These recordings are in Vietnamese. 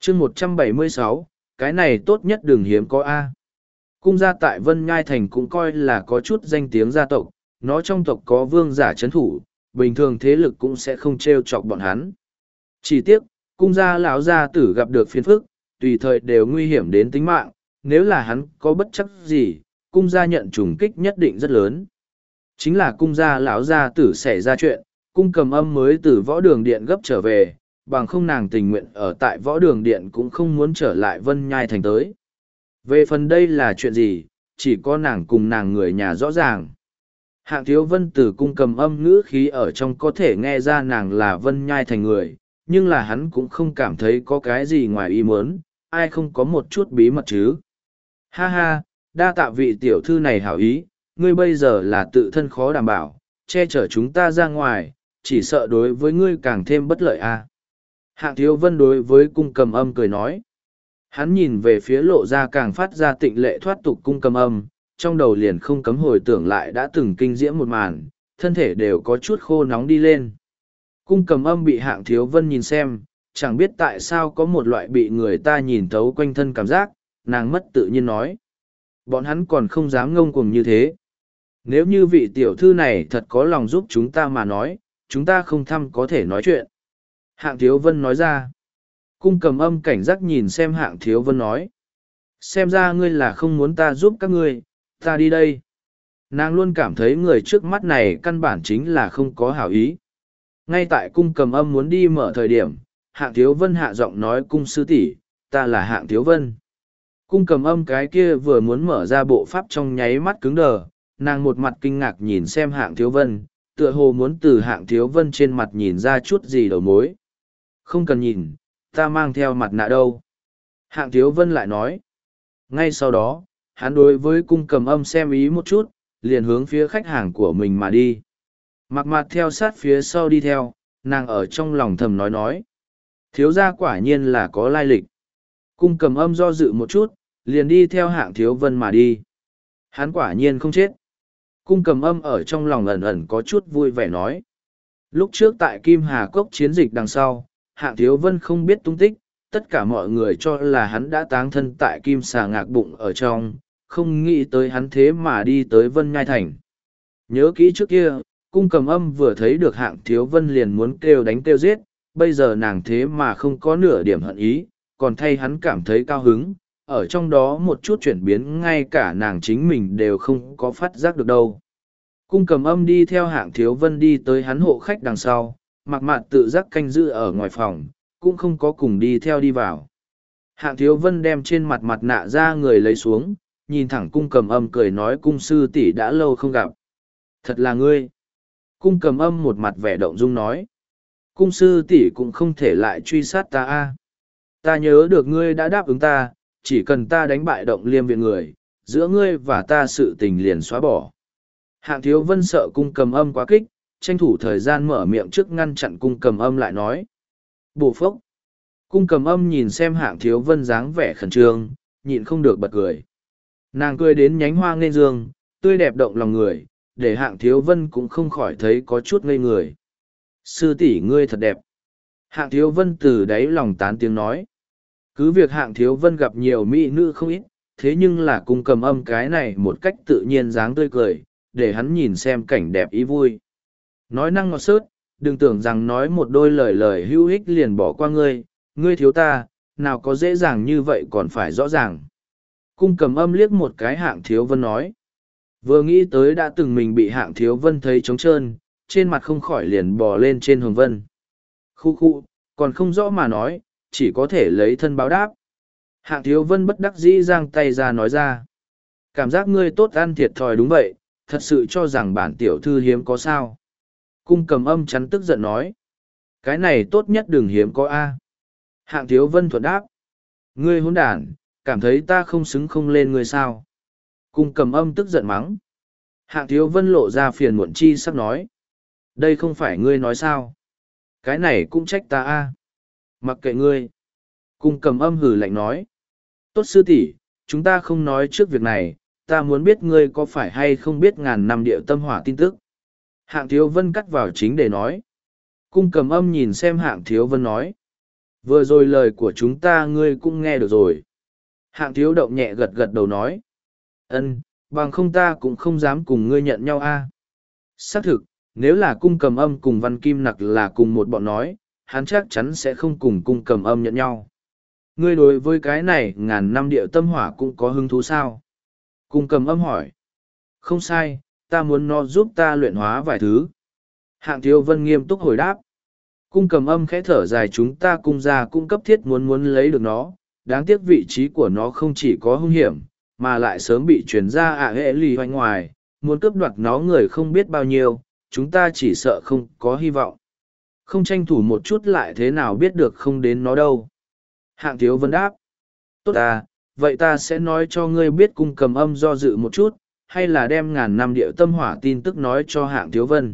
chương 176, cái này tốt nhất đường hiếm có A. Cung gia tại Vân Nhai Thành cũng coi là có chút danh tiếng gia tộc, nó trong tộc có vương giả chấn thủ, bình thường thế lực cũng sẽ không trêu chọc bọn hắn. Chỉ tiếc, cung gia lão gia tử gặp được phiền phức, tùy thời đều nguy hiểm đến tính mạng, nếu là hắn có bất chắc gì, cung gia nhận trùng kích nhất định rất lớn. Chính là cung gia lão gia tử xảy ra chuyện, cung cầm âm mới từ võ đường điện gấp trở về, bằng không nàng tình nguyện ở tại võ đường điện cũng không muốn trở lại Vân Nhai Thành tới. Về phần đây là chuyện gì, chỉ có nàng cùng nàng người nhà rõ ràng. Hạng Thiếu Vân từ cung cầm âm ngữ khí ở trong có thể nghe ra nàng là Vân Nhai Thành người, nhưng là hắn cũng không cảm thấy có cái gì ngoài ý muốn, ai không có một chút bí mật chứ. Ha ha, đa tạ vị tiểu thư này hảo ý, ngươi bây giờ là tự thân khó đảm bảo, che chở chúng ta ra ngoài, chỉ sợ đối với ngươi càng thêm bất lợi a. Hạng Thiếu Vân đối với cung cầm âm cười nói. Hắn nhìn về phía lộ ra càng phát ra tịnh lệ thoát tục cung cầm âm, trong đầu liền không cấm hồi tưởng lại đã từng kinh diễm một màn, thân thể đều có chút khô nóng đi lên. Cung cầm âm bị Hạng Thiếu Vân nhìn xem, chẳng biết tại sao có một loại bị người ta nhìn thấu quanh thân cảm giác, nàng mất tự nhiên nói. Bọn hắn còn không dám ngông cuồng như thế. Nếu như vị tiểu thư này thật có lòng giúp chúng ta mà nói, chúng ta không thăm có thể nói chuyện. Hạng Thiếu Vân nói ra. Cung cầm âm cảnh giác nhìn xem Hạng Thiếu Vân nói. Xem ra ngươi là không muốn ta giúp các ngươi, ta đi đây. Nàng luôn cảm thấy người trước mắt này căn bản chính là không có hảo ý. Ngay tại cung cầm âm muốn đi mở thời điểm, Hạng Thiếu Vân hạ giọng nói cung sư tỷ, ta là Hạng Thiếu Vân. Cung cầm âm cái kia vừa muốn mở ra bộ pháp trong nháy mắt cứng đờ, nàng một mặt kinh ngạc nhìn xem Hạng Thiếu Vân, tựa hồ muốn từ Hạng Thiếu Vân trên mặt nhìn ra chút gì đầu mối. Không cần nhìn, ta mang theo mặt nạ đâu. Hạng Thiếu Vân lại nói. Ngay sau đó, hắn đối với cung cầm âm xem ý một chút, liền hướng phía khách hàng của mình mà đi. Mặc mặt theo sát phía sau đi theo, nàng ở trong lòng thầm nói. Thiếu gia quả nhiên là có lai lịch. Cung cầm âm do dự một chút, liền đi theo Hạng Thiếu Vân mà đi. Hắn quả nhiên không chết. Cung cầm âm ở trong lòng ẩn ẩn có chút vui vẻ nói. Lúc trước tại Kim Hà Cốc chiến dịch đằng sau, Hạng Thiếu Vân không biết tung tích, tất cả mọi người cho là hắn đã táng thân tại Kim Xà Ngạc bụng ở trong, không nghĩ tới hắn thế mà đi tới Vân Nhai Thành. Nhớ kỹ trước kia, cung cầm âm vừa thấy được Hạng Thiếu Vân liền muốn kêu đánh kêu giết, bây giờ nàng thế mà không có nửa điểm hận ý, còn thay hắn cảm thấy cao hứng, ở trong đó một chút chuyển biến ngay cả nàng chính mình đều không có phát giác được đâu. Cung cầm âm đi theo Hạng Thiếu Vân đi tới hắn hộ khách đằng sau, mặc mạn tự giác canh giữ ở ngoài phòng, cũng không có cùng đi theo đi vào. Hạng Thiếu Vân đem trên mặt mặt nạ ra người lấy xuống, nhìn thẳng cung cầm âm cười nói cung sư tỷ đã lâu không gặp. Thật là ngươi. Cung cầm âm một mặt vẻ động dung nói. Cung sư tỷ cũng không thể lại truy sát ta a. Ta nhớ được ngươi đã đáp ứng ta, chỉ cần ta đánh bại động liêm viện người, giữa ngươi và ta sự tình liền xóa bỏ. Hạng Thiếu Vân sợ cung cầm âm quá kích, tranh thủ thời gian mở miệng trước ngăn chặn cung cầm âm lại nói. Bổ phốc. Cung cầm âm nhìn xem Hạng Thiếu Vân dáng vẻ khẩn trương, nhịn không được bật cười. Nàng cười đến nhánh hoa nghênh dương, tươi đẹp động lòng người, để Hạng Thiếu Vân cũng không khỏi thấy có chút ngây người. Sư tỷ ngươi thật đẹp. Hạng Thiếu Vân từ đáy lòng tán tiếng nói. Cứ việc Hạng Thiếu Vân gặp nhiều mỹ nữ không ít, thế nhưng là cung cầm âm cái này một cách tự nhiên dáng tươi cười, để hắn nhìn xem cảnh đẹp ý vui. Nói năng ngọt sớt, đừng tưởng rằng nói một đôi lời lời hữu ích liền bỏ qua ngươi, ngươi thiếu ta, nào có dễ dàng như vậy còn phải rõ ràng. Cung cầm âm liếc một cái Hạng Thiếu Vân nói. Vừa nghĩ tới đã từng mình bị Hạng Thiếu Vân thấy trống trơn, trên mặt không khỏi liền bò lên trên hồng vân. Khu khu, còn không rõ mà nói, chỉ có thể lấy thân báo đáp. Hạng Thiếu Vân bất đắc dĩ giang tay ra nói ra. Cảm giác ngươi tốt ăn thiệt thòi đúng vậy, thật sự cho rằng bản tiểu thư hiếm có sao. Cung cầm âm chắn tức giận nói. Cái này tốt nhất đừng hiếm có A. Hạng Thiếu Vân thuận đáp. Ngươi hỗn đản, cảm thấy ta không xứng không lên ngươi sao. Cung cầm âm tức giận mắng. Hạng Thiếu Vân lộ ra phiền muộn chi sắc nói. Đây không phải ngươi nói sao. Cái này cũng trách ta A. Mặc kệ ngươi. Cung cầm âm hử lạnh nói. Tốt sư tỷ, chúng ta không nói trước việc này, ta muốn biết ngươi có phải hay không biết ngàn năm địa tâm hỏa tin tức. Hạng Thiếu Vân cắt vào chính để nói. Cung cầm âm nhìn xem Hạng Thiếu Vân nói. Vừa rồi lời của chúng ta ngươi cũng nghe được rồi. Hạng thiếu động nhẹ gật gật đầu nói. Ân, bằng không ta cũng không dám cùng ngươi nhận nhau a. Xác thực, nếu là cung cầm âm cùng văn kim nặc là cùng một bọn nói, hắn chắc chắn sẽ không cùng cung cầm âm nhận nhau. Ngươi đối với cái này ngàn năm địa tâm hỏa cũng có hứng thú sao? Cung cầm âm hỏi. Không sai, ta muốn nó giúp ta luyện hóa vài thứ. Hạng thiếu vân nghiêm túc hồi đáp. Cung cầm âm khẽ thở dài, chúng ta cung ra cũng cấp thiết muốn lấy được nó, đáng tiếc vị trí của nó không chỉ có hung hiểm, mà lại sớm bị chuyển ra hệ lì hoành ngoài, muốn cướp đoạt nó người không biết bao nhiêu, chúng ta chỉ sợ không có hy vọng. Không tranh thủ một chút lại thế nào biết được không đến nó đâu. Hạng thiếu vân đáp. Tốt à, vậy ta sẽ nói cho ngươi biết cung cầm âm do dự một chút, hay là đem ngàn năm địa tâm hỏa tin tức nói cho hạng thiếu vân.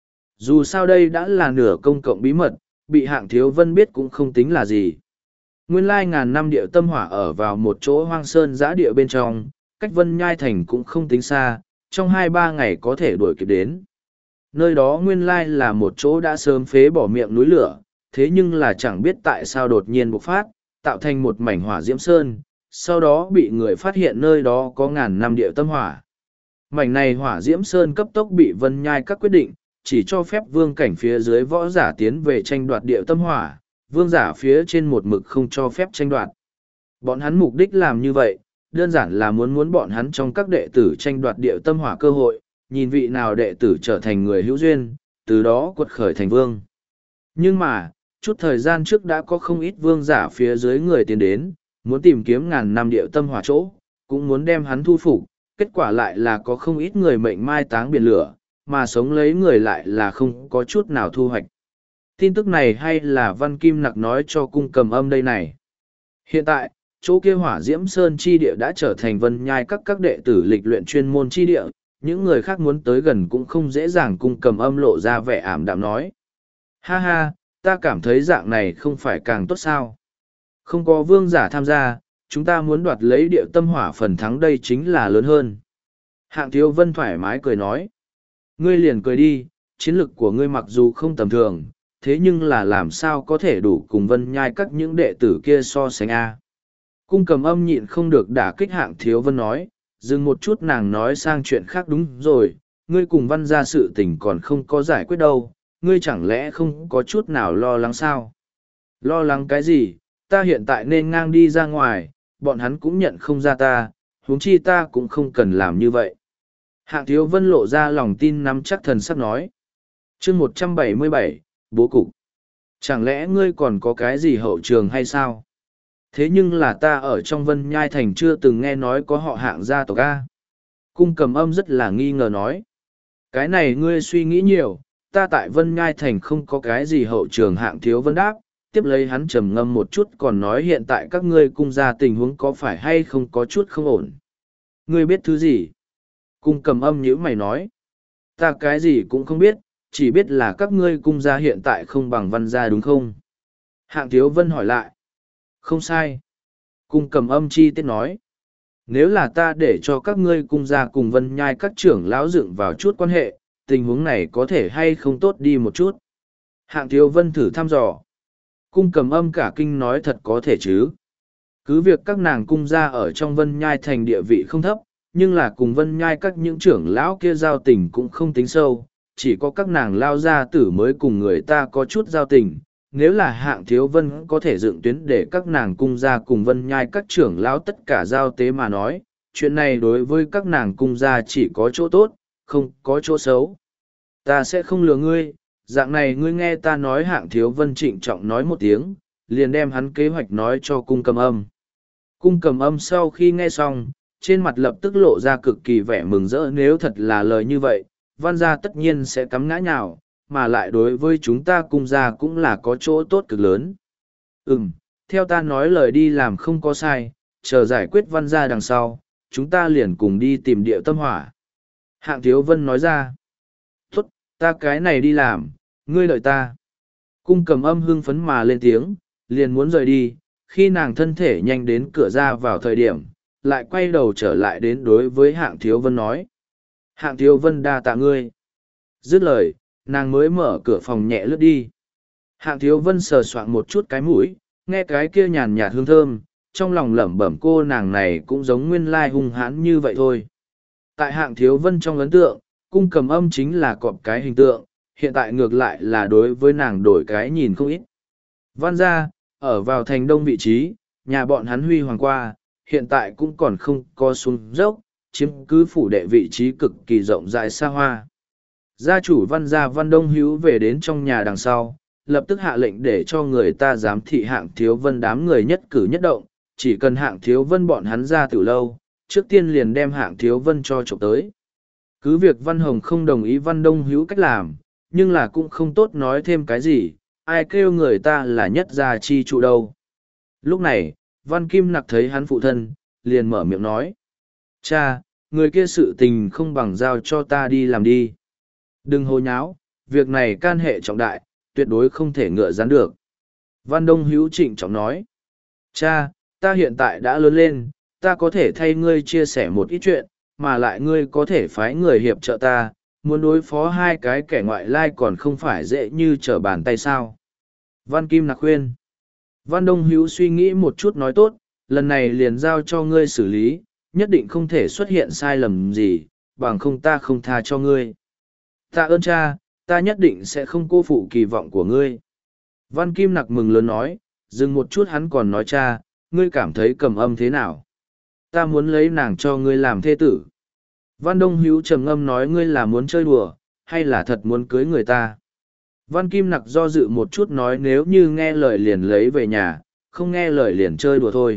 Dù sao đây đã là nửa công cộng bí mật, bị hạng thiếu vân biết cũng không tính là gì. Nguyên lai ngàn năm địa tâm hỏa ở vào một chỗ hoang sơn giã địa bên trong, cách Vân Nhai Thành cũng không tính xa, trong 2-3 ngày có thể đuổi kịp đến. Nơi đó nguyên lai là một chỗ đã sớm phế bỏ miệng núi lửa, thế nhưng là chẳng biết tại sao đột nhiên bộc phát, tạo thành một mảnh hỏa diễm sơn, sau đó bị người phát hiện nơi đó có ngàn năm địa tâm hỏa. Mảnh này hỏa diễm sơn cấp tốc bị Vân Nhai các quyết định, chỉ cho phép vương cảnh phía dưới võ giả tiến về tranh đoạt địa tâm hỏa, vương giả phía trên một mực không cho phép tranh đoạt. Bọn hắn mục đích làm như vậy, đơn giản là muốn bọn hắn trong các đệ tử tranh đoạt địa tâm hỏa cơ hội, nhìn vị nào đệ tử trở thành người hữu duyên, từ đó quật khởi thành vương. Nhưng mà, chút thời gian trước đã có không ít vương giả phía dưới người tiến đến, muốn tìm kiếm ngàn năm địa tâm hỏa chỗ, cũng muốn đem hắn thu phục, kết quả lại là có không ít người mệnh mai táng biển lửa, mà sống lấy người lại là không có chút nào thu hoạch. Tin tức này hay là Văn Kim Nặc nói cho cung cầm âm đây này. Hiện tại, chỗ kia hỏa diễm sơn chi địa đã trở thành Vân Nhai các đệ tử lịch luyện chuyên môn chi địa, những người khác muốn tới gần cũng không dễ dàng. Cung cầm âm lộ ra vẻ ảm đạm nói. Ha ha, ta cảm thấy dạng này không phải càng tốt sao. Không có vương giả tham gia, chúng ta muốn đoạt lấy địa tâm hỏa phần thắng đây chính là lớn hơn. Hạng thiếu vân thoải mái cười nói. Ngươi liền cười đi, chiến lực của ngươi mặc dù không tầm thường, thế nhưng là làm sao có thể đủ cùng Vân Nhai các những đệ tử kia so sánh a. Cung cầm âm nhịn không được đả kích hạng thiếu vân nói, dừng một chút nàng nói sang chuyện khác. Đúng rồi, ngươi cùng Văn ra sự tình còn không có giải quyết đâu, ngươi chẳng lẽ không có chút nào lo lắng sao? Lo lắng cái gì, ta hiện tại nên ngang đi ra ngoài, bọn hắn cũng nhận không ra ta, huống chi ta cũng không cần làm như vậy. Hạng thiếu vân lộ ra lòng tin nắm chắc thần sắc nói. chương 177, bố cục. Chẳng lẽ ngươi còn có cái gì hậu trường hay sao? Thế nhưng là ta ở trong Vân Nhai Thành chưa từng nghe nói có họ hạng gia tộc A. Cung cầm âm rất là nghi ngờ nói. Cái này ngươi suy nghĩ nhiều, ta tại Vân Nhai Thành không có cái gì hậu trường. Hạng thiếu vân đáp, tiếp lấy hắn trầm ngâm một chút còn nói hiện tại các ngươi cung gia tình huống có phải hay không có chút không ổn. Ngươi biết thứ gì? Cung cầm âm nhữ mày nói. Ta cái gì cũng không biết, chỉ biết là các ngươi cung gia hiện tại không bằng Văn gia đúng không? Hạng thiếu vân hỏi lại. Không sai. Cung cầm âm chi tiết nói. Nếu là ta để cho các ngươi cung gia cùng Vân Nhai các trưởng lão dựng vào chút quan hệ, tình huống này có thể hay không tốt đi một chút? Hạng thiếu vân thử thăm dò. Cung cầm âm cả kinh nói thật có thể chứ. Cứ việc các nàng cung gia ở trong Vân Nhai Thành địa vị không thấp, nhưng là cùng Vân Nhai các những trưởng lão kia giao tình cũng không tính sâu, chỉ có các nàng lao gia tử mới cùng người ta có chút giao tình. Nếu là hạng thiếu vân có thể dựng tuyến để các nàng cung gia cùng Vân Nhai các trưởng lão tất cả giao tế mà nói, chuyện này đối với các nàng cung gia chỉ có chỗ tốt, không có chỗ xấu. Ta sẽ không lừa ngươi, dạng này ngươi nghe ta nói. Hạng thiếu vân trịnh trọng nói một tiếng, liền đem hắn kế hoạch nói cho cung cầm âm. Cung cầm âm sau khi nghe xong, trên mặt lập tức lộ ra cực kỳ vẻ mừng rỡ. Nếu thật là lời như vậy, Văn gia tất nhiên sẽ cắm ngã nhào, mà lại đối với chúng ta cung gia cũng là có chỗ tốt cực lớn. Theo ta nói lời đi làm không có sai, chờ giải quyết Văn gia đằng sau, chúng ta liền cùng đi tìm địa tâm hỏa. Hạng thiếu vân nói ra. Tốt, ta cái này đi làm, ngươi đợi ta. Cung cầm âm hưng phấn mà lên tiếng, liền muốn rời đi, khi nàng thân thể nhanh đến cửa ra vào thời điểm, lại quay đầu trở lại đến đối với hạng thiếu vân nói. Hạng thiếu vân đa tạ ngươi. Dứt lời, nàng mới mở cửa phòng nhẹ lướt đi. Hạng thiếu vân sờ soạng một chút cái mũi, nghe cái kia nhàn nhạt hương thơm, trong lòng lẩm bẩm cô nàng này cũng giống nguyên lai hung hãn như vậy thôi. Tại Hạng Thiếu Vân trong ấn tượng, Cung Cầm Âm chính là cọp cái hình tượng, hiện tại ngược lại là đối với nàng đổi cái nhìn không ít. Văn gia, ở vào thành đông vị trí, nhà bọn hắn huy hoàng qua, hiện tại cũng còn không có xuống dốc, chiếm cứ phủ đệ vị trí cực kỳ rộng rãi xa hoa. Gia chủ Văn gia Văn Đông Hữu về đến trong nhà đằng sau, lập tức hạ lệnh để cho người ta giám thị Hạng Thiếu Vân đám người nhất cử nhất động, chỉ cần Hạng Thiếu Vân bọn hắn ra từ lâu, trước tiên liền đem Hạng Thiếu Vân cho trộm tới. Cứ việc Văn Hồng không đồng ý Văn Đông Hữu cách làm, nhưng là cũng không tốt nói thêm cái gì, ai kêu người ta là nhất gia chi trụ đâu. Lúc này, Văn Kim Nặc thấy hắn phụ thân, liền mở miệng nói. Cha, người kia sự tình không bằng giao cho ta đi làm đi. Đừng hồ nháo, việc này can hệ trọng đại, tuyệt đối không thể ngựa rán được. Văn Đông Hữu trịnh trọng nói. Cha, ta hiện tại đã lớn lên, ta có thể thay ngươi chia sẻ một ít chuyện, mà lại ngươi có thể phái người hiệp trợ ta, muốn đối phó hai cái kẻ ngoại lai còn không phải dễ như trở bàn tay sao. Văn Kim Nặc khuyên. Văn Đông Hữu suy nghĩ một chút nói tốt, lần này liền giao cho ngươi xử lý, nhất định không thể xuất hiện sai lầm gì, bằng không ta không tha cho ngươi. Tạ ơn cha, ta nhất định sẽ không cô phụ kỳ vọng của ngươi. Văn Kim Nặc mừng lớn nói, dừng một chút hắn còn nói cha, ngươi cảm thấy Cầm Âm thế nào? Ta muốn lấy nàng cho ngươi làm thê tử. Văn Đông Hữu trầm ngâm nói ngươi là muốn chơi đùa, hay là thật muốn cưới người ta? Văn Kim Nặc do dự một chút nói nếu như nghe lời liền lấy về nhà, không nghe lời liền chơi đùa thôi.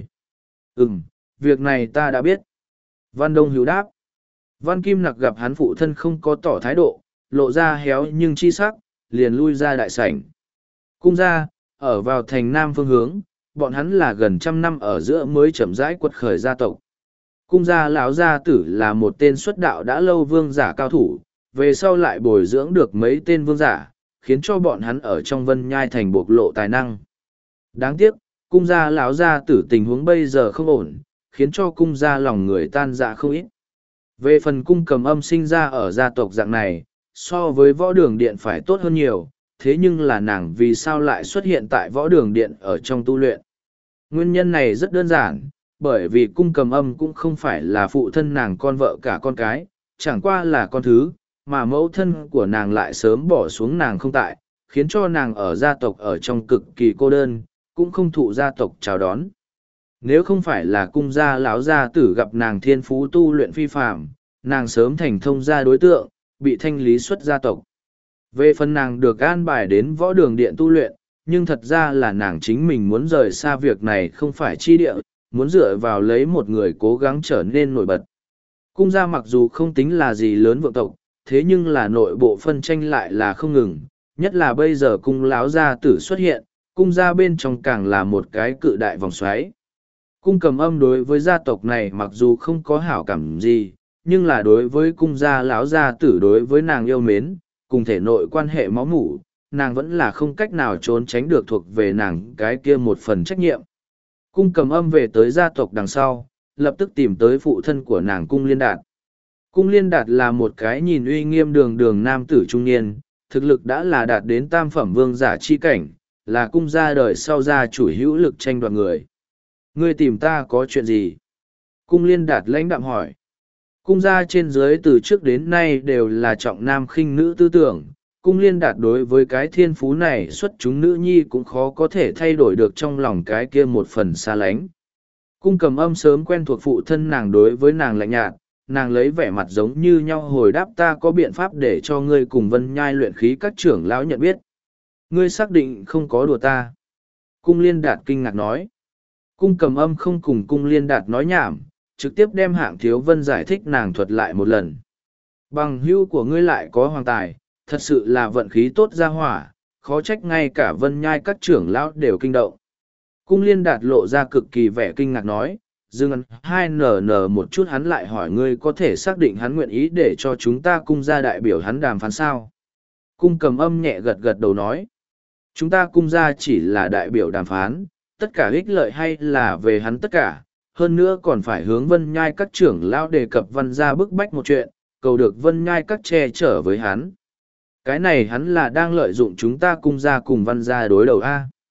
Việc này ta đã biết. Văn Đông Hữu đáp. Văn Kim Nặc gặp hắn phụ thân không có tỏ thái độ, lộ ra héo nhưng chi sắc, liền lui ra đại sảnh. Cung gia, ở vào thành Nam phương hướng, bọn hắn là gần trăm năm ở giữa mới chậm rãi quật khởi gia tộc. Cung gia lão gia tử là một tên xuất đạo đã lâu vương giả cao thủ, về sau lại bồi dưỡng được mấy tên vương giả, khiến cho bọn hắn ở trong Vân Nhai thành bộc lộ tài năng. Đáng tiếc, cung gia lão gia tử tình huống bây giờ không ổn, khiến cho cung gia lòng người tan dạ không ít. Về phần Cung Cầm Âm sinh ra ở gia tộc dạng này, so với võ đường điện phải tốt hơn nhiều, thế nhưng là nàng vì sao lại xuất hiện tại võ đường điện ở trong tu luyện. Nguyên nhân này rất đơn giản, bởi vì Cung Cầm Âm cũng không phải là phụ thân nàng con vợ cả con cái, chẳng qua là con thứ, mà mẫu thân của nàng lại sớm bỏ xuống nàng không tại, khiến cho nàng ở gia tộc ở trong cực kỳ cô đơn, cũng không thụ gia tộc chào đón. Nếu không phải là cung gia lão gia tử gặp nàng thiên phú tu luyện phi phàm, nàng sớm thành thông gia đối tượng, bị thanh lý xuất gia tộc. Về phần nàng được an bài đến võ đường điện tu luyện, nhưng thật ra là nàng chính mình muốn rời xa việc này không phải chi địa, muốn dựa vào lấy một người cố gắng trở nên nổi bật. Cung gia mặc dù không tính là gì lớn vượng tộc, thế nhưng là nội bộ phân tranh lại là không ngừng, nhất là bây giờ cung lão gia tử xuất hiện, cung gia bên trong càng là một cái cự đại vòng xoáy. Cung Cầm Âm đối với gia tộc này mặc dù không có hảo cảm gì, nhưng là đối với cung gia lão gia tử đối với nàng yêu mến, cùng thể nội quan hệ máu mủ, nàng vẫn là không cách nào trốn tránh được thuộc về nàng cái kia một phần trách nhiệm. Cung Cầm Âm về tới gia tộc đằng sau, lập tức tìm tới phụ thân của nàng Cung Liên Đạt. Cung Liên Đạt là một cái nhìn uy nghiêm đường đường nam tử trung niên, thực lực đã là đạt đến tam phẩm vương giả chi cảnh, là cung gia đời sau gia chủ hữu lực tranh đoạt người. Ngươi tìm ta có chuyện gì? Cung Liên Đạt lãnh đạm hỏi. Cung gia trên dưới từ trước đến nay đều là trọng nam khinh nữ tư tưởng. Cung Liên Đạt đối với cái thiên phú này xuất chúng nữ nhi cũng khó có thể thay đổi được trong lòng cái kia một phần xa lánh. Cung Cầm Âm sớm quen thuộc phụ thân nàng đối với nàng lạnh nhạt, nàng lấy vẻ mặt giống như nhau hồi đáp ta có biện pháp để cho ngươi cùng Vân Nhai luyện khí các trưởng lão nhận biết. Ngươi xác định không có đùa ta. Cung Liên Đạt kinh ngạc nói. Cung Cầm Âm không cùng Cung Liên Đạt nói nhảm, trực tiếp đem Hạng Thiếu Vân giải thích nàng thuật lại một lần. Bằng hữu của ngươi lại có hoàng tài, thật sự là vận khí tốt ra hỏa, khó trách ngay cả Vân Nhai các trưởng lão đều kinh động. Cung Liên Đạt lộ ra cực kỳ vẻ kinh ngạc nói, dừng hai nở một chút hắn lại hỏi ngươi có thể xác định hắn nguyện ý để cho chúng ta cung gia đại biểu hắn đàm phán sao. Cung Cầm Âm nhẹ gật gật đầu nói, chúng ta cung gia chỉ là đại biểu đàm phán, tất cả ích lợi hay là về hắn tất cả, hơn nữa còn phải hướng Vân Nhai các trưởng lão đề cập Văn gia bức bách một chuyện, cầu được Vân Nhai các che chở với hắn. Cái này hắn là đang lợi dụng chúng ta cung gia cùng Văn gia đối đầu a.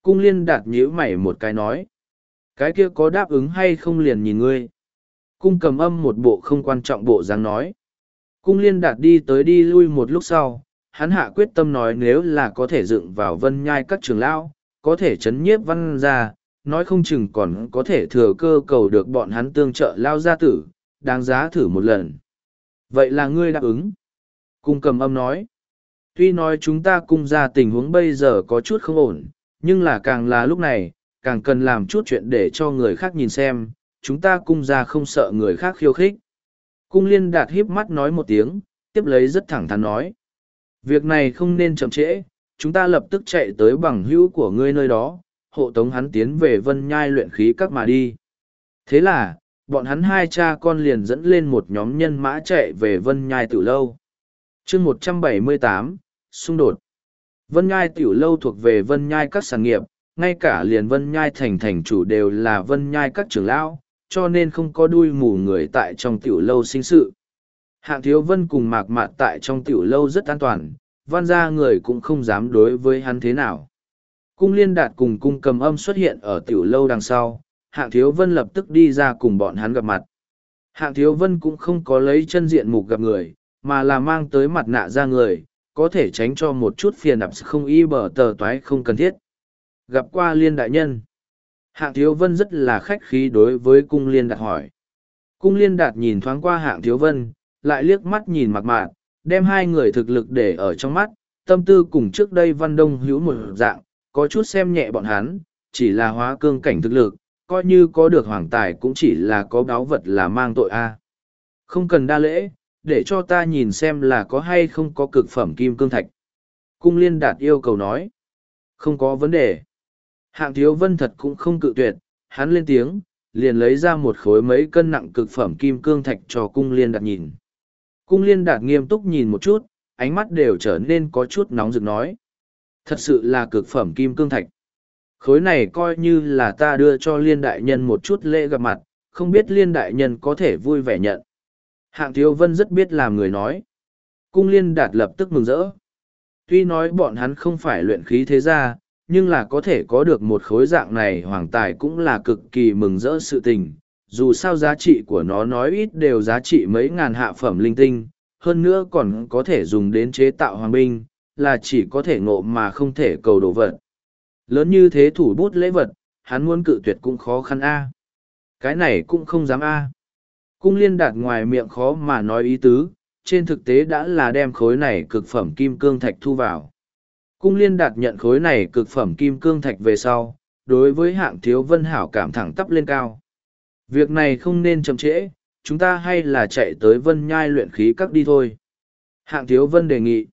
Cung Liên Đạt nhíu mày một cái nói. Cái kia có đáp ứng hay không liền nhìn ngươi. Cung Cầm Âm một bộ không quan trọng bộ dáng nói. Cung Liên Đạt đi tới đi lui một lúc sau, hắn hạ quyết tâm nói nếu là có thể dựng vào vân nhai các trưởng lão, có thể chấn nhiếp văn gia, nói không chừng còn có thể thừa cơ cầu được bọn hắn tương trợ lao gia tử, đáng giá thử một lần. Vậy là ngươi đáp ứng. Cung Cầm Âm nói. Tuy nói chúng ta cung ra tình huống bây giờ có chút không ổn, nhưng là càng là lúc này, càng cần làm chút chuyện để cho người khác nhìn xem, chúng ta cung ra không sợ người khác khiêu khích. Cung Liên Đạt híp mắt nói một tiếng, tiếp lấy rất thẳng thắn nói. Việc này không nên chậm trễ, chúng ta lập tức chạy tới bằng hữu của ngươi nơi đó, hộ tống hắn tiến về vân nhai luyện khí các mà đi. Thế là, bọn hắn hai cha con liền dẫn lên một nhóm nhân mã chạy về vân nhai tiểu lâu. chương 178, xung đột. Vân nhai tiểu lâu thuộc về vân nhai các sản nghiệp, ngay cả liền vân nhai thành chủ đều là vân nhai các trưởng lão, cho nên không có đuôi mù người tại trong tiểu lâu sinh sự. Hạng Thiếu Vân cùng Mạc Mạt tại trong tiểu lâu rất an toàn, văn gia người cũng không dám đối với hắn thế nào. Cung Liên Đạt cùng Cung Cầm Âm xuất hiện ở tiểu lâu đằng sau, Hạng Thiếu Vân lập tức đi ra cùng bọn hắn gặp mặt. Hạng Thiếu Vân cũng không có lấy chân diện mục gặp người, mà là mang tới mặt nạ ra người, có thể tránh cho một chút phiền ập không y bờ tờ toái không cần thiết. Gặp qua Liên đại nhân. Hạng Thiếu Vân rất là khách khí đối với Cung Liên Đạt hỏi. Cung Liên Đạt nhìn thoáng qua Hạng Thiếu Vân, lại liếc mắt nhìn Mạc Mạt, đem hai người thực lực để ở trong mắt, tâm tư cùng trước đây Văn Đông Hữu một dạng, có chút xem nhẹ bọn hắn, chỉ là hóa cương cảnh thực lực, coi như có được hoàng tài cũng chỉ là có báu vật là mang tội a. Không cần đa lễ, để cho ta nhìn xem là có hay không có cực phẩm kim cương thạch. Cung Liên Đạt yêu cầu nói. Không có vấn đề. Hạng Thiếu Vân thật cũng không cự tuyệt, hắn lên tiếng, liền lấy ra một khối mấy cân nặng cực phẩm kim cương thạch cho Cung Liên Đạt nhìn. Cung Liên Đạt nghiêm túc nhìn một chút, ánh mắt đều trở nên có chút nóng rực nói. Thật sự là cực phẩm kim cương thạch. Khối này coi như là ta đưa cho Liên đại nhân một chút lễ gặp mặt, không biết Liên đại nhân có thể vui vẻ nhận. Hạng Thiếu Vân rất biết làm người nói. Cung Liên Đạt lập tức mừng rỡ. Tuy nói bọn hắn không phải luyện khí thế gia, nhưng là có thể có được một khối dạng này hoàng tài cũng là cực kỳ mừng rỡ sự tình. Dù sao giá trị của nó nói ít đều giá trị mấy ngàn hạ phẩm linh tinh, hơn nữa còn có thể dùng đến chế tạo hoàng binh, là chỉ có thể ngộ mà không thể cầu đồ vật. Lớn như thế thủ bút lễ vật, hắn muốn cự tuyệt cũng khó khăn a. Cái này cũng không dám a. Cung Liên Đạt ngoài miệng khó mà nói ý tứ, trên thực tế đã là đem khối này cực phẩm kim cương thạch thu vào. Cung Liên Đạt nhận khối này cực phẩm kim cương thạch về sau, đối với Hạng Thiếu Vân hảo cảm thẳng tắp lên cao. Việc này không nên chậm trễ, chúng ta hay là chạy tới Vân Nhai luyện khí các đi thôi. Hạng Thiếu Vân đề nghị.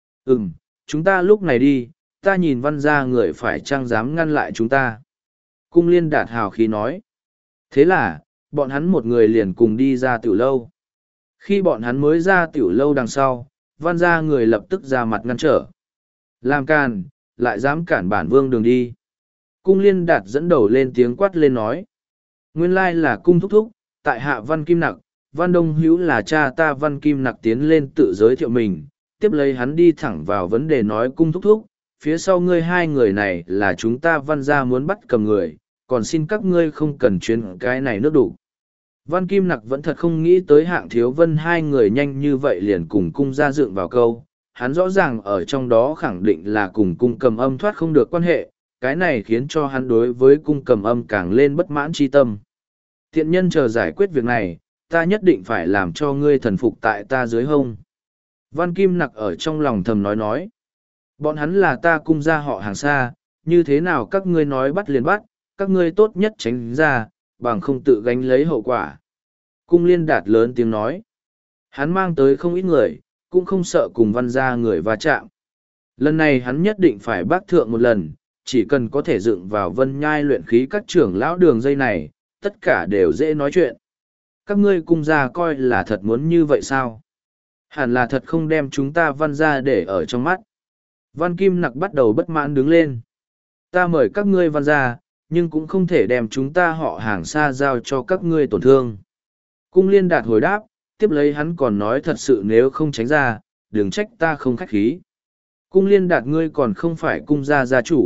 Chúng ta lúc này đi, ta nhìn Văn gia người phải chăng dám ngăn lại chúng ta. Cung Liên Đạt hào khí nói. Thế là, bọn hắn một người liền cùng đi ra tiểu lâu. Khi bọn hắn mới ra tiểu lâu đằng sau, Văn gia người lập tức ra mặt ngăn trở. Làm càn, lại dám cản bản vương đường đi. Cung Liên Đạt dẫn đầu lên tiếng quát lên nói. Nguyên lai là cung thúc thúc, tại hạ Văn Kim Nặc, Văn Đông Hữu là cha ta Văn Kim Nặc tiến lên tự giới thiệu mình, tiếp lấy hắn đi thẳng vào vấn đề nói cung thúc thúc, phía sau ngươi hai người này là chúng ta Văn gia muốn bắt cầm người, còn xin các ngươi không cần chuyến cái này nước đủ. Văn Kim Nặc vẫn thật không nghĩ tới Hạng Thiếu Vân hai người nhanh như vậy liền cùng cung gia dựng vào câu, hắn rõ ràng ở trong đó khẳng định là cùng cung Cầm Âm thoát không được quan hệ, cái này khiến cho hắn đối với cung Cầm Âm càng lên bất mãn chi tâm. Thiện nhân chờ giải quyết việc này, ta nhất định phải làm cho ngươi thần phục tại ta dưới hông. Văn Kim Nặc ở trong lòng thầm nói. Bọn hắn là ta cung gia họ hàng xa, như thế nào các ngươi nói bắt liền bắt, các ngươi tốt nhất tránh ra, bằng không tự gánh lấy hậu quả. Cung Liên Đạt lớn tiếng nói. Hắn mang tới không ít người, cũng không sợ cùng Văn gia người va chạm. Lần này hắn nhất định phải bác thượng một lần, chỉ cần có thể dựng vào Vân Nhai luyện khí các trưởng lão đường dây này, tất cả đều dễ nói chuyện. Các ngươi cung gia coi là thật muốn như vậy sao? Hẳn là thật không đem chúng ta Văn gia để ở trong mắt. Văn Kim Nặc bắt đầu bất mãn đứng lên. Ta mời các ngươi Văn gia, nhưng cũng không thể đem chúng ta họ hàng xa giao cho các ngươi tổn thương. Cung Liên Đạt hồi đáp, tiếp lấy hắn còn nói thật sự nếu không tránh ra, đừng trách ta không khách khí. Cung Liên Đạt ngươi còn không phải cung gia gia chủ,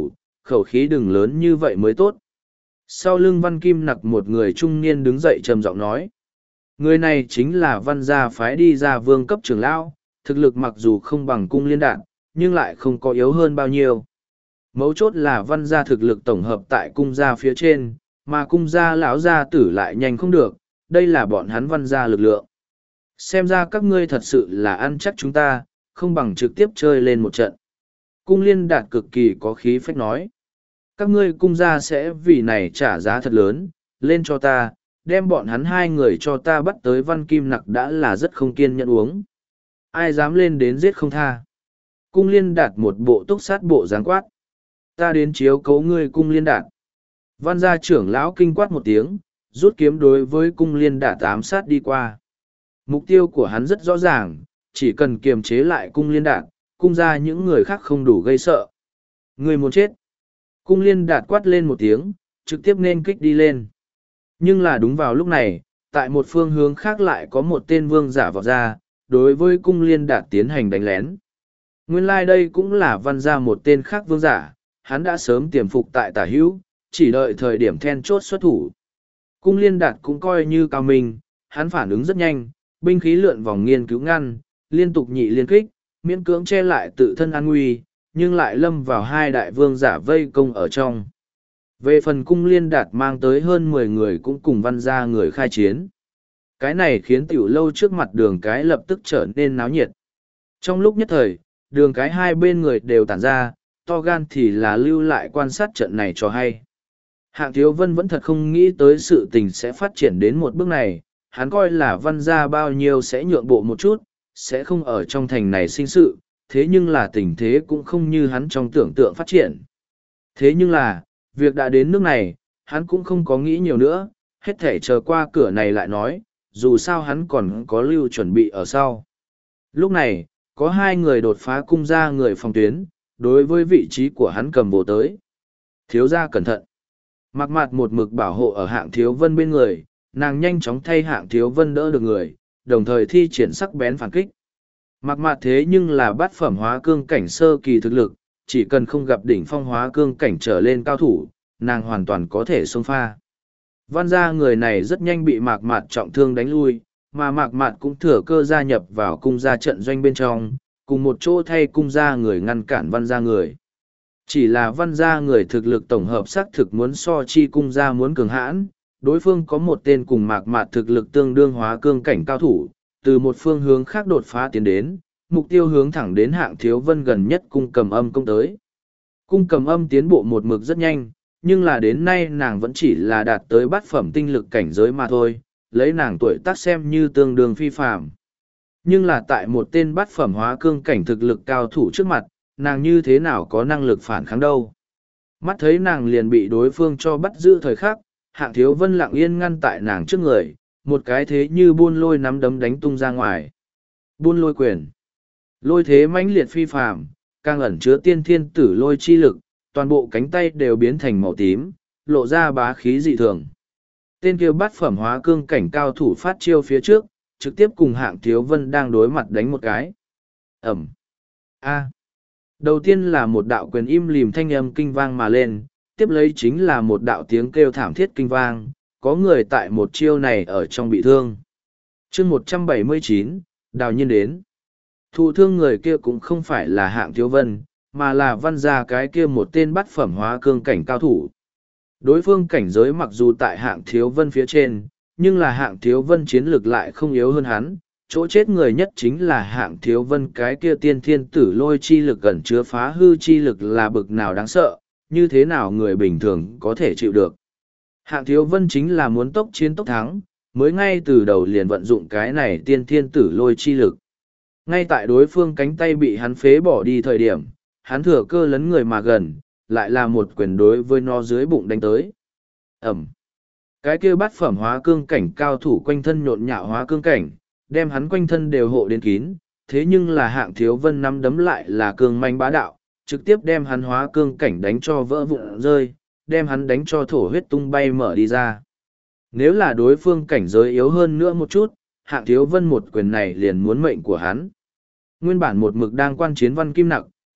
khẩu khí đừng lớn như vậy mới tốt. Sau lưng Văn Kim Nặc một người trung niên đứng dậy trầm giọng nói. Người này chính là Văn gia phái đi ra vương cấp trưởng lão, thực lực mặc dù không bằng Cung Liên Đạt, nhưng lại không có yếu hơn bao nhiêu. Mấu chốt là Văn gia thực lực tổng hợp tại cung gia phía trên, mà cung gia lão gia tử lại nhanh không được, đây là bọn hắn Văn gia lực lượng. Xem ra các ngươi thật sự là ăn chắc chúng ta, không bằng trực tiếp chơi lên một trận. Cung Liên Đạt cực kỳ có khí phách nói. Các ngươi cung gia sẽ vì này trả giá thật lớn, lên cho ta, đem bọn hắn hai người cho ta bắt tới Văn Kim Nặc đã là rất không kiên nhẫn uống. Ai dám lên đến giết không tha. Cung Liên Đạt một bộ túc sát bộ dáng quát. Ta đến chiếu cấu ngươi Cung Liên Đạt. Văn gia trưởng lão kinh quát một tiếng, rút kiếm đối với Cung Liên Đạt ám sát đi qua. Mục tiêu của hắn rất rõ ràng, chỉ cần kiềm chế lại Cung Liên Đạt, cung gia những người khác không đủ gây sợ. Người muốn chết. Cung Liên Đạt quát lên một tiếng, trực tiếp nên kích đi lên. Nhưng là đúng vào lúc này, tại một phương hướng khác lại có một tên vương giả vọt ra, đối với Cung Liên Đạt tiến hành đánh lén. Nguyên lai đây cũng là Văn gia một tên khác vương giả, hắn đã sớm tiềm phục tại tả hữu, chỉ đợi thời điểm then chốt xuất thủ. Cung Liên Đạt cũng coi như cao minh, hắn phản ứng rất nhanh, binh khí lượn vòng nghiên cứu ngăn, liên tục nhị liên kích, miễn cưỡng che lại tự thân an nguy, nhưng lại lâm vào hai đại vương giả vây công ở trong. Về phần Cung Liên Đạt mang tới hơn 10 người cũng cùng Văn gia người khai chiến. Cái này khiến tiểu lâu trước mặt đường cái lập tức trở nên náo nhiệt. Trong lúc nhất thời, đường cái hai bên người đều tản ra, to gan thì là lưu lại quan sát trận này cho hay. Hạng Thiếu Vân vẫn thật không nghĩ tới sự tình sẽ phát triển đến một bước này, hắn coi là Văn gia bao nhiêu sẽ nhượng bộ một chút, sẽ không ở trong thành này sinh sự, thế nhưng là tình thế cũng không như hắn trong tưởng tượng phát triển. Thế nhưng là, việc đã đến nước này, hắn cũng không có nghĩ nhiều nữa, hết thể chờ qua cửa này lại nói, dù sao hắn còn có lưu chuẩn bị ở sau. Lúc này, có hai người đột phá cung ra người phòng tuyến, đối với vị trí của hắn cầm bồ tới. Thiếu gia cẩn thận. Mặc mặt một mực bảo hộ ở Hạng Thiếu Vân bên người, nàng nhanh chóng thay Hạng Thiếu Vân đỡ được người, đồng thời thi triển sắc bén phản kích. Mặc mặt thế nhưng là bát phẩm hóa cương cảnh sơ kỳ thực lực, chỉ cần không gặp đỉnh phong hóa cương cảnh trở lên cao thủ, nàng hoàn toàn có thể xông pha. Văn gia người này rất nhanh bị mạc mạt trọng thương đánh lui, mà mạc mạt cũng thừa cơ gia nhập vào cung gia trận doanh bên trong, cùng một chỗ thay cung gia người ngăn cản văn gia người. Chỉ là văn gia người thực lực tổng hợp xác thực muốn so chi cung gia muốn cường hãn, đối phương có một tên cùng mạc mạt thực lực tương đương hóa cương cảnh cao thủ, từ một phương hướng khác đột phá tiến đến, mục tiêu hướng thẳng đến Hạng Thiếu Vân gần nhất cung cầm âm công tới. Cung cầm âm tiến bộ một mực rất nhanh, nhưng là đến nay nàng vẫn chỉ là đạt tới bát phẩm tinh lực cảnh giới mà thôi, lấy nàng tuổi tác xem như tương đương phi phàm. Nhưng là tại một tên bát phẩm hóa cương cảnh thực lực cao thủ trước mặt, nàng như thế nào có năng lực phản kháng đâu. Mắt thấy nàng liền bị đối phương cho bắt giữ thời khắc, Hạng Thiếu Vân lặng yên ngăn tại nàng trước người, một cái thế như buôn lôi nắm đấm đánh tung ra ngoài. Buôn lôi quyền. Lôi thế mãnh liệt phi phàm, càng ẩn chứa tiên thiên tử lôi chi lực, toàn bộ cánh tay đều biến thành màu tím, lộ ra bá khí dị thường. Tên kia bát phẩm hóa cương cảnh cao thủ phát chiêu phía trước, trực tiếp cùng Hạng Thiếu Vân đang đối mặt đánh một cái. Ẩm. A. Đầu tiên là một đạo quyền im lìm thanh âm kinh vang mà lên, tiếp lấy chính là một đạo tiếng kêu thảm thiết kinh vang, có người tại một chiêu này ở trong bị thương. Chương 179, Đào Nhiên đến. Thụ thương người kia cũng không phải là Hạng Thiếu Vân, mà là Văn gia cái kia một tên bát phẩm hóa cương cảnh cao thủ. Đối phương cảnh giới mặc dù tại Hạng Thiếu Vân phía trên, nhưng là Hạng Thiếu Vân chiến lược lại không yếu hơn hắn. Chỗ chết người nhất chính là Hạng Thiếu Vân cái kia tiên thiên tử lôi chi lực gần chứa phá hư chi lực là bực nào đáng sợ, như thế nào người bình thường có thể chịu được. Hạng Thiếu Vân chính là muốn tốc chiến tốc thắng, mới ngay từ đầu liền vận dụng cái này tiên thiên tử lôi chi lực. Ngay tại đối phương cánh tay bị hắn phế bỏ đi thời điểm, hắn thừa cơ lấn người mà gần, lại là một quyền đối với nó dưới bụng đánh tới. Ẩm. Cái kia bát phẩm hóa cương cảnh cao thủ quanh thân nhộn nhạo hóa cương cảnh, đem hắn quanh thân đều hộ đến kín, thế nhưng là Hạng Thiếu Vân nắm đấm lại là cương manh bá đạo, trực tiếp đem hắn hóa cương cảnh đánh cho vỡ vụn rơi, đem hắn đánh cho thổ huyết tung bay mở đi ra. Nếu là đối phương cảnh giới yếu hơn nữa một chút, Hạng Thiếu Vân một quyền này liền muốn mệnh của hắn. Nguyên bản một mực đang quan chiến Văn Kim Nặc,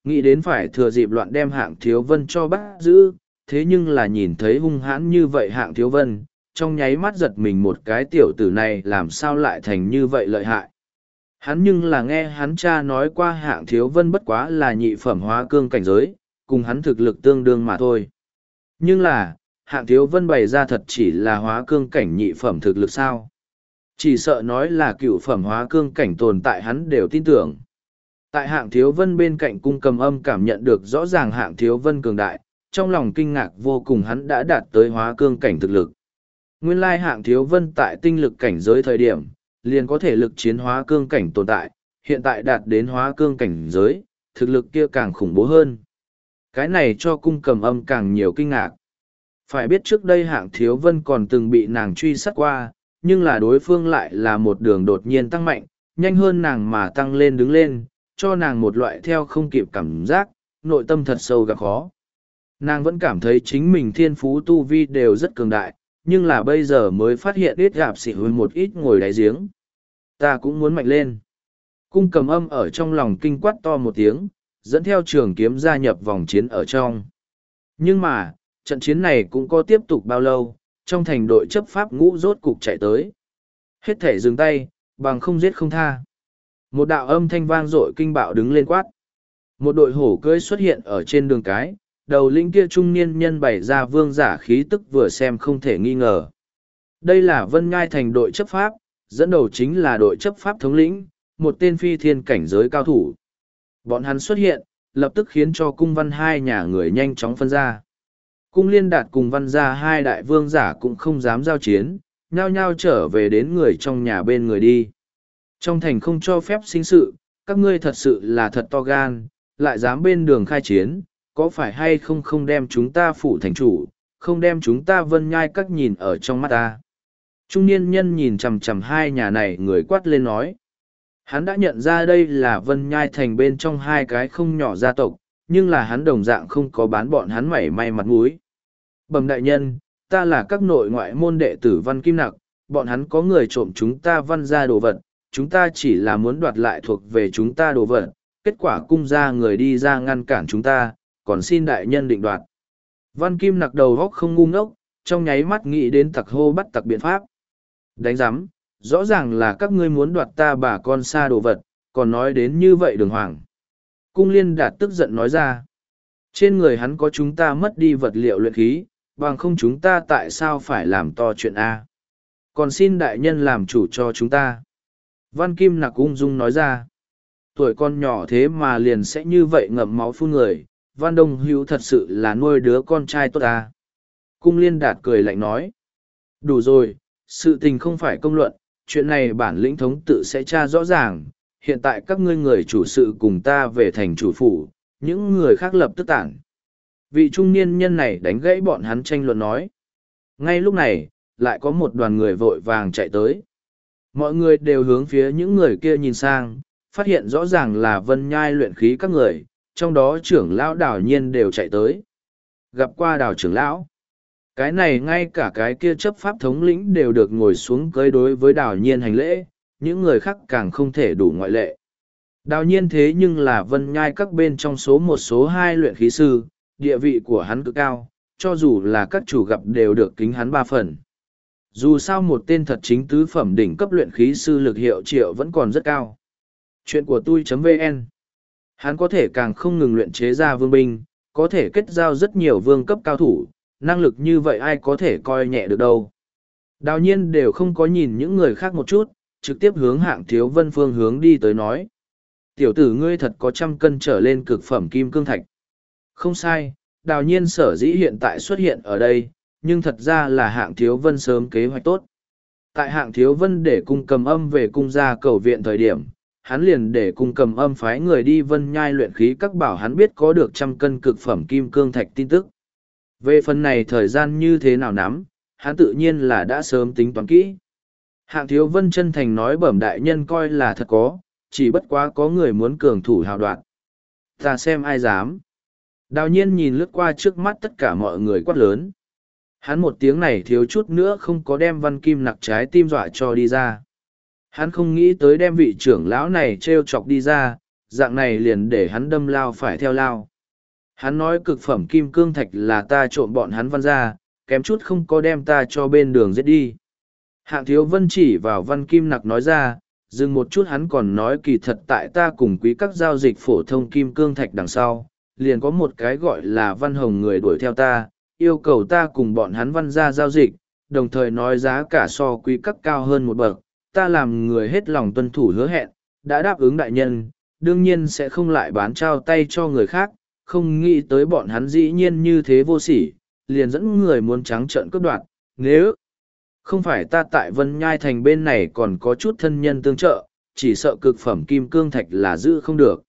nghĩ đến phải thừa dịp loạn đem Hạng Thiếu Vân cho bắt giữ, thế nhưng là nhìn thấy hung hãn như vậy Hạng Thiếu Vân, trong nháy mắt giật mình, một cái tiểu tử này làm sao lại thành như vậy lợi hại. Hắn nhưng là nghe hắn cha nói qua Hạng Thiếu Vân bất quá là nhị phẩm hóa cương cảnh giới, cùng hắn thực lực tương đương mà thôi. Nhưng là, Hạng Thiếu Vân bày ra thật chỉ là hóa cương cảnh nhị phẩm thực lực sao? Chỉ sợ nói là cựu phẩm hóa cương cảnh tồn tại hắn đều tin tưởng. Tại Hạng Thiếu Vân bên cạnh Cung Cầm Âm cảm nhận được rõ ràng Hạng Thiếu Vân cường đại, trong lòng kinh ngạc vô cùng, hắn đã đạt tới hóa cương cảnh thực lực. Nguyên lai Hạng Thiếu Vân tại tinh lực cảnh giới thời điểm, liền có thể lực chiến hóa cương cảnh tồn tại, hiện tại đạt đến hóa cương cảnh giới, thực lực kia càng khủng bố hơn. Cái này cho Cung Cầm Âm càng nhiều kinh ngạc. Phải biết trước đây Hạng Thiếu Vân còn từng bị nàng truy sát qua, nhưng là đối phương lại là một đường đột nhiên tăng mạnh, nhanh hơn nàng mà tăng lên đứng lên, cho nàng một loại theo không kịp cảm giác, nội tâm thật sâu gặp khó. Nàng vẫn cảm thấy chính mình thiên phú tu vi đều rất cường đại, nhưng là bây giờ mới phát hiện ít gặp xỉ hơn một ít ngồi đáy giếng. Ta cũng muốn mạnh lên. Cung Cầm Âm ở trong lòng kinh quát to một tiếng, dẫn theo trường kiếm gia nhập vòng chiến ở trong. Nhưng mà, trận chiến này cũng có tiếp tục bao lâu, trong thành đội chấp pháp ngũ rốt cục chạy tới. Hết thể dừng tay, bằng không giết không tha. Một đạo âm thanh vang dội kinh bạo đứng lên quát. Một đội hổ cưỡi xuất hiện ở trên đường cái, đầu lĩnh kia trung niên nhân bày ra vương giả khí tức vừa xem không thể nghi ngờ. Đây là Vân Nhai thành đội chấp pháp, dẫn đầu chính là đội chấp pháp thống lĩnh, một tên phi thiên cảnh giới cao thủ. Bọn hắn xuất hiện, lập tức khiến cho cung văn hai nhà người nhanh chóng phân ra. Cung Liên Đạt cùng Văn gia hai đại vương giả cũng không dám giao chiến, nhao nhao trở về đến người trong nhà bên người đi. Trong thành không cho phép sinh sự, các ngươi thật sự là thật to gan, lại dám bên đường khai chiến, có phải hay không không đem chúng ta phụ thành chủ, không đem chúng ta Vân Nhai các nhìn ở trong mắt ta. Trung niên nhân nhìn chằm chằm hai nhà này người quát lên nói. Hắn đã nhận ra đây là Vân Nhai thành bên trong hai cái không nhỏ gia tộc, nhưng là hắn đồng dạng không có bán bọn hắn mảy may mặt mũi. Bẩm đại nhân, ta là các nội ngoại môn đệ tử Văn Kim Nặc, bọn hắn có người trộm chúng ta Văn gia đồ vật, chúng ta chỉ là muốn đoạt lại thuộc về chúng ta đồ vật, kết quả cung ra người đi ra ngăn cản chúng ta, còn xin đại nhân định đoạt. Văn Kim Nặc đầu góc không ngu ngốc, trong nháy mắt nghĩ đến tặc hô bắt tặc biện pháp. Đánh giám, rõ ràng là các ngươi muốn đoạt ta bà con xa đồ vật, còn nói đến như vậy đường hoàng. Cung Liên Đạt tức giận nói ra. Trên người hắn có chúng ta mất đi vật liệu luyện khí, bằng không chúng ta tại sao phải làm to chuyện A. Còn xin đại nhân làm chủ cho chúng ta. Văn Kim Nặc ung dung nói ra. Tuổi con nhỏ thế mà liền sẽ như vậy ngậm máu phun người, Văn Đông Hữu thật sự là nuôi đứa con trai tốt à. Cung Liên Đạt cười lạnh nói. Đủ rồi, sự tình không phải công luận, chuyện này bản lĩnh thống tự sẽ tra rõ ràng, hiện tại các ngươi người chủ sự cùng ta về thành chủ phủ, những người khác lập tức tản. Vị trung niên nhân này đánh gãy bọn hắn tranh luận nói. Ngay lúc này, lại có một đoàn người vội vàng chạy tới. Mọi người đều hướng phía những người kia nhìn sang, phát hiện rõ ràng là Vân Nhai luyện khí các người, trong đó trưởng lão Đào Nhiên đều chạy tới. Gặp qua Đào trưởng lão. Cái này ngay cả cái kia chấp pháp thống lĩnh đều được ngồi xuống cưới đối với Đào Nhiên hành lễ, những người khác càng không thể đủ ngoại lệ. Đào Nhiên thế nhưng là Vân Nhai các bên trong số một số hai luyện khí sư, địa vị của hắn cực cao, cho dù là các chủ gặp đều được kính hắn 3 phần. Dù sao một tên thật chính tứ phẩm đỉnh cấp luyện khí sư lực hiệu triệu vẫn còn rất cao. Chuyện của tôi.vn. Hắn có thể càng không ngừng luyện chế ra vương binh, có thể kết giao rất nhiều vương cấp cao thủ, năng lực như vậy ai có thể coi nhẹ được đâu. Đào Nhiên đều không có nhìn những người khác một chút, trực tiếp hướng Hạng Thiếu Vân phương hướng đi tới nói. Tiểu tử ngươi thật có 100 cân trở lên cực phẩm kim cương thạch. Không sai, Đào Nhiên sở dĩ hiện tại xuất hiện ở đây, nhưng thật ra là Hạng Thiếu Vân sớm kế hoạch tốt. Tại Hạng Thiếu Vân để Cung Cầm Âm về cung gia cầu viện thời điểm, hắn liền để Cung Cầm Âm phái người đi Vân Nhai luyện khí các bảo hắn biết có được 100 cân cực phẩm kim cương thạch tin tức. Về phần này thời gian như thế nào nắm, hắn tự nhiên là đã sớm tính toán kỹ. Hạng Thiếu Vân chân thành nói bẩm đại nhân coi là thật có, chỉ bất quá có người muốn cường thủ hào đoạt. Ta xem ai dám. Đào Nhiên nhìn lướt qua trước mắt tất cả mọi người quát lớn. Hắn một tiếng này thiếu chút nữa không có đem Văn Kim Nặc trái tim dọa cho đi ra. Hắn không nghĩ tới đem vị trưởng lão này trêu chọc đi ra, dạng này liền để hắn đâm lao phải theo lao. Hắn nói cực phẩm kim cương thạch là ta trộm bọn hắn Văn gia, kém chút không có đem ta cho bên đường giết đi. Hạng Thiếu Vân chỉ vào Văn Kim Nặc nói ra, dừng một chút hắn còn nói kỳ thật tại ta cùng quý các giao dịch phổ thông kim cương thạch đằng sau, liền có một cái gọi là Văn Hồng người đuổi theo ta, yêu cầu ta cùng bọn hắn Văn gia giao dịch, đồng thời nói giá cả so quý các cao hơn một bậc, ta làm người hết lòng tuân thủ hứa hẹn, đã đáp ứng đại nhân, đương nhiên sẽ không lại bán trao tay cho người khác, không nghĩ tới bọn hắn dĩ nhiên như thế vô sỉ, liền dẫn người muốn trắng trợn cướp đoạt, nếu không phải ta tại Vân Nhai Thành bên này còn có chút thân nhân tương trợ, chỉ sợ cực phẩm kim cương thạch là giữ không được.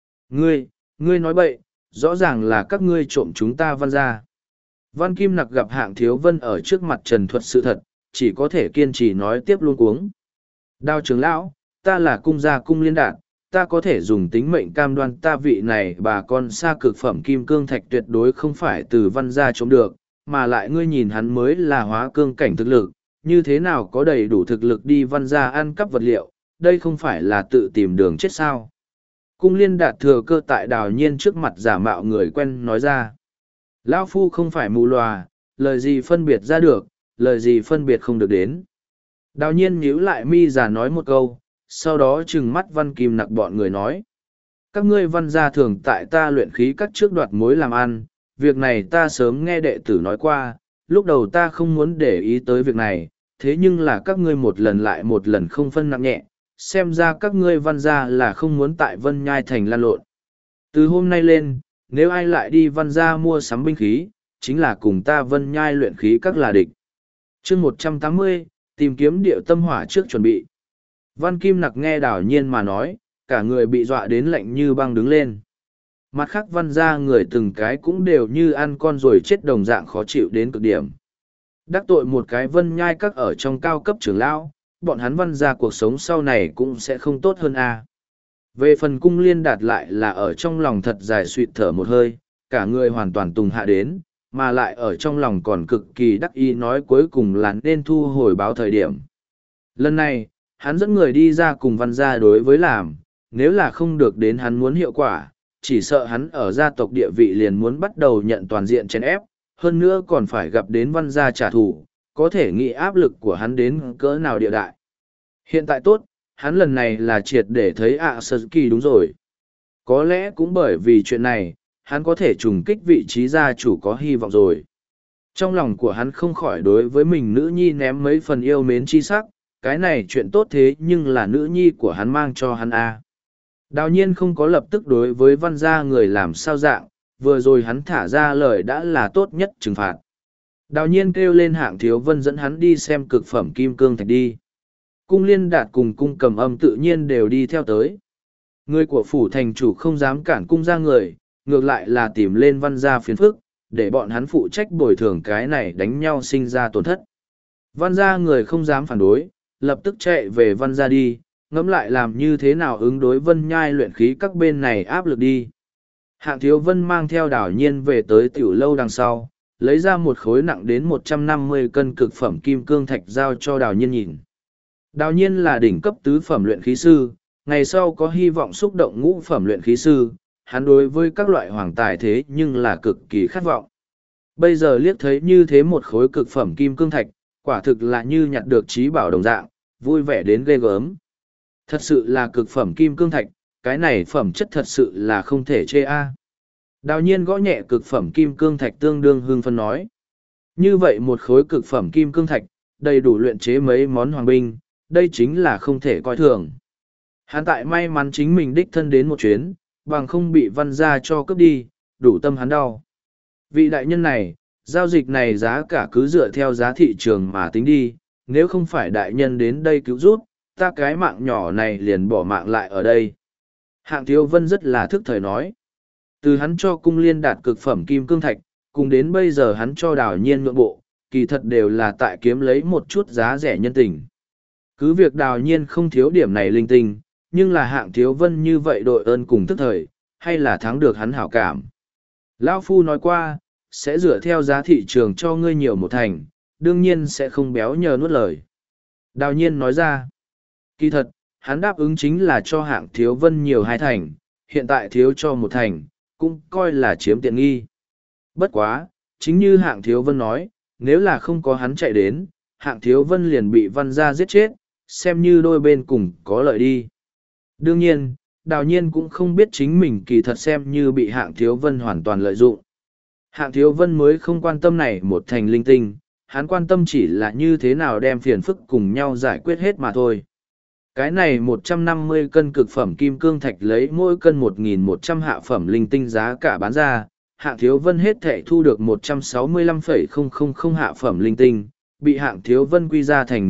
Ngươi nói bậy, rõ ràng là các ngươi trộm chúng ta Văn gia. Văn Kim Nặc gặp Hạng Thiếu Vân ở trước mặt trần thuật sự thật, chỉ có thể kiên trì nói tiếp luôn cuống. Đao trưởng lão, ta là cung gia cung liên đạt, ta có thể dùng tính mệnh cam đoan ta vị này bà con xa cực phẩm kim cương thạch tuyệt đối không phải từ Văn gia trộm được, mà lại ngươi nhìn hắn mới là hóa cương cảnh thực lực, như thế nào có đầy đủ thực lực đi Văn gia ăn cắp vật liệu, đây không phải là tự tìm đường chết sao. Cung liên đạt thừa cơ tại Đào Nhiên trước mặt giả mạo người quen nói ra. Lão phu không phải mù lòa, lời gì phân biệt ra được, lời gì phân biệt không được đến. Đào Nhiên nhíu lại mi giả nói một câu, sau đó trừng mắt Văn Kim Nặc bọn người nói. Các ngươi Văn gia thường tại ta luyện khí các trước đoạt mối làm ăn, việc này ta sớm nghe đệ tử nói qua, lúc đầu ta không muốn để ý tới việc này, thế nhưng là các ngươi một lần lại một lần không phân nặng nhẹ, xem ra các ngươi Văn gia là không muốn tại Vân Nhai Thành lan lộn. Từ hôm nay lên, nếu ai lại đi Văn gia mua sắm binh khí, chính là cùng ta Vân Nhai luyện khí các là địch. Chương 180, tìm kiếm điệu tâm hỏa trước chuẩn bị. Văn Kim Nặc nghe Đào Nhiên mà nói, cả người bị dọa đến lạnh như băng đứng lên. Mặt khác Văn gia người từng cái cũng đều như ăn con rồi chết đồng dạng khó chịu đến cực điểm. Đắc tội một cái Vân Nhai các ở trong cao cấp trưởng lão, bọn hắn Văn gia cuộc sống sau này cũng sẽ không tốt hơn a. Về phần cung liên đạt lại là ở trong lòng thật dài suỵt thở một hơi, cả người hoàn toàn tùng hạ đến, mà lại ở trong lòng còn cực kỳ đắc ý nói cuối cùng là nên thu hồi báo thời điểm. Lần này, hắn dẫn người đi ra cùng Văn gia đối với làm, nếu là không được đến hắn muốn hiệu quả, chỉ sợ hắn ở gia tộc địa vị liền muốn bắt đầu nhận toàn diện chèn ép, hơn nữa còn phải gặp đến Văn gia trả thù, có thể nghĩ áp lực của hắn đến cỡ nào địa đại. Hiện tại tốt, hắn lần này là triệt để thấy Sơ Kỳ đúng rồi. Có lẽ cũng bởi vì chuyện này, hắn có thể trùng kích vị trí gia chủ có hy vọng rồi. Trong lòng của hắn không khỏi đối với mình nữ nhi ném mấy phần yêu mến chi sắc, cái này chuyện tốt thế nhưng là nữ nhi của hắn mang cho hắn a. Đào Nhiên không có lập tức đối với Văn gia người làm sao dạng, vừa rồi hắn thả ra lời đã là tốt nhất trừng phạt. Đào Nhiên kêu lên Hạng Thiếu Vân dẫn hắn đi xem cực phẩm kim cương thạch đi. Cung liên đạt cùng cung cầm âm tự nhiên đều đi theo tới. Người của phủ thành chủ không dám cản cung ra người, ngược lại là tìm lên Văn gia phiền phức, để bọn hắn phụ trách bồi thường cái này đánh nhau sinh ra tổn thất. Văn gia người không dám phản đối, lập tức chạy về Văn gia đi, ngẫm lại làm như thế nào ứng đối Vân Nhai luyện khí các bên này áp lực đi. Hạng Thiếu Vân mang theo Đào Nhiên về tới tiểu lâu đằng sau, lấy ra một khối nặng đến 150 cân cực phẩm kim cương thạch giao cho Đào Nhiên nhìn. Đào Nhiên là đỉnh cấp tứ phẩm luyện khí sư, ngày sau có hy vọng xúc động ngũ phẩm luyện khí sư, hắn đối với các loại hoàng tài thế nhưng là cực kỳ khát vọng. Bây giờ liếc thấy như thế một khối cực phẩm kim cương thạch, quả thực là như nhặt được trí bảo đồng dạng, vui vẻ đến ghê gớm. Thật sự là cực phẩm kim cương thạch, cái này phẩm chất thật sự là không thể chê a. Đào Nhiên gõ nhẹ cực phẩm kim cương thạch tương đương hưng phấn nói. Như vậy một khối cực phẩm kim cương thạch, đầy đủ luyện chế mấy món hoàng binh, đây chính là không thể coi thường. Hắn tại may mắn chính mình đích thân đến một chuyến, bằng không bị Văn gia cho cướp đi, đủ tâm hắn đau. Vị đại nhân này, giao dịch này giá cả cứ dựa theo giá thị trường mà tính đi, nếu không phải đại nhân đến đây cứu giúp, ta cái mạng nhỏ này liền bỏ mạng lại ở đây. Hạng Thiếu Vân rất là thức thời nói. Từ hắn cho cung liên đạt cực phẩm kim cương thạch, cùng đến bây giờ hắn cho Đào Nhiên nhượng bộ, kỳ thật đều là tại kiếm lấy một chút giá rẻ nhân tình. Cứ việc Đào Nhiên không thiếu điểm này linh tinh, nhưng là Hạng Thiếu Vân như vậy đội ơn cùng thức thời, hay là thắng được hắn hảo cảm. Lão Phu nói qua, sẽ dựa theo giá thị trường cho ngươi nhiều một thành, đương nhiên sẽ không béo nhờ nuốt lời. Đào Nhiên nói ra, kỳ thật, hắn đáp ứng chính là cho Hạng Thiếu Vân nhiều hai thành, hiện tại thiếu cho một thành, cũng coi là chiếm tiện nghi. Bất quá, chính như Hạng Thiếu Vân nói, nếu là không có hắn chạy đến, Hạng Thiếu Vân liền bị Văn gia giết chết, xem như đôi bên cùng có lợi đi. Đương nhiên, Đào Nhiên cũng không biết chính mình kỳ thật xem như bị Hạng Thiếu Vân hoàn toàn lợi dụng. Hạng Thiếu Vân mới không quan tâm này một thành linh tinh, hắn quan tâm chỉ là như thế nào đem phiền phức cùng nhau giải quyết hết mà thôi. Cái này 150 cân cực phẩm kim cương thạch lấy mỗi cân 1.100 hạ phẩm linh tinh giá cả bán ra, Hạng Thiếu Vân hết thệ thu được 165,000 hạ phẩm linh tinh, bị Hạng Thiếu Vân quy ra thành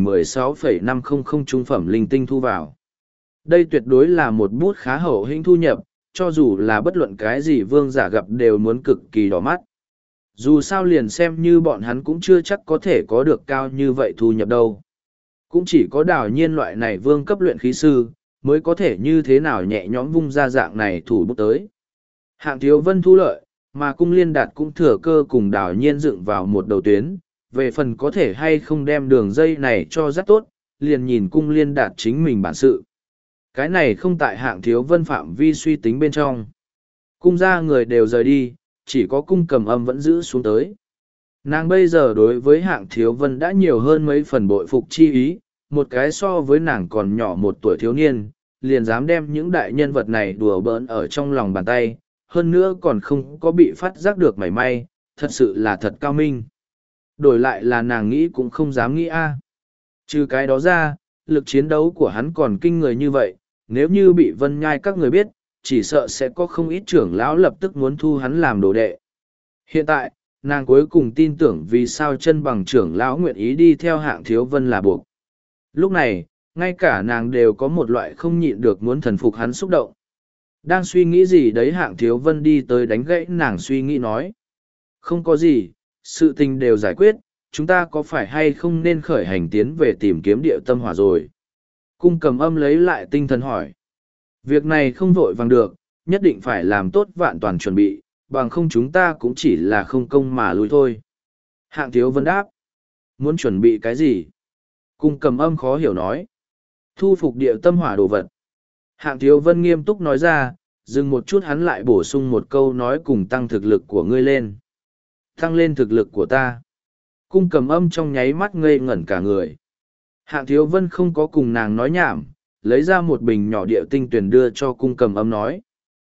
16,500 trung phẩm linh tinh thu vào. Đây tuyệt đối là một bút khá hậu hĩnh thu nhập, cho dù là bất luận cái gì vương giả gặp đều muốn cực kỳ đỏ mắt. Dù sao liền xem như bọn hắn cũng chưa chắc có thể có được cao như vậy thu nhập đâu. Cũng chỉ có Đào Nhiên loại này vương cấp luyện khí sư, mới có thể như thế nào nhẹ nhõm vung ra dạng này thủ bút tới. Hạng Thiếu Vân thu lợi, mà Cung Liên Đạt cũng thừa cơ cùng Đào Nhiên dựng vào một đầu tuyến, về phần có thể hay không đem đường dây này cho rất tốt, liền nhìn Cung Liên Đạt chính mình bản sự. Cái này không tại Hạng Thiếu Vân phạm vi suy tính bên trong. Cung ra người đều rời đi, chỉ có Cung Cầm Âm vẫn giữ xuống tới. Nàng bây giờ đối với Hạng Thiếu Vân đã nhiều hơn mấy phần bội phục chi ý, một cái so với nàng còn nhỏ một tuổi thiếu niên, liền dám đem những đại nhân vật này đùa bỡn ở trong lòng bàn tay, hơn nữa còn không có bị phát giác được mảy may, thật sự là thật cao minh. Đổi lại là nàng nghĩ cũng không dám nghĩ a. Trừ cái đó ra, lực chiến đấu của hắn còn kinh người như vậy, nếu như bị Vân Nhai các người biết, chỉ sợ sẽ có không ít trưởng lão lập tức muốn thu hắn làm đồ đệ. Hiện tại, nàng cuối cùng tin tưởng vì sao chân bằng trưởng lão nguyện ý đi theo Hạng Thiếu Vân là buộc. Lúc này, ngay cả nàng đều có một loại không nhịn được muốn thần phục hắn xúc động. Đang suy nghĩ gì đấy Hạng Thiếu Vân đi tới đánh gãy nàng suy nghĩ nói. Không có gì, sự tình đều giải quyết, chúng ta có phải hay không nên khởi hành tiến về tìm kiếm địa tâm hỏa rồi? Cung Cầm Âm lấy lại tinh thần hỏi. Việc này không vội vàng được, nhất định phải làm tốt vạn toàn chuẩn bị, bằng không chúng ta cũng chỉ là không công mà lui thôi. Hạng Thiếu Vân đáp. Muốn chuẩn bị cái gì? Cung Cầm Âm khó hiểu nói. Thu phục địa tâm hỏa đồ vật. Hạng Thiếu Vân nghiêm túc nói ra, dừng một chút hắn lại bổ sung một câu nói cùng tăng thực lực của ngươi lên. Tăng lên thực lực của ta. Cung Cầm Âm trong nháy mắt ngây ngẩn cả người. Hạng Thiếu Vân không có cùng nàng nói nhảm, lấy ra một bình nhỏ địa tinh tuyển đưa cho Cung Cầm Âm nói.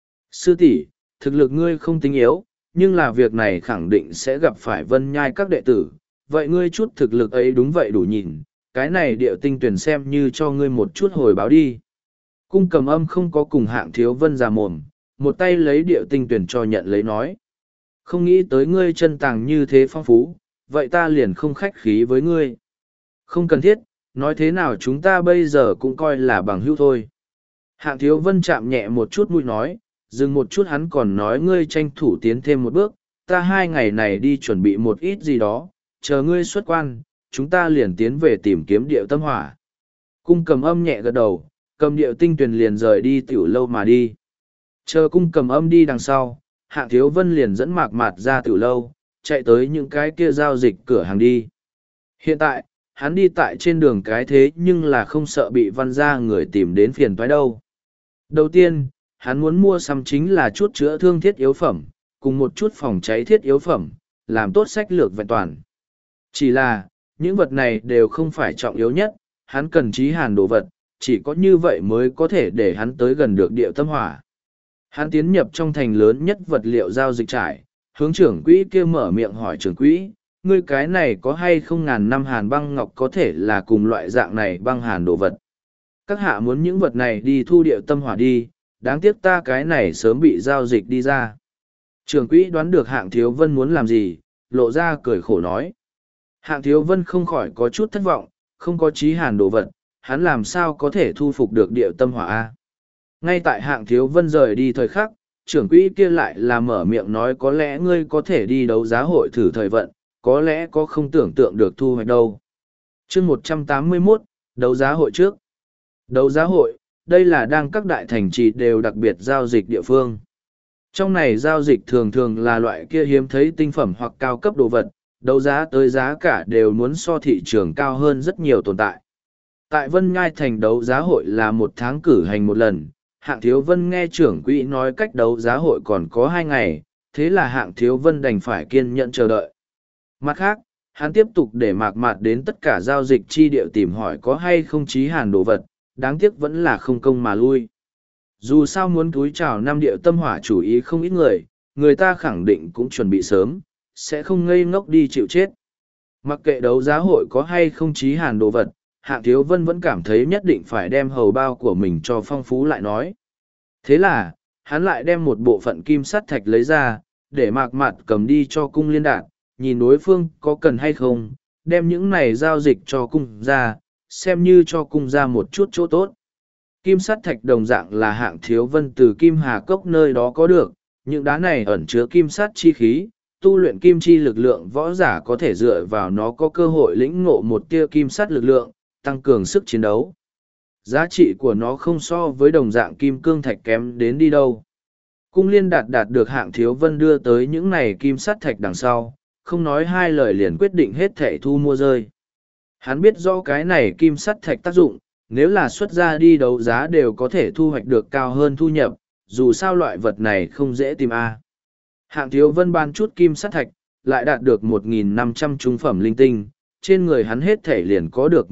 Sư tỷ, thực lực ngươi không tính yếu, nhưng là việc này khẳng định sẽ gặp phải Vân Nhai các đệ tử. Vậy ngươi chút thực lực ấy đúng vậy đủ nhìn, cái này địa tinh tuyển xem như cho ngươi một chút hồi báo đi. Cung Cầm Âm không có cùng Hạng Thiếu Vân ra mồm, một tay lấy địa tinh tuyển cho nhận lấy nói. Không nghĩ tới ngươi chân tàng như thế phong phú, vậy ta liền không khách khí với ngươi. Không cần thiết, nói thế nào chúng ta bây giờ cũng coi là bằng hữu thôi. Hạng Thiếu Vân chạm nhẹ một chút mũi nói, dừng một chút hắn còn nói ngươi tranh thủ tiến thêm một bước, ta 2 ngày này đi chuẩn bị một ít gì đó, chờ ngươi xuất quan, chúng ta liền tiến về tìm kiếm điệu tâm hỏa. Cung Cầm Âm nhẹ gật đầu, cầm điệu tinh tuyền liền rời đi tiểu lâu mà đi. Chờ Cung Cầm Âm đi đằng sau, Hạng Thiếu Vân liền dẫn Mạc Mạt ra tiểu lâu, chạy tới những cái kia giao dịch cửa hàng đi. Hiện tại, hắn đi tại trên đường cái thế nhưng là không sợ bị Văn gia người tìm đến phiền toái đâu. Đầu tiên, hắn muốn mua sắm chính là chút chữa thương thiết yếu phẩm, cùng một chút phòng cháy thiết yếu phẩm, làm tốt sách lược vẹn toàn. Chỉ là, những vật này đều không phải trọng yếu nhất, hắn cần trí hàn đồ vật, chỉ có như vậy mới có thể để hắn tới gần được địa tâm hỏa. Hắn tiến nhập trong thành lớn nhất vật liệu giao dịch trải, hướng trưởng quỹ kia mở miệng hỏi trưởng quỹ, ngươi cái này có hay không ngàn năm hàn băng ngọc có thể là cùng loại dạng này băng hàn đồ vật. Các hạ muốn những vật này đi thu địa tâm hỏa đi, đáng tiếc ta cái này sớm bị giao dịch đi ra. Trưởng quỹ đoán được Hạng Thiếu Vân muốn làm gì, lộ ra cười khổ nói. Hạng Thiếu Vân không khỏi có chút thất vọng, không có trí hàn đồ vật, hắn làm sao có thể thu phục được địa tâm hỏa A. Ngay tại Hạng Thiếu Vân rời đi thời khắc, trưởng quỹ kia lại là mở miệng nói có lẽ ngươi có thể đi đấu giá hội thử thời vận, có lẽ có không tưởng tượng được thu hoạch đâu. Chương 181, đấu giá hội trước. Đấu giá hội, đây là đang các đại thành trì đều đặc biệt giao dịch địa phương. Trong này giao dịch thường thường là loại kia hiếm thấy tinh phẩm hoặc cao cấp đồ vật, đấu giá tới giá cả đều muốn so thị trường cao hơn rất nhiều tồn tại. Tại Vân Nhai thành đấu giá hội là 1 tháng cử hành một lần, Hạng Thiếu Vân nghe trưởng quỹ nói cách đấu giá hội còn có 2 ngày, thế là Hạng Thiếu Vân đành phải kiên nhẫn chờ đợi. Mặt khác, hắn tiếp tục để Mạc Mạt đến tất cả giao dịch chi điệu tìm hỏi có hay không Chí Hàn đồ vật, đáng tiếc vẫn là không công mà lui. Dù sao muốn túi chào năm điệu tâm hỏa chủ ý không ít người ta khẳng định cũng chuẩn bị sớm, sẽ không ngây ngốc đi chịu chết. Mặc kệ đấu giá hội có hay không Chí Hàn đồ vật, Hạng Thiếu Vân vẫn cảm thấy nhất định phải đem hầu bao của mình cho phong phú lại nói. Thế là, hắn lại đem một bộ phận kim sắt thạch lấy ra, để Mạc Mạt cầm đi cho cung liên đạt, nhìn đối phương có cần hay không, đem những này giao dịch cho cung ra, xem như cho cung ra một chút chỗ tốt. Kim sắt thạch đồng dạng là Hạng Thiếu Vân từ Kim Hà Cốc nơi đó có được, những đá này ẩn chứa kim sắt chi khí, tu luyện kim chi lực lượng võ giả có thể dựa vào nó có cơ hội lĩnh ngộ một tia kim sắt lực lượng, tăng cường sức chiến đấu. Giá trị của nó không so với đồng dạng kim cương thạch kém đến đi đâu. Cung liên đạt được Hạng Thiếu Vân đưa tới những này kim sắt thạch đằng sau, không nói hai lời liền quyết định hết thẻ thu mua rơi. Hắn biết rõ cái này kim sắt thạch tác dụng, nếu là xuất ra đi đấu giá đều có thể thu hoạch được cao hơn thu nhập, dù sao loại vật này không dễ tìm a. Hạng Thiếu Vân bán chút kim sắt thạch, lại đạt được 1.500 trung phẩm linh tinh, trên người hắn hết thể liền có được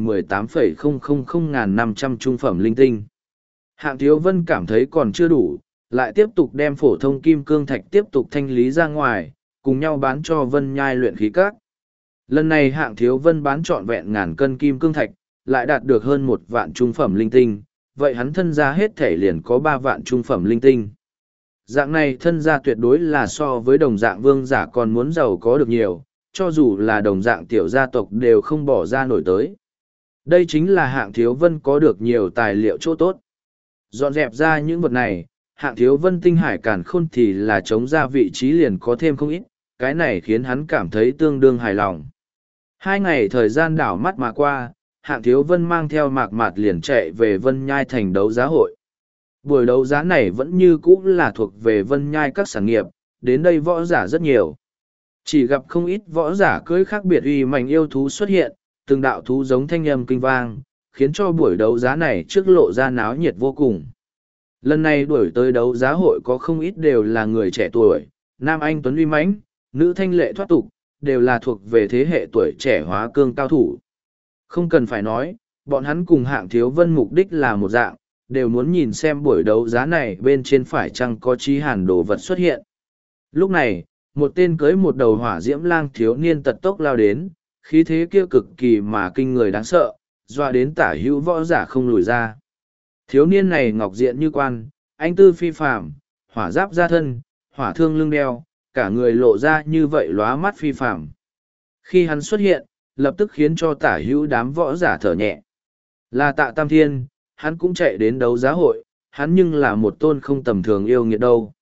18,000 trung phẩm linh tinh. Hạng Thiếu Vân cảm thấy còn chưa đủ, lại tiếp tục đem phổ thông kim cương thạch tiếp tục thanh lý ra ngoài, cùng nhau bán cho Vân Nhai luyện khí các. Lần này Hạng Thiếu Vân bán trọn vẹn 1000 cân kim cương thạch, lại đạt được hơn 1 vạn trung phẩm linh tinh, vậy hắn thân gia hết thể liền có 3 vạn trung phẩm linh tinh. Dạng này thân gia tuyệt đối là so với đồng dạng vương giả còn muốn giàu có được nhiều, cho dù là đồng dạng tiểu gia tộc đều không bỏ ra nổi tới. Đây chính là Hạng Thiếu Vân có được nhiều tài liệu chỗ tốt. Dọn dẹp ra những vật này, Hạng Thiếu Vân tinh hải càn khôn thì là chống ra vị trí liền có thêm không ít, cái này khiến hắn cảm thấy tương đương hài lòng. 2 ngày thời gian đảo mắt mà qua, Hạng Thiếu Vân mang theo Mạc Mạt liền chạy về Vân Nhai thành đấu giá hội. Buổi đấu giá này vẫn như cũ là thuộc về Vân Nhai các sản nghiệp, đến đây võ giả rất nhiều. Chỉ gặp không ít võ giả cưỡi khác biệt uy mạnh yêu thú xuất hiện, từng đạo thú giống thanh âm kinh vang, khiến cho buổi đấu giá này trước lộ ra náo nhiệt vô cùng. Lần này đuổi tới đấu giá hội có không ít đều là người trẻ tuổi, nam anh tuấn uy mãnh, nữ thanh lệ thoát tục, đều là thuộc về thế hệ tuổi trẻ hóa cương cao thủ. Không cần phải nói, bọn hắn cùng Hạng Thiếu Vân mục đích là một dạng, đều muốn nhìn xem buổi đấu giá này bên trên phải chăng có Chí Hàn đồ vật xuất hiện. Lúc này, một tên cưới một đầu hỏa diễm lang thiếu niên tật tốc lao đến, khí thế kia cực kỳ mà kinh người đáng sợ, dọa đến tả hữu võ giả không lùi ra. Thiếu niên này ngọc diện như quan, anh tư phi phàm, hỏa giáp ra thân, hỏa thương lưng đeo, cả người lộ ra như vậy lóa mắt phi phàm. Khi hắn xuất hiện, lập tức khiến cho tả hữu đám võ giả thở nhẹ. Là Tạ Tam Thiên, hắn cũng chạy đến đấu giá hội, hắn nhưng là một tôn không tầm thường yêu nghiệt đâu.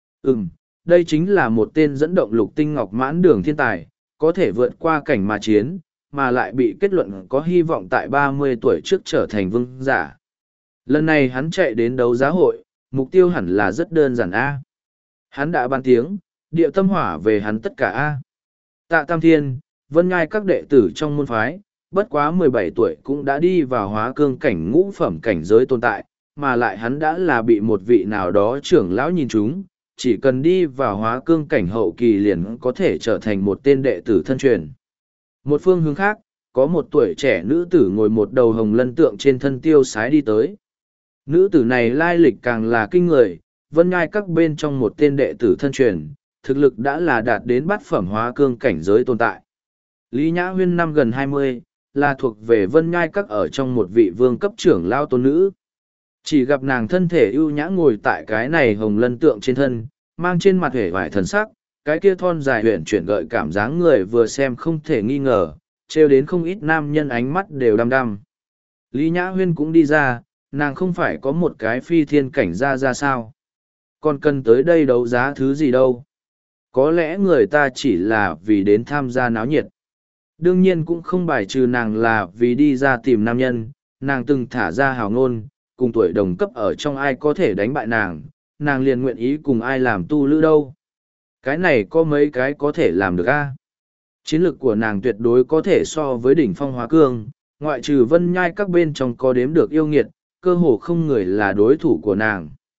Đây chính là một tên dẫn động lục tinh ngọc mãn đường thiên tài, có thể vượt qua cảnh mà chiến, mà lại bị kết luận có hy vọng tại 30 tuổi trước trở thành vương giả. Lần này hắn chạy đến đấu giá hội, mục tiêu hẳn là rất đơn giản A. Hắn đã ban tiếng, điệu tâm hỏa về hắn tất cả A. Tạ Tam Thiên, Vân Nhai các đệ tử trong môn phái, bất quá 17 tuổi cũng đã đi vào hóa cương cảnh ngũ phẩm cảnh giới tồn tại, mà lại hắn đã là bị một vị nào đó trưởng lão nhìn chúng, chỉ cần đi vào hóa cương cảnh hậu kỳ liền có thể trở thành một tên đệ tử thân truyền. Một phương hướng khác, có một tuổi trẻ nữ tử ngồi một đầu hồng lân tượng trên thân tiêu sái đi tới. Nữ tử này lai lịch càng là kinh người, Vân Nhai các bên trong một tên đệ tử thân truyền, thực lực đã là đạt đến bát phẩm hóa cương cảnh giới tồn tại. Lý Nhã Huyên năm gần 20, là thuộc về Vân Nhai các ở trong một vị vương cấp trưởng lao tôn nữ. Chỉ gặp nàng thân thể ưu nhã ngồi tại cái này hồng lân tượng trên thân, mang trên mặt hể vải thần sắc, cái kia thon dài huyền chuyển gợi cảm dáng người vừa xem không thể nghi ngờ, trêu đến không ít nam nhân ánh mắt đều đăm đăm. Lý Nhã Huyên cũng đi ra, nàng không phải có một cái phi thiên cảnh ra sao. Còn cần tới đây đấu giá thứ gì đâu. Có lẽ người ta chỉ là vì đến tham gia náo nhiệt. Đương nhiên cũng không bài trừ nàng là vì đi ra tìm nam nhân, nàng từng thả ra hào ngôn, cùng tuổi đồng cấp ở trong ai có thể đánh bại nàng, nàng liền nguyện ý cùng ai làm tu lữ đâu. Cái này có mấy cái có thể làm được a? Chiến lược của nàng tuyệt đối có thể so với đỉnh phong hóa cương, ngoại trừ Vân Nhai các bên trong có đếm được yêu nghiệt, cơ hồ không người là đối thủ của nàng.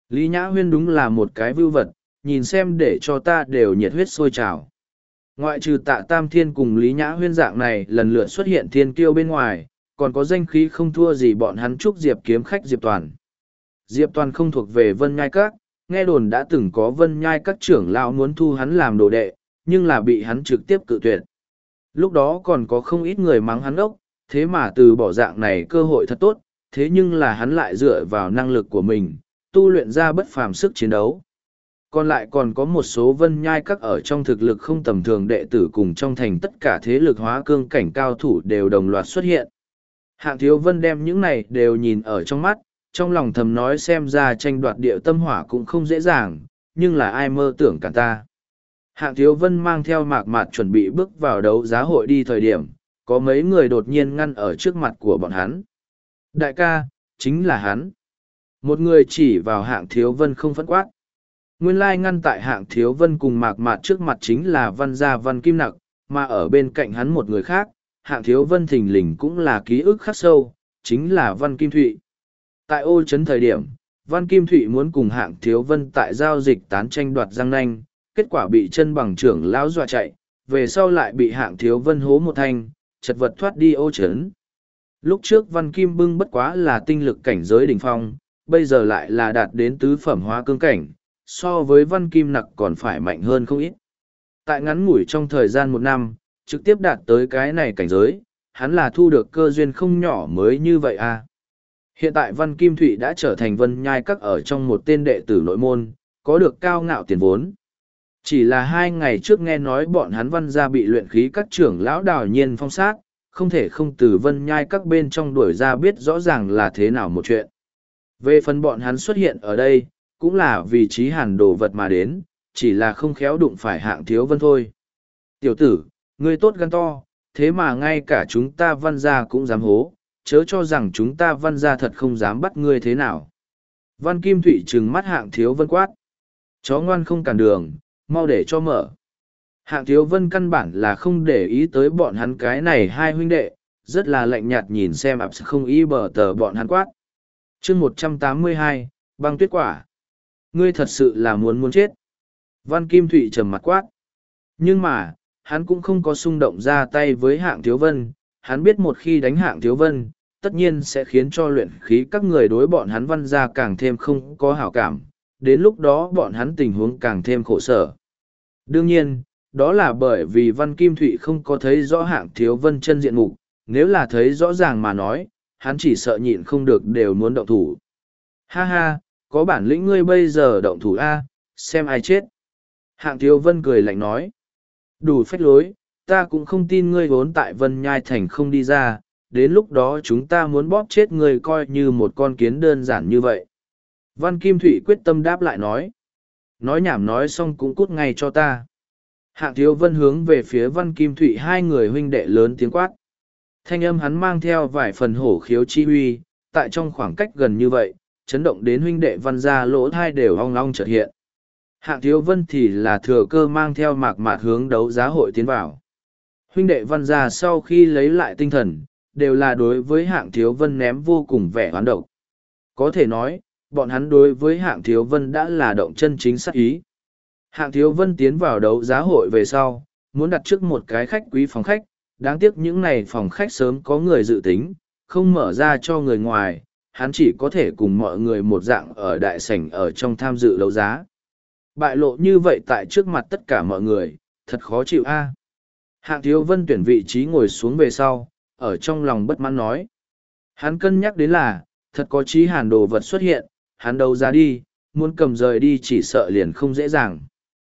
Lý Nhã Huyên đúng là một cái vưu vật, nhìn xem để cho ta đều nhiệt huyết sôi trào. Ngoại trừ Tạ Tam Thiên cùng Lý Nhã Huyên dạng này lần lượt xuất hiện thiên kiêu bên ngoài, còn có danh khí không thua gì bọn hắn Trúc Diệp kiếm khách Diệp Toàn. Diệp Toàn không thuộc về Vân Nhai Các, nghe đồn đã từng có Vân Nhai Các trưởng lão muốn thu hắn làm đồ đệ, nhưng là bị hắn trực tiếp cự tuyệt. Lúc đó còn có không ít người mắng hắn ốc, thế mà từ bỏ dạng này cơ hội thật tốt, thế nhưng là hắn lại dựa vào năng lực của mình, tu luyện ra bất phàm sức chiến đấu. Còn lại còn có một số Vân Nhai Các ở trong thực lực không tầm thường đệ tử cùng trong thành tất cả thế lực hóa cương cảnh cao thủ đều đồng loạt xuất hiện. Hạng Thiếu Vân đem những này đều nhìn ở trong mắt, trong lòng thầm nói xem ra tranh đoạt địa tâm hỏa cũng không dễ dàng, nhưng là ai mơ tưởng cả ta. Hạng Thiếu Vân mang theo Mạc Mạt chuẩn bị bước vào đấu giá hội đi thời điểm, có mấy người đột nhiên ngăn ở trước mặt của bọn hắn. Đại ca, chính là hắn. Một người chỉ vào Hạng Thiếu Vân không phẫn quát. Nguyên lai ngăn tại Hạng Thiếu Vân cùng Mạc Mạt trước mặt chính là Văn Gia Văn Kim Nặc, mà ở bên cạnh hắn một người khác, Hạng Thiếu Vân thình lình cũng là ký ức khắc sâu, chính là Văn Kim Thụy. Tại ô trấn thời điểm, Văn Kim Thụy muốn cùng Hạng Thiếu Vân tại giao dịch tán tranh đoạt răng nanh, kết quả bị chân bằng trưởng lão dọa chạy, về sau lại bị Hạng Thiếu Vân hố một thanh, chật vật thoát đi ô trấn. Lúc trước Văn Kim bưng bất quá là tinh lực cảnh giới đỉnh phong, bây giờ lại là đạt đến tứ phẩm hóa cương cảnh, so với Văn Kim Nặc còn phải mạnh hơn không ít. Tại ngắn ngủi trong thời gian 1 năm, trực tiếp đạt tới cái này cảnh giới, hắn là thu được cơ duyên không nhỏ mới như vậy à. Hiện tại Văn Kim Thụy đã trở thành Vân Nhai Các ở trong một tên đệ tử nội môn, có được cao ngạo tiền vốn. Chỉ là 2 ngày trước nghe nói bọn hắn Văn gia bị luyện khí các trưởng lão Đào Nhiên phong sát, không thể không từ Vân Nhai Các bên trong đuổi ra biết rõ ràng là thế nào một chuyện. Về phần bọn hắn xuất hiện ở đây, cũng là vì Chí Hàn đồ vật mà đến, chỉ là không khéo đụng phải Hạng Thiếu Vân thôi. Tiểu tử, ngươi tốt gan to, thế mà ngay cả chúng ta Văn gia cũng dám hố, chớ cho rằng chúng ta Văn gia thật không dám bắt ngươi thế nào. Văn Kim Thụy trừng mắt Hạng Thiếu Vân quát. Chó ngoan không cản đường, mau để cho mở. Hạng Thiếu Vân căn bản là không để ý tới bọn hắn cái này hai huynh đệ, rất là lạnh nhạt nhìn xem ạp không ý bờ tờ bọn hắn quát. chương 182, băng tuyết quả. Ngươi thật sự là muốn chết. Văn Kim Thụy trầm mặt quát. Nhưng mà, hắn cũng không có xung động ra tay với Hạng Thiếu Vân, hắn biết một khi đánh Hạng Thiếu Vân, tất nhiên sẽ khiến cho luyện khí các người đối bọn hắn Văn gia càng thêm không có hảo cảm, đến lúc đó bọn hắn tình huống càng thêm khổ sở. Đương nhiên, đó là bởi vì Văn Kim Thụy không có thấy rõ Hạng Thiếu Vân chân diện mục, nếu là thấy rõ ràng mà nói, hắn chỉ sợ nhịn không được đều muốn động thủ. Ha ha, có bản lĩnh ngươi bây giờ động thủ A, xem ai chết. Hạng Thiếu Vân cười lạnh nói. Đủ phách lối, ta cũng không tin ngươi vốn tại Vân Nhai Thành không đi ra, đến lúc đó chúng ta muốn bóp chết ngươi coi như một con kiến đơn giản như vậy. Văn Kim Thụy quyết tâm đáp lại nói. Nói nhảm nói xong cũng cút ngay cho ta. Hạng Thiếu Vân hướng về phía Văn Kim Thụy hai người huynh đệ lớn tiếng quát. Thanh âm hắn mang theo vài phần hổ khiếu chi huy, tại trong khoảng cách gần như vậy, chấn động đến huynh đệ Văn gia lỗ thai đều ong long chợt hiện. Hạng Thiếu Vân thì là thừa cơ mang theo Mạc Mạt hướng đấu giá hội tiến vào. Huynh đệ Văn gia sau khi lấy lại tinh thần, đều là đối với Hạng Thiếu Vân ném vô cùng vẻ oán độc. Có thể nói, bọn hắn đối với Hạng Thiếu Vân đã là động chân chính sát ý. Hạng Thiếu Vân tiến vào đấu giá hội về sau, muốn đặt trước một cái khách quý phòng khách, đáng tiếc những này phòng khách sớm có người dự tính, không mở ra cho người ngoài, hắn chỉ có thể cùng mọi người một dạng ở đại sảnh ở trong tham dự đấu giá. Bại lộ như vậy tại trước mặt tất cả mọi người, thật khó chịu a. Hạng Thiếu Vân tuyển vị trí ngồi xuống về sau, ở trong lòng bất mãn nói. Hắn cân nhắc đến là, thật có Chí Hàn đồ vật xuất hiện, hắn đấu giá đi, muốn cầm rời đi chỉ sợ liền không dễ dàng.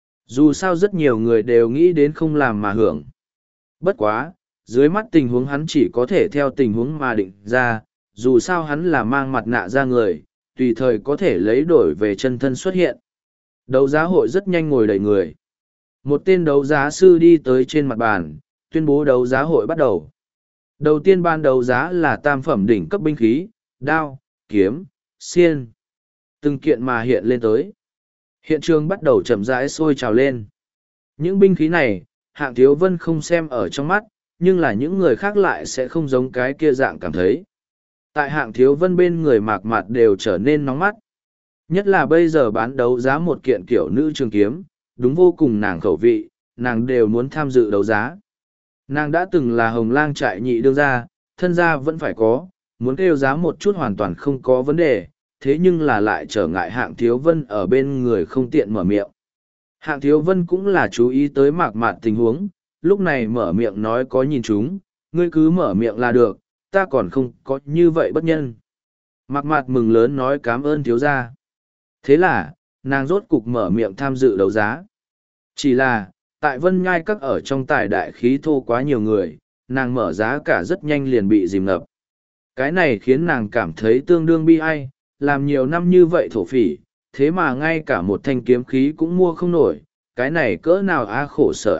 Dù sao rất nhiều người đều nghĩ đến không làm mà hưởng. Bất quá, dưới mắt tình huống hắn chỉ có thể theo tình huống mà định ra, dù sao hắn là mang mặt nạ ra người, tùy thời có thể lấy đổi về chân thân xuất hiện. Đấu giá hội rất nhanh ngồi đầy người. Một tên đấu giá sư đi tới trên mặt bàn, tuyên bố đấu giá hội bắt đầu. Đầu tiên ban đấu giá là tam phẩm đỉnh cấp binh khí, đao, kiếm, xiên. Từng kiện mà hiện lên tới. Hiện trường bắt đầu chậm rãi sôi trào lên. Những binh khí này, Hạng Thiếu Vân không xem ở trong mắt, nhưng là những người khác lại sẽ không giống cái kia dạng cảm thấy. Tại Hạng Thiếu Vân bên người Mạc Mạt đều trở nên nóng mắt. Nhất là bây giờ bán đấu giá một kiện kiểu nữ trường kiếm, đúng vô cùng nàng khẩu vị, nàng đều muốn tham dự đấu giá. Nàng đã từng là hồng lang trại nhị đương gia, thân gia vẫn phải có, muốn kêu giá một chút hoàn toàn không có vấn đề, thế nhưng là lại trở ngại Hạng Thiếu Vân ở bên người không tiện mở miệng. Hạng Thiếu Vân cũng là chú ý tới mạc mạc tình huống, lúc này mở miệng nói có nhìn chúng, ngươi cứ mở miệng là được, ta còn không có như vậy bất nhân. Mạc mạc mừng lớn nói cảm ơn thiếu gia. Thế là, nàng rốt cục mở miệng tham dự đấu giá. Chỉ là, tại Vân Nhai Các ở trong tài đại khí thô quá nhiều người, nàng mở giá cả rất nhanh liền bị dìm ngập. Cái này khiến nàng cảm thấy tương đương bi ai, làm nhiều năm như vậy thổ phỉ, thế mà ngay cả một thanh kiếm khí cũng mua không nổi, cái này cỡ nào khổ sở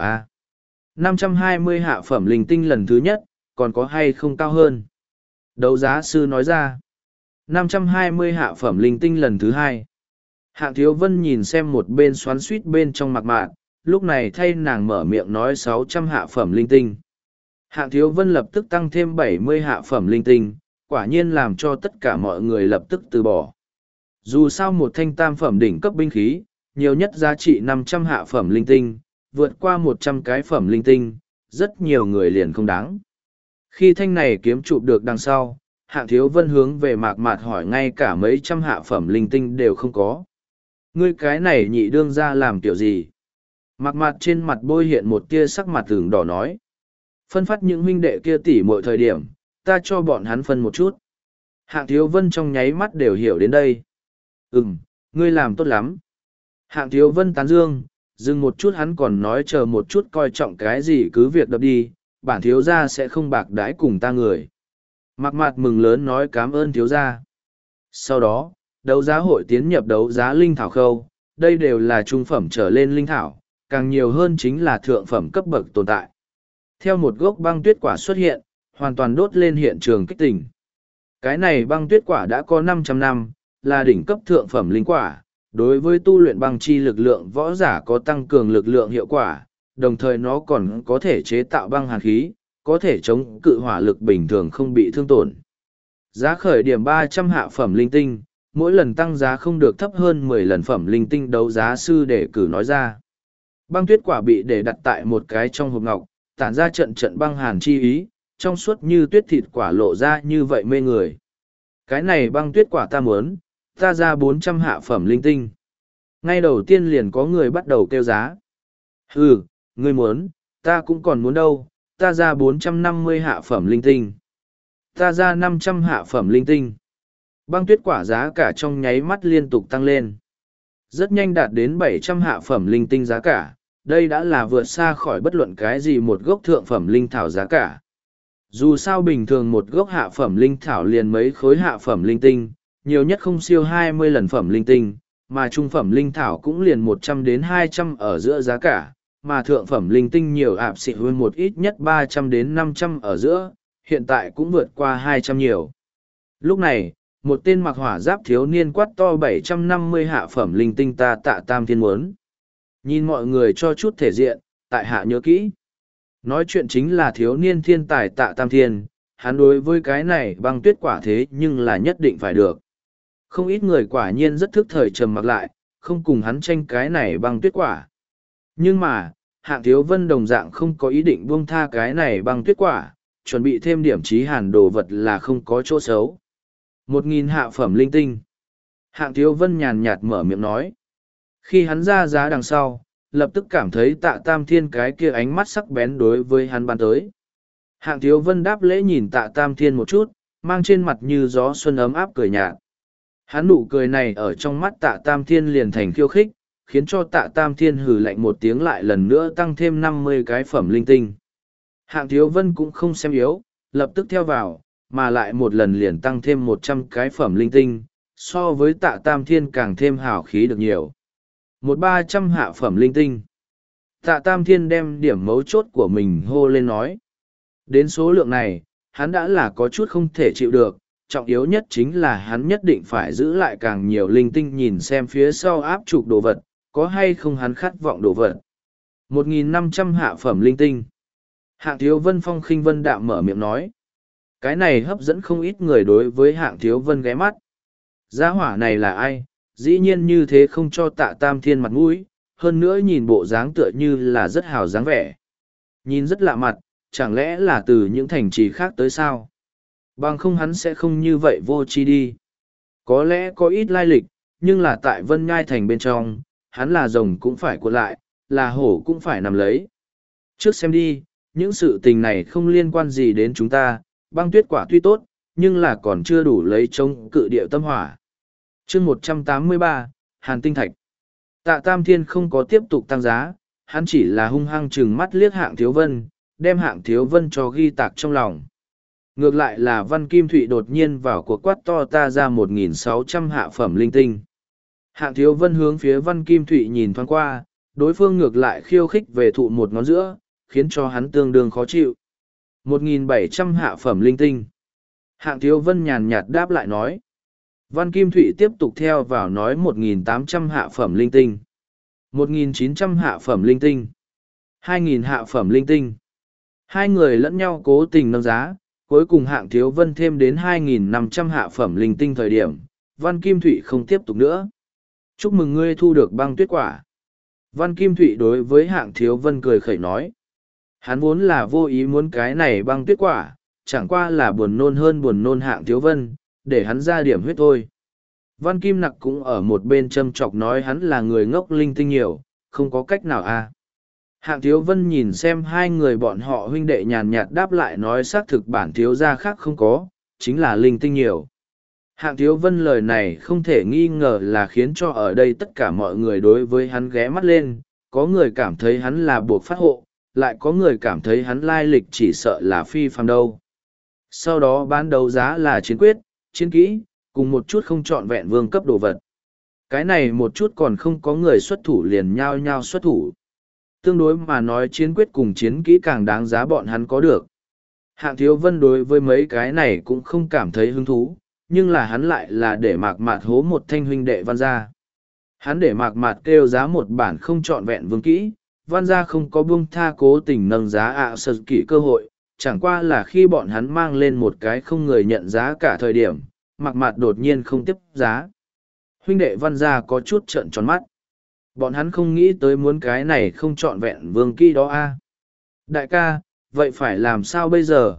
520 hạ phẩm linh tinh lần thứ nhất, còn có hay không cao hơn? Đấu giá sư nói ra. 520 hạ phẩm linh tinh lần thứ hai. Hạng Thiếu Vân nhìn xem một bên xoắn suýt bên trong mặt mạn, lúc này thay nàng mở miệng nói 600 hạ phẩm linh tinh. Hạng Thiếu Vân lập tức tăng thêm 70 hạ phẩm linh tinh, quả nhiên làm cho tất cả mọi người lập tức từ bỏ. Dù sao một thanh tam phẩm đỉnh cấp binh khí, nhiều nhất giá trị 500 hạ phẩm linh tinh, vượt qua 100 cái phẩm linh tinh, rất nhiều người liền không đáng. Khi thanh này kiếm chụp được đằng sau, Hạng Thiếu Vân hướng về mạc mạt hỏi ngay cả mấy trăm hạ phẩm linh tinh đều không có. Ngươi cái này nhị đương ra làm kiểu gì? Mạc mạt trên mặt bôi hiện một tia sắc mặt tưởng đỏ nói. Phân phát những huynh đệ kia tỉ mọi thời điểm, ta cho bọn hắn phân một chút. Hạng Thiếu Vân trong nháy mắt đều hiểu đến đây. Ngươi làm tốt lắm. Hạng Thiếu Vân tán dương, dừng một chút hắn còn nói chờ một chút coi trọng cái gì cứ việc đập đi, bản thiếu gia sẽ không bạc đãi cùng ta người. Mạc mạt mừng lớn nói cảm ơn thiếu gia. Sau đó, đấu giá hội tiến nhập đấu giá linh thảo khâu, đây đều là trung phẩm trở lên linh thảo, càng nhiều hơn chính là thượng phẩm cấp bậc tồn tại. Theo một gốc băng tuyết quả xuất hiện, hoàn toàn đốt lên hiện trường kích tình. Cái này băng tuyết quả đã có 500 năm, là đỉnh cấp thượng phẩm linh quả, đối với tu luyện băng chi lực lượng võ giả có tăng cường lực lượng hiệu quả, đồng thời nó còn có thể chế tạo băng hàn khí, có thể chống cự hỏa lực bình thường không bị thương tổn. Giá khởi điểm 300 hạ phẩm linh tinh, mỗi lần tăng giá không được thấp hơn 10 lần phẩm linh tinh đấu giá sư để cử nói ra. Băng tuyết quả bị để đặt tại một cái trong hộp ngọc, tản ra trận trận băng hàn chi ý, trong suốt như tuyết thịt quả lộ ra như vậy mê người. Cái này băng tuyết quả ta muốn, ta ra 400 hạ phẩm linh tinh. Ngay đầu tiên liền có người bắt đầu kêu giá. Ngươi muốn, ta cũng còn muốn đâu, ta ra 450 hạ phẩm linh tinh. Ta ra 500 hạ phẩm linh tinh. Băng tuyết quả giá cả trong nháy mắt liên tục tăng lên. Rất nhanh đạt đến 700 hạ phẩm linh tinh giá cả, đây đã là vượt xa khỏi bất luận cái gì một gốc thượng phẩm linh thảo giá cả. Dù sao bình thường một gốc hạ phẩm linh thảo liền mấy khối hạ phẩm linh tinh, nhiều nhất không siêu 20 lần phẩm linh tinh, mà trung phẩm linh thảo cũng liền 100 đến 200 ở giữa giá cả, mà thượng phẩm linh tinh nhiều ạp xị hơn một ít nhất 300 đến 500 ở giữa, hiện tại cũng vượt qua 200 nhiều. Lúc này, một tên mặc hỏa giáp thiếu niên quát to 750 hạ phẩm linh tinh ta Tạ Tam Thiên muốn. Nhìn mọi người cho chút thể diện, tại hạ nhớ kỹ. Nói chuyện chính là thiếu niên thiên tài Tạ Tam Thiên, hắn đối với cái này băng tuyết quả thế nhưng là nhất định phải được. Không ít người quả nhiên rất thức thời trầm mặc lại, không cùng hắn tranh cái này băng tuyết quả. Nhưng mà, Hạng Thiếu Vân đồng dạng không có ý định buông tha cái này băng tuyết quả, chuẩn bị thêm điểm trí hàn đồ vật là không có chỗ xấu. 1.000 hạ phẩm linh tinh. Hạng Thiếu Vân nhàn nhạt mở miệng nói. Khi hắn ra giá đằng sau, lập tức cảm thấy Tạ Tam Thiên cái kia ánh mắt sắc bén đối với hắn ban tới. Hạng Thiếu Vân đáp lễ nhìn Tạ Tam Thiên một chút, mang trên mặt như gió xuân ấm áp cười nhạt. Hắn nụ cười này ở trong mắt Tạ Tam Thiên liền thành khiêu khích, khiến cho Tạ Tam Thiên hừ lạnh một tiếng lại lần nữa tăng thêm 50 cái phẩm linh tinh. Hạng Thiếu Vân cũng không xem yếu, lập tức theo vào, mà lại một lần liền tăng thêm 100 cái phẩm linh tinh, so với Tạ Tam Thiên càng thêm hào khí được nhiều. 300 hạ phẩm linh tinh. Tạ Tam Thiên đem điểm mấu chốt của mình hô lên nói. Đến số lượng này, hắn đã là có chút không thể chịu được, trọng yếu nhất chính là hắn nhất định phải giữ lại càng nhiều linh tinh nhìn xem phía sau áp trục đồ vật, có hay không hắn khát vọng đồ vật. 1.500 hạ phẩm linh tinh. Hạng Thiếu Vân phong khinh vân đạm mở miệng nói. Cái này hấp dẫn không ít người đối với Hạng Thiếu Vân ghé mắt. Gia hỏa này là ai? Dĩ nhiên như thế không cho Tạ Tam Thiên mặt mũi, hơn nữa nhìn bộ dáng tựa như là rất hào dáng vẻ. Nhìn rất lạ mặt, chẳng lẽ là từ những thành trì khác tới sao? Bằng không hắn sẽ không như vậy vô tri đi. Có lẽ có ít lai lịch, nhưng là tại Vân Nhai Thành bên trong, hắn là rồng cũng phải cuộn lại, là hổ cũng phải nằm lấy. Trước xem đi, những sự tình này không liên quan gì đến chúng ta, băng tuyết quả tuy tốt, nhưng là còn chưa đủ lấy chống cự địa tâm hỏa. chương 183, Hàn Tinh Thạch. Tạ Tam Thiên không có tiếp tục tăng giá, hắn chỉ là hung hăng chừng mắt liếc Hạng Thiếu Vân, đem Hạng Thiếu Vân cho ghi tạc trong lòng. Ngược lại là Văn Kim Thụy đột nhiên vào cuộc quát to ta ra 1.600 hạ phẩm linh tinh. Hạng Thiếu Vân hướng phía Văn Kim Thụy nhìn thoáng qua, đối phương ngược lại khiêu khích về thụ một ngón giữa, khiến cho hắn tương đương khó chịu. 1.700 hạ phẩm linh tinh. Hạng Thiếu Vân nhàn nhạt đáp lại nói. Văn Kim Thụy tiếp tục theo vào nói 1.800 hạ phẩm linh tinh. 1.900 hạ phẩm linh tinh. 2.000 hạ phẩm linh tinh. Hai người lẫn nhau cố tình nâng giá, cuối cùng Hạng Thiếu Vân thêm đến 2.500 hạ phẩm linh tinh thời điểm, Văn Kim Thụy không tiếp tục nữa. Chúc mừng ngươi thu được băng tuyết quả. Văn Kim Thụy đối với Hạng Thiếu Vân cười khẩy nói. Hắn vốn là vô ý muốn cái này băng tuyết quả, chẳng qua là buồn nôn hơn buồn nôn Hạng Thiếu Vân, để hắn ra điểm huyết thôi. Văn Kim Nặc cũng ở một bên châm chọc nói hắn là người ngốc linh tinh nhiều, không có cách nào à. Hạng Thiếu Vân nhìn xem hai người bọn họ huynh đệ nhàn nhạt đáp lại nói xác thực bản thiếu gia khác không có, chính là linh tinh nhiều. Hạng Thiếu Vân lời này không thể nghi ngờ là khiến cho ở đây tất cả mọi người đối với hắn ghé mắt lên, có người cảm thấy hắn là buộc phát hộ, lại có người cảm thấy hắn lai lịch chỉ sợ là phi phàm đâu. Sau đó bán đấu giá là chiến quyết, chiến kỹ, cùng một chút không trọn vẹn vương cấp đồ vật. Cái này một chút còn không có người xuất thủ liền nhao nhao xuất thủ. Tương đối mà nói chiến quyết cùng chiến kỹ càng đáng giá bọn hắn có được. Hạng Thiếu Vân đối với mấy cái này cũng không cảm thấy hứng thú, nhưng là hắn lại là để Mạc Mạt hố một thanh huynh đệ Văn gia. Hắn để Mạc Mạt kêu giá một bản không trọn vẹn vương kỹ, Văn gia không có buông tha cố tình nâng giá sơ kỷ cơ hội, chẳng qua là khi bọn hắn mang lên một cái không người nhận giá cả thời điểm, Mạc Mạt đột nhiên không tiếp giá. Huynh đệ Văn gia có chút trợn tròn mắt. Bọn hắn không nghĩ tới muốn cái này không trọn vẹn vương kỹ đó a. Đại ca, vậy phải làm sao bây giờ?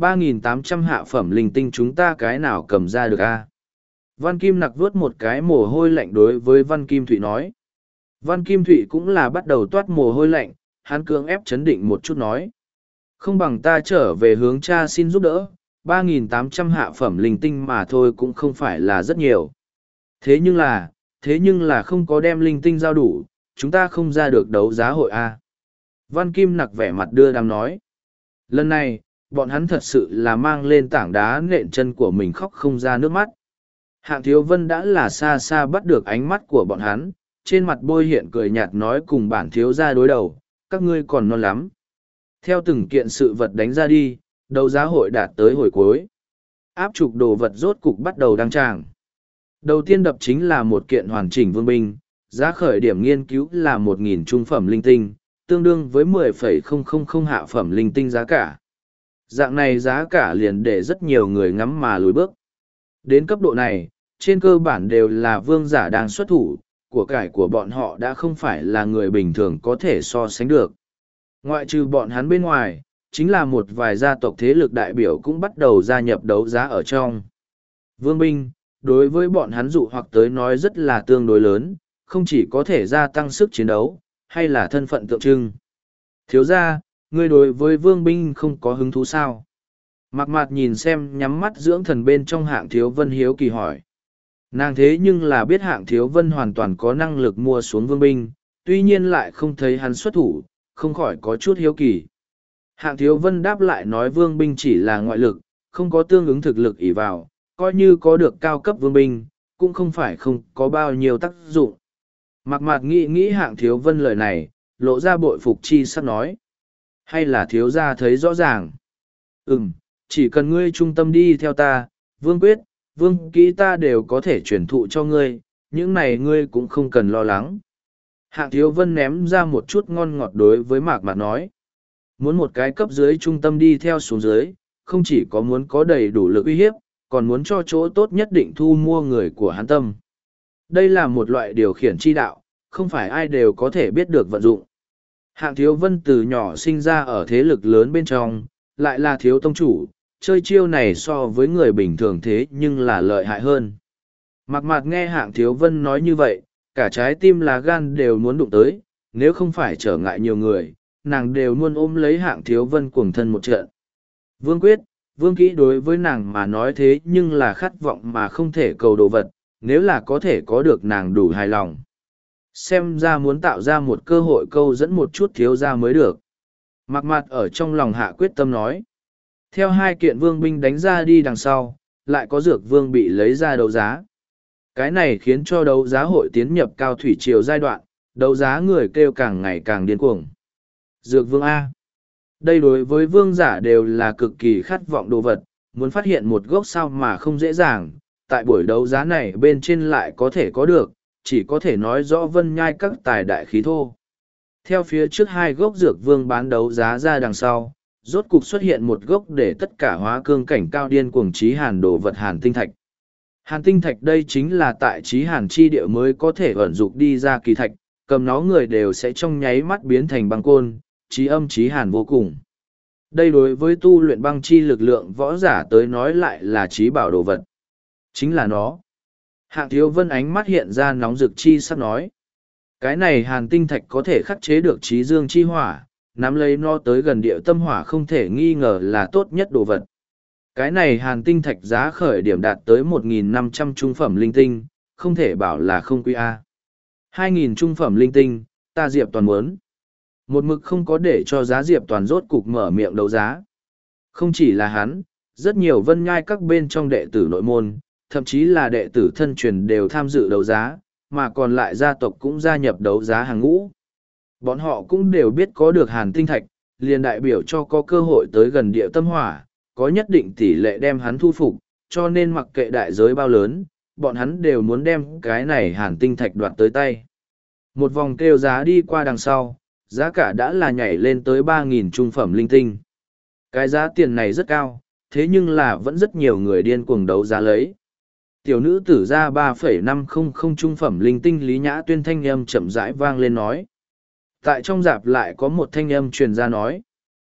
3.800 hạ phẩm linh tinh chúng ta cái nào cầm ra được a? Văn Kim Nặc vuốt một cái mồ hôi lạnh đối với Văn Kim Thụy nói. Văn Kim Thụy cũng là bắt đầu toát mồ hôi lạnh, hắn cưỡng ép chấn định một chút nói. Không bằng ta trở về hướng cha xin giúp đỡ, 3.800 hạ phẩm linh tinh mà thôi cũng không phải là rất nhiều. Thế nhưng là không có đem linh tinh giao đủ, chúng ta không ra được đấu giá hội a. Văn Kim Nặc vẻ mặt đưa đám nói. Lần này, bọn hắn thật sự là mang lên tảng đá nện chân của mình khóc không ra nước mắt. Hạng Thiếu Vân đã là xa xa bắt được ánh mắt của bọn hắn, trên mặt bôi hiện cười nhạt nói cùng bản thiếu gia đối đầu, các ngươi còn non lắm. Theo từng kiện sự vật đánh ra đi, đấu giá hội đạt tới hồi cuối. Áp trục đồ vật rốt cục bắt đầu đăng tràng. Đầu tiên đập chính là một kiện hoàn chỉnh vương binh, giá khởi điểm nghiên cứu là 1.000 trung phẩm linh tinh, tương đương với 10,000 hạ phẩm linh tinh giá cả. Dạng này giá cả liền để rất nhiều người ngắm mà lùi bước. Đến cấp độ này, trên cơ bản đều là vương giả đang xuất thủ, của cải của bọn họ đã không phải là người bình thường có thể so sánh được. Ngoại trừ bọn hắn bên ngoài, chính là một vài gia tộc thế lực đại biểu cũng bắt đầu gia nhập đấu giá ở trong. Vương binh, đối với bọn hắn dụ hoặc tới nói rất là tương đối lớn, không chỉ có thể gia tăng sức chiến đấu, hay là thân phận tượng trưng. Thiếu gia, ngươi đối với vương binh không có hứng thú sao? Mạc Mạt nhìn xem nhắm mắt dưỡng thần bên trong Hạng Thiếu Vân hiếu kỳ hỏi. Nàng thế nhưng là biết Hạng Thiếu Vân hoàn toàn có năng lực mua xuống vương binh, tuy nhiên lại không thấy hắn xuất thủ, không khỏi có chút hiếu kỳ. Hạng Thiếu Vân đáp lại nói vương binh chỉ là ngoại lực, không có tương ứng thực lực ỷ vào, coi như có được cao cấp vương binh, cũng không phải không có bao nhiêu tác dụng. Mạc Mạt nghĩ Hạng Thiếu Vân lời này, lộ ra bội phục chi sắc nói. Hay là thiếu gia thấy rõ ràng? Chỉ cần ngươi trung tâm đi theo ta, vương quyết, vương kỹ ta đều có thể truyền thụ cho ngươi, những này ngươi cũng không cần lo lắng. Hạng Thiếu Vân ném ra một chút ngon ngọt đối với Mạc Mạt nói. Muốn một cái cấp dưới trung tâm đi theo xuống dưới, không chỉ có muốn có đầy đủ lực uy hiếp, còn muốn cho chỗ tốt nhất định thu mua người của hắn tâm. Đây là một loại điều khiển chi đạo, không phải ai đều có thể biết được vận dụng. Hạng Thiếu Vân từ nhỏ sinh ra ở thế lực lớn bên trong, lại là thiếu tông chủ, chơi chiêu này so với người bình thường thế nhưng là lợi hại hơn. Mạc Mạc nghe Hạng Thiếu Vân nói như vậy, cả trái tim lá gan đều muốn đụng tới, nếu không phải trở ngại nhiều người, nàng đều muốn ôm lấy Hạng Thiếu Vân cuồng thân một trận. Vương Quyết, Vương Kỹ đối với nàng mà nói thế nhưng là khát vọng mà không thể cầu đồ vật, nếu là có thể có được nàng đủ hài lòng. Xem ra muốn tạo ra một cơ hội câu dẫn một chút thiếu ra mới được. Mạc Mạc ở trong lòng hạ quyết tâm nói. Theo hai kiện vương binh đánh ra đi đằng sau, lại có dược vương bị lấy ra đấu giá. Cái này khiến cho đấu giá hội tiến nhập cao thủy triều giai đoạn, đấu giá người kêu càng ngày càng điên cuồng. Dược vương A. Đây đối với vương giả đều là cực kỳ khát vọng đồ vật, muốn phát hiện một gốc sao mà không dễ dàng, tại buổi đấu giá này bên trên lại có thể có được, chỉ có thể nói rõ vân nhai các tài đại khí thô. Theo phía trước hai gốc dược vương bán đấu giá ra đằng sau, rốt cục xuất hiện một gốc để tất cả hóa cương cảnh cao điên cuồng trí hàn đồ vật hàn tinh thạch. Hàn tinh thạch đây chính là tại trí hàn chi địa mới có thể ẩn dục đi ra kỳ thạch, cầm nó người đều sẽ trong nháy mắt biến thành băng côn, trí âm trí hàn vô cùng. Đây đối với tu luyện băng chi lực lượng võ giả tới nói lại là trí bảo đồ vật. Chính là nó. Hạng Thiếu Vân ánh mắt hiện ra nóng rực chi sắp nói. Cái này hàn tinh thạch có thể khắc chế được trí dương chi hỏa, nắm lấy nó tới gần địa tâm hỏa không thể nghi ngờ là tốt nhất đồ vật. Cái này hàn tinh thạch giá khởi điểm đạt tới 1.500 trung phẩm linh tinh, không thể bảo là không quý A. 2.000 trung phẩm linh tinh, ta Diệp Toàn muốn. Một mực không có để cho giá Diệp Toàn rốt cục mở miệng đấu giá. Không chỉ là hắn, rất nhiều vân nhai các bên trong đệ tử nội môn, thậm chí là đệ tử thân truyền đều tham dự đấu giá, mà còn lại gia tộc cũng gia nhập đấu giá hàng ngũ. Bọn họ cũng đều biết có được hàn tinh thạch, liền đại biểu cho có cơ hội tới gần địa tâm hỏa, có nhất định tỷ lệ đem hắn thu phục, cho nên mặc kệ đại giới bao lớn, bọn hắn đều muốn đem cái này hàn tinh thạch đoạt tới tay. Một vòng kêu giá đi qua đằng sau, giá cả đã là nhảy lên tới 3.000 trung phẩm linh tinh. Cái giá tiền này rất cao, thế nhưng là vẫn rất nhiều người điên cuồng đấu giá lấy. Tiểu nữ tử ra 3,500 trung phẩm linh tinh Lý Nhã Tuyên thanh âm chậm rãi vang lên nói. Tại trong dạp lại có một thanh âm truyền ra nói.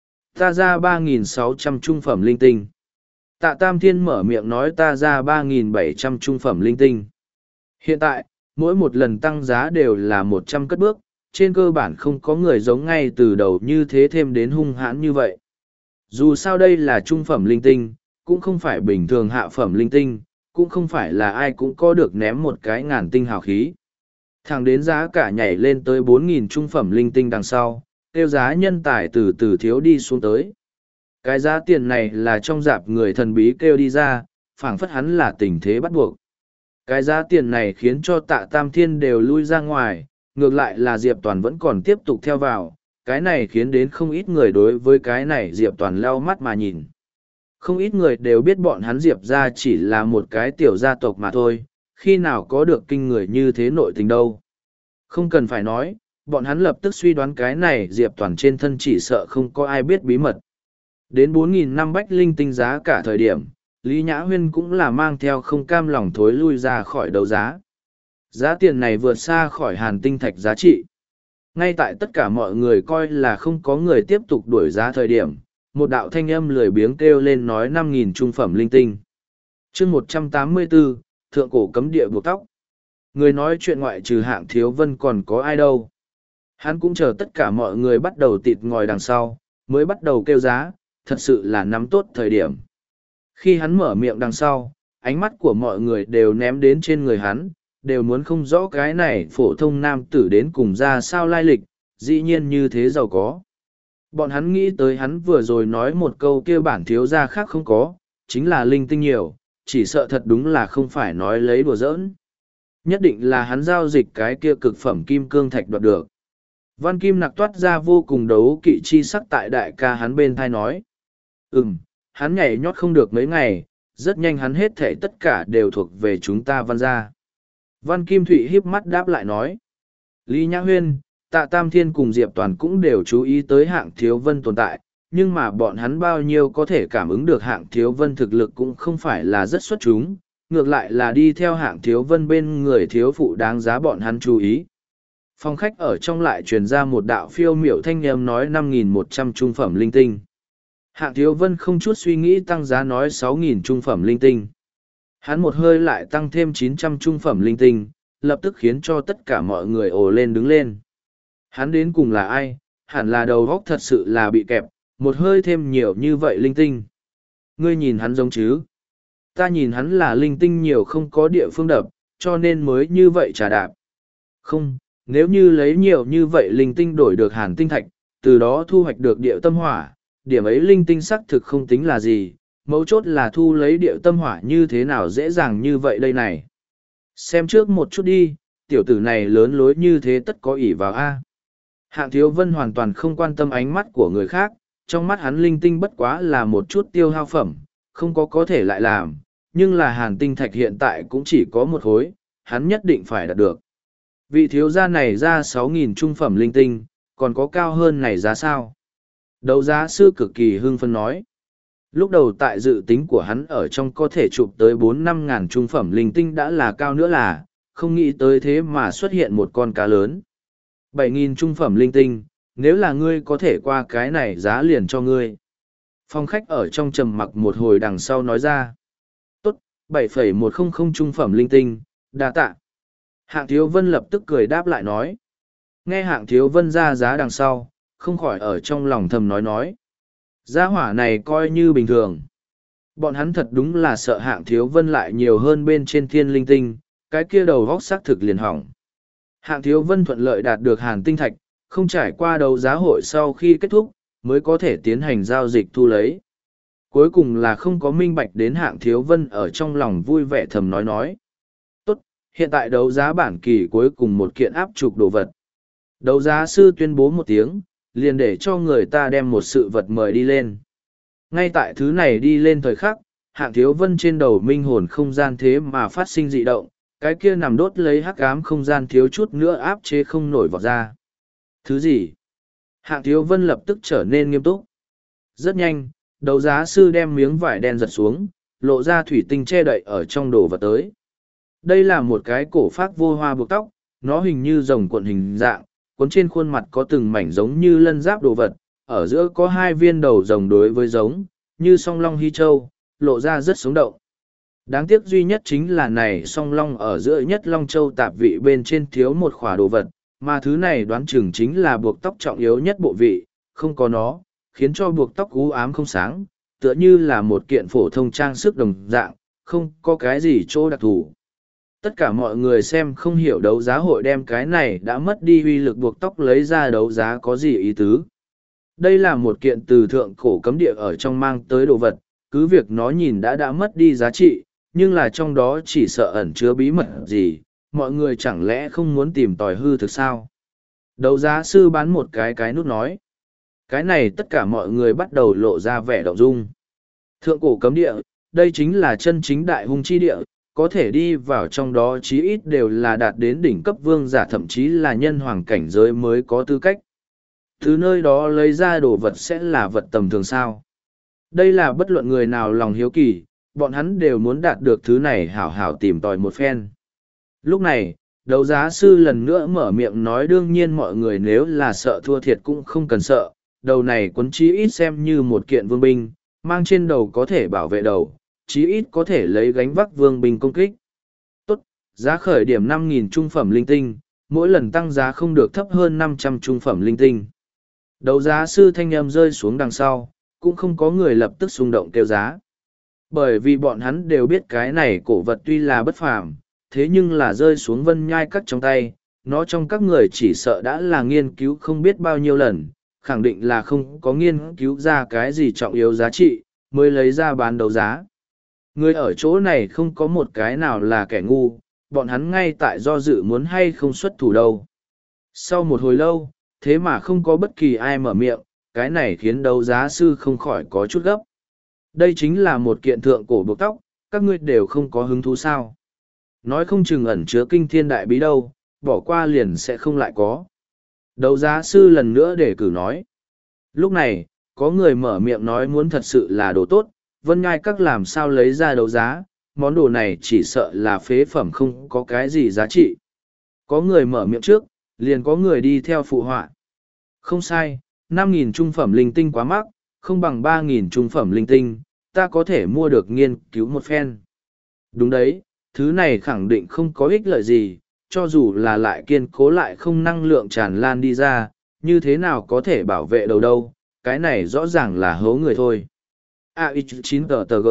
Ta ra 3.600 trung phẩm linh tinh. Tạ Tam Thiên mở miệng nói ta ra 3.700 trung phẩm linh tinh. Hiện tại, mỗi một lần tăng giá đều là 100 cất bước, trên cơ bản không có người giống ngay từ đầu như thế thêm đến hung hãn như vậy. Dù sao đây là trung phẩm linh tinh, cũng không phải bình thường hạ phẩm linh tinh, cũng không phải là ai cũng có được ném một cái ngàn tinh hào khí. Thẳng đến giá cả nhảy lên tới 4.000 trung phẩm linh tinh đằng sau, tiêu giá nhân tài từ từ thiếu đi xuống tới. Cái giá tiền này là trong dạp người thần bí kêu đi ra, phảng phất hắn là tình thế bắt buộc. Cái giá tiền này khiến cho Tạ Tam Thiên đều lui ra ngoài, ngược lại là Diệp Toàn vẫn còn tiếp tục theo vào, cái này khiến đến không ít người đối với cái này Diệp Toàn lau mắt mà nhìn. Không ít người đều biết bọn hắn Diệp ra chỉ là một cái tiểu gia tộc mà thôi, khi nào có được kinh người như thế nội tình đâu. Không cần phải nói, bọn hắn lập tức suy đoán cái này Diệp Toàn trên thân chỉ sợ không có ai biết bí mật. Đến 4.000 năm bách linh tinh giá cả thời điểm, Lý Nhã Huyên cũng là mang theo không cam lòng thối lui ra khỏi đấu giá. Giá tiền này vượt xa khỏi hàn tinh thạch giá trị. Ngay tại tất cả mọi người coi là không có người tiếp tục đuổi giá thời điểm, một đạo thanh âm lười biếng kêu lên nói 5.000 trung phẩm linh tinh. chương 184, Thượng Cổ Cấm Địa buộc tóc. Người nói chuyện ngoại trừ Hạng Thiếu Vân còn có ai đâu. Hắn cũng chờ tất cả mọi người bắt đầu tịt ngòi đằng sau, mới bắt đầu kêu giá, thật sự là nắm tốt thời điểm. Khi hắn mở miệng đằng sau, ánh mắt của mọi người đều ném đến trên người hắn, đều muốn không rõ cái này phổ thông nam tử đến cùng ra sao lai lịch, dĩ nhiên như thế giàu có. Bọn hắn nghĩ tới hắn vừa rồi nói một câu kia bản thiếu gia khác không có, chính là linh tinh nhiều, chỉ sợ thật đúng là không phải nói lấy đùa giỡn. Nhất định là hắn giao dịch cái kia cực phẩm kim cương thạch đoạt được. Văn Kim Nặc toát ra vô cùng đấu kỵ chi sắc tại đại ca hắn bên thai nói. Hắn nhảy nhót không được mấy ngày, rất nhanh hắn hết thể tất cả đều thuộc về chúng ta Văn gia. Văn Kim Thụy híp mắt đáp lại nói. Lý Nhã Huyên, Tạ Tam Thiên cùng Diệp Toàn cũng đều chú ý tới Hạng Thiếu Vân tồn tại, nhưng mà bọn hắn bao nhiêu có thể cảm ứng được Hạng Thiếu Vân thực lực cũng không phải là rất xuất chúng, ngược lại là đi theo Hạng Thiếu Vân bên người thiếu phụ đáng giá bọn hắn chú ý. Phòng khách ở trong lại truyền ra một đạo phiêu miểu thanh âm nói 5.100 trung phẩm linh tinh. Hạng Thiếu Vân không chút suy nghĩ tăng giá nói 6.000 trung phẩm linh tinh. Hắn một hơi lại tăng thêm 900 trung phẩm linh tinh, lập tức khiến cho tất cả mọi người ồ lên đứng lên. Hắn đến cùng là ai? Hẳn là đầu óc thật sự là bị kẹp, một hơi thêm nhiều như vậy linh tinh. Ngươi nhìn hắn giống chứ? Ta nhìn hắn là linh tinh nhiều không có địa phương đập, cho nên mới như vậy trả đạp. Không, nếu như lấy nhiều như vậy linh tinh đổi được hàn tinh thạch, từ đó thu hoạch được địa tâm hỏa, điểm ấy linh tinh xác thực không tính là gì, mấu chốt là thu lấy địa tâm hỏa như thế nào dễ dàng như vậy đây này. Xem trước một chút đi, tiểu tử này lớn lối như thế tất có ỷ vào A. Hạng Thiếu Vân hoàn toàn không quan tâm ánh mắt của người khác, trong mắt hắn linh tinh bất quá là một chút tiêu hao phẩm, không có thể lại làm, nhưng là hàn tinh thạch hiện tại cũng chỉ có một khối, hắn nhất định phải đạt được. Vị thiếu gia này ra 6.000 trung phẩm linh tinh, còn có cao hơn này giá sao? Đấu giá sư cực kỳ hưng phấn nói. Lúc đầu tại dự tính của hắn ở trong có thể chụp tới 4-5 ngàn trung phẩm linh tinh đã là cao nữa là, không nghĩ tới thế mà xuất hiện một con cá lớn. 7.000 trung phẩm linh tinh, nếu là ngươi có thể qua cái này giá liền cho ngươi. Phòng khách ở trong trầm mặc một hồi đằng sau nói ra. Tốt, 7,100 trung phẩm linh tinh, đa tạ. Hạng Thiếu Vân lập tức cười đáp lại nói. Nghe Hạng Thiếu Vân ra giá đằng sau, không khỏi ở trong lòng thầm nói. Giá hỏa này coi như bình thường. Bọn hắn thật đúng là sợ Hạng Thiếu Vân lại nhiều hơn bên trên thiên linh tinh, cái kia đầu vóc xác thực liền hỏng. Hạng Thiếu Vân thuận lợi đạt được hàn tinh thạch, không trải qua đấu giá hội sau khi kết thúc, mới có thể tiến hành giao dịch thu lấy. Cuối cùng là không có minh bạch đến Hạng Thiếu Vân ở trong lòng vui vẻ thầm nói. Tốt, hiện tại đấu giá bản kỳ cuối cùng một kiện áp trục đồ vật. Đấu giá sư tuyên bố một tiếng, liền để cho người ta đem một sự vật mời đi lên. Ngay tại thứ này đi lên thời khắc, Hạng Thiếu Vân trên đầu minh hồn không gian thế mà phát sinh dị động, cái kia nằm đốt lấy hắc ám không gian thiếu chút nữa áp chế không nổi vọt ra. Thứ gì? Hạng Thiếu Vân lập tức trở nên nghiêm túc. Rất nhanh, đấu giá sư đem miếng vải đen giật xuống, lộ ra thủy tinh che đậy ở trong đồ vật tới. Đây là một cái cổ phác vô hoa buộc tóc, nó hình như rồng cuộn hình dạng, cuốn trên khuôn mặt có từng mảnh giống như lân giáp đồ vật, ở giữa có hai viên đầu rồng đối với giống, như song long hy châu, lộ ra rất sống động. Đáng tiếc duy nhất chính là này song long ở giữa nhất long châu tạp vị bên trên thiếu một khỏa đồ vật, mà thứ này đoán chừng chính là buộc tóc trọng yếu nhất bộ vị, không có nó, khiến cho buộc tóc u ám không sáng, tựa như là một kiện phổ thông trang sức đồng dạng, không có cái gì chỗ đặc thù. Tất cả mọi người xem không hiểu đấu giá hội đem cái này đã mất đi uy lực buộc tóc lấy ra đấu giá có gì ý tứ. Đây là một kiện từ thượng cổ cấm địa ở trong mang tới đồ vật, cứ việc nó nhìn đã mất đi giá trị, nhưng là trong đó chỉ sợ ẩn chứa bí mật gì, mọi người chẳng lẽ không muốn tìm tòi hư thực sao? Đấu giá sư bán một cái nút nói. Cái này tất cả mọi người bắt đầu lộ ra vẻ động dung. Thượng cổ cấm địa, đây chính là chân chính đại hung chi địa, có thể đi vào trong đó chí ít đều là đạt đến đỉnh cấp vương giả thậm chí là nhân hoàng cảnh giới mới có tư cách. Từ nơi đó lấy ra đồ vật sẽ là vật tầm thường sao. Đây là bất luận người nào lòng hiếu kỳ, bọn hắn đều muốn đạt được thứ này hảo hảo tìm tòi một phen. Lúc này, đấu giá sư lần nữa mở miệng nói đương nhiên mọi người nếu là sợ thua thiệt cũng không cần sợ, đầu này quấn chí ít xem như một kiện vương binh, mang trên đầu có thể bảo vệ đầu, chí ít có thể lấy gánh vác vương binh công kích. Tốt, giá khởi điểm 5.000 trung phẩm linh tinh, mỗi lần tăng giá không được thấp hơn 500 trung phẩm linh tinh. Đấu giá sư thanh âm rơi xuống đằng sau, cũng không có người lập tức xung động kêu giá. Bởi vì bọn hắn đều biết cái này cổ vật tuy là bất phàm, thế nhưng là rơi xuống vân nhai cắt trong tay, nó trong các người chỉ sợ đã là nghiên cứu không biết bao nhiêu lần, khẳng định là không có nghiên cứu ra cái gì trọng yếu giá trị, mới lấy ra bán đấu giá. Người ở chỗ này không có một cái nào là kẻ ngu, bọn hắn ngay tại do dự muốn hay không xuất thủ đâu. Sau một hồi lâu, thế mà không có bất kỳ ai mở miệng, cái này khiến đấu giá sư không khỏi có chút gấp. Đây chính là một kiện thượng cổ buộc tóc, các ngươi đều không có hứng thú sao. Nói không chừng ẩn chứa kinh thiên đại bí đâu, bỏ qua liền sẽ không lại có. Đấu giá sư lần nữa để cử nói. Lúc này, có người mở miệng nói muốn thật sự là đồ tốt, Vân Ngai Các làm sao lấy ra đấu giá, món đồ này chỉ sợ là phế phẩm không có cái gì giá trị. Có người mở miệng trước, liền có người đi theo phụ họa. Không sai, 5.000 trung phẩm linh tinh quá mắc, không bằng 3.000 trung phẩm linh tinh, ta có thể mua được nghiên cứu một phen. Đúng đấy, thứ này khẳng định không có ích lợi gì, cho dù là lại kiên cố lại không năng lượng tràn lan đi ra, như thế nào có thể bảo vệ đầu đâu, cái này rõ ràng là hố người thôi. AX9TTG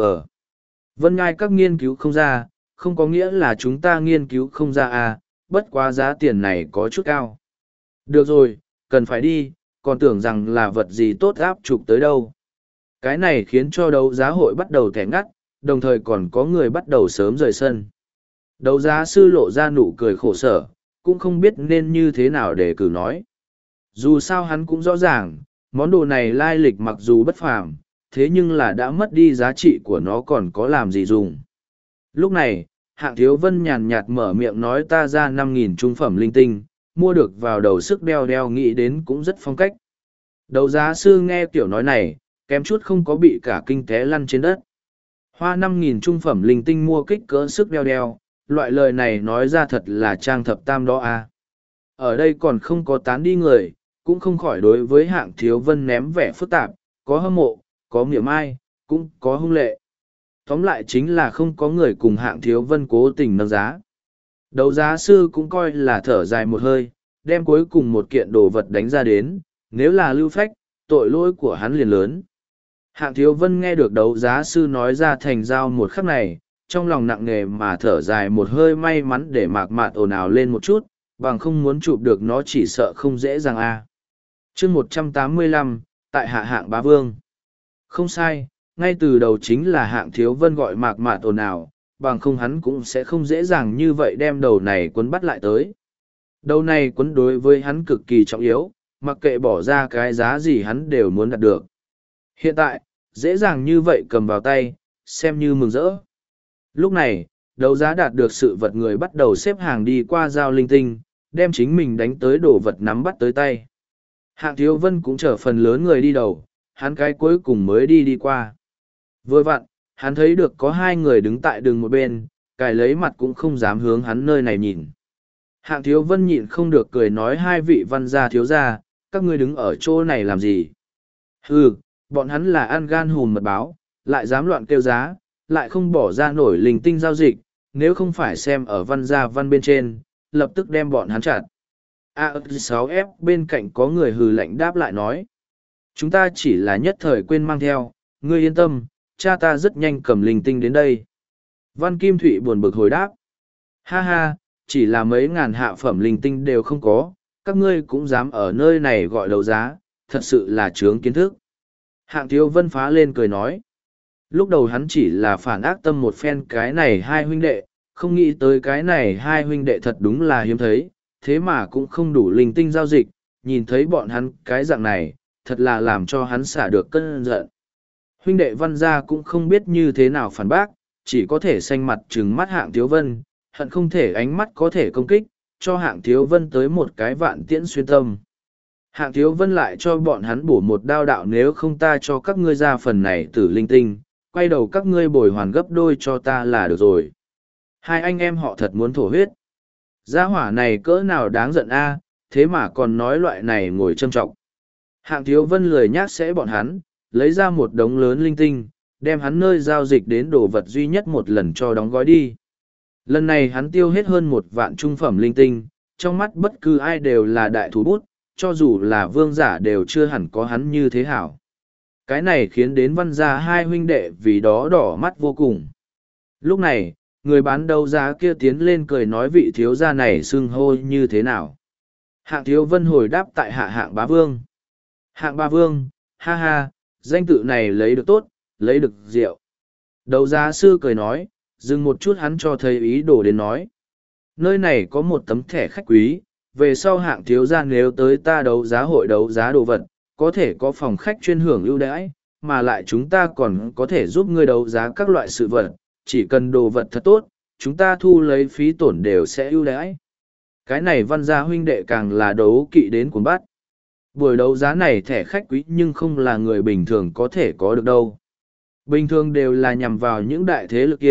Vân Ngai các nghiên cứu không ra, không có nghĩa là chúng ta nghiên cứu không ra à, bất quá giá tiền này có chút cao. Được rồi, cần phải đi, còn tưởng rằng là vật gì tốt áp chụp tới đâu. Cái này khiến cho đấu giá hội bắt đầu thẻ ngắt, đồng thời còn có người bắt đầu sớm rời sân. Đấu giá sư lộ ra nụ cười khổ sở, cũng không biết nên như thế nào để cử nói. Dù sao hắn cũng rõ ràng, món đồ này lai lịch mặc dù bất phàm, thế nhưng là đã mất đi giá trị của nó còn có làm gì dùng. Lúc này, Hạng Thiếu Vân nhàn nhạt mở miệng nói ta ra 5.000 trung phẩm linh tinh, mua được vào đầu sức đeo nghĩ đến cũng rất phong cách. Đấu giá sư nghe kiểu nói này, kém chút không có bị cả kinh té lăn trên đất. Hoa 5.000 trung phẩm linh tinh mua kích cỡ sức đeo, loại lời này nói ra thật là trang thập tam đó à. Ở đây còn không có tán đi người, cũng không khỏi đối với Hạng Thiếu Vân ném vẻ phức tạp, có hâm mộ, có mỉa mai, cũng có hung lệ. Tóm lại chính là không có người cùng Hạng Thiếu Vân cố tình nâng giá. Đấu giá sư cũng coi là thở dài một hơi, đem cuối cùng một kiện đồ vật đánh ra đến, nếu là lưu phách, tội lỗi của hắn liền lớn. Hạng Thiếu Vân nghe được đấu giá sư nói ra thành giao một khắc này, trong lòng nặng nề mà thở dài một hơi may mắn để mạc mạt ồn ào lên một chút, bằng không muốn chụp được nó chỉ sợ không dễ dàng a. Chương 185, tại hạ Hạng Bá Vương. Không sai, ngay từ đầu chính là Hạng Thiếu Vân gọi mạc mạt ồn ào, bằng không hắn cũng sẽ không dễ dàng như vậy đem đầu này quấn bắt lại tới. Đầu này quấn đối với hắn cực kỳ trọng yếu, mặc kệ bỏ ra cái giá gì hắn đều muốn đạt được. Hiện tại, dễ dàng như vậy cầm vào tay, xem như mừng rỡ. Lúc này, đấu giá đạt được sự vật người bắt đầu xếp hàng đi qua giao linh tinh, đem chính mình đánh tới đồ vật nắm bắt tới tay. Hạng Thiếu Vân cũng chở phần lớn người đi đầu, hắn cái cuối cùng mới đi qua. Vừa vặn, hắn thấy được có hai người đứng tại đường một bên, cài lấy mặt cũng không dám hướng hắn nơi này nhìn. Hạng Thiếu Vân nhịn không được cười nói hai vị văn gia thiếu gia, các ngươi đứng ở chỗ này làm gì? Hừ, bọn hắn là ăn gan hùn mật báo, lại dám loạn kêu giá, lại không bỏ ra nổi linh tinh giao dịch, nếu không phải xem ở văn gia văn bên trên, lập tức đem bọn hắn chặt. A6F bên cạnh có người hừ lạnh đáp lại nói. Chúng ta chỉ là nhất thời quên mang theo, ngươi yên tâm, cha ta rất nhanh cầm linh tinh đến đây. Văn Kim Thụy buồn bực hồi đáp. Ha ha, chỉ là mấy ngàn hạ phẩm linh tinh đều không có, các ngươi cũng dám ở nơi này gọi đấu giá, thật sự là chướng kiến thức. Hạng Thiếu Vân phá lên cười nói. Lúc đầu hắn chỉ là phản ác tâm một phen cái này hai huynh đệ, không nghĩ tới cái này hai huynh đệ thật đúng là hiếm thấy, thế mà cũng không đủ linh tinh giao dịch, nhìn thấy bọn hắn cái dạng này, thật là làm cho hắn xả được cơn giận. Huynh đệ Văn gia cũng không biết như thế nào phản bác, chỉ có thể xanh mặt trừng mắt Hạng Thiếu Vân, hận không thể ánh mắt có thể công kích, cho Hạng Thiếu Vân tới một cái vạn tiễn xuyên tâm. Hạng Thiếu Vân lại cho bọn hắn bổ một đao đạo nếu không ta cho các ngươi ra phần này tử linh tinh, quay đầu các ngươi bồi hoàn gấp đôi cho ta là được rồi. Hai anh em họ thật muốn thổ huyết. Gia hỏa này cỡ nào đáng giận a, thế mà còn nói loại này ngồi châm trọng. Hạng Thiếu Vân lười nhác sẽ bọn hắn, lấy ra một đống lớn linh tinh, đem hắn nơi giao dịch đến đồ vật duy nhất một lần cho đóng gói đi. Lần này hắn tiêu hết hơn 1.000 trung phẩm linh tinh, trong mắt bất cứ ai đều là đại thủ bút, cho dù là vương giả đều chưa hẳn có hắn như thế hảo. Cái này khiến đến Văn gia hai huynh đệ vì đó đỏ mắt vô cùng. Lúc này, người bán đấu giá kia tiến lên cười nói vị thiếu gia này xưng hô như thế nào. Hạng Thiếu Vân hồi đáp tại hạ Hạng Bá Vương. Hạng Bá Vương, ha ha, danh tự này lấy được tốt, lấy được rượu. Đấu giá sư cười nói, dừng một chút hắn cho thấy ý đồ đến nói. Nơi này có một tấm thẻ khách quý, về sau Hạng thiếu gia nếu tới ta đấu giá hội đấu giá đồ vật, có thể có phòng khách chuyên hưởng ưu đãi, mà lại chúng ta còn có thể giúp ngươi đấu giá các loại sự vật, chỉ cần đồ vật thật tốt, chúng ta thu lấy phí tổn đều sẽ ưu đãi. Cái này Văn gia huynh đệ càng là đấu kỵ đến cuốn bắt. Buổi đấu giá này thẻ khách quý nhưng không là người bình thường có thể có được đâu. Bình thường đều là nhằm vào những đại thế lực kia,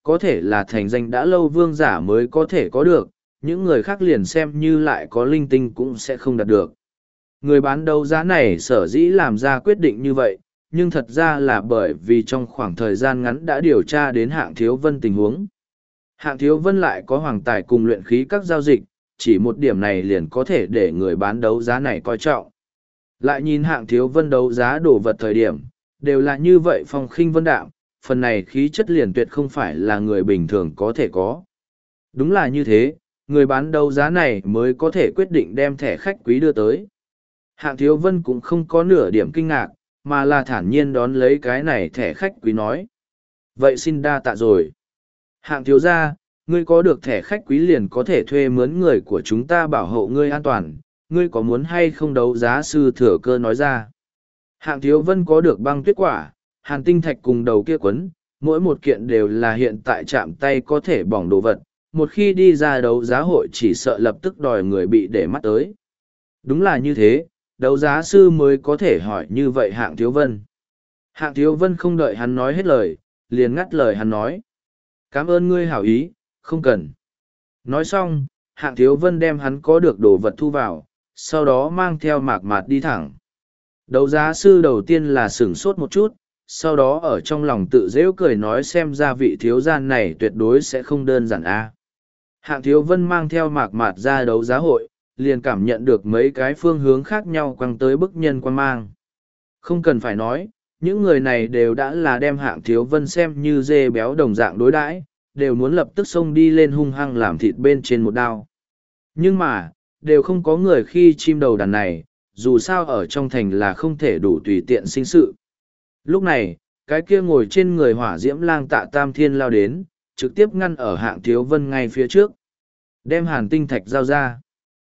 có thể là thành danh đã lâu vương giả mới có thể có được, những người khác liền xem như lại có linh tinh cũng sẽ không đạt được. Người bán đấu giá này sở dĩ làm ra quyết định như vậy, nhưng thật ra là bởi vì trong khoảng thời gian ngắn đã điều tra đến Hạng Thiếu Vân tình huống. Hạng Thiếu Vân lại có hoàng tài cùng luyện khí các giao dịch, chỉ một điểm này liền có thể để người bán đấu giá này coi trọng. Lại nhìn Hạng Thiếu Vân đấu giá đồ vật thời điểm, đều là như vậy phong khinh vân đạm, phần này khí chất liền tuyệt không phải là người bình thường có thể có. Đúng là như thế, người bán đấu giá này mới có thể quyết định đem thẻ khách quý đưa tới. Hạng Thiếu Vân cũng không có nửa điểm kinh ngạc, mà là thản nhiên đón lấy cái này thẻ khách quý nói. Vậy xin đa tạ rồi. Hạng thiếu gia, ngươi có được thẻ khách quý liền có thể thuê mướn người của chúng ta bảo hộ ngươi an toàn, ngươi có muốn hay không đấu giá sư thừa cơ nói ra. Hạng Thiếu Vân có được băng tuyết quả, hàn tinh thạch cùng đầu kia quấn, mỗi một kiện đều là hiện tại chạm tay có thể bỏng đồ vật, một khi đi ra đấu giá hội chỉ sợ lập tức đòi người bị để mắt tới. Đúng là như thế, đấu giá sư mới có thể hỏi như vậy Hạng Thiếu Vân. Hạng Thiếu Vân không đợi hắn nói hết lời, liền ngắt lời hắn nói. Cảm ơn ngươi hảo ý, không cần. Nói xong, Hạng Thiếu Vân đem hắn có được đồ vật thu vào, sau đó mang theo Mạc Mạt đi thẳng. Đấu giá sư đầu tiên là sửng sốt một chút, sau đó ở trong lòng tự dễu cười nói xem ra vị thiếu gia này tuyệt đối sẽ không đơn giản a. Hạng Thiếu Vân mang theo Mạc Mạt ra đấu giá hội, liền cảm nhận được mấy cái phương hướng khác nhau quăng tới bức nhân quan mang. Không cần phải nói, những người này đều đã là đem Hạng Thiếu Vân xem như dê béo đồng dạng đối đãi, đều muốn lập tức xông đi lên hung hăng làm thịt bên trên một đao. Nhưng mà, đều không có người khi chim đầu đàn này, dù sao ở trong thành là không thể đủ tùy tiện sinh sự. Lúc này, cái kia ngồi trên người hỏa diễm lang Tạ Tam Thiên lao đến, trực tiếp ngăn ở Hạng Thiếu Vân ngay phía trước. Đem hàn tinh thạch giao ra.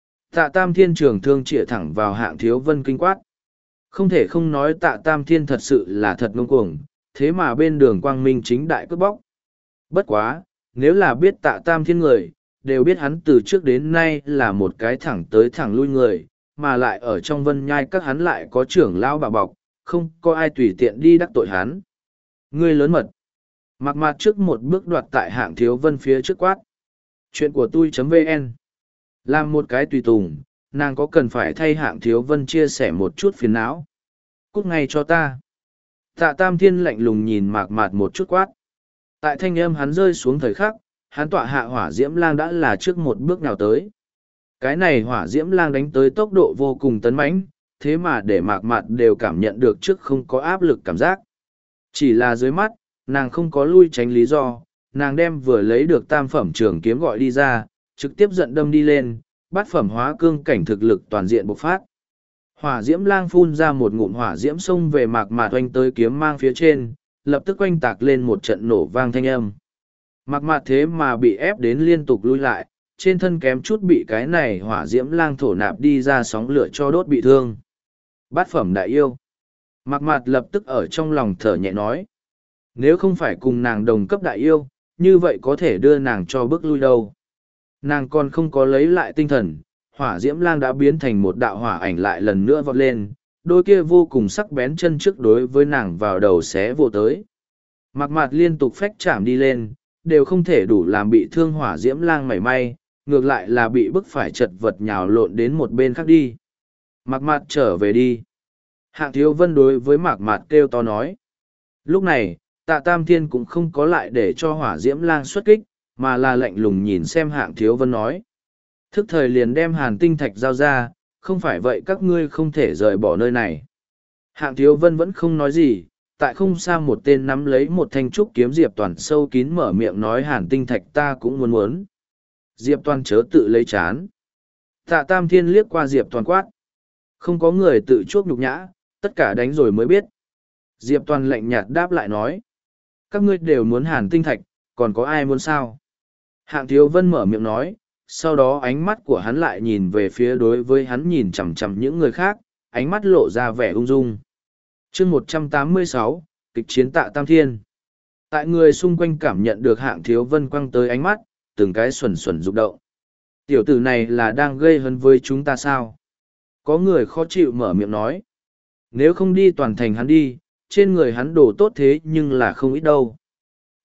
Tạ Tam Thiên trường thương chĩa thẳng vào Hạng Thiếu Vân kinh quát. Không thể không nói Tạ Tam Thiên thật sự là thật ngông cuồng, thế mà bên đường quang minh chính đại cướp bóc. Bất quá, nếu là biết Tạ Tam Thiên người, đều biết hắn từ trước đến nay là một cái thẳng tới thẳng lui người, mà lại ở trong vân nhai các hắn lại có trưởng lão bà bọc, không có ai tùy tiện đi đắc tội hắn. Ngươi lớn mật. Mặc mặt trước một bước đoạt tại Hạng Thiếu Vân phía trước quát. Chuyện của tôi.vn. Làm một cái tùy tùng, nàng có cần phải thay Hạng Thiếu Vân chia sẻ một chút phiền não. Cút ngay cho ta. Tạ Tam Thiên lạnh lùng nhìn Mạc Mạt một chút quát. Tại thanh âm hắn rơi xuống thời khắc, hắn tọa hạ hỏa diễm lang đã là trước một bước nào tới. Cái này hỏa diễm lang đánh tới tốc độ vô cùng tấn mãnh, thế mà để Mạc Mạt đều cảm nhận được trước không có áp lực cảm giác. Chỉ là dưới mắt, nàng không có lui tránh lý do, nàng đem vừa lấy được tam phẩm trường kiếm gọi đi ra, trực tiếp giận đâm đi lên, bát phẩm hóa cương cảnh thực lực toàn diện bộc phát. Hỏa diễm lang phun ra một ngụm hỏa diễm xông về Mạc Mạt oanh tới kiếm mang phía trên, lập tức oanh tạc lên một trận nổ vang thanh âm. Mạc Mạt thế mà bị ép đến liên tục lui lại, trên thân kém chút bị cái này hỏa diễm lang thổ nạp đi ra sóng lửa cho đốt bị thương. Bát phẩm đại yêu. Mạc Mạt lập tức ở trong lòng thở nhẹ nói. Nếu không phải cùng nàng đồng cấp đại yêu, như vậy có thể đưa nàng cho bước lui đâu. Nàng còn không có lấy lại tinh thần, hỏa diễm lang đã biến thành một đạo hỏa ảnh lại lần nữa vọt lên, đôi kia vô cùng sắc bén chân trước đối với nàng vào đầu xé vô tới. Mạc Mạt liên tục phách chạm đi lên, đều không thể đủ làm bị thương hỏa diễm lang mảy may, ngược lại là bị bức phải chật vật nhào lộn đến một bên khác đi. Mạc Mạt trở về đi. Hạng Thiếu Vân đối với Mạc Mạt kêu to nói. Lúc này, Tạ Tam Thiên cũng không có lại để cho hỏa diễm lang xuất kích, mà là lạnh lùng nhìn xem Hạng Thiếu Vân nói. Thức thời liền đem hàn tinh thạch giao ra, không phải vậy các ngươi không thể rời bỏ nơi này. Hạng Thiếu Vân vẫn không nói gì, tại không xa một tên nắm lấy một thanh trúc kiếm Diệp Toàn sâu kín mở miệng nói hàn tinh thạch ta cũng muốn muốn. Diệp Toàn chớ tự lấy chán. Tạ Tam Thiên liếc qua Diệp Toàn quát. Không có người tự chuốc nhục nhã, tất cả đánh rồi mới biết. Diệp Toàn lạnh nhạt đáp lại nói. Các ngươi đều muốn hàn tinh thạch, còn có ai muốn sao? Hạng Thiếu Vân mở miệng nói, sau đó ánh mắt của hắn lại nhìn về phía đối với hắn nhìn chằm chằm những người khác, ánh mắt lộ ra vẻ ung dung. Chương 186, kịch chiến Tạ Tam Thiên. Tại người xung quanh cảm nhận được Hạng Thiếu Vân quăng tới ánh mắt, từng cái xuẩn xuẩn rụng động. Tiểu tử này là đang gây hấn với chúng ta sao? Có người khó chịu mở miệng nói. Nếu không đi toàn thành hắn đi, trên người hắn đồ tốt thế nhưng là không ít đâu.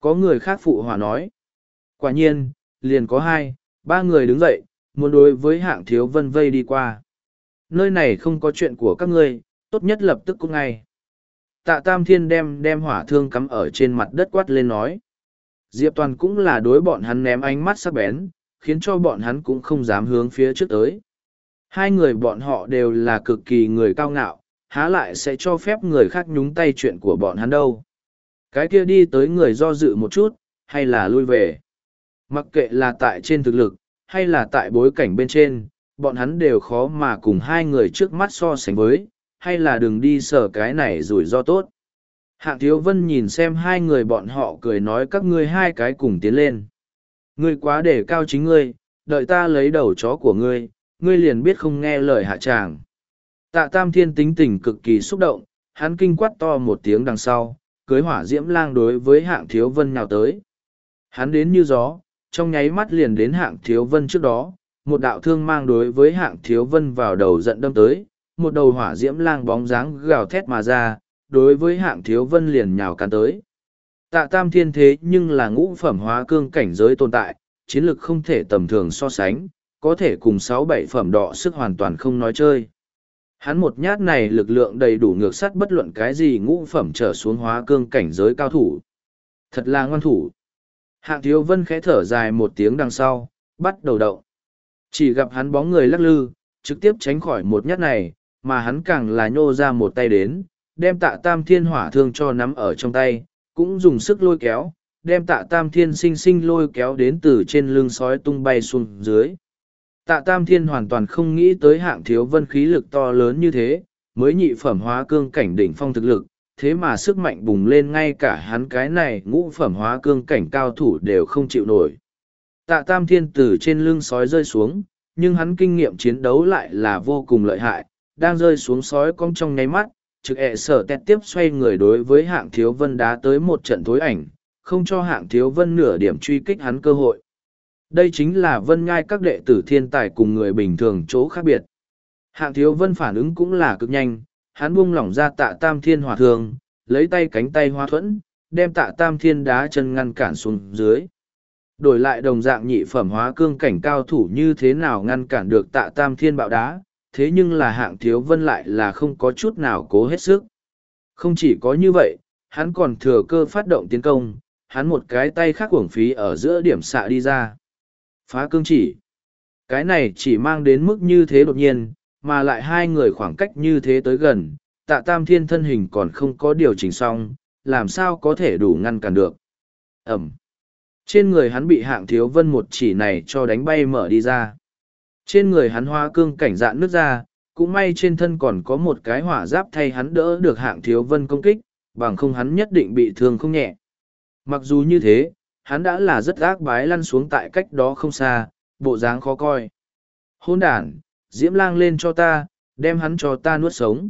Có người khác phụ hòa nói. Quả nhiên, liền có hai, ba người đứng dậy, muốn đối với Hạng Thiếu Vân vây đi qua. Nơi này không có chuyện của các ngươi, tốt nhất lập tức cũng ngay. Tạ Tam Thiên đem hỏa thương cắm ở trên mặt đất quát lên nói. Diệp Toàn cũng là đối bọn hắn ném ánh mắt sắc bén, khiến cho bọn hắn cũng không dám hướng phía trước tới. Hai người bọn họ đều là cực kỳ người cao ngạo, há lại sẽ cho phép người khác nhúng tay chuyện của bọn hắn đâu. Cái kia đi tới người do dự một chút, hay là lui về. Mặc kệ là tại trên thực lực, hay là tại bối cảnh bên trên, bọn hắn đều khó mà cùng hai người trước mắt so sánh với, hay là đừng đi sở cái này rủi ro tốt. Hạng Thiếu Vân nhìn xem hai người bọn họ cười nói các ngươi hai cái cùng tiến lên. Ngươi quá để cao chính ngươi, đợi ta lấy đầu chó của ngươi, ngươi liền biết không nghe lời hạ tràng. Tạ Tam Thiên tính tình cực kỳ xúc động, hắn kinh quát to một tiếng đằng sau, cưới hỏa diễm lang đối với Hạng Thiếu Vân nhào tới. Hắn đến như gió, trong nháy mắt liền đến Hạng Thiếu Vân trước đó, một đạo thương mang đối với Hạng Thiếu Vân vào đầu giận đâm tới, một đầu hỏa diễm lang bóng dáng gào thét mà ra, đối với Hạng Thiếu Vân liền nhào cắn tới. Tạ Tam Thiên thế nhưng là ngũ phẩm hóa cương cảnh giới tồn tại, chiến lực không thể tầm thường so sánh, có thể cùng 6-7 phẩm đọ sức hoàn toàn không nói chơi. Hắn một nhát này lực lượng đầy đủ ngược sắt bất luận cái gì ngũ phẩm trở xuống hóa cương cảnh giới cao thủ. Thật là ngoan thủ. Hạng Thiếu Vân khẽ thở dài một tiếng đằng sau, bắt đầu động. Chỉ gặp hắn bóng người lắc lư, trực tiếp tránh khỏi một nhát này, mà hắn càng là nhô ra một tay đến, đem Tạ Tam Thiên hỏa thương cho nắm ở trong tay, cũng dùng sức lôi kéo, đem Tạ Tam Thiên sinh sinh lôi kéo đến từ trên lưng sói tung bay xuống dưới. Tạ Tam Thiên hoàn toàn không nghĩ tới Hạng Thiếu Vân khí lực to lớn như thế, mới nhị phẩm hóa cương cảnh đỉnh phong thực lực, thế mà sức mạnh bùng lên ngay cả hắn cái này ngũ phẩm hóa cương cảnh cao thủ đều không chịu nổi. Tạ Tam Thiên từ trên lưng sói rơi xuống, nhưng hắn kinh nghiệm chiến đấu lại là vô cùng lợi hại, đang rơi xuống sói cong trong nháy mắt, trực sở tẹt tiếp xoay người đối với Hạng Thiếu Vân đá tới một trận thối ảnh, không cho Hạng Thiếu Vân nửa điểm truy kích hắn cơ hội. Đây chính là Vân Nhai các đệ tử thiên tài cùng người bình thường chỗ khác biệt. Hạng Thiếu Vân phản ứng cũng là cực nhanh, hắn buông lỏng ra Tạ Tam Thiên hỏa thương, lấy tay cánh tay hoa thuẫn, đem Tạ Tam Thiên đá chân ngăn cản xuống dưới. Đổi lại đồng dạng nhị phẩm hóa cương cảnh cao thủ như thế nào ngăn cản được Tạ Tam Thiên bạo đá, thế nhưng là Hạng Thiếu Vân lại là không có chút nào cố hết sức. Không chỉ có như vậy, hắn còn thừa cơ phát động tiến công, hắn một cái tay khác uổng phí ở giữa điểm xạ đi ra. Phá cương chỉ. Cái này chỉ mang đến mức như thế đột nhiên, mà lại hai người khoảng cách như thế tới gần, Tạ Tam Thiên thân hình còn không có điều chỉnh xong, làm sao có thể đủ ngăn cản được. Ẩm. Trên người hắn bị Hạng Thiếu Vân một chỉ này cho đánh bay mở đi ra. Trên người hắn hóa cương cảnh dạn nước ra, cũng may trên thân còn có một cái hỏa giáp thay hắn đỡ được Hạng Thiếu Vân công kích, bằng không hắn nhất định bị thương không nhẹ. Mặc dù như thế, hắn đã là rất ác bái lăn xuống tại cách đó không xa, bộ dáng khó coi. Hôn đản, Diễm Lang lên cho ta, đem hắn cho ta nuốt sống.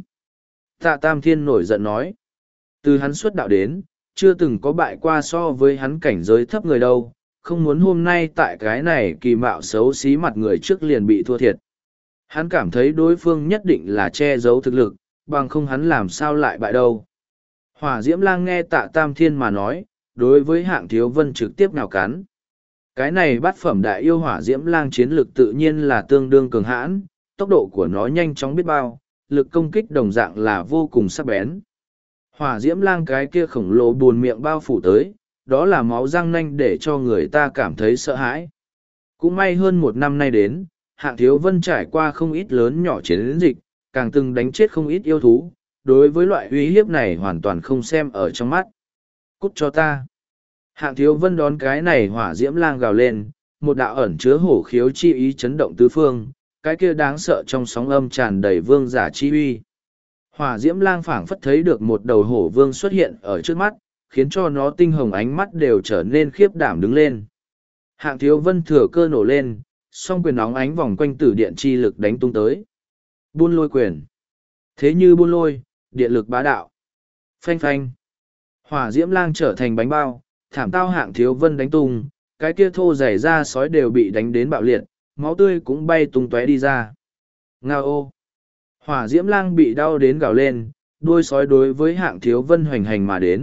Tạ Tam Thiên nổi giận nói. Từ hắn xuất đạo đến, chưa từng có bại qua so với hắn cảnh giới thấp người đâu, không muốn hôm nay tại cái này kỳ mạo xấu xí mặt người trước liền bị thua thiệt. Hắn cảm thấy đối phương nhất định là che giấu thực lực, bằng không hắn làm sao lại bại đâu. Hỏa Diễm Lang nghe Tạ Tam Thiên mà nói, đối với Hạng Thiếu Vân trực tiếp nào cắn. Cái này bát phẩm đại yêu Hỏa Diễm Lang chiến lực tự nhiên là tương đương cường hãn, tốc độ của nó nhanh chóng biết bao, lực công kích đồng dạng là vô cùng sắc bén. Hỏa Diễm Lang cái kia khổng lồ buồn miệng bao phủ tới, đó là máu răng nanh để cho người ta cảm thấy sợ hãi. Cũng may hơn một năm nay đến, Hạng Thiếu Vân trải qua không ít lớn nhỏ chiến dịch, càng từng đánh chết không ít yêu thú, đối với loại uy hiếp này hoàn toàn không xem ở trong mắt. Cút cho ta. Hạng Thiếu Vân đón cái này Hỏa Diễm Lang gào lên, một đạo ẩn chứa hổ khiếu chi ý chấn động tứ phương, cái kia đáng sợ trong sóng âm tràn đầy vương giả chi uy. Hỏa Diễm Lang phảng phất thấy được một đầu hổ vương xuất hiện ở trước mắt, khiến cho nó tinh hồng ánh mắt đều trở nên khiếp đảm đứng lên. Hạng Thiếu Vân thừa cơ nổ lên, song quyền óng ánh vòng quanh tử điện chi lực đánh tung tới. Buôn lôi quyền. Thế như buôn lôi, điện lực bá đạo. Phanh phanh. Hỏa Diễm Lang trở thành bánh bao, thảm tao Hạng Thiếu Vân đánh tung, cái kia thô dày ra sói đều bị đánh đến bạo liệt, máu tươi cũng bay tung tóe đi ra. Ngao ô. Hỏa Diễm Lang bị đau đến gào lên, đuôi sói đối với Hạng Thiếu Vân hoành hành mà đến,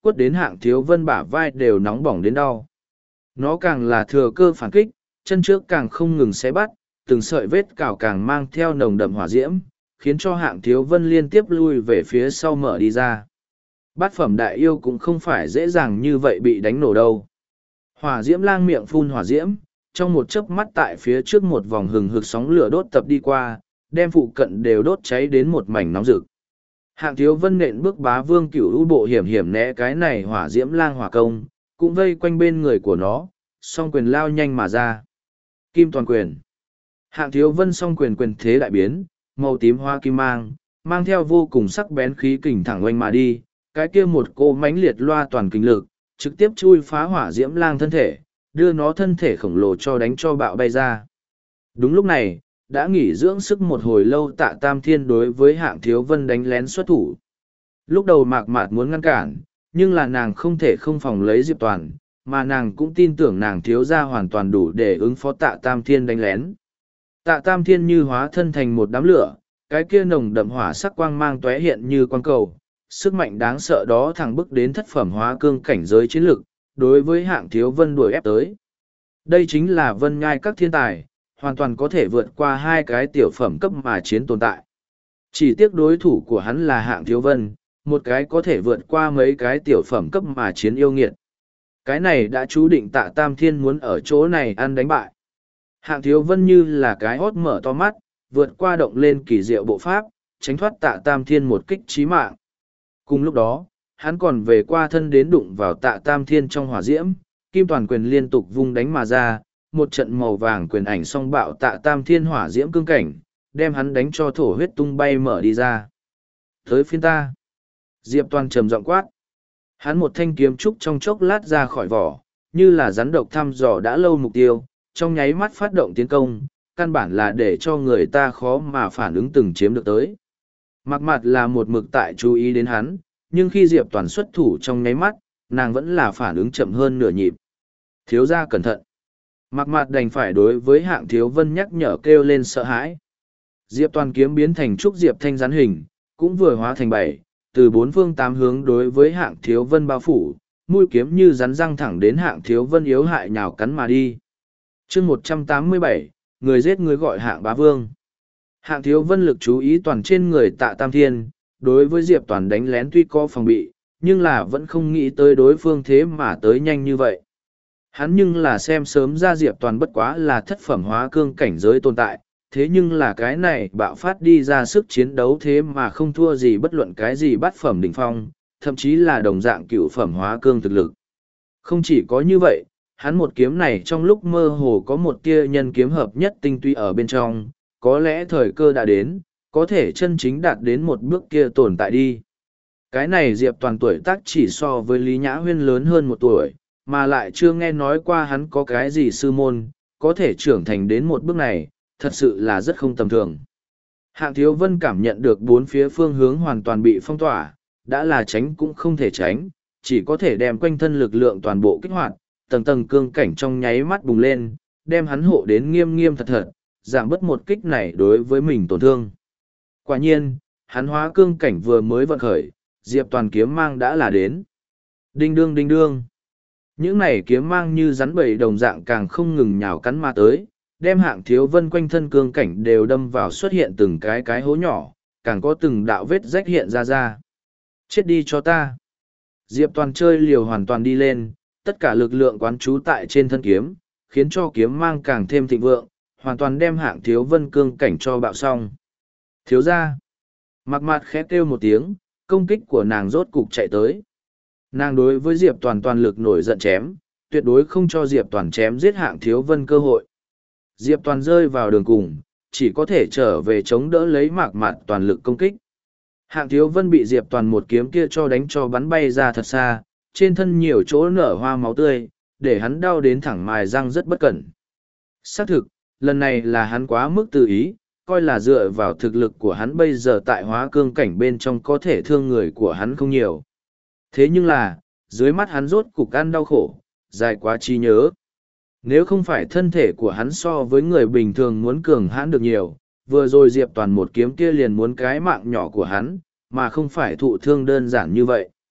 quất đến Hạng Thiếu Vân bả vai đều nóng bỏng đến đau. Nó càng là thừa cơ phản kích, chân trước càng không ngừng xé bắt, từng sợi vết cào càng mang theo nồng đậm hỏa diễm, khiến cho Hạng Thiếu Vân liên tiếp lui về phía sau mở đi ra. Bát phẩm đại yêu cũng không phải dễ dàng như vậy bị đánh nổ đâu. Hỏa diễm lang miệng phun hỏa diễm, trong một chớp mắt tại phía trước một vòng hừng hực sóng lửa đốt tập đi qua, đem phụ cận đều đốt cháy đến một mảnh nóng rực. Hạng Thiếu Vân nện bước bá vương cửu u bộ hiểm hiểm né cái này hỏa diễm lang hỏa công, cũng vây quanh bên người của nó, song quyền lao nhanh mà ra. Kim toàn quyền. Hạng Thiếu Vân song quyền quyền thế đại biến, màu tím hoa kim mang theo vô cùng sắc bén khí kình thẳng oanh mà đi, cái kia một cô mãnh liệt loa toàn kinh lực, trực tiếp chui phá hỏa diễm lang thân thể, đưa nó thân thể khổng lồ cho đánh cho bạo bay ra. Đúng lúc này, đã nghỉ dưỡng sức một hồi lâu Tạ Tam Thiên đối với Hạng Thiếu Vân đánh lén xuất thủ. Lúc đầu Mạc Mạt muốn ngăn cản, nhưng là nàng không thể không phòng lấy Diệp Toàn, mà nàng cũng tin tưởng nàng thiếu gia hoàn toàn đủ để ứng phó Tạ Tam Thiên đánh lén. Tạ Tam Thiên như hóa thân thành một đám lửa, cái kia nồng đậm hỏa sắc quang mang tóe hiện như quang cầu, sức mạnh đáng sợ đó thẳng bức đến thất phẩm hóa cương cảnh giới chiến lực, đối với Hạng Thiếu Vân đuổi ép tới. Đây chính là Vân Nhai các thiên tài, hoàn toàn có thể vượt qua hai cái tiểu phẩm cấp mà chiến tồn tại. Chỉ tiếc đối thủ của hắn là Hạng Thiếu Vân, một cái có thể vượt qua mấy cái tiểu phẩm cấp mà chiến yêu nghiệt. Cái này đã chú định Tạ Tam Thiên muốn ở chỗ này ăn đánh bại. Hạng Thiếu Vân như là cái hót mở to mắt, vượt qua động lên kỳ diệu bộ pháp, tránh thoát Tạ Tam Thiên một kích chí mạng. Cùng lúc đó, hắn còn về qua thân đến đụng vào Tạ Tam Thiên trong hỏa diễm, kim toàn quyền liên tục vung đánh mà ra, một trận màu vàng quyền ảnh song bạo Tạ Tam Thiên hỏa diễm cương cảnh, đem hắn đánh cho thổ huyết tung bay mở đi ra. Tới phiên ta. Diệp Toàn trầm giọng quát. Hắn một thanh kiếm trúc trong chốc lát ra khỏi vỏ, như là rắn độc thăm dò đã lâu mục tiêu, trong nháy mắt phát động tiến công, căn bản là để cho người ta khó mà phản ứng từng chiếm được tới. Mặc mặt là một mực tại chú ý đến hắn, nhưng khi Diệp Toàn xuất thủ trong nháy mắt, nàng vẫn là phản ứng chậm hơn nửa nhịp. Thiếu gia cẩn thận. Mặc mặt đành phải đối với Hạng Thiếu Vân nhắc nhở kêu lên sợ hãi. Diệp Toàn kiếm biến thành trúc diệp thanh rắn hình, cũng vừa hóa thành bảy, từ bốn phương tám hướng đối với Hạng Thiếu Vân bao phủ, mũi kiếm như rắn răng thẳng đến Hạng Thiếu Vân yếu hại nhào cắn mà đi. Chương 187, người giết người gọi Hạng Bá Vương. Hạng Thiếu Vân lực chú ý toàn trên người Tạ Tam Thiên, đối với Diệp Toàn đánh lén tuy có phòng bị, nhưng là vẫn không nghĩ tới đối phương thế mà tới nhanh như vậy. Hắn nhưng là xem sớm ra Diệp Toàn bất quá là thất phẩm hóa cương cảnh giới tồn tại, thế nhưng là cái này bạo phát đi ra sức chiến đấu thế mà không thua gì bất luận cái gì bát phẩm đỉnh phong, thậm chí là đồng dạng cựu phẩm hóa cương thực lực. Không chỉ có như vậy, hắn một kiếm này trong lúc mơ hồ có một tia nhân kiếm hợp nhất tinh túy ở bên trong, có lẽ thời cơ đã đến, có thể chân chính đạt đến một bước kia tồn tại đi. Cái này Diệp Toàn tuổi tác chỉ so với Lý Nhã Huyên lớn hơn một tuổi, mà lại chưa nghe nói qua hắn có cái gì sư môn, có thể trưởng thành đến một bước này, thật sự là rất không tầm thường. Hạng Thiếu Vân cảm nhận được bốn phía phương hướng hoàn toàn bị phong tỏa, đã là tránh cũng không thể tránh, chỉ có thể đem quanh thân lực lượng toàn bộ kích hoạt, tầng tầng cương cảnh trong nháy mắt bùng lên, đem hắn hộ đến nghiêm nghiêm thật thật, giảm bớt một kích này đối với mình tổn thương. Quả nhiên, hắn hóa cương cảnh vừa mới vận khởi, Diệp Toàn kiếm mang đã là đến. Đinh đương đinh đương. Những này kiếm mang như rắn bầy đồng dạng càng không ngừng nhào cắn ma tới, đem Hạng Thiếu Vân quanh thân cương cảnh đều đâm vào xuất hiện từng cái hố nhỏ, càng có từng đạo vết rách hiện ra. Chết đi cho ta. Diệp Toàn chơi liều hoàn toàn đi lên, tất cả lực lượng quán trú tại trên thân kiếm, khiến cho kiếm mang càng thêm thịnh vượng, hoàn toàn đem Hạng Thiếu Vân cương cảnh cho bạo xong. Thiếu ra. Mặc mặt khẽ kêu một tiếng, công kích của nàng rốt cục chạy tới. Nàng đối với Diệp Toàn toàn lực nổi giận chém, tuyệt đối không cho Diệp Toàn chém giết Hạng Thiếu Vân cơ hội. Diệp Toàn rơi vào đường cùng, chỉ có thể trở về chống đỡ lấy Mạc Mạt toàn lực công kích. Hạng Thiếu Vân bị Diệp Toàn một kiếm kia cho đánh cho bắn bay ra thật xa, trên thân nhiều chỗ nở hoa máu tươi, để hắn đau đến thẳng mài răng rất bất cẩn. Xác thực, lần này là hắn quá mức tự ý, coi là dựa vào thực lực của hắn bây giờ tại hóa cương cảnh bên trong có thể thương người của hắn không nhiều. Thế nhưng là, dưới mắt hắn rốt cục ăn đau khổ, dài quá trí nhớ. Nếu không phải thân thể của hắn so với người bình thường muốn cường hãn được nhiều, vừa rồi Diệp Toàn một kiếm kia liền muốn cái mạng nhỏ của hắn, mà không phải thụ thương đơn giản như vậy.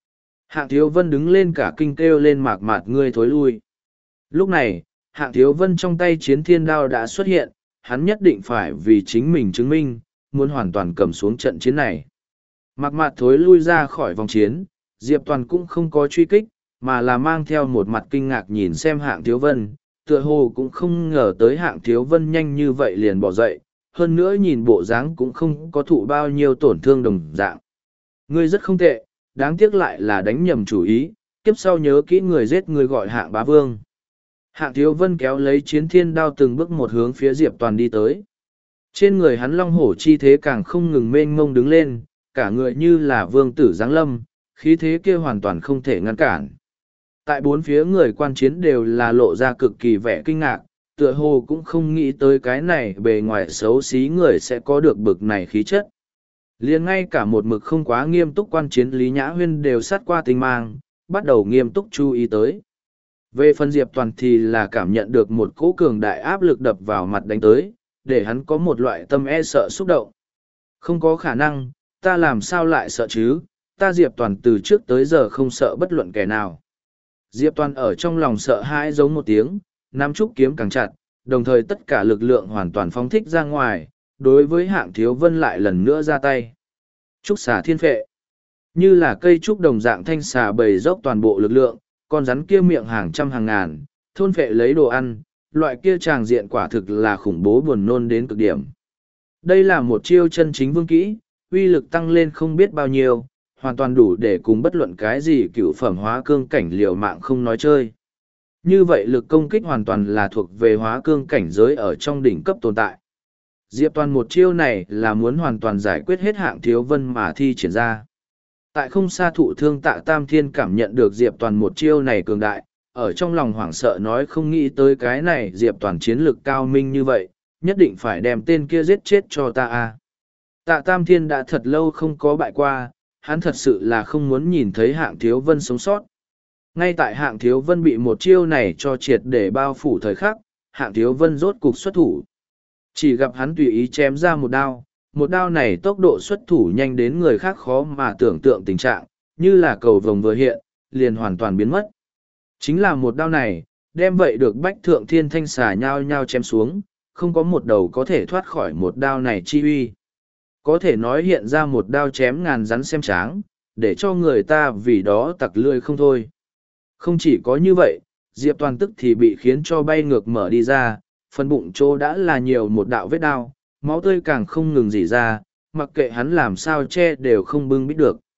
Hạng Thiếu Vân đứng lên cả kinh kêu lên mạc mạt ngươi thối lui. Lúc này, Hạng Thiếu Vân trong tay chiến thiên đao đã xuất hiện, hắn nhất định phải vì chính mình chứng minh, muốn hoàn toàn cầm xuống trận chiến này. Mạc mạt thối lui ra khỏi vòng chiến, Diệp Toàn cũng không có truy kích, mà là mang theo một mặt kinh ngạc nhìn xem Hạng Thiếu Vân, tựa hồ cũng không ngờ tới Hạng Thiếu Vân nhanh như vậy liền bỏ dậy, hơn nữa nhìn bộ dáng cũng không có thụ bao nhiêu tổn thương đồng dạng. Ngươi rất không tệ, đáng tiếc lại là đánh nhầm chủ ý, kiếp sau nhớ kỹ người giết người gọi Hạng bá vương. Hạng Thiếu Vân kéo lấy chiến thiên đao từng bước một hướng phía Diệp Toàn đi tới. Trên người hắn long hổ chi thế càng không ngừng mênh mông đứng lên, cả người như là vương tử giáng lâm, khí thế kia hoàn toàn không thể ngăn cản. Tại bốn phía người quan chiến đều là lộ ra cực kỳ vẻ kinh ngạc, tựa hồ cũng không nghĩ tới cái này bề ngoài xấu xí người sẽ có được bực này khí chất. Liền ngay cả một mực không quá nghiêm túc quan chiến Lý Nhã Huyên đều sát qua tinh mang, bắt đầu nghiêm túc chú ý tới. Về phần Diệp Toàn thì là cảm nhận được một cỗ cường đại áp lực đập vào mặt đánh tới, để hắn có một loại tâm e sợ xúc động. Không có khả năng, ta làm sao lại sợ chứ, ta Diệp Toàn từ trước tới giờ không sợ bất luận kẻ nào. Diệp Toàn ở trong lòng sợ hãi giống một tiếng, nắm trúc kiếm càng chặt, đồng thời tất cả lực lượng hoàn toàn phóng thích ra ngoài, đối với Hạng Thiếu Vân lại lần nữa ra tay. Trúc xà thiên phệ. Như là cây trúc đồng dạng thanh xà bầy dốc toàn bộ lực lượng, con rắn kia miệng hàng trăm hàng ngàn, thôn phệ lấy đồ ăn, loại kia tràng diện quả thực là khủng bố buồn nôn đến cực điểm. Đây là một chiêu chân chính vương kỹ, uy lực tăng lên không biết bao nhiêu, hoàn toàn đủ để cùng bất luận cái gì cựu phẩm hóa cương cảnh liều mạng không nói chơi. Như vậy lực công kích hoàn toàn là thuộc về hóa cương cảnh giới ở trong đỉnh cấp tồn tại. Diệp Toàn một chiêu này là muốn hoàn toàn giải quyết hết Hạng Thiếu Vân mà thi triển ra. Tại không xa thụ thương Tạ Tam Thiên cảm nhận được Diệp Toàn một chiêu này cường đại, ở trong lòng hoảng sợ nói không nghĩ tới cái này Diệp Toàn chiến lực cao minh như vậy, nhất định phải đem tên kia giết chết cho ta a. Tạ Tam Thiên đã thật lâu không có bại qua, hắn thật sự là không muốn nhìn thấy Hạng Thiếu Vân sống sót. Ngay tại Hạng Thiếu Vân bị một chiêu này cho triệt để bao phủ thời khắc, Hạng Thiếu Vân rốt cục xuất thủ. Chỉ gặp hắn tùy ý chém ra một đao này tốc độ xuất thủ nhanh đến người khác khó mà tưởng tượng tình trạng, như là cầu vồng vừa hiện, liền hoàn toàn biến mất. Chính là một đao này, đem vậy được bách thượng thiên thanh xà nhao nhao chém xuống, không có một đầu có thể thoát khỏi một đao này chi uy. Có thể nói hiện ra một đao chém ngàn rắn xem tráng, để cho người ta vì đó tặc lưỡi không thôi. Không chỉ có như vậy, Diệp Toàn tức thì bị khiến cho bay ngược mở đi ra, phần bụng chỗ đã là nhiều một đạo vết đao, máu tươi càng không ngừng rỉ ra, mặc kệ hắn làm sao che đều không bưng bít được.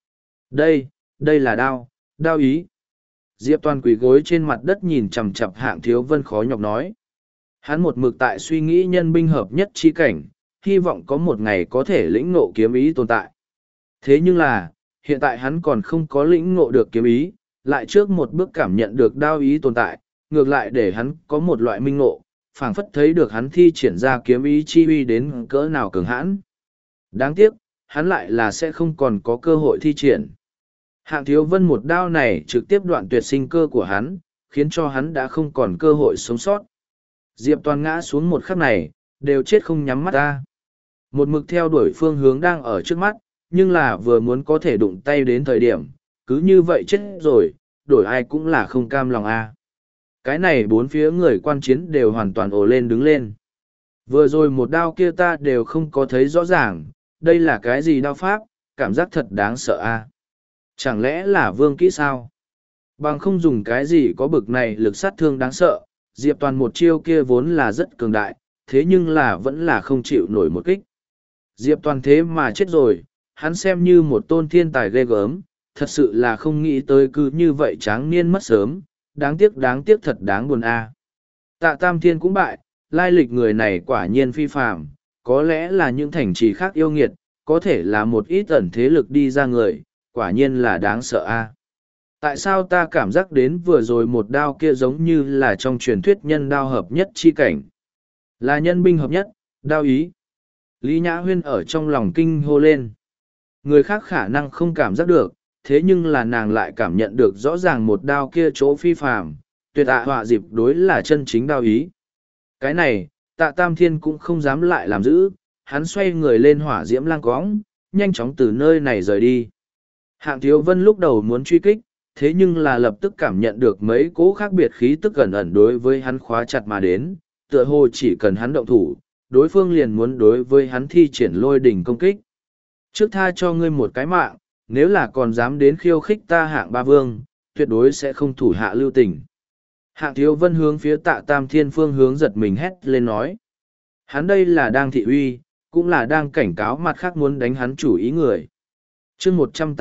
Đây là đao ý. Diệp Toàn quỳ gối trên mặt đất nhìn chằm chằm Hạng Thiếu Vân khó nhọc nói. Hắn một mực tại suy nghĩ nhân binh hợp nhất chi cảnh, hy vọng có một ngày có thể lĩnh ngộ kiếm ý tồn tại. Thế nhưng là, hiện tại hắn còn không có lĩnh ngộ được kiếm ý, lại trước một bước cảm nhận được đao ý tồn tại, ngược lại để hắn có một loại minh ngộ, phảng phất thấy được hắn thi triển ra kiếm ý chi uy đến cỡ nào cường hãn. Đáng tiếc, hắn lại là sẽ không còn có cơ hội thi triển. Hạng Thiếu Vân một đao này trực tiếp đoạn tuyệt sinh cơ của hắn, khiến cho hắn đã không còn cơ hội sống sót. Diệp Toàn ngã xuống một khắc này, đều chết không nhắm mắt ra. Một mực theo đuổi phương hướng đang ở trước mắt, nhưng là vừa muốn có thể đụng tay đến thời điểm, cứ như vậy chết rồi, đổi ai cũng là không cam lòng a. Cái này bốn phía người quan chiến đều hoàn toàn ồ lên đứng lên. Vừa rồi một đao kia ta đều không có thấy rõ ràng, đây là cái gì đao pháp, cảm giác thật đáng sợ a. Chẳng lẽ là vương kỹ sao? Bằng không dùng cái gì có bực này lực sát thương đáng sợ, Diệp Toàn một chiêu kia vốn là rất cường đại, thế nhưng là vẫn là không chịu nổi một kích. Diệp Toàn thế mà chết rồi, hắn xem như một tôn thiên tài ghê gớm, thật sự là không nghĩ tới cứ như vậy tráng niên mất sớm, đáng tiếc thật đáng buồn a. Tạ Tam Thiên cũng bại, lai lịch người này quả nhiên phi phàm, có lẽ là những thành trì khác yêu nghiệt, có thể là một ít ẩn thế lực đi ra người, quả nhiên là đáng sợ a. Tại sao ta cảm giác đến vừa rồi một đao kia giống như là trong truyền thuyết nhân đao hợp nhất chi cảnh? Là nhân binh hợp nhất, đao ý. Lý Nhã Huyên ở trong lòng kinh hô lên. Người khác khả năng không cảm giác được, thế nhưng là nàng lại cảm nhận được rõ ràng một đao kia chỗ phi phàm, tuyệt ạ họa dịp đối là chân chính đao ý. Cái này, Tạ Tam Thiên cũng không dám lại làm giữ, hắn xoay người lên hỏa diễm lang cóng, nhanh chóng từ nơi này rời đi. Hạng Thiếu Vân lúc đầu muốn truy kích, thế nhưng là lập tức cảm nhận được mấy cỗ khác biệt khí tức ẩn ẩn đối với hắn khóa chặt mà đến, tựa hồ chỉ cần hắn động thủ, đối phương liền muốn đối với hắn thi triển lôi đỉnh công kích. Trước tha cho ngươi một cái mạng, nếu là còn dám đến khiêu khích ta hạng ba vương, tuyệt đối sẽ không thủ hạ lưu tình. Hạng Thiếu Vân hướng phía Tạ Tam Thiên phương hướng giật mình hét lên nói. Hắn đây là đang thị uy, cũng là đang cảnh cáo mặt khác muốn đánh hắn chủ ý người. chương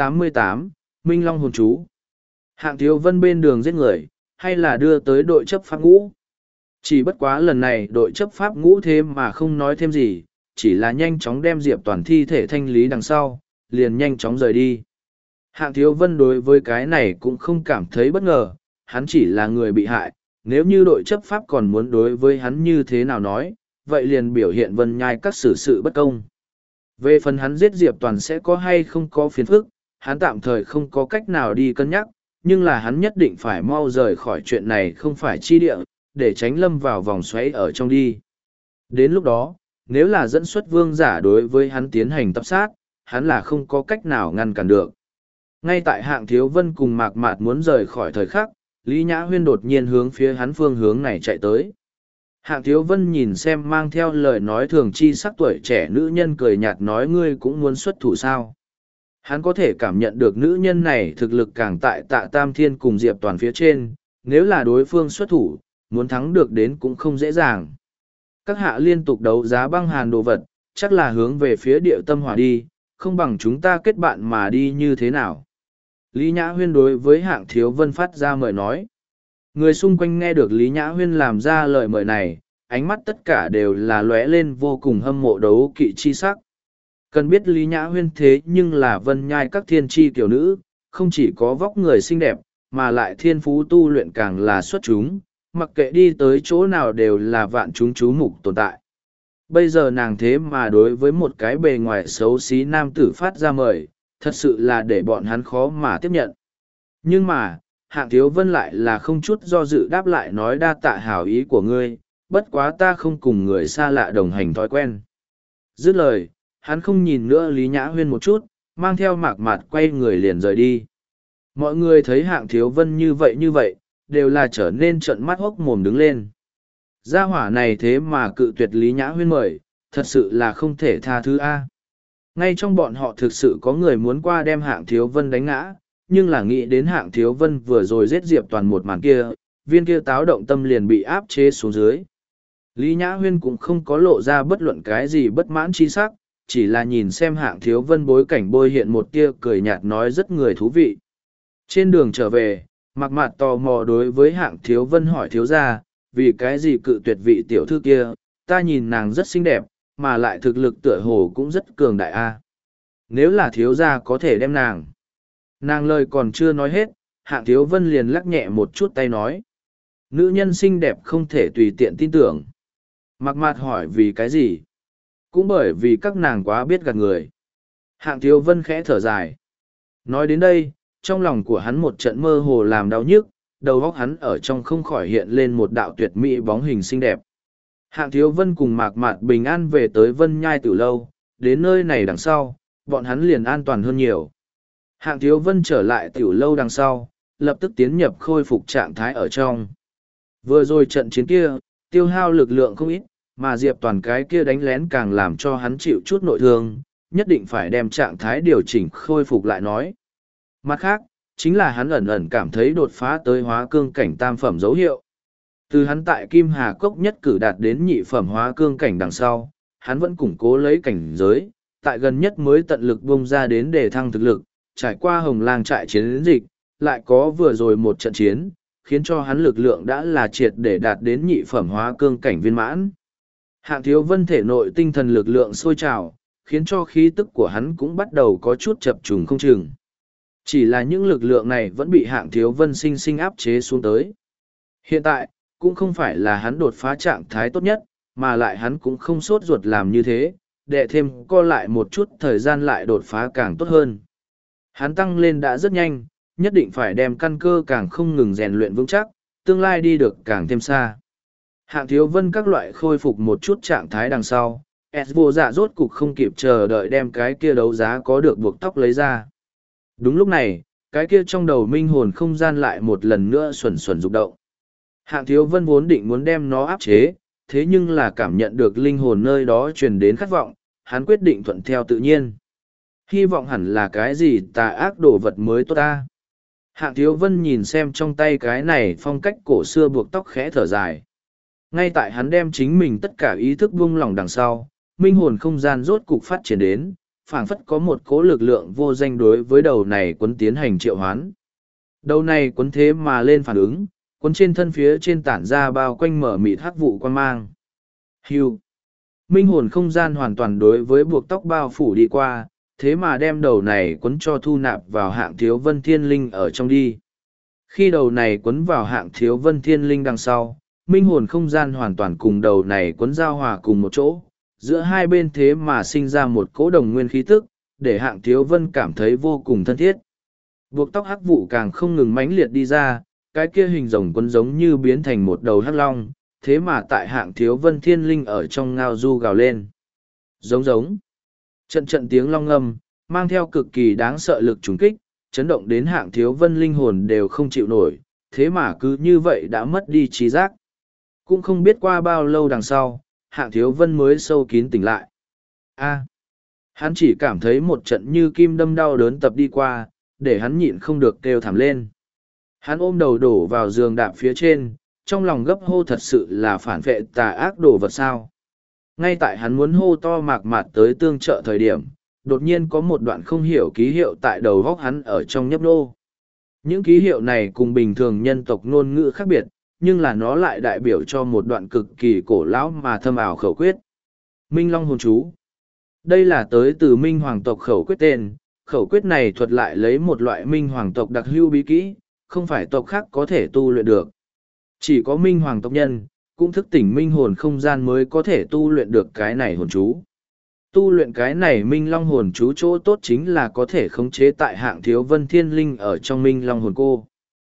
188, Minh Long hồn chú. Hạng Thiếu Vân bên đường giết người, hay là đưa tới đội chấp pháp ngũ. Chỉ bất quá lần này đội chấp pháp ngũ thế mà không nói thêm gì, chỉ là nhanh chóng đem Diệp Toàn thi thể thanh lý đằng sau, liền nhanh chóng rời đi. Hạng Thiếu Vân đối với cái này cũng không cảm thấy bất ngờ, hắn chỉ là người bị hại, nếu như đội chấp pháp còn muốn đối với hắn như thế nào nói, vậy liền biểu hiện Vân Nhai các xử sự bất công. Về phần hắn giết Diệp Toàn sẽ có hay không có phiền phức, hắn tạm thời không có cách nào đi cân nhắc, nhưng là hắn nhất định phải mau rời khỏi chuyện này không phải chi địa, để tránh lâm vào vòng xoáy ở trong đi. Đến lúc đó, nếu là dẫn xuất vương giả đối với hắn tiến hành tập sát, hắn là không có cách nào ngăn cản được. Ngay tại Hạng Thiếu Vân cùng Mạc Mạt muốn rời khỏi thời khắc, Lý Nhã Huyên đột nhiên hướng phía hắn phương hướng này chạy tới. Hạng Thiếu Vân nhìn xem mang theo lời nói thường chi sắc tuổi trẻ nữ nhân cười nhạt nói ngươi cũng muốn xuất thủ sao. Hắn có thể cảm nhận được nữ nhân này thực lực càng tại Tạ Tam Thiên cùng Diệp Toàn phía trên, nếu là đối phương xuất thủ, muốn thắng được đến cũng không dễ dàng. Các hạ liên tục đấu giá băng hàn đồ vật, chắc là hướng về phía địa tâm hỏa đi, không bằng chúng ta kết bạn mà đi như thế nào. Lý Nhã Huyên đối với Hạng Thiếu Vân phát ra mời nói. Người xung quanh nghe được Lý Nhã Huyên làm ra lời mời này, ánh mắt tất cả đều là lóe lên vô cùng hâm mộ đấu kỵ chi sắc. Cần biết Lý Nhã Huyên thế nhưng là Vân Nhai các thiên tri tiểu nữ, không chỉ có vóc người xinh đẹp, mà lại thiên phú tu luyện càng là xuất chúng, mặc kệ đi tới chỗ nào đều là vạn chúng chú mục tồn tại. Bây giờ nàng thế mà đối với một cái bề ngoài xấu xí nam tử phát ra mời, thật sự là để bọn hắn khó mà tiếp nhận. Nhưng mà, Hạng Thiếu Vân lại là không chút do dự đáp lại nói đa tạ hảo ý của ngươi, bất quá ta không cùng người xa lạ đồng hành thói quen. Dứt lời, hắn không nhìn nữa Lý Nhã Huyên một chút, mang theo Mạc Mạt quay người liền rời đi. Mọi người thấy Hạng Thiếu Vân như vậy, đều là trở nên trợn mắt hốc mồm đứng lên. Gia hỏa này thế mà cự tuyệt Lý Nhã Huyên mời, thật sự là không thể tha thứ A. Ngay trong bọn họ thực sự có người muốn qua đem Hạng Thiếu Vân đánh ngã, nhưng là nghĩ đến Hạng Thiếu Vân vừa rồi giết Diệp Toàn một màn kia, viên kia táo động tâm liền bị áp chế xuống dưới. Lý Nhã Huyên cũng không có lộ ra bất luận cái gì bất mãn chi sắc, chỉ là nhìn xem Hạng Thiếu Vân bối cảnh bôi hiện một tia cười nhạt nói rất người thú vị. Trên đường trở về, Mạc Mạt tò mò đối với Hạng Thiếu Vân hỏi thiếu gia, vì cái gì cự tuyệt vị tiểu thư kia, ta nhìn nàng rất xinh đẹp, mà lại thực lực tựa hồ cũng rất cường đại a. Nếu là thiếu gia có thể đem nàng. Nàng lời còn chưa nói hết, Hạng Thiếu Vân liền lắc nhẹ một chút tay nói. Nữ nhân xinh đẹp không thể tùy tiện tin tưởng. Mạc Mạt hỏi vì cái gì? Cũng bởi vì các nàng quá biết gạt người. Hạng Thiếu Vân khẽ thở dài. Nói đến đây, trong lòng của hắn một trận mơ hồ làm đau nhức, đầu óc hắn ở trong không khỏi hiện lên một đạo tuyệt mỹ bóng hình xinh đẹp. Hạng Thiếu Vân cùng Mạc Mạt bình an về tới Vân Nhai Tử Lâu, đến nơi này đằng sau, bọn hắn liền an toàn hơn nhiều. Hạng Thiếu Vân trở lại Tiểu Lâu đằng sau, lập tức tiến nhập khôi phục trạng thái ở trong. Vừa rồi trận chiến kia, tiêu hao lực lượng không ít, mà Diệp Toàn cái kia đánh lén càng làm cho hắn chịu chút nội thương, nhất định phải đem trạng thái điều chỉnh khôi phục lại nói. Mặt khác, chính là hắn ẩn ẩn cảm thấy đột phá tới hóa cương cảnh tam phẩm dấu hiệu. Từ hắn tại Kim Hà Cốc nhất cử đạt đến nhị phẩm hóa cương cảnh đằng sau, hắn vẫn củng cố lấy cảnh giới, tại gần nhất mới tận lực bung ra đến để thăng thực lực, trải qua Hồng Lang trại chiến dịch, lại có vừa rồi một trận chiến, khiến cho hắn lực lượng đã là triệt để đạt đến nhị phẩm hóa cương cảnh viên mãn. Hạng Thiếu Vân thể nội tinh thần lực lượng sôi trào, khiến cho khí tức của hắn cũng bắt đầu có chút chập trùng không chừng. Chỉ là những lực lượng này vẫn bị Hạng Thiếu Vân sinh sinh áp chế xuống tới. Hiện tại, cũng không phải là hắn đột phá trạng thái tốt nhất, mà lại hắn cũng không sốt ruột làm như thế, để thêm co lại một chút thời gian lại đột phá càng tốt hơn. Hắn tăng lên đã rất nhanh, nhất định phải đem căn cơ càng không ngừng rèn luyện vững chắc, tương lai đi được càng thêm xa. Hạng Thiếu Vân các loại khôi phục một chút trạng thái đằng sau, vô dạ rốt cục không kịp chờ đợi đem cái kia đấu giá có được buộc tóc lấy ra. Đúng lúc này, cái kia trong đầu minh hồn không gian lại một lần nữa xuẩn xuẩn rụng động. Hạng Thiếu Vân vốn định muốn đem nó áp chế, thế nhưng là cảm nhận được linh hồn nơi đó truyền đến khát vọng, hắn quyết định thuận theo tự nhiên. Hy vọng hẳn là cái gì tà ác đồ vật mới tốt ta. Hạng Thiếu Vân nhìn xem trong tay cái này phong cách cổ xưa buộc tóc khẽ thở dài. Ngay tại hắn đem chính mình tất cả ý thức buông lỏng đằng sau, minh hồn không gian rốt cục phát triển đến, phảng phất có một cỗ lực lượng vô danh đối với đầu này quấn tiến hành triệu hoán. Đầu này quấn thế mà lên phản ứng, quấn trên thân phía trên tản ra bao quanh mở mịt hắc vụ quan mang. Hưu. Minh hồn không gian hoàn toàn đối với buộc tóc bao phủ đi qua, thế mà đem đầu này quấn cho thu nạp vào Hạng Thiếu Vân Thiên Linh ở trong đi. Khi đầu này quấn vào Hạng Thiếu Vân Thiên Linh đằng sau, minh hồn không gian hoàn toàn cùng đầu này quấn giao hòa cùng một chỗ, giữa hai bên thế mà sinh ra một cỗ đồng nguyên khí tức, để Hạng Thiếu Vân cảm thấy vô cùng thân thiết. Buộc tóc hắc vụ càng không ngừng mãnh liệt đi ra, cái kia hình rồng quấn giống như biến thành một đầu hắc long, thế mà tại Hạng Thiếu Vân Thiên Linh ở trong ngao du gào lên. Giống giống. Trận trận tiếng long ngâm, mang theo cực kỳ đáng sợ lực trùng kích, chấn động đến Hạng Thiếu Vân linh hồn đều không chịu nổi, thế mà cứ như vậy đã mất đi trí giác. Cũng không biết qua bao lâu đằng sau, Hạng Thiếu Vân mới sâu kín tỉnh lại. Hắn chỉ cảm thấy một trận như kim đâm đau đớn tập đi qua, để hắn nhịn không được kêu thảm lên. Hắn ôm đầu đổ vào giường đạp phía trên, trong lòng gấp hô thật sự là phản vệ tà ác đồ vật sao. Ngay tại hắn muốn hô to mạc mạc tới tương trợ thời điểm, đột nhiên có một đoạn không hiểu ký hiệu tại đầu góc hắn ở trong nhấp nô. Những ký hiệu này cùng bình thường nhân tộc ngôn ngữ khác biệt, nhưng là nó lại đại biểu cho một đoạn cực kỳ cổ lão mà thâm ảo khẩu quyết. Minh Long hồn chú. Đây là tới từ Minh Hoàng tộc khẩu quyết tên, khẩu quyết này thuật lại lấy một loại Minh Hoàng tộc đặc hữu bí kỹ, không phải tộc khác có thể tu luyện được. Chỉ có Minh Hoàng tộc nhân, cũng thức tỉnh minh hồn không gian mới có thể tu luyện được cái này hồn chú. Tu luyện cái này Minh Long hồn chú chỗ tốt chính là có thể khống chế tại Hạng Thiếu Vân Thiên Linh ở trong Minh Long hồn cô.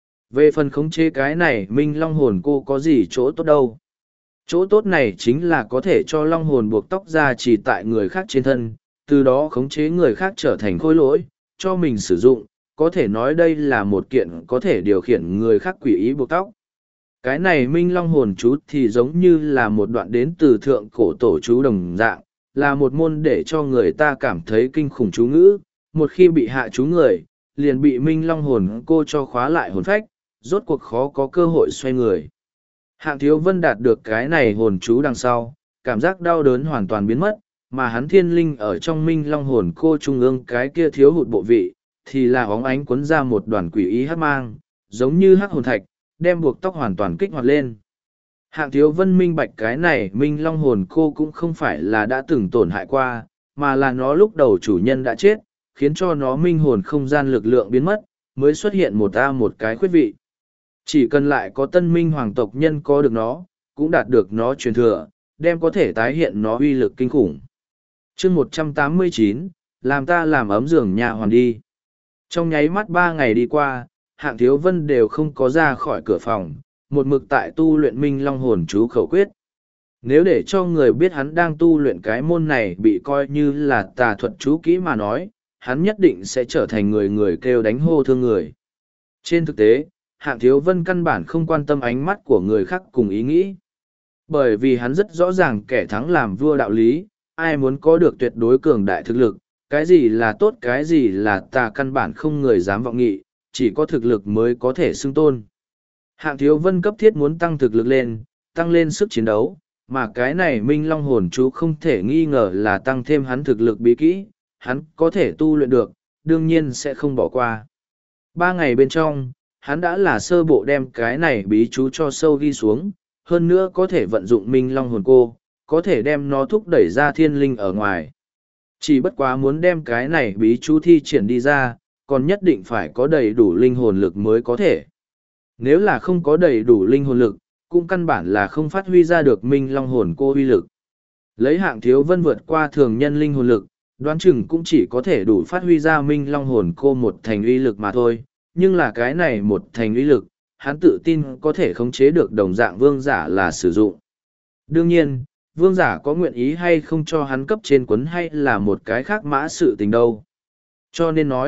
Về phần khống chế cái này Minh Long hồn cô có gì chỗ tốt đâu. Chỗ tốt này chính là có thể cho long hồn buộc tóc ra chỉ tại người khác trên thân, từ đó khống chế người khác trở thành khối lỗi, cho mình sử dụng, có thể nói đây là một kiện có thể điều khiển người khác quỷ ý buộc tóc. Cái này Minh Long hồn chú thì giống như là một đoạn đến từ thượng cổ tổ chú đồng dạng, là một môn để cho người ta cảm thấy kinh khủng chú ngữ, một khi bị hạ chú người, liền bị Minh Long hồn cô cho khóa lại hồn phách, rốt cuộc khó có cơ hội xoay người. Hạng Thiếu Vân đạt được cái này hồn chú đằng sau, cảm giác đau đớn hoàn toàn biến mất, mà hắn thiên linh ở trong Minh Long hồn cô trung ương cái kia thiếu hụt bộ vị, thì là óng ánh cuốn ra một đoàn quỷ ý hắc mang, giống như hắc hồn thạch, đem buộc tóc hoàn toàn kích hoạt lên. Hạng Thiếu Vân minh bạch cái này Minh Long hồn cô cũng không phải là đã từng tổn hại qua, mà là nó lúc đầu chủ nhân đã chết, khiến cho nó minh hồn không gian lực lượng biến mất, mới xuất hiện một cái khuyết vị. Chỉ cần lại có tân minh hoàng tộc nhân có được nó, cũng đạt được nó truyền thừa, đem có thể tái hiện nó uy lực kinh khủng. chương 189, làm ta làm ấm giường nhà hoàn đi. Trong nháy mắt 3 ngày đi qua, Hạng Thiếu Vân đều không có ra khỏi cửa phòng, một mực tại tu luyện Minh Long hồn chú khẩu quyết. Nếu để cho người biết hắn đang tu luyện cái môn này bị coi như là tà thuật chú kỹ mà nói, hắn nhất định sẽ trở thành người kêu đánh hô thương người. Trên thực tế, Hạng Thiếu Vân căn bản không quan tâm ánh mắt của người khác cùng ý nghĩ. Bởi vì hắn rất rõ ràng kẻ thắng làm vua đạo lý, ai muốn có được tuyệt đối cường đại thực lực, cái gì là tốt cái gì là tà căn bản không người dám vọng nghị, chỉ có thực lực mới có thể xưng tôn. Hạng Thiếu Vân cấp thiết muốn tăng thực lực lên, tăng lên sức chiến đấu, mà cái này Minh Long hồn chú không thể nghi ngờ là tăng thêm hắn thực lực bí kỹ, hắn có thể tu luyện được, đương nhiên sẽ không bỏ qua. 3 ngày bên trong, hắn đã là sơ bộ đem cái này bí chú cho sâu ghi xuống, hơn nữa có thể vận dụng Minh Long hồn cô, có thể đem nó thúc đẩy ra thiên linh ở ngoài. Chỉ bất quá muốn đem cái này bí chú thi triển đi ra, còn nhất định phải có đầy đủ linh hồn lực mới có thể. Nếu là không có đầy đủ linh hồn lực, cũng căn bản là không phát huy ra được Minh Long hồn cô uy lực. Lấy Hạng Thiếu Vân vượt qua thường nhân linh hồn lực, đoán chừng cũng chỉ có thể đủ phát huy ra Minh Long hồn cô một thành uy lực mà thôi, nhưng là cái này một thành uy lực, hắn tự tin có thể khống chế được đồng dạng vương giả là sử dụng. Đương nhiên, vương giả có nguyện ý hay không cho hắn cấp trên quấn hay là một cái khác mã sự tình đâu. Cho nên nói,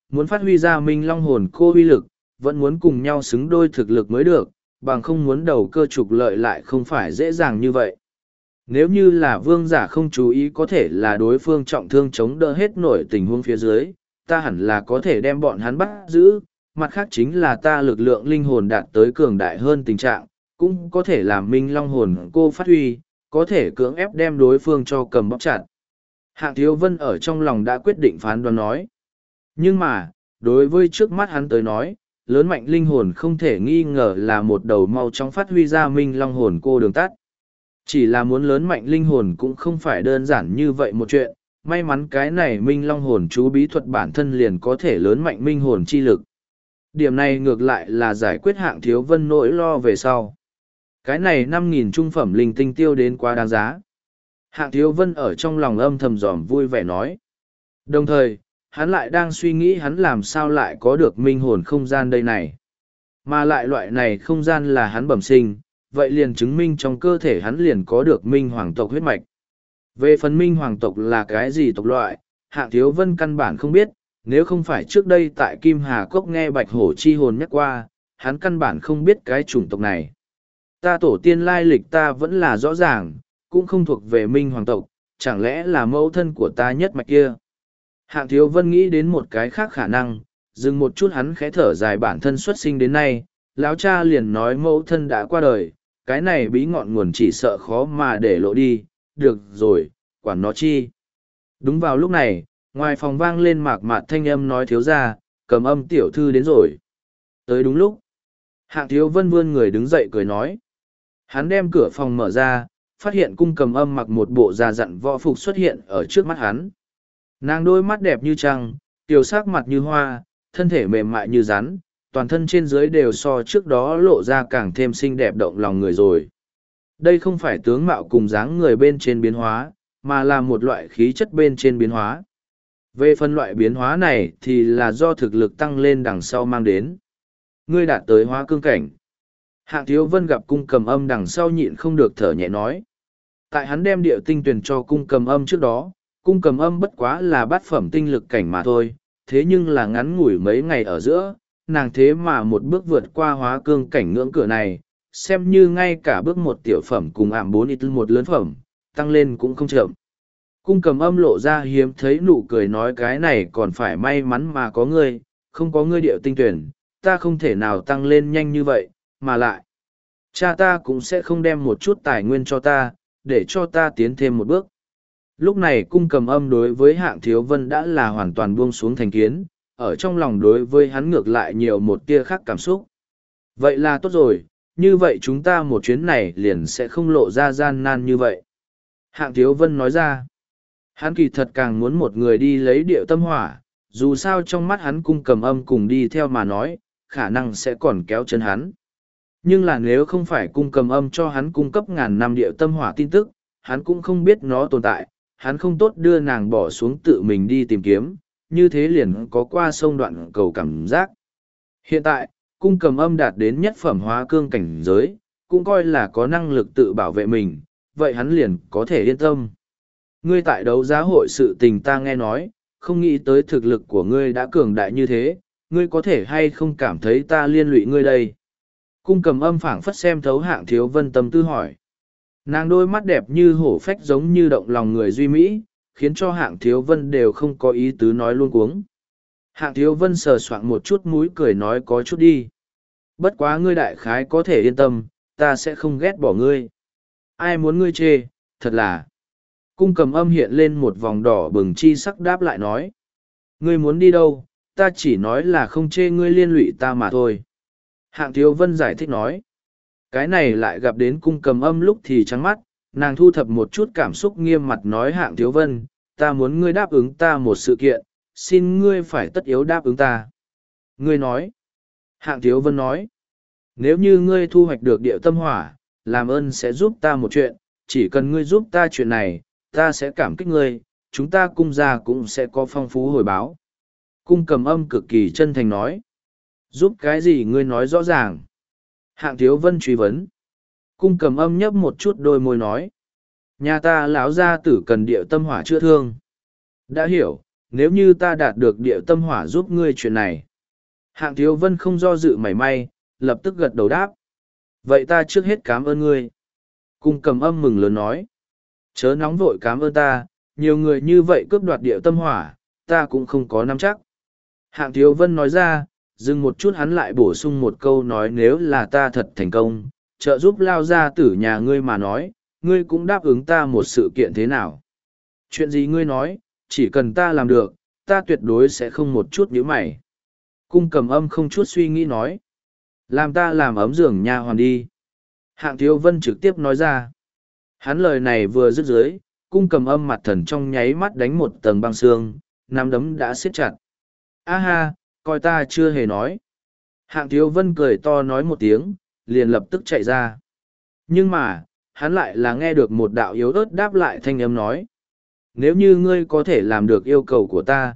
muốn phát huy ra minh long hồn cô uy lực, vẫn muốn cùng nhau xứng đôi thực lực mới được, bằng không muốn đầu cơ trục lợi lại không phải dễ dàng như vậy. Nếu như là vương giả không chú ý có thể là đối phương trọng thương chống đỡ hết nổi tình huống phía dưới, ta hẳn là có thể đem bọn hắn bắt giữ, mặt khác chính là ta lực lượng linh hồn đạt tới cường đại hơn tình trạng, cũng có thể làm minh long hồn cô phát huy, có thể cưỡng ép đem đối phương cho cầm bóc chặt. Hạng Thiếu Vân ở trong lòng đã quyết định phán đoán nói. Nhưng mà, đối với trước mắt hắn tới nói, lớn mạnh linh hồn không thể nghi ngờ là một đầu mau chóng phát huy ra minh long hồn cô đường tắt. Chỉ là muốn lớn mạnh linh hồn cũng không phải đơn giản như vậy một chuyện, may mắn cái này minh long hồn chú bí thuật bản thân liền có thể lớn mạnh minh hồn chi lực. Điểm này ngược lại là giải quyết Hạng Thiếu Vân nỗi lo về sau. Cái này 5.000 trung phẩm linh tinh tiêu đến quá đáng giá. Hạng Thiếu Vân ở trong lòng âm thầm giòm vui vẻ nói. Đồng thời, hắn lại đang suy nghĩ hắn làm sao lại có được minh hồn không gian đây này. Mà lại loại này không gian là hắn bẩm sinh, vậy liền chứng minh trong cơ thể hắn liền có được minh hoàng tộc huyết mạch. Về phần minh hoàng tộc là cái gì tộc loại, Hạng Thiếu Vân căn bản không biết, nếu không phải trước đây tại Kim Hà Cốc nghe Bạch Hổ chi hồn nhắc qua, hắn căn bản không biết cái chủng tộc này. Ta tổ tiên lai lịch ta vẫn là rõ ràng, cũng không thuộc về minh hoàng tộc, chẳng lẽ là mẫu thân của ta nhất mạch kia. Hạng Thiếu Vân nghĩ đến một cái khác khả năng, dừng một chút hắn khẽ thở dài bản thân xuất sinh đến nay, lão cha liền nói mẫu thân đã qua đời, cái này bí ngọn nguồn chỉ sợ khó mà để lộ đi, được rồi, quản nó chi. Đúng vào lúc này, ngoài phòng vang lên mạc mạc thanh âm nói thiếu ra, Cầm Âm tiểu thư đến rồi. Tới đúng lúc, Hạng Thiếu Vân vươn người đứng dậy cười nói. Hắn đem cửa phòng mở ra, phát hiện Cung Cầm Âm mặc một bộ già dặn võ phục xuất hiện ở trước mắt hắn. Nàng đôi mắt đẹp như trăng, tiểu sắc mặt như hoa, thân thể mềm mại như rắn, toàn thân trên dưới đều so trước đó lộ ra càng thêm xinh đẹp động lòng người rồi. Đây không phải tướng mạo cùng dáng người bên trên biến hóa, mà là một loại khí chất bên trên biến hóa. Về phân loại biến hóa này thì là do thực lực tăng lên đằng sau mang đến. Ngươi đạt tới hóa cương cảnh. Hạng Thiếu Vân gặp Cung Cầm Âm đằng sau nhịn không được thở nhẹ nói. Tại hắn đem địa tinh tuyển cho Cung Cầm Âm trước đó, Cung Cầm Âm bất quá là bát phẩm tinh lực cảnh mà thôi, thế nhưng là ngắn ngủi mấy ngày ở giữa, nàng thế mà một bước vượt qua hóa cương cảnh ngưỡng cửa này, xem như ngay cả bước một tiểu phẩm cùng ảm 4 ít một lớn phẩm, tăng lên cũng không chậm. Cung Cầm Âm lộ ra hiếm thấy nụ cười nói cái này còn phải may mắn mà có ngươi, không có ngươi điệu tinh tuyển, ta không thể nào tăng lên nhanh như vậy, mà lại, cha ta cũng sẽ không đem một chút tài nguyên cho ta, để cho ta tiến thêm một bước. Lúc này Cung Cầm Âm đối với Hạng Thiếu Vân đã là hoàn toàn buông xuống thành kiến, ở trong lòng đối với hắn ngược lại nhiều một tia khác cảm xúc. Vậy là tốt rồi, như vậy chúng ta một chuyến này liền sẽ không lộ ra gian nan như vậy. Hạng Thiếu Vân nói ra, hắn kỳ thật càng muốn một người đi lấy điệu tâm hỏa, dù sao trong mắt hắn Cung Cầm Âm cùng đi theo mà nói, khả năng sẽ còn kéo chân hắn. Nhưng là nếu không phải Cung Cầm Âm cho hắn cung cấp ngàn năm điệu tâm hỏa tin tức, hắn cũng không biết nó tồn tại, hắn không tốt đưa nàng bỏ xuống tự mình đi tìm kiếm, như thế liền có qua sông đoạn cầu cảm giác. Hiện tại, Cung Cầm Âm đạt đến nhất phẩm hóa cương cảnh giới, cũng coi là có năng lực tự bảo vệ mình, vậy hắn liền có thể yên tâm. Ngươi tại đấu giá hội sự tình ta nghe nói, không nghĩ tới thực lực của ngươi đã cường đại như thế, ngươi có thể hay không cảm thấy ta liên lụy ngươi đây. Cung Cầm Âm phảng phất xem thấu Hạng Thiếu Vân tâm tư hỏi. Nàng đôi mắt đẹp như hổ phách giống như động lòng người duy mỹ, khiến cho Hạng Thiếu Vân đều không có ý tứ nói luôn cuống. Hạng Thiếu Vân sờ soạng một chút mũi cười nói có chút đi. Bất quá ngươi đại khái có thể yên tâm, ta sẽ không ghét bỏ ngươi. Ai muốn ngươi chê, thật là. Cung Cầm Âm hiện lên một vòng đỏ bừng chi sắc đáp lại nói. Ngươi muốn đi đâu, ta chỉ nói là không chê ngươi liên lụy ta mà thôi. Hạng Thiếu Vân giải thích nói. Cái này lại gặp đến Cung Cầm Âm lúc thì trắng mắt, nàng thu thập một chút cảm xúc nghiêm mặt nói Hạng Thiếu Vân, ta muốn ngươi đáp ứng ta một sự kiện, xin ngươi phải tất yếu đáp ứng ta. Ngươi nói. Hạng Thiếu Vân nói. Nếu như ngươi thu hoạch được điệu tâm hỏa, làm ơn sẽ giúp ta một chuyện, chỉ cần ngươi giúp ta chuyện này, ta sẽ cảm kích ngươi, chúng ta cung gia cũng sẽ có phong phú hồi báo. Cung Cầm Âm cực kỳ chân thành nói. Giúp cái gì ngươi nói rõ ràng. Hạng Thiếu Vân truy vấn. Cung Cầm Âm nhấp một chút đôi môi nói. Nhà ta lão gia tử cần điệu tâm hỏa chữa thương. Đã hiểu, nếu như ta đạt được địa tâm hỏa giúp ngươi chuyện này. Hạng Thiếu Vân không do dự mảy may, lập tức gật đầu đáp. Vậy ta trước hết cảm ơn ngươi. Cung Cầm Âm mừng lớn nói. Chớ nóng vội cảm ơn ta, nhiều người như vậy cướp đoạt địa tâm hỏa, ta cũng không có nắm chắc. Hạng Thiếu Vân nói ra, dừng một chút hắn lại bổ sung một câu nói, nếu là ta thật thành công, trợ giúp Lao Gia Tử nhà ngươi mà nói, ngươi cũng đáp ứng ta một sự kiện thế nào. Chuyện gì ngươi nói, chỉ cần ta làm được, ta tuyệt đối sẽ không một chút nhíu mày. Cung Cầm Âm không chút suy nghĩ nói. Làm ta làm ấm giường nha hoàn đi. Hạng Thiếu Vân trực tiếp nói ra. Hắn lời này vừa dứt dưới, Cung Cầm Âm mặt thần trong nháy mắt đánh một tầng băng xương, nắm đấm đã siết chặt. A ha, coi ta chưa hề nói. Hạng Thiếu Vân cười to nói một tiếng, liền lập tức chạy ra. Nhưng mà, hắn lại là nghe được một đạo yếu ớt đáp lại thanh âm nói. Nếu như ngươi có thể làm được yêu cầu của ta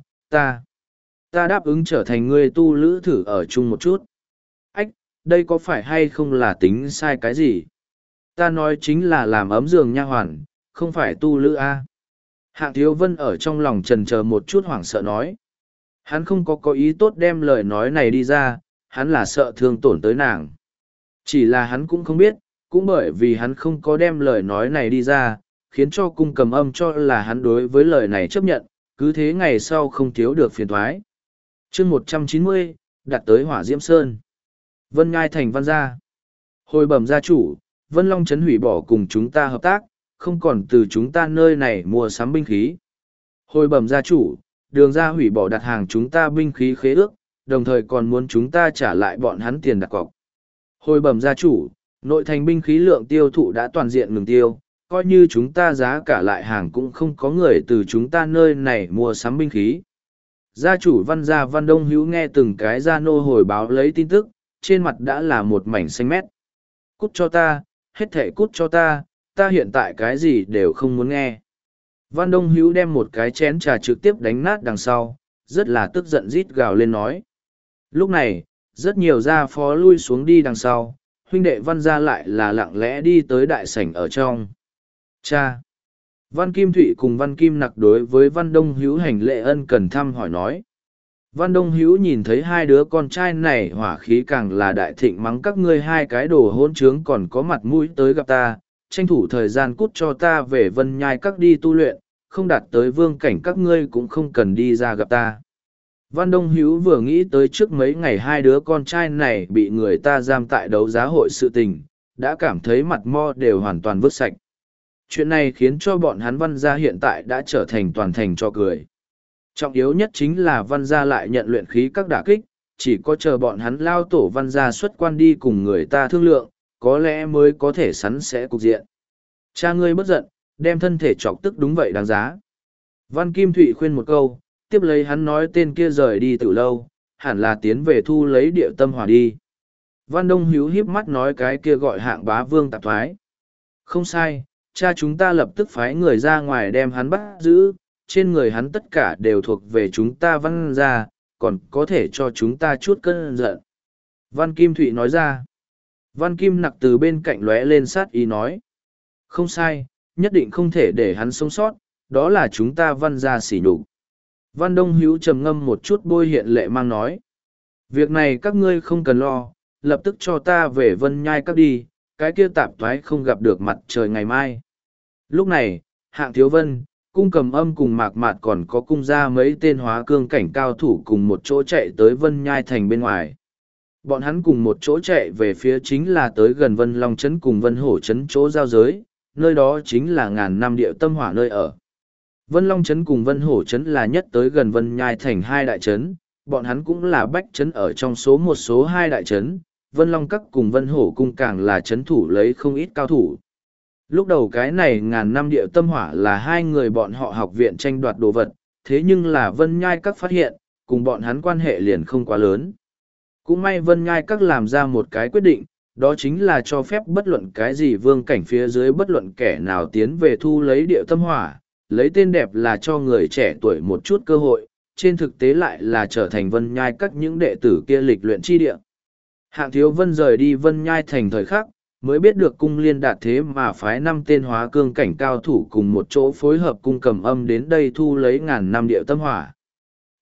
đáp ứng trở thành ngươi tu lữ thử ở chung một chút. Ách, đây có phải hay không là tính sai cái gì? Ta nói chính là làm ấm giường nha hoàn, không phải tu lữ a. Hạng Thiếu Vân ở trong lòng chần chờ một chút hoảng sợ nói. Hắn không có ý tốt đem lời nói này đi ra, hắn là sợ thương tổn tới nàng. Chỉ là hắn cũng không biết, cũng bởi vì hắn không có đem lời nói này đi ra, khiến cho Cung Cầm Âm cho là hắn đối với lời này chấp nhận, cứ thế ngày sau không thiếu được phiền thoái. chương 190, đặt tới Hỏa Diễm Sơn. Vân Ngai thành Văn gia. Hồi bẩm gia chủ, Vân Long Trấn hủy bỏ cùng chúng ta hợp tác, không còn từ chúng ta nơi này mua sắm binh khí. Hồi bẩm gia chủ, Đường gia hủy bỏ đặt hàng chúng ta binh khí khế ước, đồng thời còn muốn chúng ta trả lại bọn hắn tiền đặt cọc. Hồi bẩm gia chủ, nội thành binh khí lượng tiêu thụ đã toàn diện ngừng tiêu, coi như chúng ta giá cả lại hàng cũng không có người từ chúng ta nơi này mua sắm binh khí. Gia chủ Văn gia Văn Đông Hữu nghe từng cái gia nô hồi báo lấy tin tức, trên mặt đã là một mảnh xanh mét. Cút cho ta, hết thệ cút cho ta hiện tại cái gì đều không muốn nghe. Văn Đông Hữu đem một cái chén trà trực tiếp đánh nát đằng sau, rất là tức giận rít gào lên nói. Lúc này, rất nhiều gia phó lui xuống đi đằng sau, huynh đệ Văn gia lại là lặng lẽ đi tới đại sảnh ở trong. Cha! Văn Kim Thụy cùng Văn Kim Nặc đối với Văn Đông Hữu hành lễ ân cần thăm hỏi nói. Văn Đông Hữu nhìn thấy hai đứa con trai này hỏa khí càng là đại thịnh mắng các ngươi hai cái đồ hỗn trướng còn có mặt mũi tới gặp ta, tranh thủ thời gian cút cho ta về Vân Nhai các đi tu luyện, không đạt tới vương cảnh các ngươi cũng không cần đi ra gặp ta. Văn Đông Hữu vừa nghĩ tới trước mấy ngày hai đứa con trai này bị người ta giam tại đấu giá hội sự tình, đã cảm thấy mặt mo đều hoàn toàn vứt sạch. Chuyện này khiến cho bọn hắn Văn gia hiện tại đã trở thành toàn thành cho cười. Trọng yếu nhất chính là Văn gia lại nhận luyện khí các đả kích, chỉ có chờ bọn hắn lao tổ Văn gia xuất quan đi cùng người ta thương lượng, có lẽ mới có thể sắn sẽ cục diện. Cha ngươi bất giận, đem thân thể chọc tức đúng vậy đáng giá. Văn Kim Thụy khuyên một câu, tiếp lấy hắn nói tên kia rời đi từ lâu, hẳn là tiến về thu lấy địa tâm hỏa đi. Văn Đông Hữu híp mắt nói cái kia gọi Hạng Bá Vương tạp thoái. Không sai, cha chúng ta lập tức phái người ra ngoài đem hắn bắt giữ, trên người hắn tất cả đều thuộc về chúng ta Văn gia, còn có thể cho chúng ta chút cơn giận. Văn Kim Thụy nói ra. Văn Kim Nặc từ bên cạnh lóe lên sát ý nói. Không sai, nhất định không thể để hắn sống sót, đó là chúng ta Văn gia sỉ nhục. Văn Đông Hữu trầm ngâm một chút bôi hiện lệ mang nói. Việc này các ngươi không cần lo, lập tức cho ta về Vân Nhai các đi, cái kia tạp thoái không gặp được mặt trời ngày mai. Lúc này, Hạng Thiếu Vân, Cung Cầm Âm cùng Mạc Mạt còn có cung ra mấy tên hóa cương cảnh cao thủ cùng một chỗ chạy tới Vân Nhai thành bên ngoài. Bọn hắn cùng một chỗ chạy về phía chính là tới gần Vân Long Trấn cùng Vân Hổ Trấn chỗ giao giới, nơi đó chính là ngàn năm địa tâm hỏa nơi ở. Vân Long Trấn cùng Vân Hổ Trấn là nhất tới gần Vân Nhai thành hai đại trấn, bọn hắn cũng là bách trấn ở trong một số hai đại trấn, Vân Long Các cùng Vân Hổ Cung càng là trấn thủ lấy không ít cao thủ. Lúc đầu cái này ngàn năm địa tâm hỏa là hai người bọn họ học viện tranh đoạt đồ vật, thế nhưng là Vân Nhai Các phát hiện, cùng bọn hắn quan hệ liền không quá lớn. Cũng may Vân Nhai Các làm ra một cái quyết định, đó chính là cho phép bất luận cái gì vương cảnh phía dưới bất luận kẻ nào tiến về thu lấy địa tâm hỏa, lấy tên đẹp là cho người trẻ tuổi một chút cơ hội, trên thực tế lại là trở thành Vân Nhai Các những đệ tử kia lịch luyện chi địa. Hạng Thiếu Vân rời đi Vân Nhai thành thời khắc, mới biết được cung liên đạt thế mà phái 5 tên hóa cương cảnh cao thủ cùng một chỗ phối hợp cung Cầm Âm đến đây thu lấy ngàn năm địa tâm hỏa.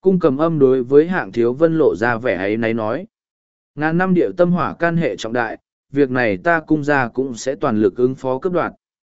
Cung Cầm Âm đối với Hạng Thiếu Vân lộ ra vẻ ấy náy nói. Ngàn năm địa tâm hỏa can hệ trọng đại, việc này ta cung gia cũng sẽ toàn lực ứng phó cấp đoạt.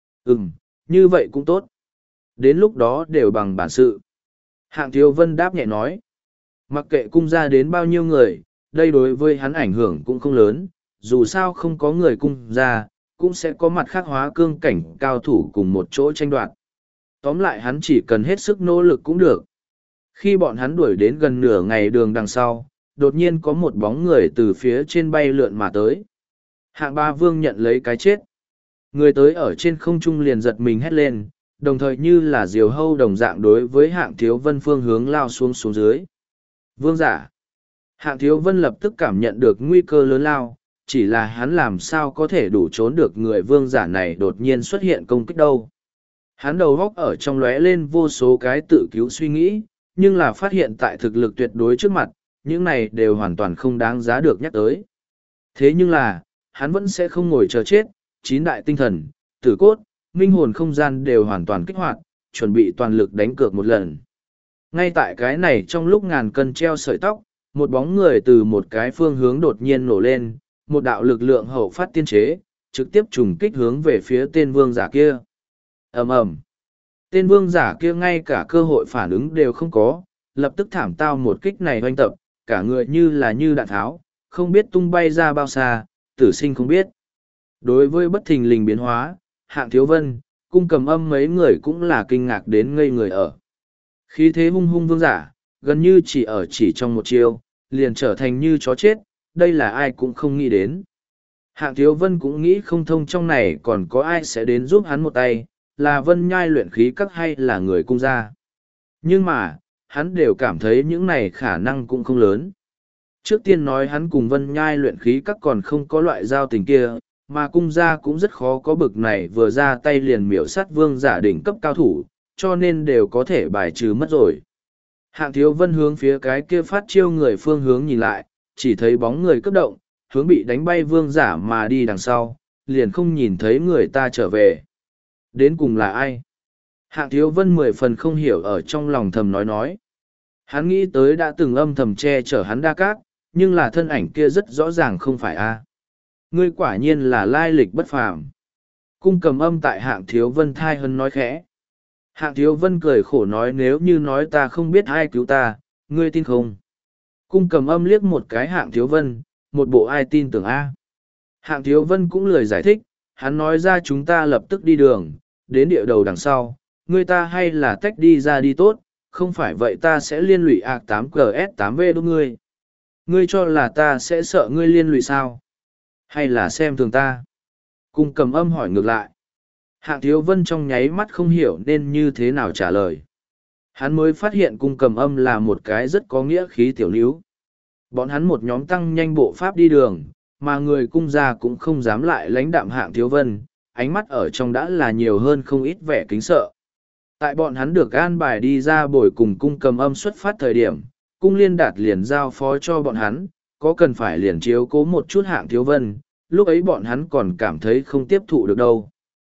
Như vậy cũng tốt. Đến lúc đó đều bằng bản sự. Hạng Thiếu Vân đáp nhẹ nói. Mặc kệ cung gia đến bao nhiêu người, đây đối với hắn ảnh hưởng cũng không lớn, dù sao không có người cung gia, cũng sẽ có mặt khác hóa cương cảnh cao thủ cùng một chỗ tranh đoạt. Tóm lại hắn chỉ cần hết sức nỗ lực cũng được. Khi bọn hắn đuổi đến gần nửa ngày đường đằng sau, đột nhiên có một bóng người từ phía trên bay lượn mà tới. Hạng Ba Vương nhận lấy cái chết. Người tới ở trên không trung liền giật mình hét lên, đồng thời như là diều hâu đồng dạng đối với Hạng Thiếu Vân phương hướng lao xuống dưới. Vương giả. Hạng Thiếu Vân lập tức cảm nhận được nguy cơ lớn lao, chỉ là hắn làm sao có thể đủ trốn được người vương giả này đột nhiên xuất hiện công kích đâu. Hắn đầu góc ở trong lóe lên vô số cái tự cứu suy nghĩ, nhưng là phát hiện tại thực lực tuyệt đối trước mặt, những này đều hoàn toàn không đáng giá được nhắc tới. Thế nhưng là, hắn vẫn sẽ không ngồi chờ chết, chín đại tinh thần, tử cốt, minh hồn không gian đều hoàn toàn kích hoạt, chuẩn bị toàn lực đánh cược một lần. Ngay tại cái này trong lúc ngàn cân treo sợi tóc, một bóng người từ một cái phương hướng đột nhiên nổ lên, một đạo lực lượng hậu phát tiên chế, trực tiếp trùng kích hướng về phía tên vương giả kia. Ầm ầm. Tên vương giả kia ngay cả cơ hội phản ứng đều không có, lập tức thảm tao một kích này hoành tập, cả người như là như đạn tháo, không biết tung bay ra bao xa, tử sinh không biết. Đối với bất thình lình biến hóa, Hạng Thiếu Vân, Cung Cầm Âm mấy người cũng là kinh ngạc đến ngây người ở. Khí thế hung hung vương giả, gần như chỉ trong một chiêu, liền trở thành như chó chết, đây là ai cũng không nghĩ đến. Hạng Thiếu Vân cũng nghĩ không thông trong này còn có ai sẽ đến giúp hắn một tay, là Vân Nhai luyện khí các hay là người cung gia. Nhưng mà, hắn đều cảm thấy những này khả năng cũng không lớn. Trước tiên nói hắn cùng Vân Nhai luyện khí các còn không có loại giao tình kia, mà cung gia cũng rất khó có bực này vừa ra tay liền miểu sát vương giả đỉnh cấp cao thủ, cho nên đều có thể bài trừ mất rồi. Hạng Thiếu Vân hướng phía cái kia phát chiêu người phương hướng nhìn lại, chỉ thấy bóng người cấp động, hướng bị đánh bay vương giả mà đi đằng sau, liền không nhìn thấy người ta trở về. Đến cùng là ai? Hạng Thiếu Vân 10 phần không hiểu ở trong lòng thầm nói. Hắn nghĩ tới đã từng âm thầm che chở hắn Đa Cát, nhưng là thân ảnh kia rất rõ ràng không phải a. Ngươi quả nhiên là lai lịch bất phàm. Cung Cầm Âm tại Hạng Thiếu Vân thai hơn nói khẽ. Hạng Thiếu Vân cười khổ nói nếu như nói ta không biết ai cứu ta, ngươi tin không? Cung Cầm Âm liếc một cái Hạng Thiếu Vân, một bộ ai tin tưởng a. Hạng Thiếu Vân cũng lười giải thích, hắn nói ra chúng ta lập tức đi đường, đến địa đầu đằng sau, ngươi ta hay là tách đi ra đi tốt, không phải vậy ta sẽ liên lụy ạc 8GS8V đôi ngươi. Ngươi cho là ta sẽ sợ ngươi liên lụy sao? Hay là xem thường ta? Cung Cầm Âm hỏi ngược lại. Hạng Thiếu Vân trong nháy mắt không hiểu nên như thế nào trả lời. Hắn mới phát hiện Cung Cầm Âm là một cái rất có nghĩa khí tiểu níu. Bọn hắn một nhóm tăng nhanh bộ pháp đi đường, mà người cung gia cũng không dám lại lãnh đạm Hạng Thiếu Vân, ánh mắt ở trong đã là nhiều hơn không ít vẻ kính sợ. Tại bọn hắn được an bài đi ra bồi cùng Cung Cầm Âm xuất phát thời điểm, Cung Liên Đạt liền giao phó cho bọn hắn, có cần phải liền chiếu cố một chút Hạng Thiếu Vân, lúc ấy bọn hắn còn cảm thấy không tiếp thụ được đâu.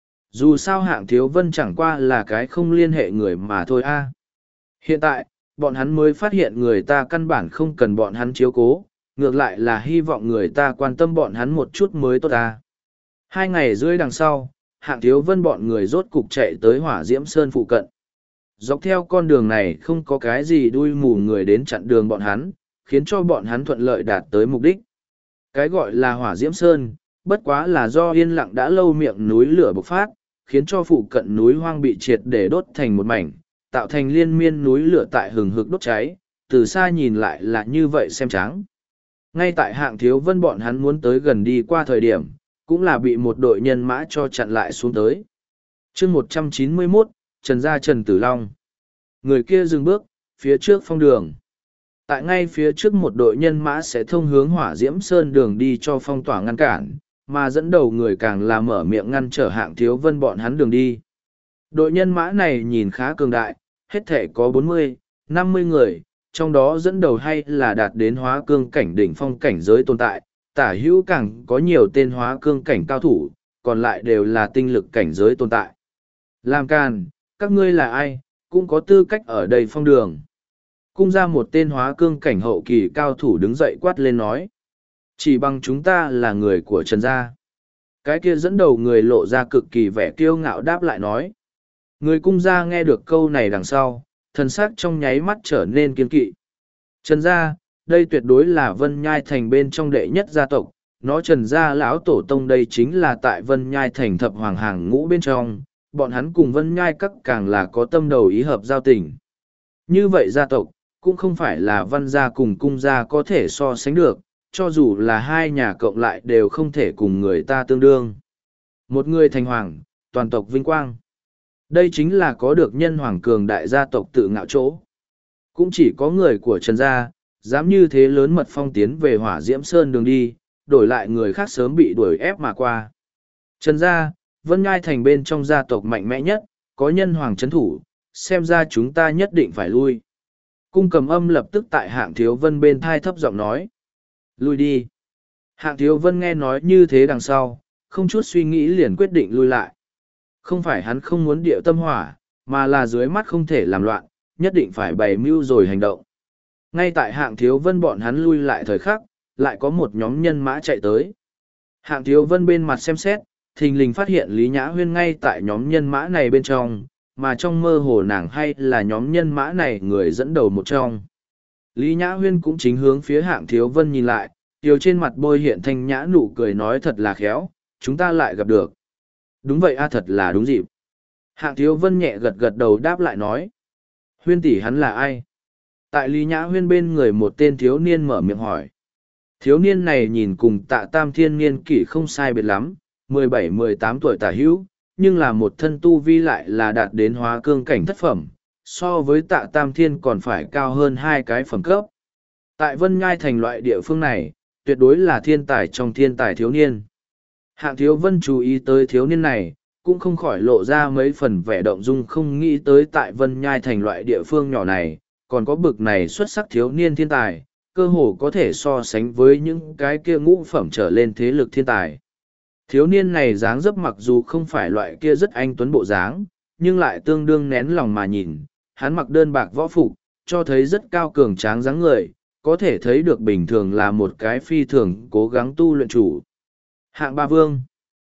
Dù sao Hạng Thiếu Vân chẳng qua là cái không liên hệ người mà thôi a. Hiện tại, bọn hắn mới phát hiện người ta căn bản không cần bọn hắn chiếu cố, ngược lại là hy vọng người ta quan tâm bọn hắn một chút mới tốt ta. 2 ngày rưỡi đằng sau, Hạng Thiếu Vân bọn người rốt cục chạy tới Hỏa Diễm Sơn phụ cận. Dọc theo con đường này không có cái gì đuôi mù người đến chặn đường bọn hắn, khiến cho bọn hắn thuận lợi đạt tới mục đích. Cái gọi là Hỏa Diễm Sơn, bất quá là do yên lặng đã lâu miệng núi lửa bộc phát, khiến cho phụ cận núi hoang bị triệt để đốt thành một mảnh, tạo thành liên miên núi lửa tại hừng hực đốt cháy, từ xa nhìn lại là như vậy xem trắng. Ngay tại Hạng Thiếu Vân bọn hắn muốn tới gần đi qua thời điểm, cũng là bị một đội nhân mã cho chặn lại xuống tới. chương 191, Trần Gia Trần Tử Long. Người kia dừng bước, phía trước phong đường. Tại ngay phía trước một đội nhân mã sẽ thông hướng Hỏa Diễm Sơn đường đi cho phong tỏa ngăn cản, mà dẫn đầu người càng là mở miệng ngăn trở Hạng Thiếu Vân bọn hắn đường đi. Đội nhân mã này nhìn khá cường đại, hết thể có 40, 50 người, trong đó dẫn đầu hay là đạt đến hóa cương cảnh đỉnh phong cảnh giới tồn tại, tả hữu càng có nhiều tên hóa cương cảnh cao thủ, còn lại đều là tinh lực cảnh giới tồn tại. Làm càn, các ngươi là ai, cũng có tư cách ở đây phong đường. Cung ra một tên hóa cương cảnh hậu kỳ cao thủ đứng dậy quát lên nói. Chỉ bằng chúng ta là người của Trần gia. Cái kia dẫn đầu người lộ ra cực kỳ vẻ kiêu ngạo đáp lại nói. Người cung gia nghe được câu này đằng sau, thần sắc trong nháy mắt trở nên kiên kỵ. Trần gia, đây tuyệt đối là Vân Nhai Thành bên trong đệ nhất gia tộc, nó Trần gia lão tổ tông đây chính là tại Vân Nhai Thành thập hoàng hàng ngũ bên trong, bọn hắn cùng Vân Nhai các càng là có tâm đầu ý hợp giao tình. Như vậy gia tộc, cũng không phải là Văn gia cùng cung gia có thể so sánh được, cho dù là hai nhà cộng lại đều không thể cùng người ta tương đương. Một người thành hoàng, toàn tộc vinh quang. Đây chính là có được nhân hoàng cường đại gia tộc tự ngạo chỗ. Cũng chỉ có người của Trần gia, dám như thế lớn mật phong tiến về Hỏa Diễm Sơn đường đi, đổi lại người khác sớm bị đuổi ép mà qua. Trần gia, Vân Ngai Thành bên trong gia tộc mạnh mẽ nhất, có nhân hoàng chấn thủ, xem ra chúng ta nhất định phải lui. Cung Cầm Âm lập tức tại Hạng Thiếu Vân bên thai thấp giọng nói. Lui đi. Hạng Thiếu Vân nghe nói như thế đằng sau, không chút suy nghĩ liền quyết định lui lại. Không phải hắn không muốn điệu tâm hỏa, mà là dưới mắt không thể làm loạn, nhất định phải bày mưu rồi hành động. Ngay tại Hạng Thiếu Vân bọn hắn lui lại thời khắc, lại có một nhóm nhân mã chạy tới. Hạng Thiếu Vân bên mặt xem xét, thình lình phát hiện Lý Nhã Huyên ngay tại nhóm nhân mã này bên trong, mà trong mơ hồ nàng hay là nhóm nhân mã này người dẫn đầu một trong. Lý Nhã Huyên cũng chính hướng phía Hạng Thiếu Vân nhìn lại, tiêu trên mặt bôi hiện thanh nhã nụ cười nói thật là khéo, chúng ta lại gặp được. Đúng vậy a, thật là đúng dịp. Hạng Thiếu Vân nhẹ gật gật đầu đáp lại nói. Huyên tỷ hắn là ai? Tại Lý Nhã Huyên bên người một tên thiếu niên mở miệng hỏi. Thiếu niên này nhìn cùng Tạ Tam Thiên niên kỷ không sai biệt lắm, 17-18 tuổi tả hữu, nhưng là một thân tu vi lại là đạt đến hóa cương cảnh thất phẩm, so với Tạ Tam Thiên còn phải cao hơn hai cái phẩm cấp. Tại Vân Nhai Thành loại địa phương này, tuyệt đối là thiên tài trong thiên tài thiếu niên. Hạng Thiếu Vân chú ý tới thiếu niên này, cũng không khỏi lộ ra mấy phần vẻ động dung, không nghĩ tới tại Vân Nhai Thành loại địa phương nhỏ này, còn có bực này xuất sắc thiếu niên thiên tài, cơ hồ có thể so sánh với những cái kia ngũ phẩm trở lên thế lực thiên tài. Thiếu niên này dáng dấp mặc dù không phải loại kia rất anh tuấn bộ dáng, nhưng lại tương đương nén lòng mà nhìn, hắn mặc đơn bạc võ phục, cho thấy rất cao cường tráng dáng người, có thể thấy được bình thường là một cái phi thường cố gắng tu luyện chủ. Hạng Ba Vương.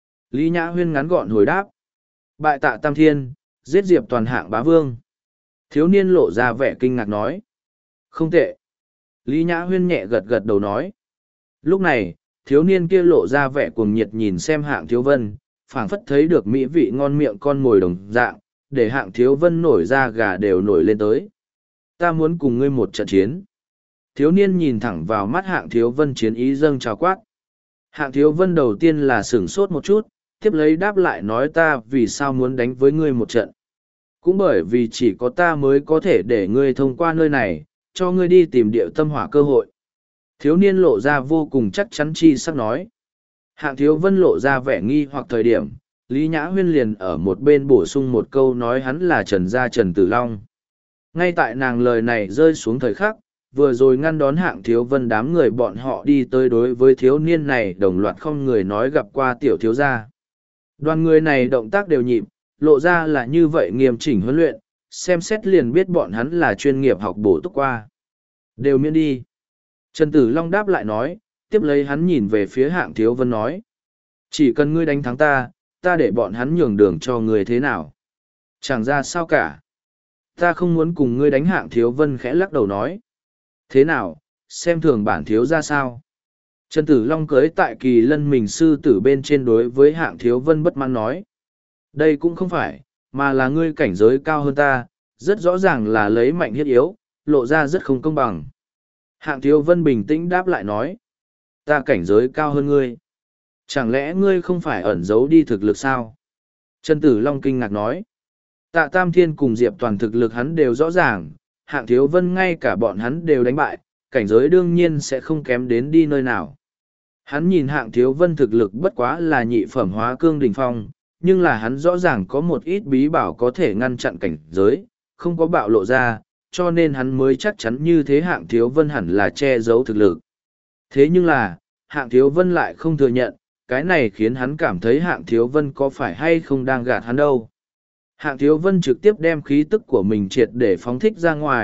Lý Nhã Huyên ngắn gọn hồi đáp. Bại Tạ Tam Thiên, giết Diệp Toàn Hạng Bá Vương. Thiếu niên lộ ra vẻ kinh ngạc nói. Không tệ. Lý Nhã Huyên nhẹ gật gật đầu nói. Lúc này, thiếu niên kia lộ ra vẻ cuồng nhiệt nhìn xem Hạng Thiếu Vân, phảng phất thấy được mỹ vị ngon miệng con mồi đồng dạng, để Hạng Thiếu Vân nổi ra gà đều nổi lên tới. Ta muốn cùng ngươi một trận chiến. Thiếu niên nhìn thẳng vào mắt Hạng Thiếu Vân, chiến ý dâng trào quát. Hạng Thiếu Vân đầu tiên là sửng sốt một chút, tiếp lấy đáp lại nói ta vì sao muốn đánh với ngươi một trận. Cũng bởi vì chỉ có ta mới có thể để ngươi thông qua nơi này, cho ngươi đi tìm địa tâm hỏa cơ hội. Thiếu niên lộ ra vô cùng chắc chắn chi sắc nói. Hạng Thiếu Vân lộ ra vẻ nghi hoặc thời điểm, Lý Nhã Huyên liền ở một bên bổ sung một câu nói hắn là Trần gia Trần Tử Long. Ngay tại nàng lời này rơi xuống thời khắc, vừa rồi ngăn đón Hạng Thiếu Vân đám người bọn họ đi tới đối với thiếu niên này đồng loạt không người nói gặp qua tiểu thiếu gia. Đoàn người này động tác đều nhịp, lộ ra là như vậy nghiêm chỉnh huấn luyện, xem xét liền biết bọn hắn là chuyên nghiệp học bổ túc qua. Đều miễn đi. Trần Tử Long đáp lại nói, tiếp lấy hắn nhìn về phía Hạng Thiếu Vân nói. Chỉ cần ngươi đánh thắng ta, ta để bọn hắn nhường đường cho ngươi thế nào. Chẳng ra sao cả. Ta không muốn cùng ngươi đánh. Hạng Thiếu Vân khẽ lắc đầu nói. Thế nào, xem thường bản thiếu ra sao? Trần Tử Long cưới tại Kỳ Lân mình sư tử bên trên đối với Hạng Thiếu Vân bất mãn nói. Đây cũng không phải, mà là ngươi cảnh giới cao hơn ta, rất rõ ràng là lấy mạnh hiết yếu, lộ ra rất không công bằng. Hạng Thiếu Vân bình tĩnh đáp lại nói. Ta cảnh giới cao hơn ngươi. Chẳng lẽ ngươi không phải ẩn giấu đi thực lực sao? Trần Tử Long kinh ngạc nói. Tạ Tam Thiên cùng Diệp Toàn thực lực hắn đều rõ ràng, Hạng Thiếu Vân ngay cả bọn hắn đều đánh bại, cảnh giới đương nhiên sẽ không kém đến đi nơi nào. Hắn nhìn Hạng Thiếu Vân thực lực bất quá là nhị phẩm hóa cương đỉnh phong, nhưng là hắn rõ ràng có một ít bí bảo có thể ngăn chặn cảnh giới, không có bạo lộ ra, cho nên hắn mới chắc chắn như thế Hạng Thiếu Vân hẳn là che giấu thực lực. Thế nhưng là, Hạng Thiếu Vân lại không thừa nhận, cái này khiến hắn cảm thấy Hạng Thiếu Vân có phải hay không đang gạt hắn đâu. Hạng Thiếu Vân trực tiếp đem khí tức của mình triệt để phóng thích ra ngoài,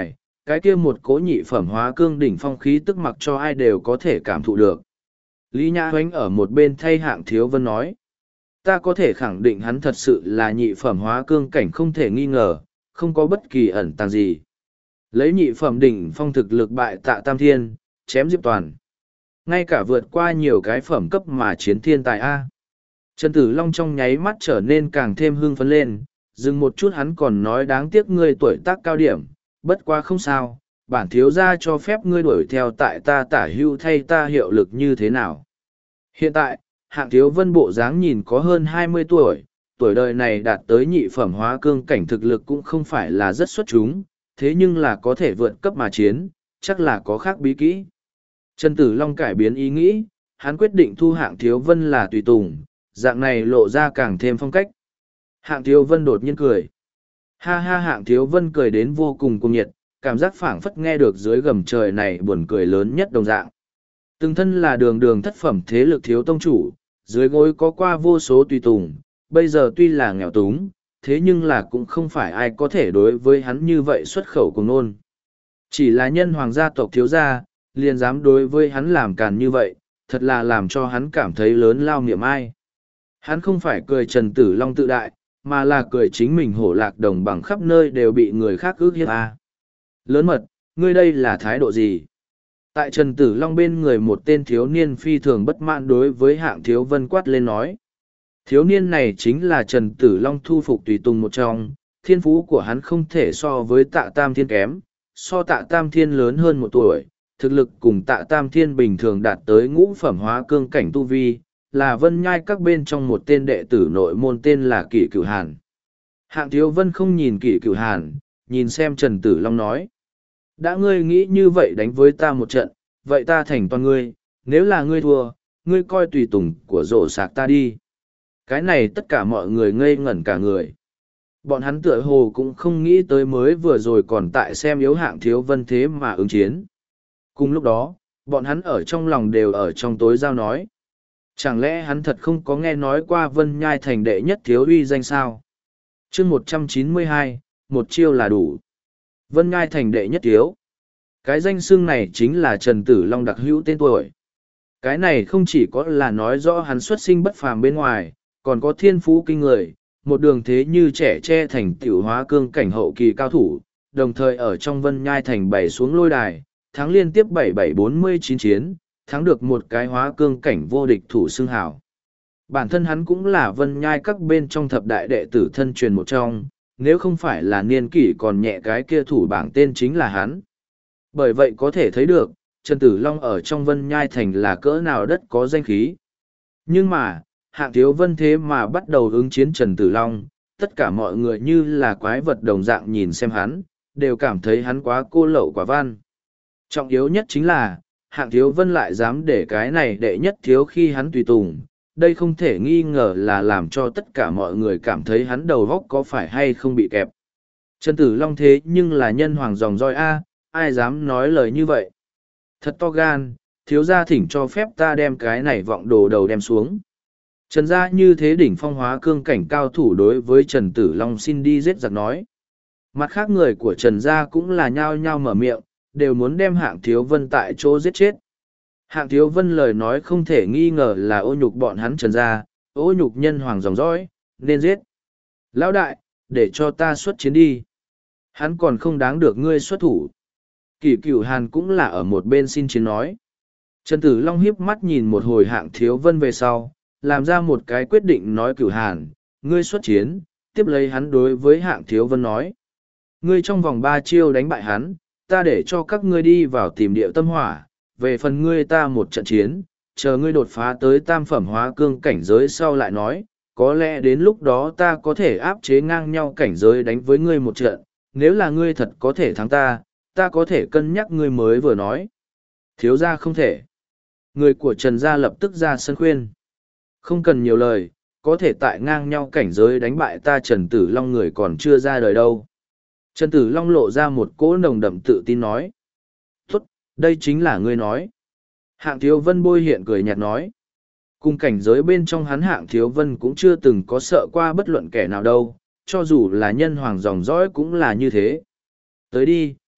cái kia một cố nhị phẩm hóa cương đỉnh phong khí tức mặc cho ai đều có thể cảm thụ được. Lý Nhã Hoánh ở một bên thay Hạng Thiếu Vân nói, ta có thể khẳng định hắn thật sự là nhị phẩm hóa cương cảnh không thể nghi ngờ, không có bất kỳ ẩn tàng gì. Lấy nhị phẩm đỉnh phong thực lực bại Tạ Tam Thiên, chém Diệp Toàn. Ngay cả vượt qua nhiều cái phẩm cấp mà chiến thiên tài A. Trần Tử Long trong nháy mắt trở nên càng thêm hưng phấn lên, dừng một chút hắn còn nói đáng tiếc ngươi tuổi tác cao điểm, bất quá không sao, bản thiếu gia cho phép ngươi đuổi theo tại ta tả hưu thay ta hiệu lực như thế nào. Hiện tại, Hạng Thiếu Vân bộ dáng nhìn có hơn 20 tuổi, tuổi đời này đạt tới nhị phẩm hóa cương cảnh thực lực cũng không phải là rất xuất chúng, thế nhưng là có thể vượt cấp mà chiến, chắc là có khác bí kỹ. Trần Tử Long cải biến ý nghĩ, hắn quyết định thu Hạng Thiếu Vân là tùy tùng, dạng này lộ ra càng thêm phong cách. Hạng Thiếu Vân đột nhiên cười. Ha ha, Hạng Thiếu Vân cười đến vô cùng cuồng nhiệt, cảm giác phảng phất nghe được dưới gầm trời này buồn cười lớn nhất đồng dạng. Từng thân là đường đường thất phẩm thế lực thiếu tông chủ, dưới gối có qua vô số tùy tùng, bây giờ tuy là nghèo túng, thế nhưng là cũng không phải ai có thể đối với hắn như vậy xuất khẩu cùng nôn. Chỉ là nhân hoàng gia tộc thiếu gia, liền dám đối với hắn làm càn như vậy, thật là làm cho hắn cảm thấy lớn lao niệm ai. Hắn không phải cười Trần Tử Long tự đại, mà là cười chính mình hổ lạc đồng bằng khắp nơi đều bị người khác ước hiếp à. Lớn mật, ngươi đây là thái độ gì? Tại Trần Tử Long bên người một tên thiếu niên phi thường bất mãn đối với Hạng Thiếu Vân quát lên nói. Thiếu niên này chính là Trần Tử Long thu phục tùy tùng một trong, thiên phú của hắn không thể so với Tạ Tam Thiên kém, so Tạ Tam Thiên lớn hơn một tuổi, thực lực cùng Tạ Tam Thiên bình thường đạt tới ngũ phẩm hóa cương cảnh tu vi, là Vân Nhai các bên trong một tên đệ tử nội môn tên là Kỷ Cửu Hàn. Hạng Thiếu Vân không nhìn Kỷ Cửu Hàn, nhìn xem Trần Tử Long nói. Đã ngươi nghĩ như vậy đánh với ta một trận, vậy ta thành toàn ngươi, nếu là ngươi thua, ngươi coi tùy tùng của rổ sạc ta đi. Cái này tất cả mọi người ngây ngẩn cả người. Bọn hắn tựa hồ cũng không nghĩ tới mới vừa rồi còn tại xem yếu Hạng Thiếu Vân thế mà ứng chiến. Cùng lúc đó, bọn hắn ở trong lòng đều ở trong tối giao nói. Chẳng lẽ hắn thật không có nghe nói qua Vân Nhai thành đệ nhất thiếu uy danh sao? chương 192, một chiêu là đủ. Vân Nhai thành đệ nhất thiếu. Cái danh xưng này chính là Trần Tử Long đặc hữu tên tuổi. Cái này không chỉ có là nói rõ hắn xuất sinh bất phàm bên ngoài, còn có thiên phú kinh người, một đường thế như trẻ tre thành tiểu hóa cương cảnh hậu kỳ cao thủ, đồng thời ở trong Vân Nhai thành bày xuống lôi đài, thắng liên tiếp 7749 chiến, thắng được một cái hóa cương cảnh vô địch thủ xưng hảo. Bản thân hắn cũng là Vân Nhai các bên trong thập đại đệ tử thân truyền một trong, nếu không phải là niên kỷ còn nhẹ cái kia thủ bảng tên chính là hắn. Bởi vậy có thể thấy được, Trần Tử Long ở trong Vân Nhai thành là cỡ nào đất có danh khí. Nhưng mà, Hạng Thiếu Vân thế mà bắt đầu ứng chiến Trần Tử Long, tất cả mọi người như là quái vật đồng dạng nhìn xem hắn, đều cảm thấy hắn quá cô lậu quả văn. Trọng yếu nhất chính là, Hạng Thiếu Vân lại dám để cái này đệ nhất thiếu khi hắn tùy tùng, đây không thể nghi ngờ là làm cho tất cả mọi người cảm thấy hắn đầu góc có phải hay không bị kẹp. Trần Tử Long thế nhưng là nhân hoàng dòng roi A, ai dám nói lời như vậy? Thật to gan, thiếu gia thỉnh cho phép ta đem cái này vọng đồ đầu đem xuống. Trần gia như thế đỉnh phong hóa cương cảnh cao thủ đối với Trần Tử Long xin đi giết giặc nói. Mặt khác người của Trần gia cũng là nhao nhao mở miệng, đều muốn đem Hạng Thiếu Vân tại chỗ giết chết. Hạng Thiếu Vân lời nói không thể nghi ngờ là ô nhục bọn hắn Trần gia, ô nhục nhân hoàng dòng dõi, nên giết. Lão đại, để cho ta xuất chiến đi. Hắn còn không đáng được ngươi xuất thủ. Kỷ Cửu Hàn cũng là ở một bên xin chiến nói. Trần Tử Long hiếp mắt nhìn một hồi Hạng Thiếu Vân về sau, làm ra một cái quyết định nói Cửu Hàn, ngươi xuất chiến, tiếp lấy hắn đối với Hạng Thiếu Vân nói. Ngươi trong vòng 3 chiêu đánh bại hắn, ta để cho các ngươi đi vào tìm địa tâm hỏa, về phần ngươi ta một trận chiến, chờ ngươi đột phá tới tam phẩm hóa cương cảnh giới sau lại nói, có lẽ đến lúc đó ta có thể áp chế ngang nhau cảnh giới đánh với ngươi một trận, nếu là ngươi thật có thể thắng ta, ta có thể cân nhắc ngươi mới vừa nói. Thiếu gia không thể. Người của Trần gia lập tức ra sân khuyên. Không cần nhiều lời, có thể tại ngang nhau cảnh giới đánh bại ta Trần Tử Long người còn chưa ra đời đâu. Trần Tử Long lộ ra một cỗ nồng đậm tự tin nói. Tốt, đây chính là ngươi nói. Hạng Thiếu Vân bôi hiện cười nhạt nói. Cùng cảnh giới bên trong hắn Hạng Thiếu Vân cũng chưa từng có sợ qua bất luận kẻ nào đâu, cho dù là nhân hoàng dòng dõi cũng là như thế. Tới đi,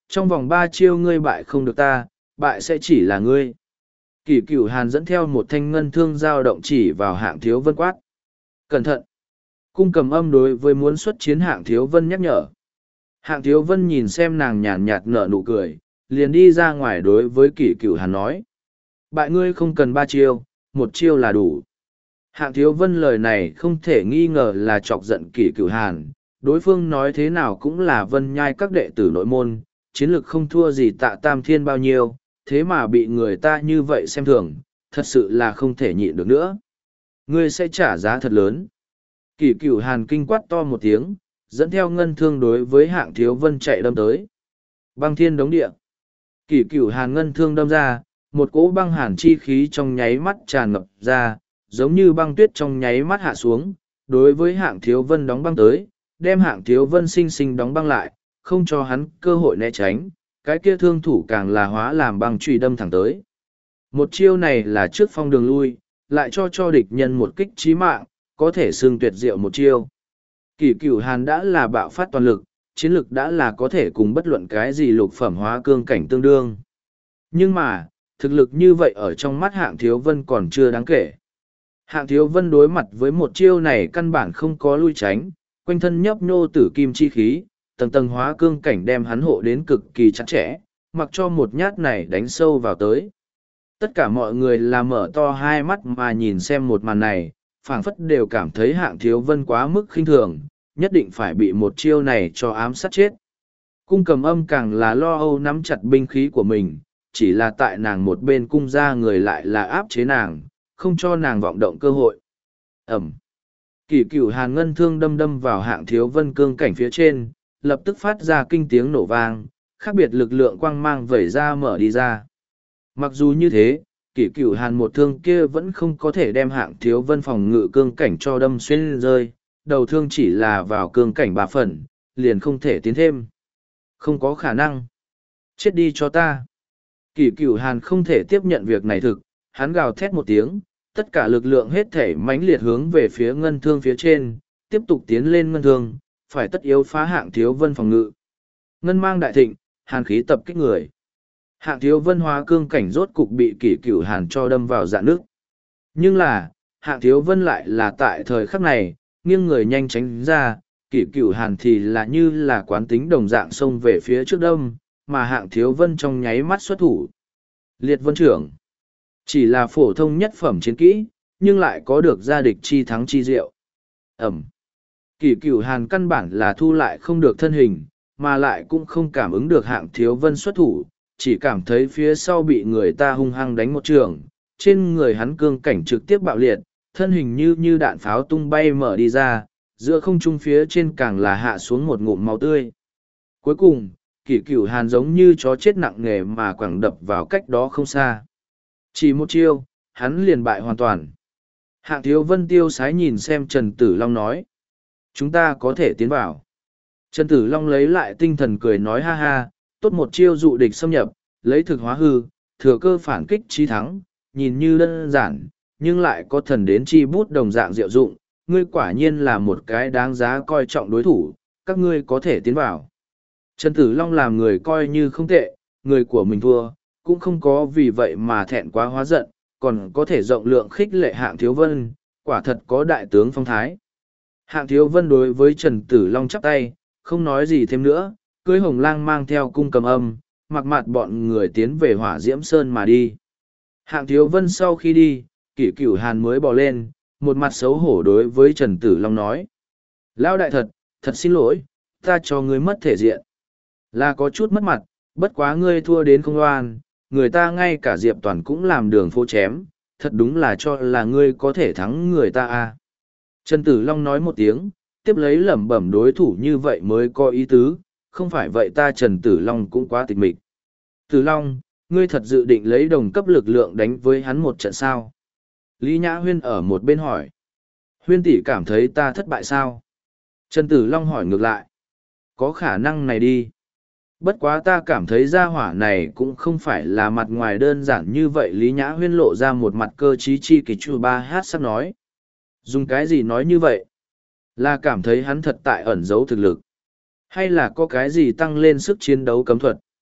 Trong vòng 3 chiêu ngươi bại không được ta, bại sẽ chỉ là ngươi. Kỷ Cửu Hàn dẫn theo một thanh ngân thương dao động chỉ vào Hạng Thiếu Vân quát. Cẩn thận! Cung Cầm Âm đối với muốn xuất chiến Hạng Thiếu Vân nhắc nhở. Hạng Thiếu Vân nhìn xem nàng nhàn nhạt nở nụ cười, liền đi ra ngoài đối với Kỷ Cửu Hàn nói. Bại ngươi không cần 3 chiêu, 1 chiêu là đủ. Hạng Thiếu Vân lời này không thể nghi ngờ là chọc giận Kỷ Cửu Hàn, đối phương nói thế nào cũng là Vân Nhai các đệ tử nội môn, chiến lực không thua gì Tạ Tam Thiên bao nhiêu, thế mà bị người ta như vậy xem thường, thật sự là không thể nhịn được nữa. Ngươi sẽ trả giá thật lớn. Kỷ Cửu Hàn kinh quát to một tiếng, dẫn theo ngân thương đối với Hạng Thiếu Vân chạy đâm tới. Băng thiên đống địa. Kỷ Cửu Hàn ngân thương đâm ra, một cỗ băng hàn chi khí trong nháy mắt tràn ngập ra, giống như băng tuyết trong nháy mắt hạ xuống, đối với Hạng Thiếu Vân đóng băng tới, đem Hạng Thiếu Vân sinh sinh đóng băng lại, không cho hắn cơ hội né tránh, cái kia thương thủ càng là hóa làm băng chùy đâm thẳng tới. Một chiêu này là trước phong đường lui, lại cho địch nhân một kích chí mạng, có thể xưng tuyệt diệu một chiêu. Kỷ Cửu Hàn đã là bạo phát toàn lực, chiến lực đã là có thể cùng bất luận cái gì lục phẩm hóa cương cảnh tương đương. Nhưng mà, thực lực như vậy ở trong mắt Hạng Thiếu Vân còn chưa đáng kể. Hạng Thiếu Vân đối mặt với một chiêu này căn bản không có lui tránh, quanh thân nhấp nhô tử kim chi khí, tầng tầng hóa cương cảnh đem hắn hộ đến cực kỳ chặt chẽ, mặc cho một nhát này đánh sâu vào tới. Tất cả mọi người là mở to hai mắt mà nhìn xem một màn này, phảng phất đều cảm thấy Hạng Thiếu Vân quá mức khinh thường, nhất định phải bị một chiêu này cho ám sát chết. Cung Cầm Âm càng là lo âu nắm chặt binh khí của mình, chỉ là tại nàng một bên cung ra người lại là áp chế nàng, không cho nàng vọng động cơ hội. Ẩm. Kỷ Cửu Hàn ngân thương đâm đâm vào Hạng Thiếu Vân cương cảnh phía trên, lập tức phát ra kinh tiếng nổ vang, khác biệt lực lượng quang mang vẩy ra mở đi ra. Mặc dù như thế, Kỷ Cửu Hàn một thương kia vẫn không có thể đem Hạng Thiếu Vân phòng ngự cương cảnh cho đâm xuyên rơi, đầu thương chỉ là vào cương cảnh 3 phần, liền không thể tiến thêm. Không có khả năng. Chết đi cho ta. Kỷ Cửu Hàn không thể tiếp nhận việc này thực, hắn gào thét một tiếng, tất cả lực lượng hết thể mãnh liệt hướng về phía ngân thương phía trên, tiếp tục tiến lên ngân thương, phải tất yếu phá Hạng Thiếu Vân phòng ngự. Ngân mang đại thịnh, hàn khí tập kích người. Hạng Thiếu Vân hóa cương cảnh rốt cục bị Kỷ Cửu Hàn cho đâm vào dạ nước. Nhưng là, Hạng Thiếu Vân lại là tại thời khắc này, nghiêng người nhanh tránh ra, Kỷ Cửu Hàn thì là như là quán tính đồng dạng xông về phía trước đâm, mà Hạng Thiếu Vân trong nháy mắt xuất thủ. Liệt Vân trưởng. Chỉ là phổ thông nhất phẩm chiến kỹ, nhưng lại có được gia địch chi thắng chi diệu. Ẩm. Kỷ Cửu Hàn căn bản là thu lại không được thân hình, mà lại cũng không cảm ứng được Hạng Thiếu Vân xuất thủ, chỉ cảm thấy phía sau bị người ta hung hăng đánh một trường, trên người hắn cương cảnh trực tiếp bạo liệt, thân hình như đạn pháo tung bay mở đi ra, giữa không trung phía trên càng là hạ xuống một ngụm máu tươi. Cuối cùng, Kỷ Cửu Hàn giống như chó chết nặng nề mà quẳng đập vào cách đó không xa. Chỉ một chiêu, hắn liền bại hoàn toàn. Hạng Thiếu Vân tiêu sái nhìn xem Trần Tử Long nói. Chúng ta có thể tiến vào. Trần Tử Long lấy lại tinh thần cười nói ha ha, tốt một chiêu dụ địch xâm nhập, lấy thực hóa hư, thừa cơ phản kích chí thắng, nhìn như đơn giản, nhưng lại có thần đến chi bút đồng dạng diệu dụng. Ngươi quả nhiên là một cái đáng giá coi trọng đối thủ, các ngươi có thể tiến vào. Trần Tử Long làm người coi như không tệ, người của mình thua, cũng không có vì vậy mà thẹn quá hóa giận, còn có thể rộng lượng khích lệ Hạng Thiếu Vân, quả thật có đại tướng phong thái. Hạng Thiếu Vân đối với Trần Tử Long chắp tay, không nói gì thêm nữa, cưới Hồng Lang mang theo Cung Cầm Âm, mặc mặt bọn người tiến về Hỏa Diễm Sơn mà đi. Hạng Thiếu Vân sau khi đi, Kỷ Cửu Hàn mới bỏ lên, một mặt xấu hổ đối với Trần Tử Long nói. Lão đại thật xin lỗi, ta cho ngươi mất thể diện. Là có chút mất mặt, bất quá ngươi thua đến không oan, người ta ngay cả Diệp Toàn cũng làm đường phố chém, thật đúng là cho là ngươi có thể thắng người ta à. Trần Tử Long nói một tiếng, tiếp lấy lẩm bẩm đối thủ như vậy mới có ý tứ, không phải vậy ta Trần Tử Long cũng quá tịch mịch. Tử Long, ngươi thật dự định lấy đồng cấp lực lượng đánh với hắn một trận sao? Lý Nhã Huyên ở một bên hỏi. Huyên tỷ cảm thấy ta thất bại sao? Trần Tử Long hỏi ngược lại. Có khả năng này đi. Bất quá ta cảm thấy gia hỏa này cũng không phải là mặt ngoài đơn giản như vậy. Lý Nhã Huyên lộ ra một mặt cơ trí chi kỳ chu ba hát sắp nói. Dùng cái gì nói như vậy? Là cảm thấy hắn thật tại ẩn giấu thực lực. Hay là có cái gì tăng lên sức chiến đấu cấm thuật?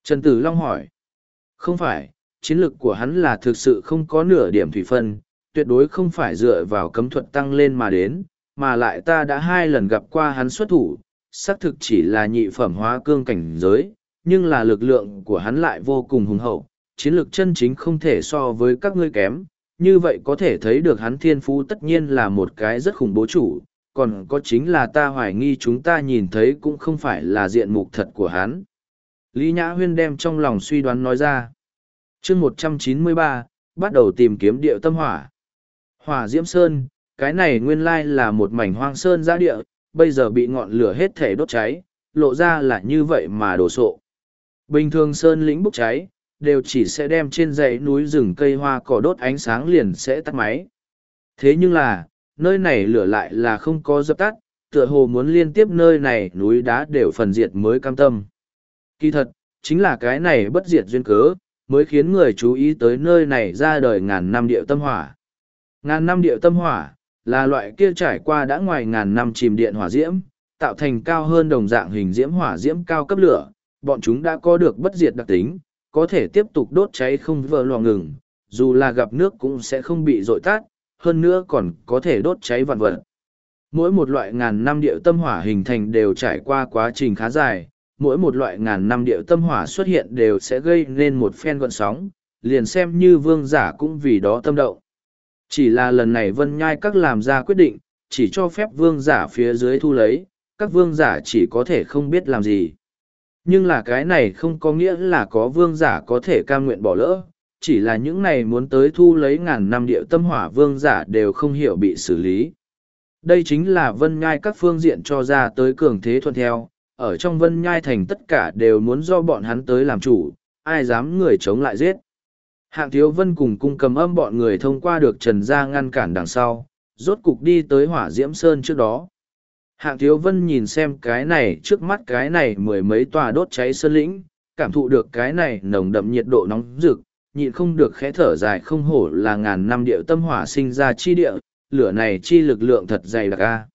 Trần Tử Long hỏi. Không phải, chiến lược của hắn là thực sự không có nửa điểm thủy phân, tuyệt đối không phải dựa vào cấm thuật tăng lên mà đến, mà lại ta đã 2 lần gặp qua hắn xuất thủ, xác thực chỉ là nhị phẩm hóa cương cảnh giới, nhưng là lực lượng của hắn lại vô cùng hùng hậu, chiến lược chân chính không thể so với các ngươi kém, như vậy có thể thấy được hắn thiên phú tất nhiên là một cái rất khủng bố chủ, còn có chính là ta hoài nghi chúng ta nhìn thấy cũng không phải là diện mục thật của hắn. Lý Nhã Huyên đem trong lòng suy đoán nói ra. Chương 193, bắt đầu tìm kiếm điệu tâm hỏa. Hỏa Diễm Sơn, cái này nguyên lai là một mảnh hoang sơn giã địa, bây giờ bị ngọn lửa hết thể đốt cháy, lộ ra là như vậy mà đổ sộ. Bình thường sơn lĩnh bốc cháy, đều chỉ sẽ đem trên dãy núi rừng cây hoa cỏ đốt ánh sáng liền sẽ tắt máy. Thế nhưng là, nơi này lửa lại là không có dập tắt, tựa hồ muốn liên tiếp nơi này núi đá đều phần diệt mới cam tâm. Kỳ thật, chính là cái này bất diệt duyên cớ, mới khiến người chú ý tới nơi này ra đời ngàn năm điệu tâm hỏa. Ngàn năm điệu tâm hỏa, là loại kia trải qua đã ngoài ngàn năm chìm điện hỏa diễm, tạo thành cao hơn đồng dạng hình diễm hỏa diễm cao cấp lửa, bọn chúng đã có được bất diệt đặc tính, có thể tiếp tục đốt cháy không vỡ lò ngừng, dù là gặp nước cũng sẽ không bị dội tát, hơn nữa còn có thể đốt cháy vạn vật. Mỗi một loại ngàn năm điệu tâm hỏa hình thành đều trải qua quá trình khá dài, mỗi một loại ngàn năm điệu tâm hỏa xuất hiện đều sẽ gây nên một phen gọn sóng, liền xem như vương giả cũng vì đó tâm động. Chỉ là lần này Vân Nhai Các làm ra quyết định, chỉ cho phép vương giả phía dưới thu lấy, các vương giả chỉ có thể không biết làm gì. Nhưng là cái này không có nghĩa là có vương giả có thể cam nguyện bỏ lỡ, chỉ là những này muốn tới thu lấy ngàn năm điệu tâm hỏa vương giả đều không hiểu bị xử lý. Đây chính là Vân Nhai Các phương diện cho ra tới cường thế thuận theo, ở trong Vân Nhai Thành tất cả đều muốn do bọn hắn tới làm chủ, ai dám người chống lại giết. Hạng Thiếu Vân cùng Cung Cầm Âm bọn người thông qua được Trần Gia ngăn cản đằng sau, rốt cục đi tới Hỏa Diễm Sơn trước đó. Hạng Thiếu Vân nhìn xem cái này trước mắt cái này mười mấy tòa đốt cháy sơn lĩnh, cảm thụ được cái này nồng đậm nhiệt độ nóng rực, nhịn không được khẽ thở dài không hổ là ngàn năm điệu tâm hỏa sinh ra chi địa, lửa này chi lực lượng thật dày đặc a.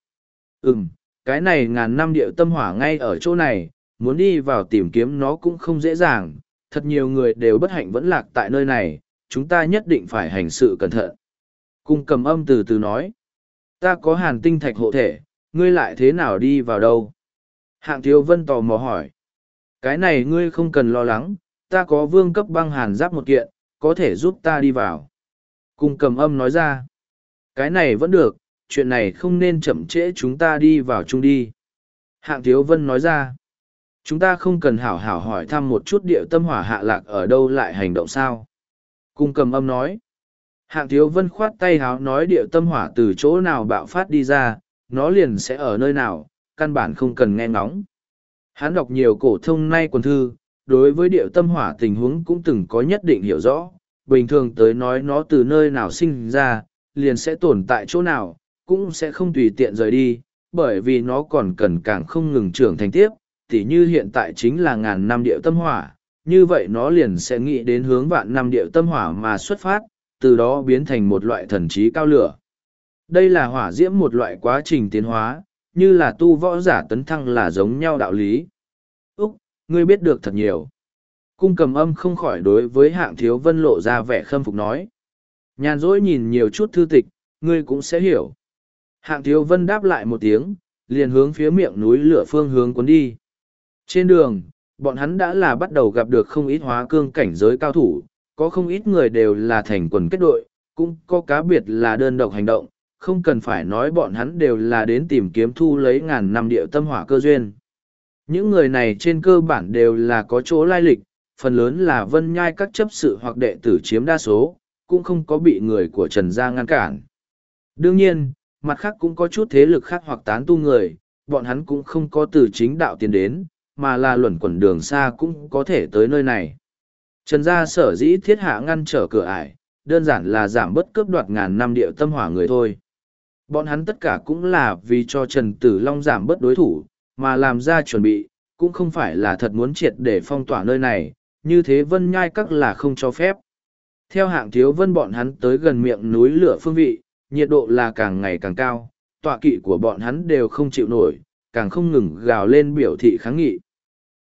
Cái này ngàn năm điệu tâm hỏa ngay ở chỗ này, muốn đi vào tìm kiếm nó cũng không dễ dàng, thật nhiều người đều bất hạnh vẫn lạc tại nơi này, chúng ta nhất định phải hành sự cẩn thận. Cung Cầm Âm từ từ nói, ta có hàn tinh thạch hộ thể, ngươi lại thế nào đi vào đâu? Hạng Thiếu Vân tò mò hỏi, cái này ngươi không cần lo lắng, ta có vương cấp băng hàn giáp một kiện, có thể giúp ta đi vào. Cung Cầm Âm nói ra, cái này vẫn được, chuyện này không nên chậm trễ chúng ta đi vào chung đi. Hạng Thiếu Vân nói ra, chúng ta không cần hảo hảo hỏi thăm một chút điệu tâm hỏa hạ lạc ở đâu lại hành động sao. Cung Cầm Âm nói, Hạng Thiếu Vân khoát tay háo nói điệu tâm hỏa từ chỗ nào bạo phát đi ra, nó liền sẽ ở nơi nào, căn bản không cần nghe ngóng. Hắn đọc nhiều cổ thông nay quần thư, đối với điệu tâm hỏa tình huống cũng từng có nhất định hiểu rõ, bình thường tới nói nó từ nơi nào sinh ra, liền sẽ tồn tại chỗ nào, cũng sẽ không tùy tiện rời đi, bởi vì nó còn cần càng không ngừng trưởng thành tiếp, tỉ như hiện tại chính là ngàn năm điệu tâm hỏa, như vậy nó liền sẽ nghĩ đến hướng vạn năm điệu tâm hỏa mà xuất phát, từ đó biến thành một loại thần trí cao lửa. Đây là hỏa diễm một loại quá trình tiến hóa, như là tu võ giả tấn thăng là giống nhau đạo lý. Úc, ngươi biết được thật nhiều. Cung Cầm Âm không khỏi đối với Hạng Thiếu Vân lộ ra vẻ khâm phục nói. Nhàn rỗi nhìn nhiều chút thư tịch, ngươi cũng sẽ hiểu. Hạng Thiếu Vân đáp lại một tiếng, liền hướng phía miệng núi lửa phương hướng cuốn đi. Trên đường, bọn hắn đã là bắt đầu gặp được không ít hóa cương cảnh giới cao thủ, có không ít người đều là thành quần kết đội, cũng có cá biệt là đơn độc hành động, không cần phải nói bọn hắn đều là đến tìm kiếm thu lấy ngàn năm điệu tâm hỏa cơ duyên. Những người này trên cơ bản đều là có chỗ lai lịch, phần lớn là Vân Nhai Các chấp sự hoặc đệ tử chiếm đa số, cũng không có bị người của Trần Gia ngăn cản. Đương nhiên, mặt khác cũng có chút thế lực khác hoặc tán tu người, bọn hắn cũng không có từ chính đạo tiến đến, mà là luẩn quẩn đường xa cũng có thể tới nơi này. Trần Gia sở dĩ thiết hạ ngăn trở cửa ải, đơn giản là giảm bớt cướp đoạt ngàn năm điệu tâm hỏa người thôi. Bọn hắn tất cả cũng là vì cho Trần Tử Long giảm bớt đối thủ, mà làm ra chuẩn bị, cũng không phải là thật muốn triệt để phong tỏa nơi này, như thế Vân Nhai Các là không cho phép. Theo Hạng Thiếu Vân bọn hắn tới gần miệng núi lửa phương vị, nhiệt độ là càng ngày càng cao, tọa kỵ của bọn hắn đều không chịu nổi, càng không ngừng gào lên biểu thị kháng nghị.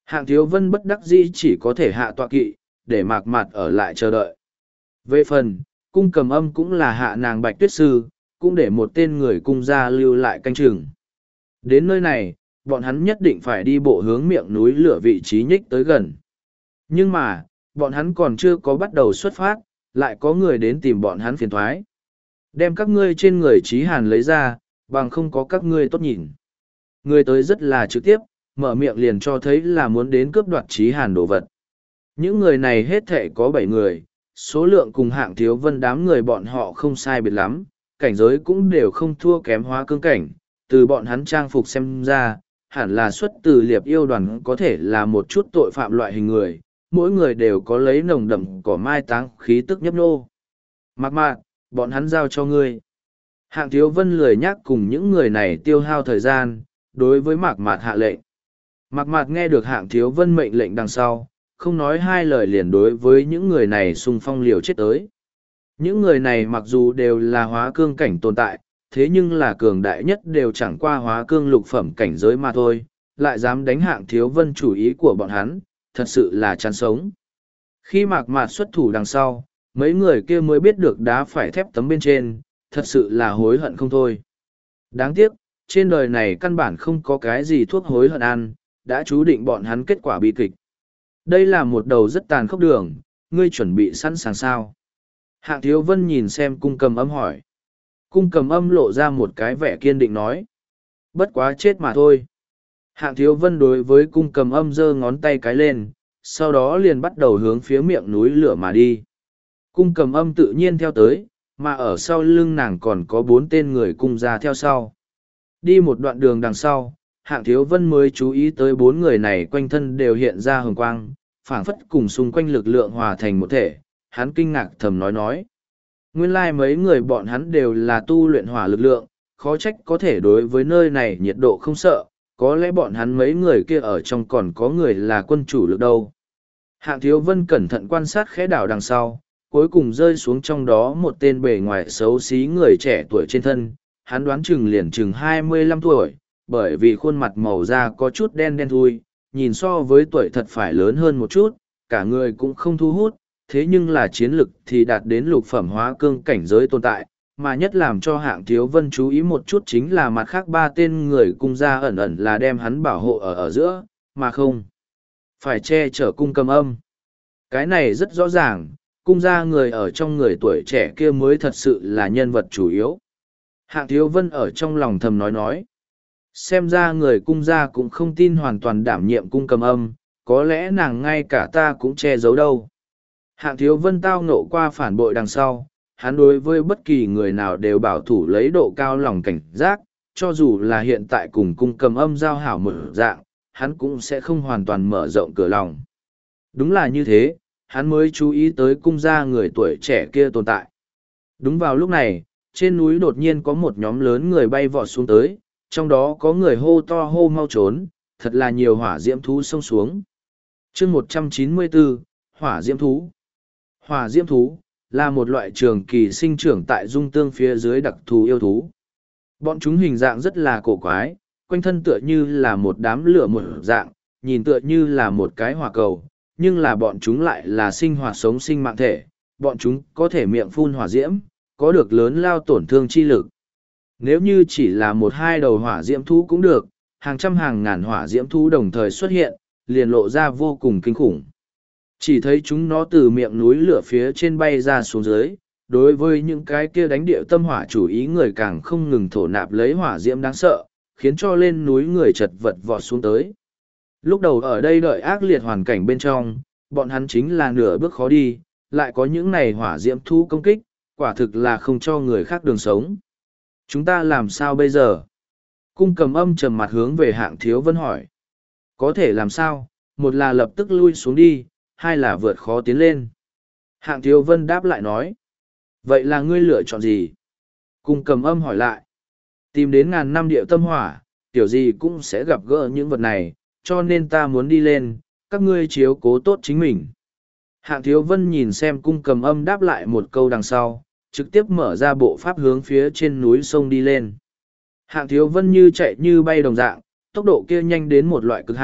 Hạng Thiếu Vân bất đắc dĩ chỉ có thể hạ tọa kỵ, để Mạc Mạt ở lại chờ đợi. Về phần, cung cầm âm cũng là hạ nàng Bạch Tuyết Sư, cũng để một tên người cung gia lưu lại canh chừng. Đến nơi này, bọn hắn nhất định phải đi bộ hướng miệng núi lửa vị trí nhích tới gần. Nhưng mà, bọn hắn còn chưa có bắt đầu xuất phát, lại có người đến tìm bọn hắn phiền thoái. Đem các ngươi trên người Chí Hàn lấy ra, bằng không có các ngươi tốt nhìn. Người tới rất là trực tiếp, mở miệng liền cho thấy là muốn đến cướp đoạt Chí Hàn đồ vật. Những người này hết thể có 7 người, số lượng cùng Hạng Thiếu Vân đám người bọn họ không sai biệt lắm, cảnh giới cũng đều không thua kém hóa cương cảnh, từ bọn hắn trang phục xem ra, hẳn là xuất từ Liệp Yêu đoàn, có thể là một chút tội phạm loại hình người, mỗi người đều có lấy nồng đậm cỏ mai táng khí tức nhấp nô. Mạc Mạc, bọn hắn giao cho ngươi. Hạng Thiếu Vân lười nhắc cùng những người này tiêu hao thời gian, đối với Mạc Mạc hạ lệnh. Mạc Mạc nghe được Hạng Thiếu Vân mệnh lệnh đằng sau, không nói hai lời liền đối với những người này xung phong liều chết tới. Những người này mặc dù đều là hóa cương cảnh tồn tại, thế nhưng là cường đại nhất đều chẳng qua hóa cương lục phẩm cảnh giới mà thôi, lại dám đánh Hạng Thiếu Vân chủ ý của bọn hắn, thật sự là chán sống. Khi Mạc Mạc xuất thủ đằng sau, mấy người kia mới biết được đá phải thép tấm bên trên, thật sự là hối hận không thôi. Đáng tiếc, trên đời này căn bản không có cái gì thuốc hối hận ăn, đã chú định bọn hắn kết quả bi kịch. Đây là một đầu rất tàn khốc đường, ngươi chuẩn bị sẵn sàng sao? Hạng Thiếu Vân nhìn xem cung cầm âm hỏi. Cung cầm âm lộ ra một cái vẻ kiên định nói. Bất quá chết mà thôi. Hạng Thiếu Vân đối với cung cầm âm giơ ngón tay cái lên, sau đó liền bắt đầu hướng phía miệng núi lửa mà đi. Cung cầm âm tự nhiên theo tới, mà ở sau lưng nàng còn có 4 tên người cung ra theo sau. Đi một đoạn đường đằng sau, Hạng Thiếu Vân mới chú ý tới 4 người này quanh thân đều hiện ra hồng quang, phảng phất cùng xung quanh lực lượng hòa thành một thể. Hắn kinh ngạc thầm nói. Nguyên lai mấy người bọn hắn đều là tu luyện hỏa lực lượng, khó trách có thể đối với nơi này nhiệt độ không sợ, có lẽ bọn hắn mấy người kia ở trong còn có người là quân chủ lực đâu. Hạng Thiếu Vân cẩn thận quan sát khẽ đảo đằng sau, cuối cùng rơi xuống trong đó một tên bề ngoài xấu xí người trẻ tuổi trên thân, hắn đoán chừng liền chừng 25 tuổi, bởi vì khuôn mặt màu da có chút đen đen thui, nhìn so với tuổi thật phải lớn hơn một chút, cả người cũng không thu hút, thế nhưng là chiến lực thì đạt đến lục phẩm hóa cương cảnh giới tồn tại, mà nhất làm cho Hạng Thiếu Vân chú ý một chút chính là mặt khác 3 tên người cung gia ẩn ẩn là đem hắn bảo hộ ở giữa, mà không phải che chở cung cầm âm. Cái này rất rõ ràng, cung gia người ở trong người tuổi trẻ kia mới thật sự là nhân vật chủ yếu. Hạng Thiếu Vân ở trong lòng thầm nói. Xem ra người cung gia cũng không tin hoàn toàn đảm nhiệm cung cầm âm, có lẽ nàng ngay cả ta cũng che giấu đâu. Hạng Thiếu Vân tao ngộ qua phản bội đằng sau, hắn đối với bất kỳ người nào đều bảo thủ lấy độ cao lòng cảnh giác, cho dù là hiện tại cùng cung cầm âm giao hảo một dạng, hắn cũng sẽ không hoàn toàn mở rộng cửa lòng. Đúng là như thế, hắn mới chú ý tới cung gia người tuổi trẻ kia tồn tại. Đúng vào lúc này, trên núi đột nhiên có một nhóm lớn người bay vọt xuống tới, trong đó có người hô to hô mau trốn, thật là nhiều hỏa diễm thú xông xuống. chương 194, hỏa diễm thú. Hỏa diễm thú là một loại trường kỳ sinh trưởng tại dung tương phía dưới đặc thù yêu thú. Bọn chúng hình dạng rất là cổ quái, quanh thân tựa như là một đám lửa một dạng, nhìn tựa như là một cái hỏa cầu, nhưng là bọn chúng lại là sinh hoạt sống sinh mạng thể, bọn chúng có thể miệng phun hỏa diễm, có được lớn lao tổn thương chi lực. Nếu như chỉ là 1-2 đầu hỏa diễm thú cũng được, hàng trăm hàng ngàn hỏa diễm thú đồng thời xuất hiện, liền lộ ra vô cùng kinh khủng. Chỉ thấy chúng nó từ miệng núi lửa phía trên bay ra xuống dưới, đối với những cái kia đánh địa tâm hỏa chủ ý người càng không ngừng thổ nạp lấy hỏa diễm đáng sợ, khiến cho lên núi người chật vật vọt xuống tới. Lúc đầu ở đây đợi ác liệt hoàn cảnh bên trong, bọn hắn chính là nửa bước khó đi, lại có những này hỏa diễm thú công kích, quả thực là không cho người khác đường sống. Chúng ta làm sao bây giờ? Cung cầm âm trầm mặt hướng về Hạng Thiếu Vân hỏi. Có thể làm sao? Một là lập tức lui xuống đi, hai là vượt khó tiến lên. Hạng Thiếu Vân đáp lại nói. Vậy là ngươi lựa chọn gì? Cung cầm âm hỏi lại. Tìm đến ngàn năm địa tâm hỏa, kiểu gì cũng sẽ gặp gỡ những vật này, cho nên ta muốn đi lên, các ngươi chiếu cố tốt chính mình. Hạng Thiếu Vân nhìn xem cung cầm âm đáp lại một câu đằng sau, trực tiếp mở ra bộ pháp hướng phía trên núi sông đi lên. Hạng Thiếu Vân như chạy như bay đồng dạng, tốc độ kia nhanh đến một loại cực hạn,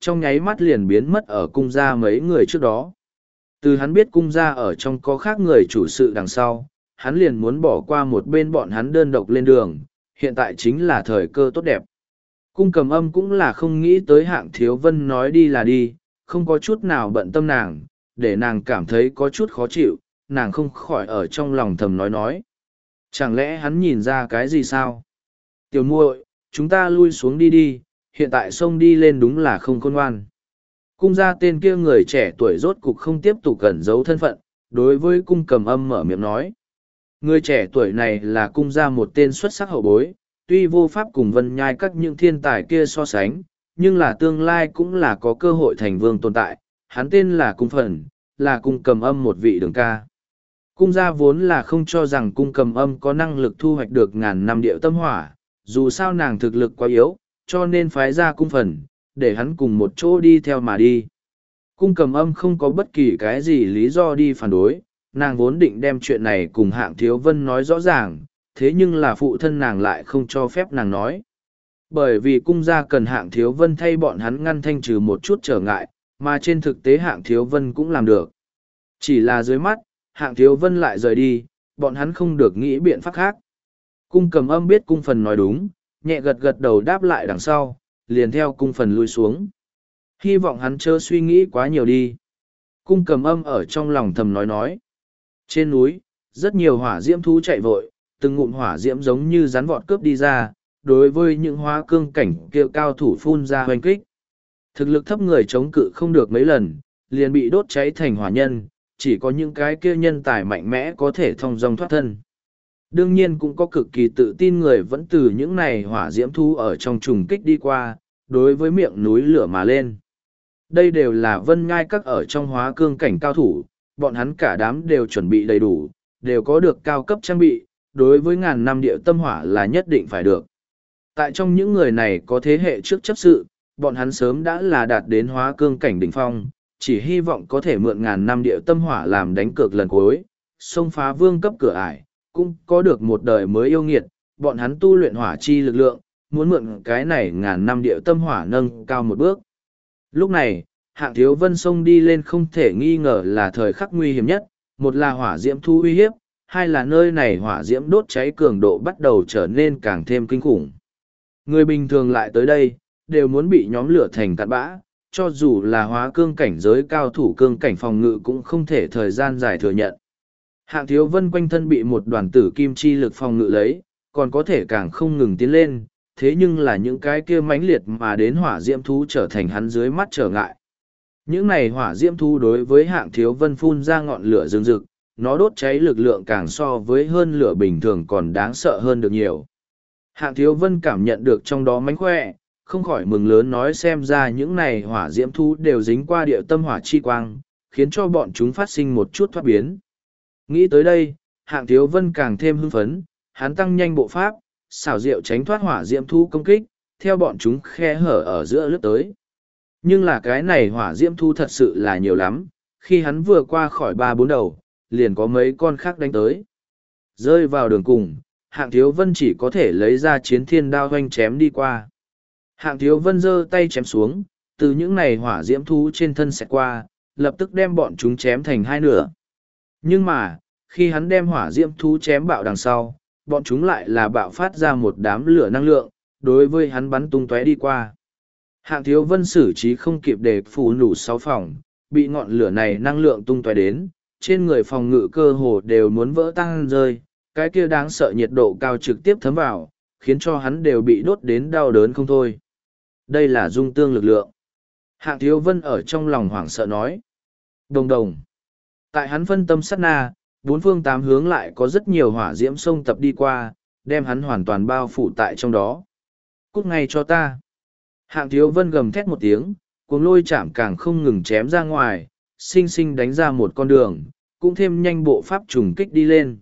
trong nháy mắt liền biến mất ở cung gia mấy người trước đó. Từ hắn biết cung gia ở trong có khác người chủ sự đằng sau, hắn liền muốn bỏ qua một bên bọn hắn đơn độc lên đường, hiện tại chính là thời cơ tốt đẹp. Cung Cầm Âm cũng là không nghĩ tới Hạng Thiếu Vân nói đi là đi, không có chút nào bận tâm nàng, để nàng cảm thấy có chút khó chịu, nàng không khỏi ở trong lòng thầm nói. Chẳng lẽ hắn nhìn ra cái gì sao? Tiểu muội, chúng ta lui xuống đi đi, hiện tại sông đi lên đúng là không khôn ngoan. Cung gia tên kia người trẻ tuổi rốt cục không tiếp tục cẩn giấu thân phận, đối với Cung Cầm Âm mở miệng nói. Người trẻ tuổi này là cung gia một tên xuất sắc hậu bối, tuy vô pháp cùng Vân Nhai các những thiên tài kia so sánh, nhưng là tương lai cũng là có cơ hội thành vương tồn tại. Hắn tên là Cung Phần, là Cung Cầm Âm một vị đường ca. Cung gia vốn là không cho rằng Cung Cầm Âm có năng lực thu hoạch được ngàn năm điệu tâm hỏa, dù sao nàng thực lực quá yếu, cho nên phái ra Cung Phần, để hắn cùng một chỗ đi theo mà đi. Cung Cầm Âm không có bất kỳ cái gì lý do đi phản đối, nàng vốn định đem chuyện này cùng Hạng Thiếu Vân nói rõ ràng, thế nhưng là phụ thân nàng lại không cho phép nàng nói. Bởi vì cung gia cần Hạng Thiếu Vân thay bọn hắn ngăn thanh trừ một chút trở ngại, mà trên thực tế Hạng Thiếu Vân cũng làm được. Chỉ là dưới mắt, Hạng Thiếu Vân lại rời đi, bọn hắn không được nghĩ biện pháp khác. Cung Cầm Âm biết Cung Phần nói đúng, nhẹ gật gật đầu đáp lại đằng sau, liền theo Cung Phần lui xuống. Hy vọng hắn chớ suy nghĩ quá nhiều đi. Cung Cầm Âm ở trong lòng thầm nói. Trên núi, rất nhiều hỏa diễm thú chạy vội, từng ngụm hỏa diễm giống như rắn vọt cướp đi ra, đối với những hóa cương cảnh kia cao thủ phun ra hoành kích. Thực lực thấp người chống cự không được mấy lần, liền bị đốt cháy thành hỏa nhân, chỉ có những cái kia nhân tài mạnh mẽ có thể thong dong thoát thân. Đương nhiên cũng có cực kỳ tự tin người vẫn từ những này hỏa diễm thú ở trong trùng kích đi qua, đối với miệng núi lửa mà lên. Đây đều là Vân Nhai các ở trong hóa cương cảnh cao thủ, bọn hắn cả đám đều chuẩn bị đầy đủ, đều có được cao cấp trang bị, đối với ngàn năm điệu tâm hỏa là nhất định phải được. Tại trong những người này có thế hệ trước chấp sự, bọn hắn sớm đã là đạt đến hóa cương cảnh đỉnh phong, chỉ hy vọng có thể mượn ngàn năm điệu tâm hỏa làm đánh cược lần cuối, xông phá vương cấp cửa ải, cũng có được một đời mới yêu nghiệt, bọn hắn tu luyện hỏa chi lực lượng, muốn mượn cái này ngàn năm điệu tâm hỏa nâng cao một bước. Lúc này, Hạng Thiếu Vân xông đi lên không thể nghi ngờ là thời khắc nguy hiểm nhất, một là hỏa diễm thu uy hiếp, hai là nơi này hỏa diễm đốt cháy cường độ bắt đầu trở nên càng thêm kinh khủng. Người bình thường lại tới đây, đều muốn bị nhóm lửa thành cát bã, cho dù là hóa cương cảnh giới cao thủ cương cảnh phòng ngự cũng không thể thời gian dài thừa nhận. Hạng Thiếu Vân quanh thân bị một đoàn tử kim chi lực phòng ngự lấy, còn có thể càng không ngừng tiến lên, thế nhưng là những cái kia mãnh liệt mà đến hỏa diễm thú trở thành hắn dưới mắt trở ngại. Những này hỏa diễm thú đối với Hạng Thiếu Vân phun ra ngọn lửa rừng rực, nó đốt cháy lực lượng càng so với hơn lửa bình thường còn đáng sợ hơn được nhiều. Hạng Thiếu Vân cảm nhận được trong đó mánh khỏe, không khỏi mừng lớn nói xem ra những này hỏa diễm thú đều dính qua địa tâm hỏa chi quang, khiến cho bọn chúng phát sinh một chút thoát biến. Nghĩ tới đây, Hạng Thiếu Vân càng thêm hưng phấn, hắn tăng nhanh bộ pháp, xảo diệu tránh thoát hỏa diễm thú công kích, theo bọn chúng khe hở ở giữa lướt tới. Nhưng là cái này hỏa diễm thú thật sự là nhiều lắm, khi hắn vừa qua khỏi 3-4 đầu, liền có mấy con khác đánh tới. Rơi vào đường cùng, Hạng Thiếu Vân chỉ có thể lấy ra chiến thiên đao hoanh chém đi qua. Hạng Thiếu Vân giơ tay chém xuống, từ những này hỏa diễm thú trên thân xẹt qua, lập tức đem bọn chúng chém thành hai nửa. Nhưng mà, khi hắn đem hỏa diễm thú chém bạo đằng sau, bọn chúng lại là bạo phát ra một đám lửa năng lượng, đối với hắn bắn tung tóe đi qua. Hạng Thiếu Vân xử trí không kịp để phủ nủ 6 phòng, bị ngọn lửa này năng lượng tung tóe đến, trên người phòng ngự cơ hồ đều muốn vỡ tan rơi, cái kia đáng sợ nhiệt độ cao trực tiếp thấm vào, khiến cho hắn đều bị đốt đến đau đớn không thôi. Đây là dung tương lực lượng. Hạng Thiếu Vân ở trong lòng hoảng sợ nói. Đồng đồng. Tại hắn phân tâm sát na, bốn phương tám hướng lại có rất nhiều hỏa diễm sông tập đi qua, đem hắn hoàn toàn bao phủ tại trong đó. Cút ngay cho ta. Hạng Thiếu Vân gầm thét một tiếng, cuồng lôi chạm càng không ngừng chém ra ngoài, xinh xinh đánh ra một con đường, cũng thêm nhanh bộ pháp trùng kích đi lên.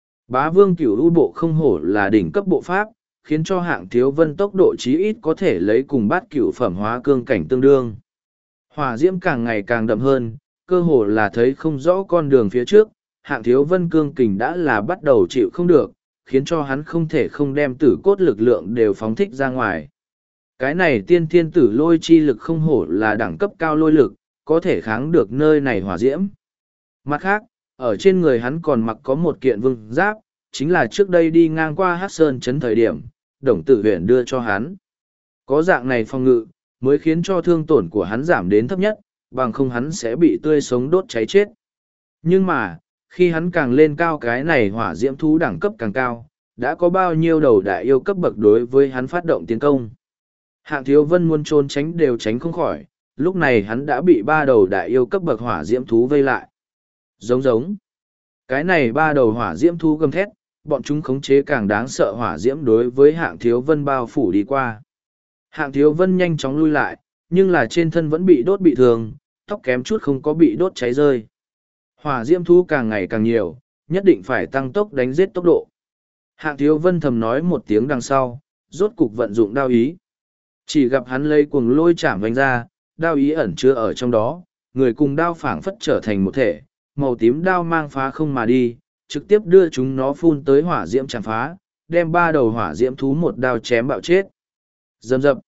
Bá Vương Cửu U bộ không hổ là đỉnh cấp bộ pháp, khiến cho Hạng Thiếu Vân tốc độ chí ít có thể lấy cùng bát cửu phẩm hóa cương cảnh tương đương. Hỏa diễm càng ngày càng đậm hơn, cơ hồ là thấy không rõ con đường phía trước, Hạng Thiếu Vân cương kình đã là bắt đầu chịu không được, khiến cho hắn không thể không đem tử cốt lực lượng đều phóng thích ra ngoài. Cái này tiên thiên tử lôi chi lực không hổ là đẳng cấp cao lôi lực, có thể kháng được nơi này hỏa diễm. Mặt khác, ở trên người hắn còn mặc có một kiện vương giáp, chính là trước đây đi ngang qua Hắc Sơn Trấn thời điểm, Đồng Tử Huyền đưa cho hắn. Có dạng này phòng ngự, mới khiến cho thương tổn của hắn giảm đến thấp nhất, bằng không hắn sẽ bị tươi sống đốt cháy chết. Nhưng mà, khi hắn càng lên cao cái này hỏa diễm thú đẳng cấp càng cao, đã có bao nhiêu đầu đại yêu cấp bậc đối với hắn phát động tiến công. Hạng Thiếu Vân muốn trốn tránh đều tránh không khỏi, lúc này hắn đã bị 3 đầu đại yêu cấp bậc hỏa diễm thú vây lại. Giống giống. Cái này 3 đầu hỏa diễm thú gầm thét, bọn chúng khống chế càng đáng sợ hỏa diễm đối với Hạng Thiếu Vân bao phủ đi qua. Hạng Thiếu Vân nhanh chóng lui lại, nhưng là trên thân vẫn bị đốt bị thương, tóc kém chút không có bị đốt cháy rơi. Hỏa diễm thú càng ngày càng nhiều, nhất định phải tăng tốc đánh giết tốc độ. Hạng Thiếu Vân thầm nói một tiếng đằng sau, rốt cục vận dụng đao ý. Chỉ gặp hắn lấy cuồng lôi chạm vành ra, đao ý ẩn chứa ở trong đó, người cùng đao phảng phất trở thành một thể, màu tím đao mang phá không mà đi, trực tiếp đưa chúng nó phun tới hỏa diễm chạm phá, đem 3 đầu hỏa diễm thú một đao chém bạo chết. Rầm rập.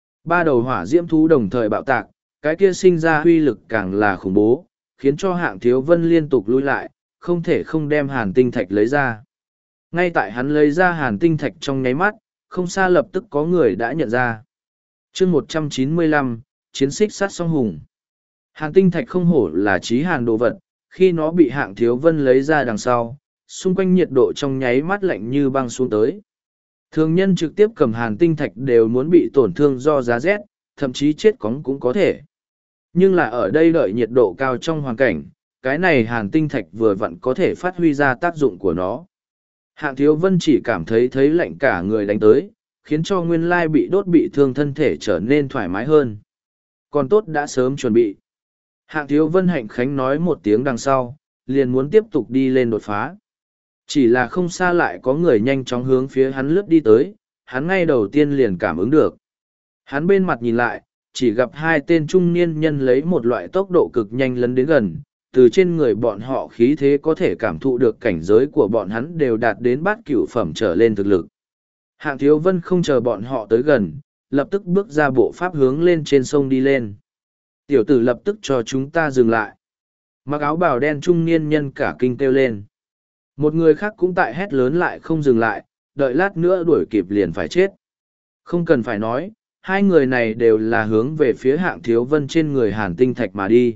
3 đầu hỏa diễm thú đồng thời bạo tạc, cái kia sinh ra huy lực càng là khủng bố, khiến cho Hạng Thiếu Vân liên tục lui lại, không thể không đem hàn tinh thạch lấy ra. Ngay tại hắn lấy ra hàn tinh thạch trong nháy mắt, không xa lập tức có người đã nhận ra. chương 195, chiến xích sát song hùng. Hàn tinh thạch không hổ là trí hàn đồ vật, khi nó bị Hạng Thiếu Vân lấy ra đằng sau, xung quanh nhiệt độ trong nháy mắt lạnh như băng xuống tới. Thường nhân trực tiếp cầm hàn tinh thạch đều muốn bị tổn thương do giá rét, thậm chí chết cóng cũng có thể. Nhưng là ở đây đợi nhiệt độ cao trong hoàn cảnh, cái này hàn tinh thạch vừa vặn có thể phát huy ra tác dụng của nó. Hạng Thiếu Vân chỉ cảm thấy lạnh cả người đánh tới, khiến cho nguyên lai bị đốt bị thương thân thể trở nên thoải mái hơn. Còn tốt đã sớm chuẩn bị. Hạng Thiếu Vân hạnh khánh nói một tiếng đằng sau, liền muốn tiếp tục đi lên đột phá. Chỉ là không xa lại có người nhanh chóng hướng phía hắn lướt đi tới, hắn ngay đầu tiên liền cảm ứng được. Hắn bên mặt nhìn lại, chỉ gặp 2 tên trung niên nhân lấy một loại tốc độ cực nhanh lấn đến gần, từ trên người bọn họ khí thế có thể cảm thụ được cảnh giới của bọn hắn đều đạt đến bát cửu phẩm trở lên thực lực. Hạng Thiếu Vân không chờ bọn họ tới gần, lập tức bước ra bộ pháp hướng lên trên sông đi lên. Tiểu tử lập tức cho chúng ta dừng lại. Mặc áo bào đen trung niên nhân cả kinh kêu lên. Một người khác cũng tại hét lớn lại không dừng lại, đợi lát nữa đuổi kịp liền phải chết. Không cần phải nói, 2 người này đều là hướng về phía Hạng Thiếu Vân trên người hàn tinh thạch mà đi.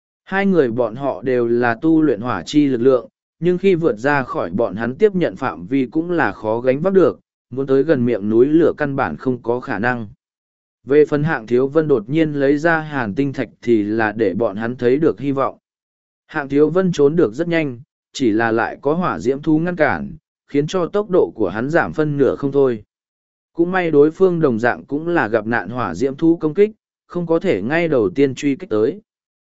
2 người bọn họ đều là tu luyện hỏa chi lực lượng, nhưng khi vượt ra khỏi bọn hắn tiếp nhận phạm vi cũng là khó gánh vác được, muốn tới gần miệng núi lửa căn bản không có khả năng. Về phần Hạng Thiếu Vân đột nhiên lấy ra hàn tinh thạch thì là để bọn hắn thấy được hy vọng. Hạng Thiếu Vân trốn được rất nhanh, chỉ là lại có hỏa diễm thú ngăn cản, khiến cho tốc độ của hắn giảm phân nửa không thôi. Cũng may đối phương đồng dạng cũng là gặp nạn hỏa diễm thú công kích, không có thể ngay đầu tiên truy kích tới.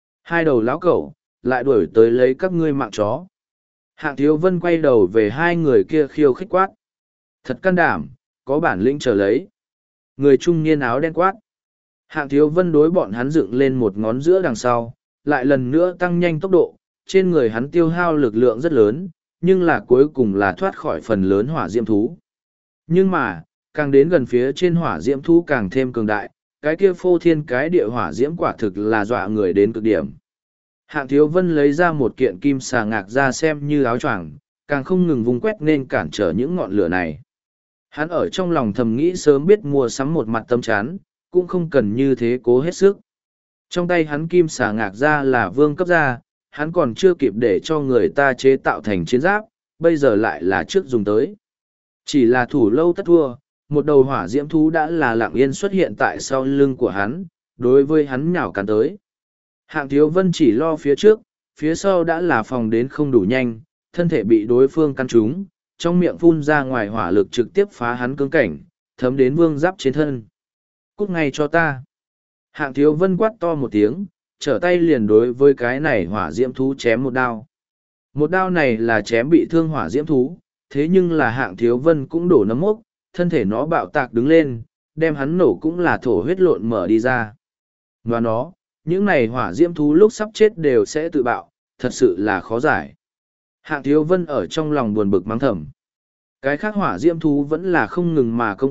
2 đầu lão cẩu, lại đuổi tới lấy các ngươi mạng chó. Hạng Thiếu Vân quay đầu về 2 người kia khiêu khích quát. Thật can đảm, có bản lĩnh trở lấy. Người trung niên áo đen quát. Hạng Thiếu Vân đối bọn hắn dựng lên một ngón giữa đằng sau, lại lần nữa tăng nhanh tốc độ, trên người hắn tiêu hao lực lượng rất lớn, nhưng là cuối cùng là thoát khỏi phần lớn hỏa diễm thú. Nhưng mà, càng đến gần phía trên hỏa diễm thú càng thêm cường đại, cái kia phô thiên cái địa hỏa diễm quả thực là dọa người đến cực điểm. Hạng Thiếu Vân lấy ra một kiện kim xà ngạc ra xem như áo choàng, càng không ngừng vùng quét nên cản trở những ngọn lửa này. Hắn ở trong lòng thầm nghĩ sớm biết mua sắm một mặt tấm chắn, cũng không cần như thế cố hết sức. Trong tay hắn kim xà ngạc ra là vương cấp ra, hắn còn chưa kịp để cho người ta chế tạo thành chiến giáp, bây giờ lại là trước dùng tới. Chỉ là thủ lâu tất thua, một đầu hỏa diễm thú đã là lặng yên xuất hiện tại sau lưng của hắn, đối với hắn nhào cắn tới. Hạng Thiếu Vân chỉ lo phía trước, phía sau đã là phòng đến không đủ nhanh, thân thể bị đối phương căn trúng, trong miệng phun ra ngoài hỏa lực trực tiếp phá hắn cứng cảnh, thấm đến vương giáp trên thân. Cút ngay cho ta. Hạng Thiếu Vân quát to một tiếng, trở tay liền đối với cái này hỏa diễm thú chém một đao. Một đao này là chém bị thương hỏa diễm thú, thế nhưng là Hạng Thiếu Vân cũng đổ nấm mốc, thân thể nó bạo tạc đứng lên, đem hắn nổ cũng là thổ huyết lộn mở đi ra. Và nó, những này hỏa diễm thú lúc sắp chết đều sẽ tự bạo, thật sự là khó giải. Hạng Thiếu Vân ở trong lòng buồn bực mắng thầm. Cái khác hỏa diễm thú vẫn là không ngừng mà công kích,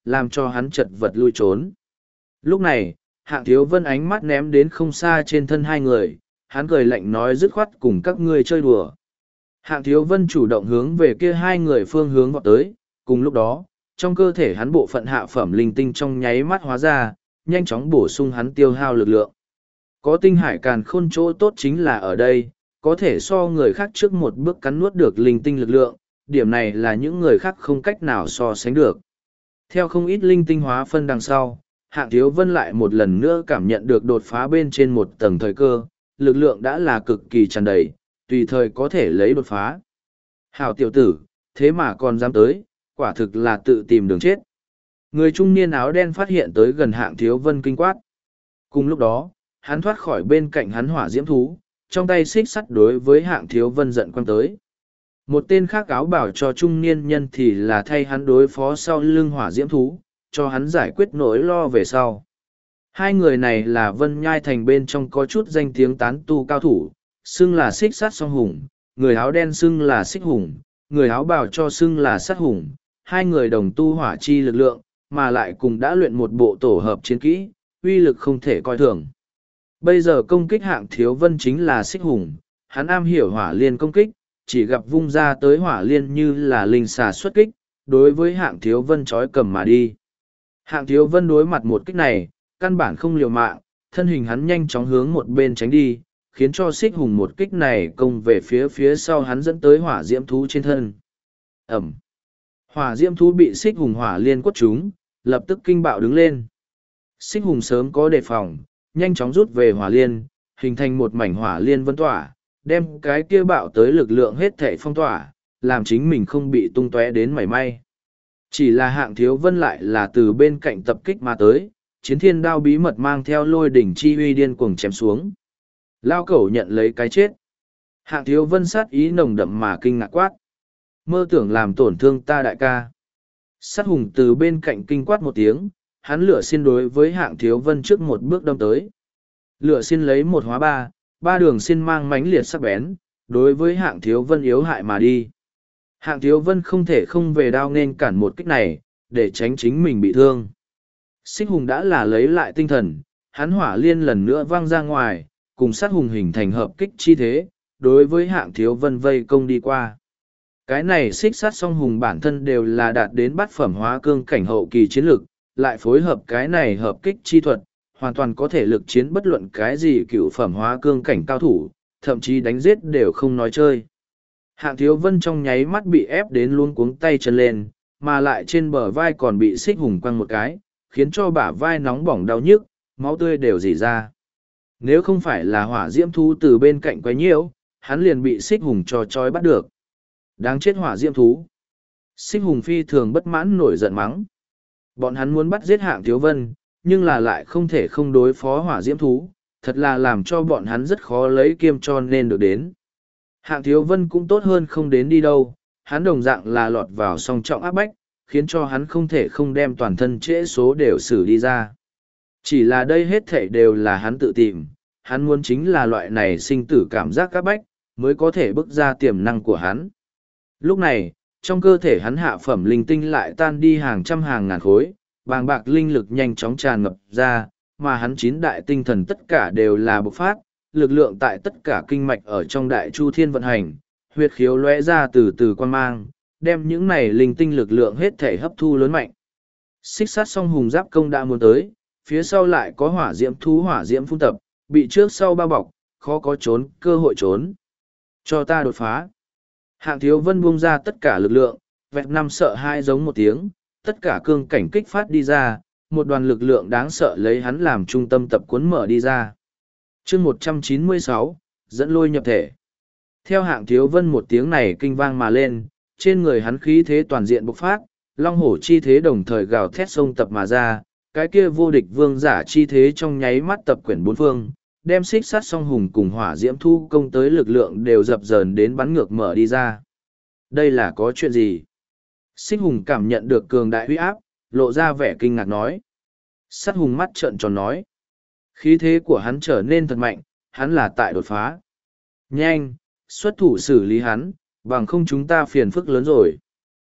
làm cho hắn chật vật lui trốn. Lúc này, Hạng Thiếu Vân ánh mắt ném đến không xa trên thân hai người, hắn cười lạnh nói dứt khoát cùng các ngươi chơi đùa. Hạng Thiếu Vân chủ động hướng về kia hai người phương hướng vọt tới, cùng lúc đó, trong cơ thể hắn bộ phận hạ phẩm linh tinh trong nháy mắt hóa ra, nhanh chóng bổ sung hắn tiêu hao lực lượng. Có tinh hải càn khôn chỗ tốt chính là ở đây, có thể so người khác trước một bước cắn nuốt được linh tinh lực lượng, điểm này là những người khác không cách nào so sánh được. Theo không ít linh tinh hóa phân đằng sau, Hạng Thiếu Vân lại một lần nữa cảm nhận được đột phá bên trên một tầng thời cơ, lực lượng đã là cực kỳ tràn đầy, tùy thời có thể lấy đột phá. Hảo tiểu tử, thế mà còn dám tới, quả thực là tự tìm đường chết. Người trung niên áo đen phát hiện tới gần Hạng Thiếu Vân kinh quát. Cùng lúc đó, hắn thoát khỏi bên cạnh hắn hỏa diễm thú, trong tay xích sắt đối với Hạng Thiếu Vân giận quăng tới. Một tên khác áo bảo cho trung niên nhân thì là thay hắn đối phó sau lưng hỏa diễm thú, cho hắn giải quyết nỗi lo về sau. Hai người này là Vân Nhai Thành bên trong có chút danh tiếng tán tu cao thủ, xưng là xích sát song hùng, người áo đen xưng là xích hùng, người áo bào cho xưng là sát hùng, hai người đồng tu hỏa chi lực lượng, mà lại cùng đã luyện một bộ tổ hợp chiến kỹ, uy lực không thể coi thường. Bây giờ công kích Hạng Thiếu Vân chính là xích hùng, hắn am hiểu hỏa liên công kích, chỉ gặp vung ra tới hỏa liên như là linh xà xuất kích, đối với Hạng Thiếu Vân trói cầm mà đi. Hạng Thiếu Vân đối mặt một kích này, căn bản không liều mạng, thân hình hắn nhanh chóng hướng một bên tránh đi, khiến cho xích hùng một kích này công về phía sau hắn dẫn tới hỏa diễm thú trên thân. Ẩm. Hỏa diễm thú bị xích hùng hỏa liên quất trúng, lập tức kinh bạo đứng lên. Xích hùng sớm có đề phòng, nhanh chóng rút về hỏa liên, hình thành một mảnh hỏa liên vân tỏa, đem cái kia bạo tới lực lượng hết thảy phong tỏa, làm chính mình không bị tung tóe đến mảy may. Chỉ là Hạng Thiếu Vân lại là từ bên cạnh tập kích mà tới, chiến thiên đao bí mật mang theo lôi đỉnh chi uy điên cuồng chém xuống. Lao cẩu nhận lấy cái chết. Hạng Thiếu Vân sát ý nồng đậm mà kinh ngạc quát. Mơ tưởng làm tổn thương ta đại ca. Sát hùng từ bên cạnh kinh quát một tiếng, hắn lửa xin đối với Hạng Thiếu Vân trước một bước đâm tới. Lửa xin lấy một hóa ba, ba đường xin mang mánh liệt sắc bén, đối với Hạng Thiếu Vân yếu hại mà đi. Hạng Thiếu Vân không thể không về đao nên cản một kích này, để tránh chính mình bị thương. Xích hùng đã là lấy lại tinh thần, hắn hỏa liên lần nữa vang ra ngoài, cùng sát hùng hình thành hợp kích chi thế, đối với Hạng Thiếu Vân vây công đi qua. Cái này xích sát song hùng bản thân đều là đạt đến bát phẩm hóa cương cảnh hậu kỳ chiến lực, lại phối hợp cái này hợp kích chi thuật, hoàn toàn có thể lực chiến bất luận cái gì cựu phẩm hóa cương cảnh cao thủ, thậm chí đánh giết đều không nói chơi. Hạng Thiếu Vân trong nháy mắt bị ép đến luôn cuống tay chân lên, mà lại trên bờ vai còn bị xích hùng quăng một cái, khiến cho bả vai nóng bỏng đau nhức, máu tươi đều rỉ ra. Nếu không phải là hỏa diễm thú từ bên cạnh quấy nhiễu, hắn liền bị xích hùng cho trói bắt được. Đáng chết hỏa diễm thú. Xích hùng phi thường bất mãn nổi giận mắng. Bọn hắn muốn bắt giết Hạng Thiếu Vân, nhưng là lại không thể không đối phó hỏa diễm thú, thật là làm cho bọn hắn rất khó lấy kiêm cho nên được đến. Hạng Thiếu Vân cũng tốt hơn không đến đi đâu, hắn đồng dạng là lọt vào song trọng áp bách, khiến cho hắn không thể không đem toàn thân trễ số đều xử đi ra. Chỉ là đây hết thảy đều là hắn tự tìm, hắn muốn chính là loại này sinh tử cảm giác áp bách, mới có thể bức ra tiềm năng của hắn. Lúc này, trong cơ thể hắn hạ phẩm linh tinh lại tan đi hàng trăm hàng ngàn khối, bàng bạc linh lực nhanh chóng tràn ngập ra, mà hắn chín đại tinh thần tất cả đều là bộc phát, lực lượng tại tất cả kinh mạch ở trong đại chu thiên vận hành, huyệt khiếu lóe ra từ từ quan mang, đem những này linh tinh lực lượng hết thể hấp thu lớn mạnh. Xích sát song hùng giáp công đã muốn tới, phía sau lại có hỏa diễm thú hỏa diễm phun tập, bị trước sau bao bọc, khó có trốn, cơ hội trốn. Cho ta đột phá. Hạng Thiếu Vân buông ra tất cả lực lượng, vẹt năm sợ hai giống một tiếng, tất cả cương cảnh kích phát đi ra, một đoàn lực lượng đáng sợ lấy hắn làm trung tâm tập cuốn mở đi ra. chương 196, dẫn lôi nhập thể. Theo Hạng Thiếu Vân một tiếng này kinh vang mà lên, trên người hắn khí thế toàn diện bộc phát, long hổ chi thế đồng thời gào thét sông tập mà ra, cái kia vô địch vương giả chi thế trong nháy mắt tập quyển bốn phương, đem xích sát song hùng cùng hỏa diễm thu công tới lực lượng đều dập dờn đến bắn ngược mở đi ra. Đây là có chuyện gì? Xích hùng cảm nhận được cường đại huy áp, lộ ra vẻ kinh ngạc nói. Sát hùng mắt trợn tròn nói. Khí thế của hắn trở nên thật mạnh, hắn là tại đột phá. Nhanh, xuất thủ xử lý hắn, bằng không chúng ta phiền phức lớn rồi.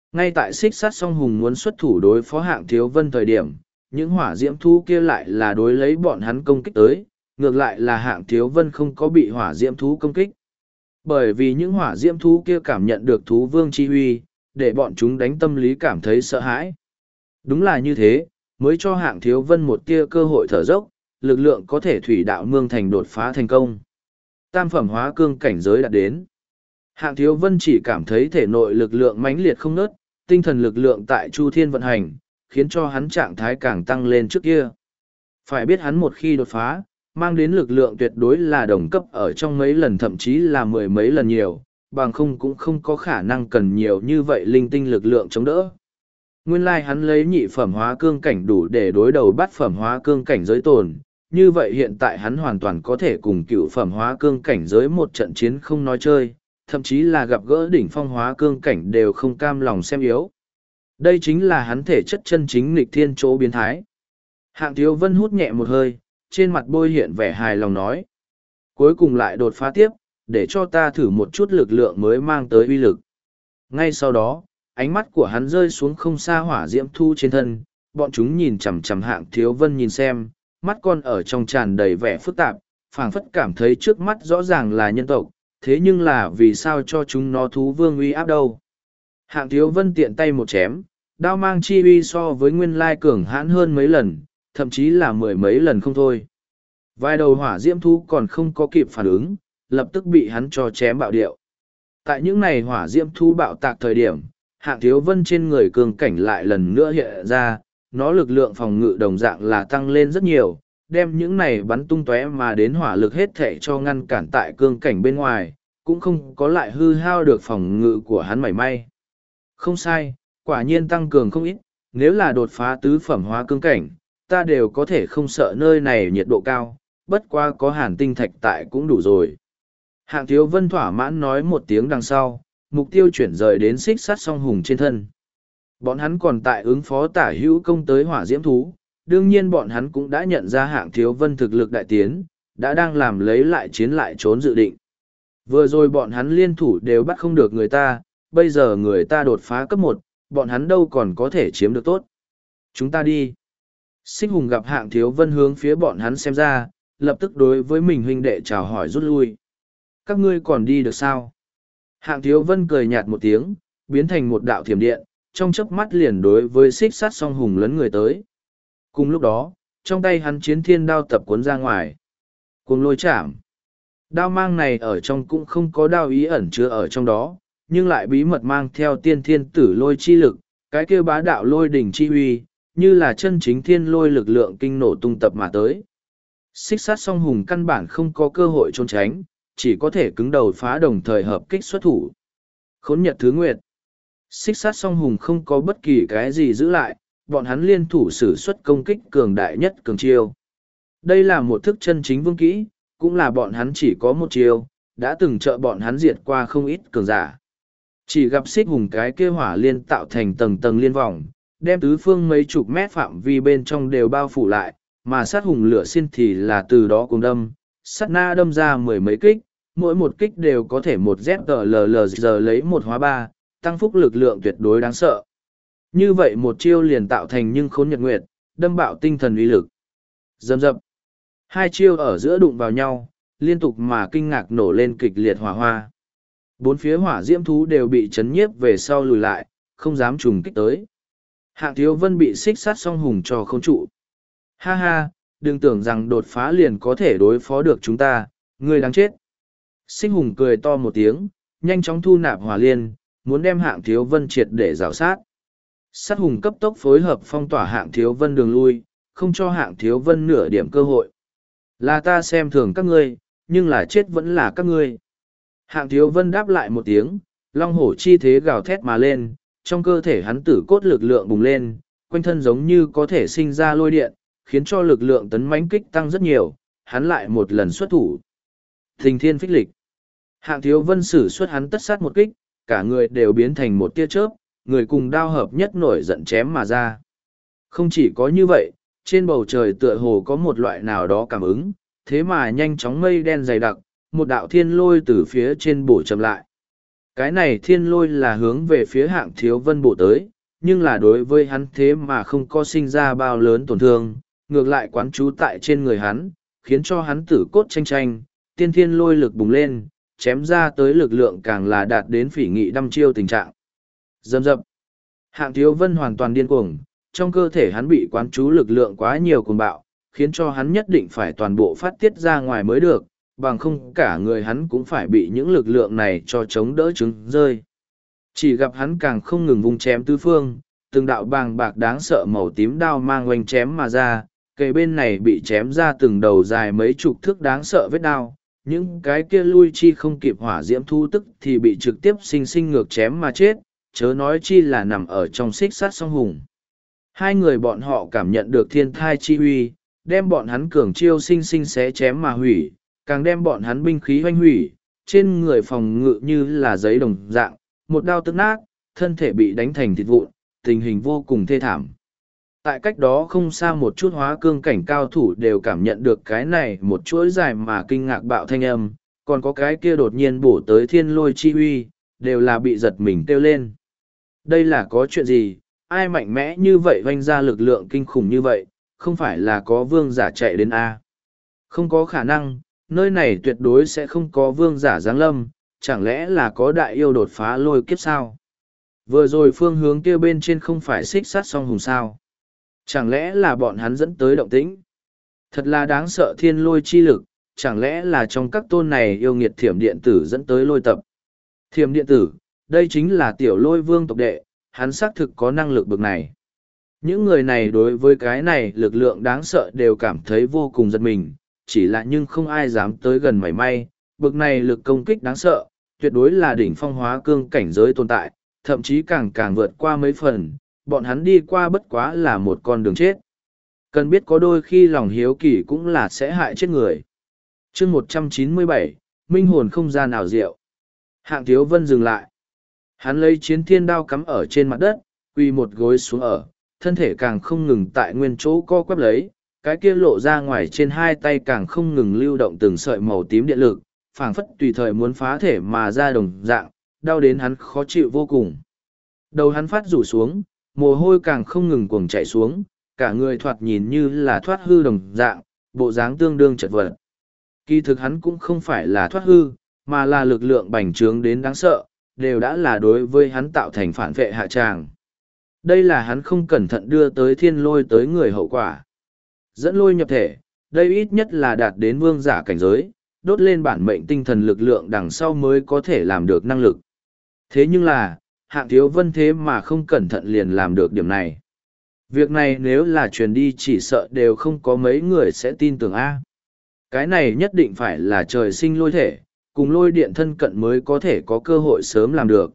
Ngay tại xích sát song hùng muốn xuất thủ đối phó Hạng Thiếu Vân thời điểm, những hỏa diễm thú kia lại là đối lấy bọn hắn công kích tới, ngược lại là Hạng Thiếu Vân không có bị hỏa diễm thú công kích. Bởi vì những hỏa diễm thú kia cảm nhận được thú vương chi huy, để bọn chúng đánh tâm lý cảm thấy sợ hãi. Đúng là như thế, mới cho Hạng Thiếu Vân một tia cơ hội thở dốc, lực lượng có thể thủy đạo mương thành đột phá thành công. Tam phẩm hóa cương cảnh giới đạt đến. Hạng Thiếu Vân chỉ cảm thấy thể nội lực lượng mãnh liệt không ngớt, tinh thần lực lượng tại Chu Thiên vận hành, khiến cho hắn trạng thái càng tăng lên trước kia. Phải biết hắn một khi đột phá, mang đến lực lượng tuyệt đối là đồng cấp ở trong mấy lần thậm chí là mười mấy lần nhiều, bằng không cũng không có khả năng cần nhiều như vậy linh tinh lực lượng chống đỡ. Nguyên lai hắn lấy nhị phẩm hóa cương cảnh đủ để đối đầu bát phẩm hóa cương cảnh giới tồn, như vậy hiện tại hắn hoàn toàn có thể cùng cựu phẩm hóa cương cảnh giới một trận chiến không nói chơi, thậm chí là gặp gỡ đỉnh phong hóa cương cảnh đều không cam lòng xem yếu. Đây chính là hắn thể chất chân chính nghịch thiên chỗ biến thái. Hạng Thiếu Vân hút nhẹ một hơi, trên mặt bôi hiện vẻ hài lòng nói. Cuối cùng lại đột phá tiếp, để cho ta thử một chút lực lượng mới mang tới uy lực. Ngay sau đó, ánh mắt của hắn rơi xuống không xa hỏa diễm thu trên thân, bọn chúng nhìn chằm chằm Hạng Thiếu Vân nhìn xem, mắt con ở trong tràn đầy vẻ phức tạp, phảng phất cảm thấy trước mắt rõ ràng là nhân tộc, thế nhưng là vì sao cho chúng nó thú vương uy áp đâu. Hạng Thiếu Vân tiện tay một chém, đao mang chi uy so với nguyên lai cường hãn hơn mấy lần, thậm chí là mười mấy lần không thôi. Vài đầu hỏa diễm thú còn không có kịp phản ứng, lập tức bị hắn cho chém bạo điệu. Tại những này hỏa diễm thú bạo tạc thời điểm, Hạng Thiếu Vân trên người cường cảnh lại lần nữa hiện ra, nó lực lượng phòng ngự đồng dạng là tăng lên rất nhiều, đem những này bắn tung tóe mà đến hỏa lực hết thệ cho ngăn cản tại cương cảnh bên ngoài, cũng không có lại hư hao được phòng ngự của hắn mảy may. Không sai, quả nhiên tăng cường không ít, nếu là đột phá tứ phẩm hóa cương cảnh, ta đều có thể không sợ nơi này nhiệt độ cao, bất quá có hàn tinh thạch tại cũng đủ rồi. Hạng Thiếu Vân thỏa mãn nói một tiếng đằng sau, mục tiêu chuyển rời đến xích sắt song hùng trên thân. Bọn hắn còn tại ứng phó tả hữu công tới hỏa diễm thú, đương nhiên bọn hắn cũng đã nhận ra Hạng Thiếu Vân thực lực đại tiến, đã đang làm lấy lại chiến lại trốn dự định. Vừa rồi bọn hắn liên thủ đều bắt không được người ta, bây giờ người ta đột phá cấp 1, bọn hắn đâu còn có thể chiếm được tốt. Chúng ta đi. Xích Hùng gặp Hạng Thiếu Vân hướng phía bọn hắn xem ra, lập tức đối với mình huynh đệ chào hỏi rút lui. Các ngươi còn đi được sao? Hạng Thiếu Vân cười nhạt một tiếng, biến thành một đạo thiểm điện, trong chớp mắt liền đối với xích sắt song hùng lấn người tới. Cùng lúc đó, trong tay hắn chiến thiên đao tập cuốn ra ngoài. Cuồng lôi chạm. Đao mang này ở trong cũng không có đao ý ẩn chứa ở trong đó, nhưng lại bí mật mang theo tiên thiên tử lôi chi lực, cái kêu bá đạo lôi đỉnh chi uy, như là chân chính thiên lôi lực lượng kinh nổ tung tập mà tới. Xích sát song hùng căn bản không có cơ hội trốn tránh, chỉ có thể cứng đầu phá đồng thời hợp kích xuất thủ. Khốn nhật thứ nguyệt. Xích sát song hùng không có bất kỳ cái gì giữ lại, bọn hắn liên thủ sử xuất công kích cường đại nhất cường chiêu. Đây là một thức chân chính vương kỹ, cũng là bọn hắn chỉ có một chiêu, đã từng trợ bọn hắn diệt qua không ít cường giả. Chỉ gặp xích hùng cái kia hỏa liên tạo thành tầng tầng liên vòng, đem tứ phương mấy chục mét phạm vi bên trong đều bao phủ lại, mà sát hùng lửa xin thì là từ đó cùng đâm, sát na đâm ra mười mấy kích, mỗi một kích đều có thể một ZLLG lấy một hóa ba, tăng phúc lực lượng tuyệt đối đáng sợ. Như vậy một chiêu liền tạo thành nhưng khốn nhật nguyệt, đâm bạo tinh thần uy lực. Dầm dập. Hai chiêu ở giữa đụng vào nhau, liên tục mà kinh ngạc nổ lên kịch liệt hỏa hoa. Bốn phía hỏa diễm thú đều bị chấn nhiếp về sau lùi lại, không dám trùng kích tới. Hạng Thiếu Vân bị xích sát song hùng cho không trụ. Ha ha, đừng tưởng rằng đột phá liền có thể đối phó được chúng ta, ngươi đáng chết. Xích hùng cười to một tiếng, nhanh chóng thu nạp hỏa liên, muốn đem Hạng Thiếu Vân triệt để rào sát. Sát hùng cấp tốc phối hợp phong tỏa Hạng Thiếu Vân đường lui, không cho Hạng Thiếu Vân nửa điểm cơ hội. Là ta xem thường các ngươi, nhưng là chết vẫn là các ngươi. Hạng Thiếu Vân đáp lại một tiếng, long hổ chi thế gào thét mà lên, trong cơ thể hắn tử cốt lực lượng bùng lên, quanh thân giống như có thể sinh ra lôi điện, khiến cho lực lượng tấn mãnh kích tăng rất nhiều, hắn lại một lần xuất thủ. Thình thiên phích lịch. Hạng Thiếu Vân sử xuất hắn tất sát một kích, cả người đều biến thành một tia chớp, người cùng đao hợp nhất nổi giận chém mà ra. Không chỉ có như vậy, trên bầu trời tựa hồ có một loại nào đó cảm ứng, thế mà nhanh chóng mây đen dày đặc, một đạo thiên lôi từ phía trên bổ chậm lại. Cái này thiên lôi là hướng về phía Hạng Thiếu Vân bổ tới, nhưng là đối với hắn thế mà không có sinh ra bao lớn tổn thương, ngược lại quán trú tại trên người hắn, khiến cho hắn tử cốt tranh tranh, tiên thiên lôi lực bùng lên, chém ra tới lực lượng càng là đạt đến phỉ nghị đăm chiêu tình trạng. Dầm dập. Hạng Thiếu Vân hoàn toàn điên cuồng, trong cơ thể hắn bị quán trú lực lượng quá nhiều cuồng bạo, khiến cho hắn nhất định phải toàn bộ phát tiết ra ngoài mới được, bằng không cả người hắn cũng phải bị những lực lượng này cho chống đỡ trứng rơi. Chỉ gặp hắn càng không ngừng vung chém tứ phương, từng đạo bàng bạc đáng sợ màu tím đao mang oanh chém mà ra, cây bên này bị chém ra từng đầu dài mấy chục thước đáng sợ vết đao, những cái kia lui chi không kịp hỏa diễm thu tức thì bị trực tiếp sinh sinh ngược chém mà chết, chớ nói chi là nằm ở trong xích sát song hùng. Hai người bọn họ cảm nhận được thiên thai chi huy, đem bọn hắn cường chiêu sinh sinh xé chém mà hủy, càng đem bọn hắn binh khí hoanh hủy, trên người phòng ngự như là giấy đồng dạng, một đao tức nát, thân thể bị đánh thành thịt vụn, tình hình vô cùng thê thảm. Tại cách đó không xa một chút hóa cương cảnh cao thủ đều cảm nhận được cái này một chuỗi dài mà kinh ngạc bạo thanh âm, còn có cái kia đột nhiên bổ tới thiên lôi chi huy, đều là bị giật mình kêu lên. Đây là có chuyện gì, ai mạnh mẽ như vậy vanh ra lực lượng kinh khủng như vậy, không phải là có vương giả chạy đến A. Không có khả năng, nơi này tuyệt đối sẽ không có vương giả giáng lâm, chẳng lẽ là có đại yêu đột phá lôi kiếp sao? Vừa rồi phương hướng kia bên trên không phải xích sát song hùng sao? Chẳng lẽ là bọn hắn dẫn tới động tĩnh? Thật là đáng sợ thiên lôi chi lực, chẳng lẽ là trong các tôn này yêu nghiệt thiểm điện tử dẫn tới lôi tập? Thiểm điện tử, đây chính là tiểu lôi vương tộc đệ, hắn xác thực có năng lực bực này. Những người này đối với cái này lực lượng đáng sợ đều cảm thấy vô cùng giật mình, chỉ là nhưng không ai dám tới gần mảy may, bực này lực công kích đáng sợ, tuyệt đối là đỉnh phong hóa cương cảnh giới tồn tại, thậm chí càng càng vượt qua mấy phần, bọn hắn đi qua bất quá là một con đường chết. Cần biết có đôi khi lòng hiếu kỳ cũng là sẽ hại chết người. chương 197, Minh hồn không gian ảo diệu. Hạng Thiếu Vân dừng lại. Hắn lấy chiến thiên đao cắm ở trên mặt đất, quỳ một gối xuống ở, thân thể càng không ngừng tại nguyên chỗ co quắp lấy, cái kia lộ ra ngoài trên hai tay càng không ngừng lưu động từng sợi màu tím điện lực, phảng phất tùy thời muốn phá thể mà ra đồng dạng, đau đến hắn khó chịu vô cùng. Đầu hắn phát rủ xuống, mồ hôi càng không ngừng cuồng chảy xuống, cả người thoạt nhìn như là thoát hư đồng dạng, bộ dáng tương đương chật vật. Kỳ thực hắn cũng không phải là thoát hư, mà là lực lượng bành trướng đến đáng sợ, đều đã là đối với hắn tạo thành phản vệ hạ tràng. Đây là hắn không cẩn thận đưa tới thiên lôi tới người hậu quả. Dẫn lôi nhập thể, đây ít nhất là đạt đến vương giả cảnh giới, đốt lên bản mệnh tinh thần lực lượng đằng sau mới có thể làm được năng lực. Thế nhưng là, Hạng Thiếu Vân thế mà không cẩn thận liền làm được điểm này. Việc này nếu là truyền đi chỉ sợ đều không có mấy người sẽ tin tưởng A. Cái này nhất định phải là trời sinh lôi thể, cùng lôi điện thân cận mới có thể có cơ hội sớm làm được.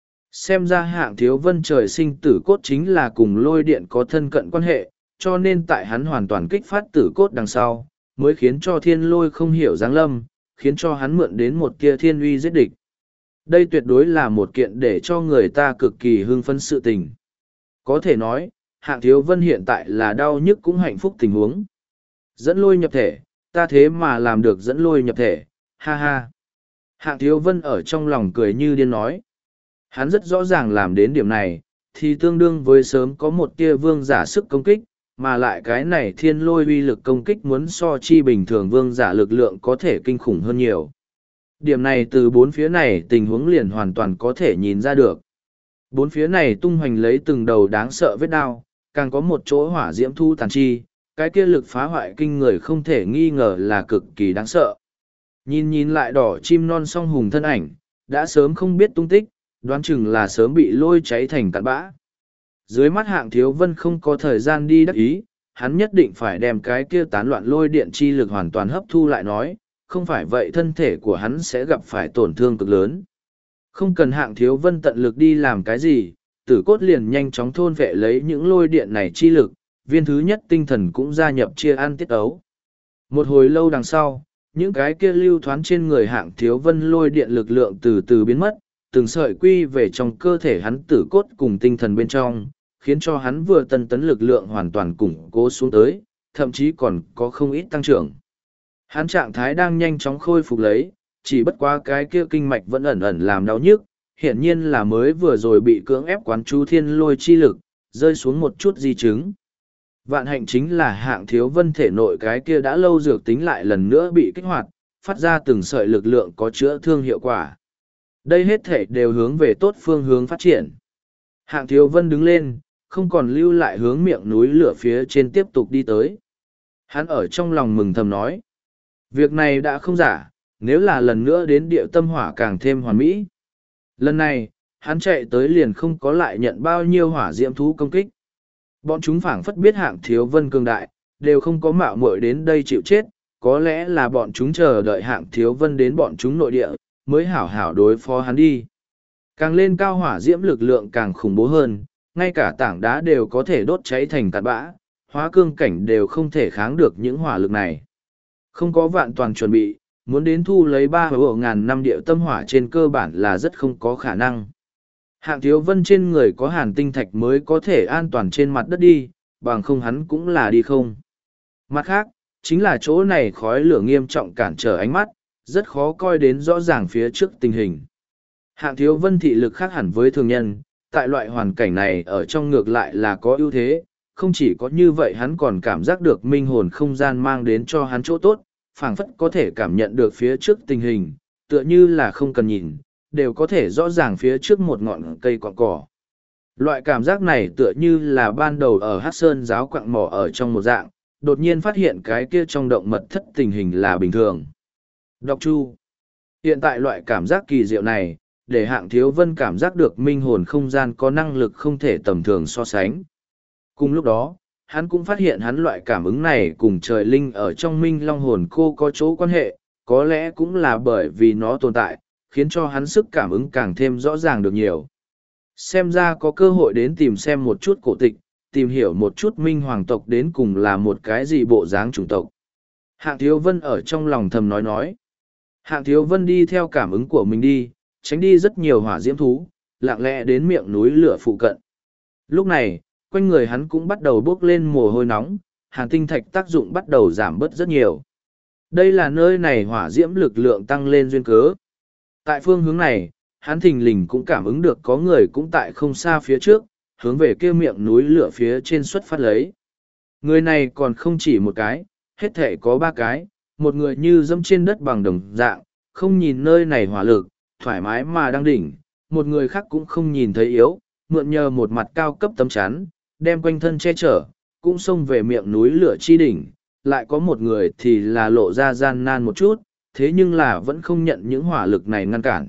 Xem ra Hạng Thiếu Vân trời sinh tử cốt chính là cùng lôi điện có thân cận quan hệ, cho nên tại hắn hoàn toàn kích phát tử cốt đằng sau, mới khiến cho thiên lôi không hiểu giáng lâm, khiến cho hắn mượn đến một tia thiên uy giết địch. Đây tuyệt đối là một kiện để cho người ta cực kỳ hưng phấn sự tình. Có thể nói, Hạng Thiếu Vân hiện tại là đau nhức cũng hạnh phúc tình huống. Dẫn lôi nhập thể, ta thế mà làm được dẫn lôi nhập thể, ha ha. Hạng Thiếu Vân ở trong lòng cười như điên nói. Hắn rất rõ ràng làm đến điểm này, thì tương đương với sớm có một tia vương giả sức công kích, mà lại cái này thiên lôi uy lực công kích muốn so chi bình thường vương giả lực lượng có thể kinh khủng hơn nhiều. Điểm này từ bốn phía này tình huống liền hoàn toàn có thể nhìn ra được. Bốn phía này tung hoành lấy từng đầu đáng sợ vết đao, càng có một chỗ hỏa diễm thu tàn chi, cái kia lực phá hoại kinh người không thể nghi ngờ là cực kỳ đáng sợ. Nhìn lại đỏ chim non song hùng thân ảnh, đã sớm không biết tung tích, đoán chừng là sớm bị lôi cháy thành cặn bã. Dưới mắt Hạng Thiếu Vân không có thời gian đi đắc ý, hắn nhất định phải đem cái kia tán loạn lôi điện chi lực hoàn toàn hấp thu lại nói, không phải vậy thân thể của hắn sẽ gặp phải tổn thương cực lớn. Không cần Hạng Thiếu Vân tận lực đi làm cái gì, tử cốt liền nhanh chóng thôn vệ lấy những lôi điện này chi lực, viên thứ nhất tinh thần cũng gia nhập chia ăn tiết ấu. Một hồi lâu đằng sau, những cái kia lưu thoán trên người Hạng Thiếu Vân lôi điện lực lượng từ từ biến mất, từng sợi quy về trong cơ thể hắn tử cốt cùng tinh thần bên trong, khiến cho hắn vừa tân tấn lực lượng hoàn toàn củng cố xuống tới, thậm chí còn có không ít tăng trưởng. Hắn trạng thái đang nhanh chóng khôi phục lấy, chỉ bất quá cái kia kinh mạch vẫn ẩn ẩn làm đau nhức, hiển nhiên là mới vừa rồi bị cưỡng ép quán chú thiên lôi chi lực, rơi xuống một chút di chứng. Vạn hạnh chính là Hạng Thiếu Vân thể nội cái kia đã lâu dược tính lại lần nữa bị kích hoạt, phát ra từng sợi lực lượng có chữa thương hiệu quả. Đây hết thể đều hướng về tốt phương hướng phát triển. Hạng Thiếu Vân đứng lên, không còn lưu lại hướng miệng núi lửa phía trên tiếp tục đi tới. Hắn ở trong lòng mừng thầm nói. Việc này đã không giả, nếu là lần nữa đến địa tâm hỏa càng thêm hoàn mỹ. Lần này, hắn chạy tới liền không có lại nhận bao nhiêu hỏa diễm thú công kích. Bọn chúng phảng phất biết Hạng Thiếu Vân cường đại, đều không có mạo muội đến đây chịu chết, có lẽ là bọn chúng chờ đợi Hạng Thiếu Vân đến bọn chúng nội địa, mới hảo hảo đối phó hắn đi. Càng lên cao hỏa diễm lực lượng càng khủng bố hơn, ngay cả tảng đá đều có thể đốt cháy thành cát bã, hóa cương cảnh đều không thể kháng được những hỏa lực này. Không có vạn toàn chuẩn bị, muốn đến thu lấy 3.000 năm địa tâm hỏa trên cơ bản là rất không có khả năng. Hạng Thiếu Vân trên người có hàn tinh thạch mới có thể an toàn trên mặt đất đi, bằng không hắn cũng là đi không. Mặt khác, chính là chỗ này khói lửa nghiêm trọng cản trở ánh mắt, rất khó coi đến rõ ràng phía trước tình hình. Hạng Thiếu Vân thị lực khác hẳn với thường nhân, tại loại hoàn cảnh này ở trong ngược lại là có ưu thế, không chỉ có như vậy hắn còn cảm giác được minh hồn không gian mang đến cho hắn chỗ tốt, phảng phất có thể cảm nhận được phía trước tình hình, tựa như là không cần nhìn, đều có thể rõ ràng phía trước một ngọn cây cọn cỏ. Loại cảm giác này tựa như là ban đầu ở Hát Sơn giáo quặng mỏ ở trong một dạng, đột nhiên phát hiện cái kia trong động mật thất tình hình là bình thường. Đọc Chu. Hiện tại loại cảm giác kỳ diệu này, để Hạng Thiếu Vân cảm giác được minh hồn không gian có năng lực không thể tầm thường so sánh. Cùng lúc đó, hắn cũng phát hiện hắn loại cảm ứng này cùng trời linh ở trong minh long hồn cô có chỗ quan hệ, có lẽ cũng là bởi vì nó tồn tại, khiến cho hắn sức cảm ứng càng thêm rõ ràng được nhiều. Xem ra có cơ hội đến tìm xem một chút cổ tịch, tìm hiểu một chút minh hoàng tộc đến cùng là một cái gì bộ dáng chủng tộc. Hạng Thiếu Vân ở trong lòng thầm nói. Hạng Thiếu Vân đi theo cảm ứng của mình đi, tránh đi rất nhiều hỏa diễm thú, lặng lẽ đến miệng núi lửa phụ cận. Lúc này, quanh người hắn cũng bắt đầu bốc lên mồ hôi nóng, hàn tinh thạch tác dụng bắt đầu giảm bớt rất nhiều. Đây là nơi này hỏa diễm lực lượng tăng lên duyên cớ. Tại phương hướng này, hắn thình lình cũng cảm ứng được có người cũng tại không xa phía trước, hướng về kia miệng núi lửa phía trên xuất phát lấy. Người này còn không chỉ một cái, hết thể có 3 cái, một người như dẫm trên đất bằng đồng dạng, không nhìn nơi này hỏa lực, thoải mái mà đang đỉnh, một người khác cũng không nhìn thấy yếu, mượn nhờ một mặt cao cấp tấm chắn, đem quanh thân che chở, cũng xông về miệng núi lửa chi đỉnh, lại có một người thì là lộ ra gian nan một chút, thế nhưng là vẫn không nhận những hỏa lực này ngăn cản.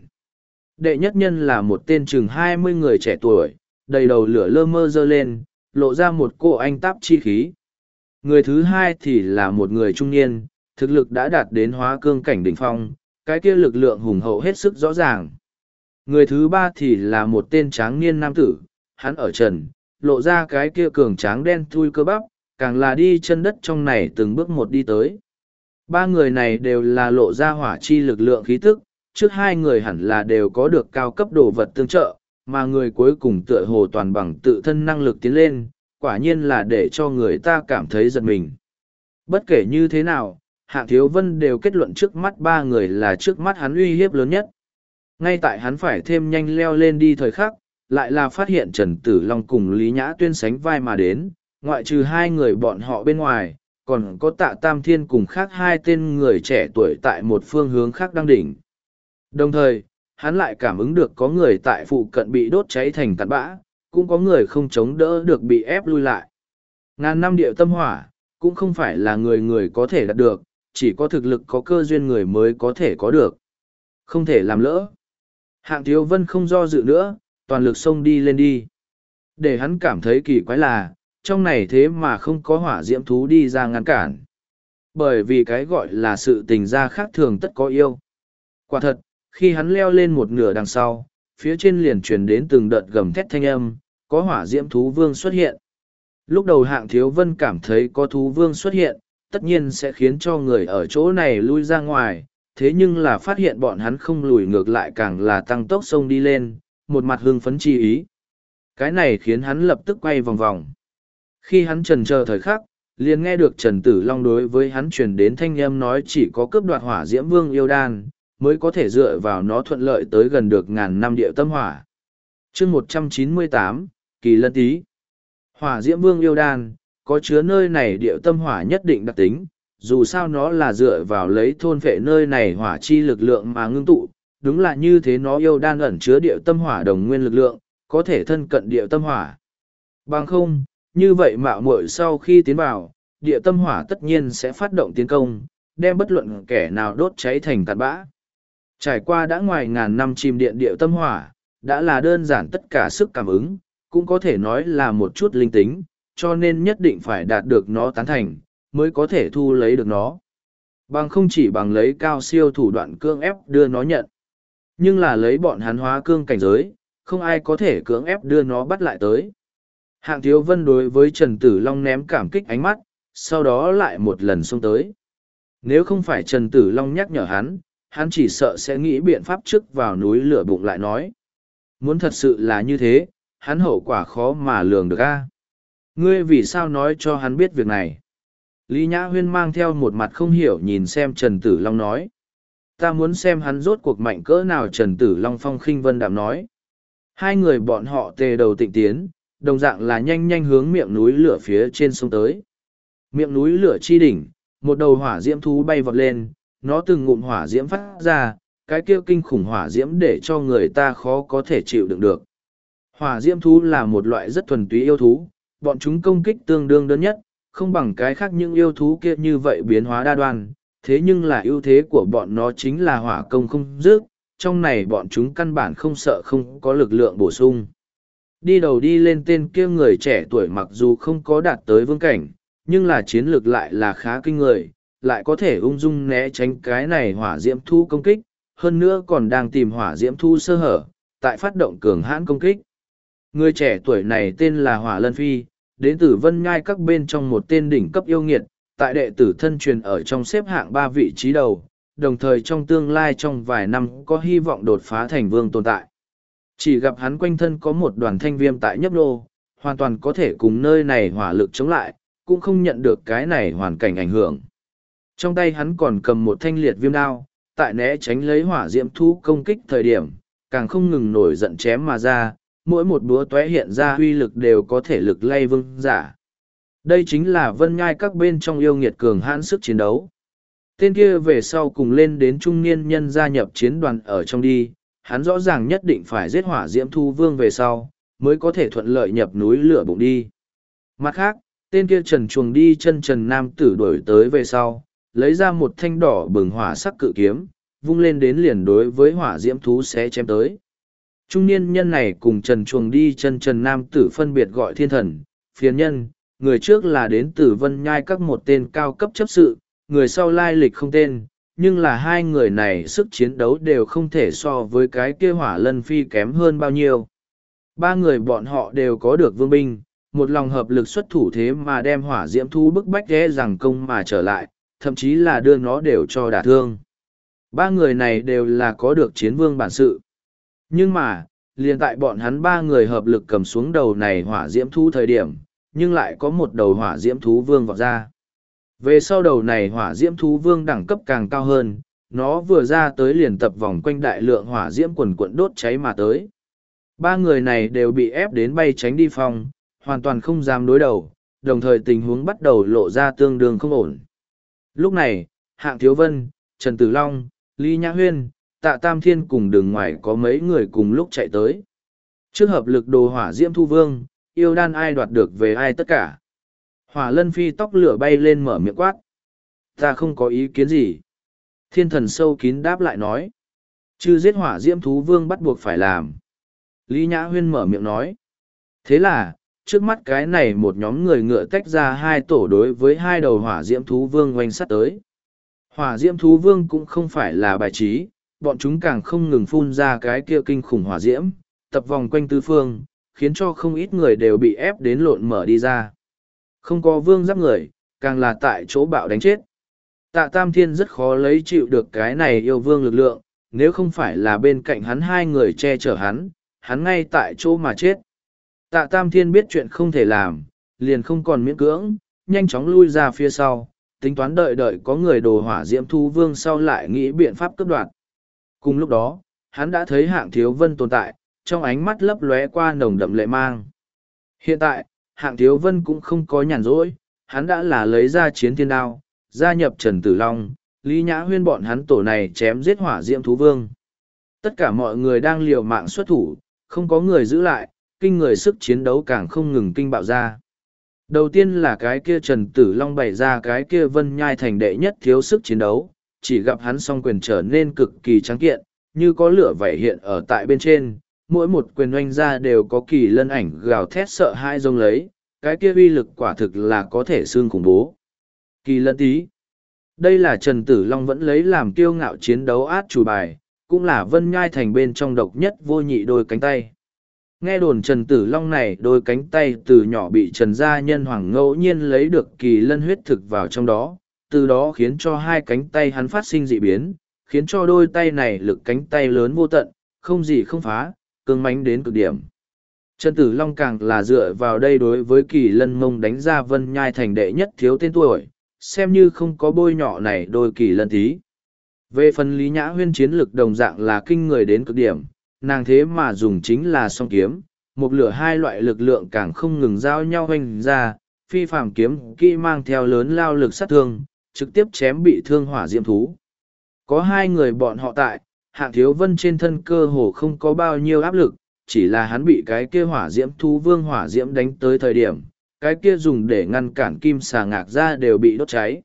Đệ nhất nhân là một tên chừng 20 người trẻ tuổi, đầy đầu lửa lơ mơ dơ lên, lộ ra một cô anh táp chi khí. Người thứ hai thì là một người trung niên, thực lực đã đạt đến hóa cương cảnh đỉnh phong, cái kia lực lượng hùng hậu hết sức rõ ràng. Người thứ ba thì là một tên tráng niên nam tử, hắn ở trần, lộ ra cái kia cường tráng đen thui cơ bắp, càng là đi chân đất trong này từng bước một đi tới. 3 người này đều là lộ ra hỏa chi lực lượng khí tức, trước 2 người hẳn là đều có được cao cấp đồ vật tương trợ, mà người cuối cùng tựa hồ toàn bằng tự thân năng lực tiến lên, quả nhiên là để cho người ta cảm thấy giật mình. Bất kể như thế nào, Hạng Thiếu Vân đều kết luận trước mắt 3 người là trước mắt hắn uy hiếp lớn nhất. Ngay tại hắn phải thêm nhanh leo lên đi thời khắc, lại là phát hiện Trần Tử Long cùng Lý Nhã Tuyên sánh vai mà đến, ngoại trừ 2 người bọn họ bên ngoài, còn có Tạ Tam Thiên cùng khác 2 tên người trẻ tuổi tại một phương hướng khác đang đỉnh. Đồng thời, hắn lại cảm ứng được có người tại phụ cận bị đốt cháy thành tạt bã, cũng có người không chống đỡ được bị ép lui lại. Ngàn năm địa tâm hỏa, cũng không phải là người người có thể đạt được, chỉ có thực lực có cơ duyên người mới có thể có được. Không thể làm lỡ. Hạng Thiếu Vân không do dự nữa, toàn lực xông đi lên đi. Để hắn cảm thấy kỳ quái là, trong này thế mà không có hỏa diễm thú đi ra ngăn cản. Bởi vì cái gọi là sự tình gia khác thường tất có yêu. Quả thật, khi hắn leo lên một nửa đằng sau, phía trên liền truyền đến từng đợt gầm thét thanh âm, có hỏa diễm thú vương xuất hiện. Lúc đầu Hạng Thiếu Vân cảm thấy có thú vương xuất hiện, tất nhiên sẽ khiến cho người ở chỗ này lui ra ngoài, thế nhưng là phát hiện bọn hắn không lùi ngược lại càng là tăng tốc sông đi lên, một mặt hưng phấn chi ý. Cái này khiến hắn lập tức quay vòng vòng. Khi hắn trần chờ thời khắc, liền nghe được Trần Tử Long đối với hắn truyền đến thanh âm nói chỉ có cướp đoạt hỏa diễm vương yêu đan, mới có thể dựa vào nó thuận lợi tới gần được ngàn năm địa tâm hỏa. Chương 198, Kỳ Lân Tý. Hỏa Diễm Vương yêu đan, có chứa nơi này địa tâm hỏa nhất định đặc tính, dù sao nó là dựa vào lấy thôn vệ nơi này hỏa chi lực lượng mà ngưng tụ, đúng là như thế, nó yêu đan ẩn chứa địa tâm hỏa đồng nguyên lực lượng, có thể thân cận địa tâm hỏa. Bằng không, như vậy mạo muội sau khi tiến vào, địa tâm hỏa tất nhiên sẽ phát động tiến công, đem bất luận kẻ nào đốt cháy thành tạt bã. Trải qua đã ngoài ngàn năm chìm điện địa tâm hỏa, đã là đơn giản tất cả sức cảm ứng, cũng có thể nói là một chút linh tính, cho nên nhất định phải đạt được nó tán thành, mới có thể thu lấy được nó. Bằng không chỉ bằng lấy cao siêu thủ đoạn cưỡng ép đưa nó nhận. Nhưng là lấy bọn hắn hóa cương cảnh giới, không ai có thể cưỡng ép đưa nó bắt lại tới. Hạng Thiếu Vân đối với Trần Tử Long ném cảm kích ánh mắt, sau đó lại một lần xông tới. Nếu không phải Trần Tử Long nhắc nhở hắn chỉ sợ sẽ nghĩ biện pháp trước vào núi lửa bụng lại nói. Muốn thật sự là như thế, hắn hậu quả khó mà lường được a. Ngươi vì sao nói cho hắn biết việc này? Lý Nhã Huyên mang theo một mặt không hiểu nhìn xem Trần Tử Long nói. Ta muốn xem hắn rốt cuộc mạnh cỡ nào. Trần Tử Long phong khinh vân đạm nói. Hai người bọn họ tề đầu tịnh tiến, đồng dạng là nhanh nhanh hướng miệng núi lửa phía trên sông tới. Miệng núi lửa chi đỉnh, một đầu hỏa diễm thú bay vọt lên, nó từng ngụm hỏa diễm phát ra, cái kia kinh khủng hỏa diễm để cho người ta khó có thể chịu đựng được. Hỏa diễm thú là một loại rất thuần túy yêu thú, bọn chúng công kích tương đương đơn nhất, không bằng cái khác những yêu thú kia như vậy biến hóa đa đoan, thế nhưng là ưu thế của bọn nó chính là hỏa công không dứt, trong này bọn chúng căn bản không sợ không có lực lượng bổ sung. Đi đầu đi lên tên kia người trẻ tuổi mặc dù không có đạt tới vương cảnh, nhưng là chiến lược lại là khá kinh người, lại có thể ung dung né tránh cái này hỏa diễm thu công kích, hơn nữa còn đang tìm hỏa diễm thu sơ hở, tại phát động cường hãn công kích. Người trẻ tuổi này tên là Hỏa Lân Phi, đến từ Vân Nhai các bên trong một tên đỉnh cấp yêu nghiệt, tại đệ tử thân truyền ở trong xếp hạng 3 vị trí đầu, đồng thời trong tương lai trong vài năm có hy vọng đột phá thành vương tồn tại. Chỉ gặp hắn quanh thân có một đoàn thanh viêm tại nhấp nô, hoàn toàn có thể cùng nơi này hỏa lực chống lại, cũng không nhận được cái này hoàn cảnh ảnh hưởng. Trong tay hắn còn cầm một thanh liệt viêm đao, tại né tránh lấy hỏa diễm thú công kích thời điểm, càng không ngừng nổi giận chém mà ra, mỗi một búa tóe hiện ra uy lực đều có thể lực lay vương giả. Đây chính là Vân Nhai các bên trong yêu nghiệt cường hãn sức chiến đấu. Tên kia về sau cùng lên đến trung niên nhân gia nhập chiến đoàn ở trong đi, hắn rõ ràng nhất định phải giết hỏa diễm thu vương về sau, mới có thể thuận lợi nhập núi lửa bụng đi. Mặt khác, tên kia trần chuồng đi chân trần nam tử đuổi tới về sau, lấy ra một thanh đỏ bừng hỏa sắc cự kiếm, vung lên đến liền đối với hỏa diễm thú sẽ chém tới. Trung niên nhân này cùng trần chuồng đi chân trần nam tử phân biệt gọi thiên thần, phiền nhân, người trước là đến từ Vân Nhai các một tên cao cấp chấp sự, người sau lai lịch không tên, nhưng là hai người này sức chiến đấu đều không thể so với cái kia Hỏa Lân Phi kém hơn bao nhiêu. Ba người bọn họ đều có được vương binh, một lòng hợp lực xuất thủ thế mà đem hỏa diễm thú bức bách ghé rằng công mà trở lại, thậm chí là đưa nó đều cho đả thương. Ba người này đều là có được chiến vương bản sự. Nhưng mà, liền tại bọn hắn ba người hợp lực cầm xuống đầu này hỏa diễm thú thời điểm, nhưng lại có một đầu hỏa diễm thú vương vọt ra. Về sau đầu này hỏa diễm thú vương đẳng cấp càng cao hơn, nó vừa ra tới liền tập vòng quanh đại lượng hỏa diễm quần quận đốt cháy mà tới. Ba người này đều bị ép đến bay tránh đi phòng, hoàn toàn không dám đối đầu, đồng thời tình huống bắt đầu lộ ra tương đương không ổn. Lúc này, Hạng Thiếu Vân, Trần Tử Long, Lý Nhã Huyên, Tạ Tam Thiên cùng đường ngoài có mấy người cùng lúc chạy tới. Trước hợp lực đồ hỏa diễm thu vương, yêu đan ai đoạt được về ai tất cả. Hỏa Lân Phi tóc lửa bay lên mở miệng quát. Ta không có ý kiến gì. Thiên thần sâu kín đáp lại nói. Chứ giết hỏa diễm thú vương bắt buộc phải làm. Lý Nhã Huyên mở miệng nói. Thế là, trước mắt cái này một nhóm người ngựa tách ra hai tổ đối với hai đầu hỏa diễm thú vương oanh sắt tới. Hỏa diễm thú vương cũng không phải là bài trí, bọn chúng càng không ngừng phun ra cái kia kinh khủng hỏa diễm, tập vòng quanh tứ phương, khiến cho không ít người đều bị ép đến lộn mở đi ra. Không có vương giáp người, càng là tại chỗ bạo đánh chết. Tạ Tam Thiên rất khó lấy chịu được cái này yêu vương lực lượng, nếu không phải là bên cạnh hắn hai người che chở hắn ngay tại chỗ mà chết. Tạ Tam Thiên biết chuyện không thể làm, liền không còn miễn cưỡng, nhanh chóng lui ra phía sau, tính toán đợi có người đồ hỏa diễm thú vương sau lại nghĩ biện pháp cướp đoạt. Cùng lúc đó, hắn đã thấy Hạng Thiếu Vân tồn tại, trong ánh mắt lấp lóe qua nồng đậm lệ mang. Hiện tại, Hạng Thiếu Vân cũng không có nhàn rỗi, hắn đã là lấy ra chiến thiên đao, gia nhập Trần Tử Long, Lý Nhã Huyên bọn hắn tổ này chém giết hỏa diệm thú vương. Tất cả mọi người đang liều mạng xuất thủ, không có người giữ lại, kinh người sức chiến đấu càng không ngừng kinh bạo ra. Đầu tiên là cái kia Trần Tử Long bày ra cái kia Vân Nhai thành đệ nhất thiếu sức chiến đấu, chỉ gặp hắn song quyền trở nên cực kỳ trắng kiện, như có lửa vảy hiện ở tại bên trên, mỗi một quyền oanh ra đều có kỳ lân ảnh gào thét sợ hãi rông lấy, cái kia uy lực quả thực là có thể xương khủng bố. Kỳ lân tí. Đây là Trần Tử Long vẫn lấy làm kiêu ngạo chiến đấu át chủ bài, cũng là Vân Nhai thành bên trong độc nhất vô nhị đôi cánh tay. Nghe đồn Trần Tử Long này đôi cánh tay từ nhỏ bị Trần Gia Nhân Hoàng ngẫu nhiên lấy được kỳ lân huyết thực vào trong đó, từ đó khiến cho hai cánh tay hắn phát sinh dị biến, khiến cho đôi tay này lực cánh tay lớn vô tận, không gì không phá, cứng mãnh đến cực điểm. Trần Tử Long càng là dựa vào đây đối với kỳ lân mông đánh ra Vân Nhai thành đệ nhất thiếu tên tuổi, xem như không có bôi nhọ này đôi kỳ lân tí. Về phần Lý Nhã Huyên chiến lực đồng dạng là kinh người đến cực điểm, nàng thế mà dùng chính là song kiếm, một lửa hai loại lực lượng càng không ngừng giao nhau hoành ra, phi phàm kiếm kỹ mang theo lớn lao lực sát thương, trực tiếp chém bị thương hỏa diệm thú. Có hai người bọn họ tại, Hạng Thiếu Vân trên thân cơ hồ không có bao nhiêu áp lực, chỉ là hắn bị cái kia hỏa diễm thú vương hỏa diễm đánh tới thời điểm, cái kia dùng để ngăn cản kim xà ngạc ra đều bị đốt cháy.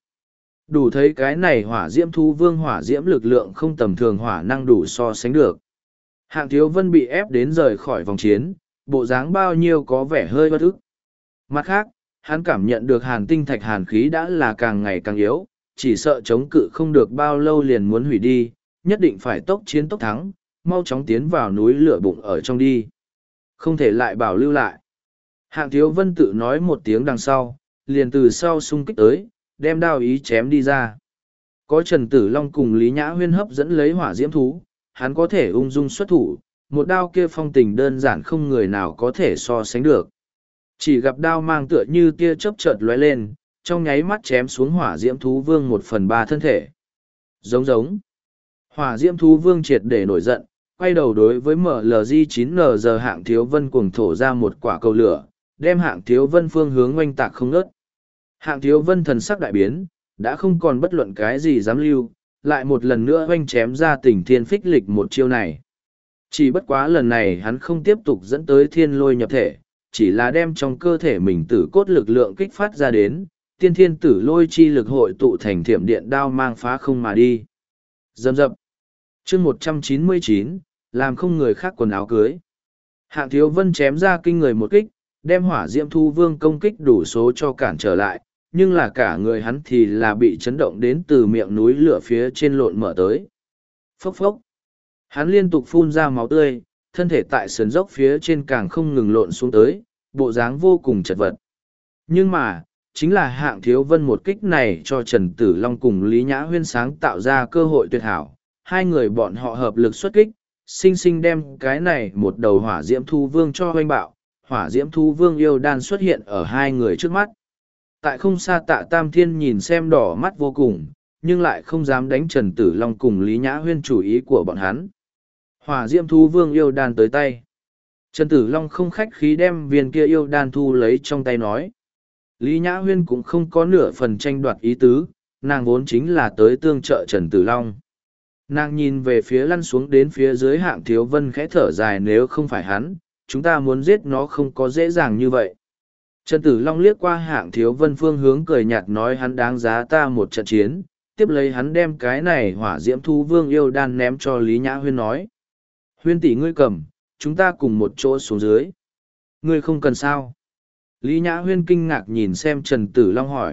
Đủ thấy cái này hỏa diễm thú vương hỏa diễm lực lượng không tầm thường hỏa năng đủ so sánh được. Hạng Thiếu Vân bị ép đến rời khỏi vòng chiến, bộ dáng bao nhiêu có vẻ hơi bất ức. Mặt khác, hắn cảm nhận được hàn tinh thạch hàn khí đã là càng ngày càng yếu, chỉ sợ chống cự không được bao lâu liền muốn hủy đi, nhất định phải tốc chiến tốc thắng, mau chóng tiến vào núi lửa bụng ở trong đi. Không thể lại bảo lưu lại. Hạng Thiếu Vân tự nói một tiếng đằng sau, liền từ sau xung kích tới, đem đao ý chém đi ra. Có Trần Tử Long cùng Lý Nhã Huyên hấp dẫn lấy hỏa diễm thú, hắn có thể ung dung xuất thủ, một đao kia phong tình đơn giản không người nào có thể so sánh được. Chỉ gặp đao mang tựa như tia chớp chợt lóe lên, trong nháy mắt chém xuống hỏa diễm thú vương 1/3 thân thể. Giống giống. Hỏa diễm thú vương triệt để nổi giận, quay đầu đối với MLG9NG Hạng Thiếu Vân cuồng thổ ra một quả cầu lửa, đem Hạng Thiếu Vân phương hướng oanh tạc không ngớt. Hạng Thiếu Vân thần sắc đại biến, đã không còn bất luận cái gì dám lưu, lại một lần nữa oanh chém ra Tỉnh Thiên Phích Lịch một chiêu này. Chỉ bất quá lần này hắn không tiếp tục dẫn tới thiên lôi nhập thể, chỉ là đem trong cơ thể mình tử cốt lực lượng kích phát ra đến, tiên thiên tử lôi chi lực hội tụ thành thiểm điện đao mang phá không mà đi. Dầm dập. chương 199, làm không người khác quần áo cưới. Hạng Thiếu Vân chém ra kinh người một kích, đem hỏa diễm thu vương công kích đủ số cho cản trở lại, nhưng là cả người hắn thì là bị chấn động đến từ miệng núi lửa phía trên lộn mở tới. Phốc phốc. Hắn liên tục phun ra máu tươi, thân thể tại sườn dốc phía trên càng không ngừng lộn xuống tới, bộ dáng vô cùng chật vật. Nhưng mà, chính là Hạng Thiếu Vân một kích này cho Trần Tử Long cùng Lý Nhã Huyên sáng tạo ra cơ hội tuyệt hảo. Hai người bọn họ hợp lực xuất kích, sinh sinh đem cái này một đầu hỏa diễm thu vương cho hoanh bạo. Hỏa diễm thu vương yêu đan xuất hiện ở hai người trước mắt. Tại không xa Tạ Tam Thiên nhìn xem đỏ mắt vô cùng, nhưng lại không dám đánh Trần Tử Long cùng Lý Nhã Huyên chủ ý của bọn hắn. Hỏa diễm thu vương yêu đan tới tay. Trần Tử Long không khách khí đem viên kia yêu đan thu lấy trong tay nói. Lý Nhã Huyên cũng không có nửa phần tranh đoạt ý tứ, nàng vốn chính là tới tương trợ Trần Tử Long. Nàng nhìn về phía lăn xuống đến phía dưới Hạng Thiếu Vân khẽ thở dài, nếu không phải hắn, chúng ta muốn giết nó không có dễ dàng như vậy. Trần Tử Long liếc qua Hạng Thiếu Vân phương hướng cười nhạt nói hắn đáng giá ta một trận chiến, tiếp lấy hắn đem cái này hỏa diễm thu vương yêu đan ném cho Lý Nhã Huyên nói. Huyên tỷ ngươi cầm, chúng ta cùng một chỗ xuống dưới. Ngươi không cần sao? Lý Nhã Huyên kinh ngạc nhìn xem Trần Tử Long hỏi.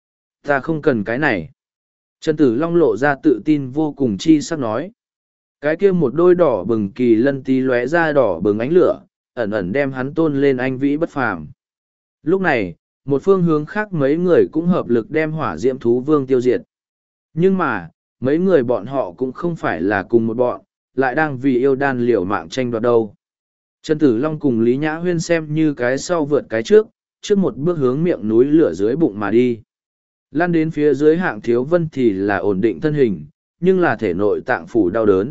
Ta không cần cái này. Trần Tử Long lộ ra tự tin vô cùng chi sắc nói. Cái kia một đôi đỏ bừng kỳ lân tí lóe ra đỏ bừng ánh lửa, ẩn ẩn đem hắn tôn lên anh vĩ bất phàm. Lúc này, một phương hướng khác mấy người cũng hợp lực đem hỏa diễm thú vương tiêu diệt. Nhưng mà, mấy người bọn họ cũng không phải là cùng một bọn, lại đang vì yêu đan liều mạng tranh đoạt đâu. Trần Tử Long cùng Lý Nhã Huyên xem như cái sau vượt cái trước một bước hướng miệng núi lửa dưới bụng mà đi. Lan đến phía dưới Hạng Thiếu Vân thì là ổn định thân hình, nhưng là thể nội tạng phủ đau đớn,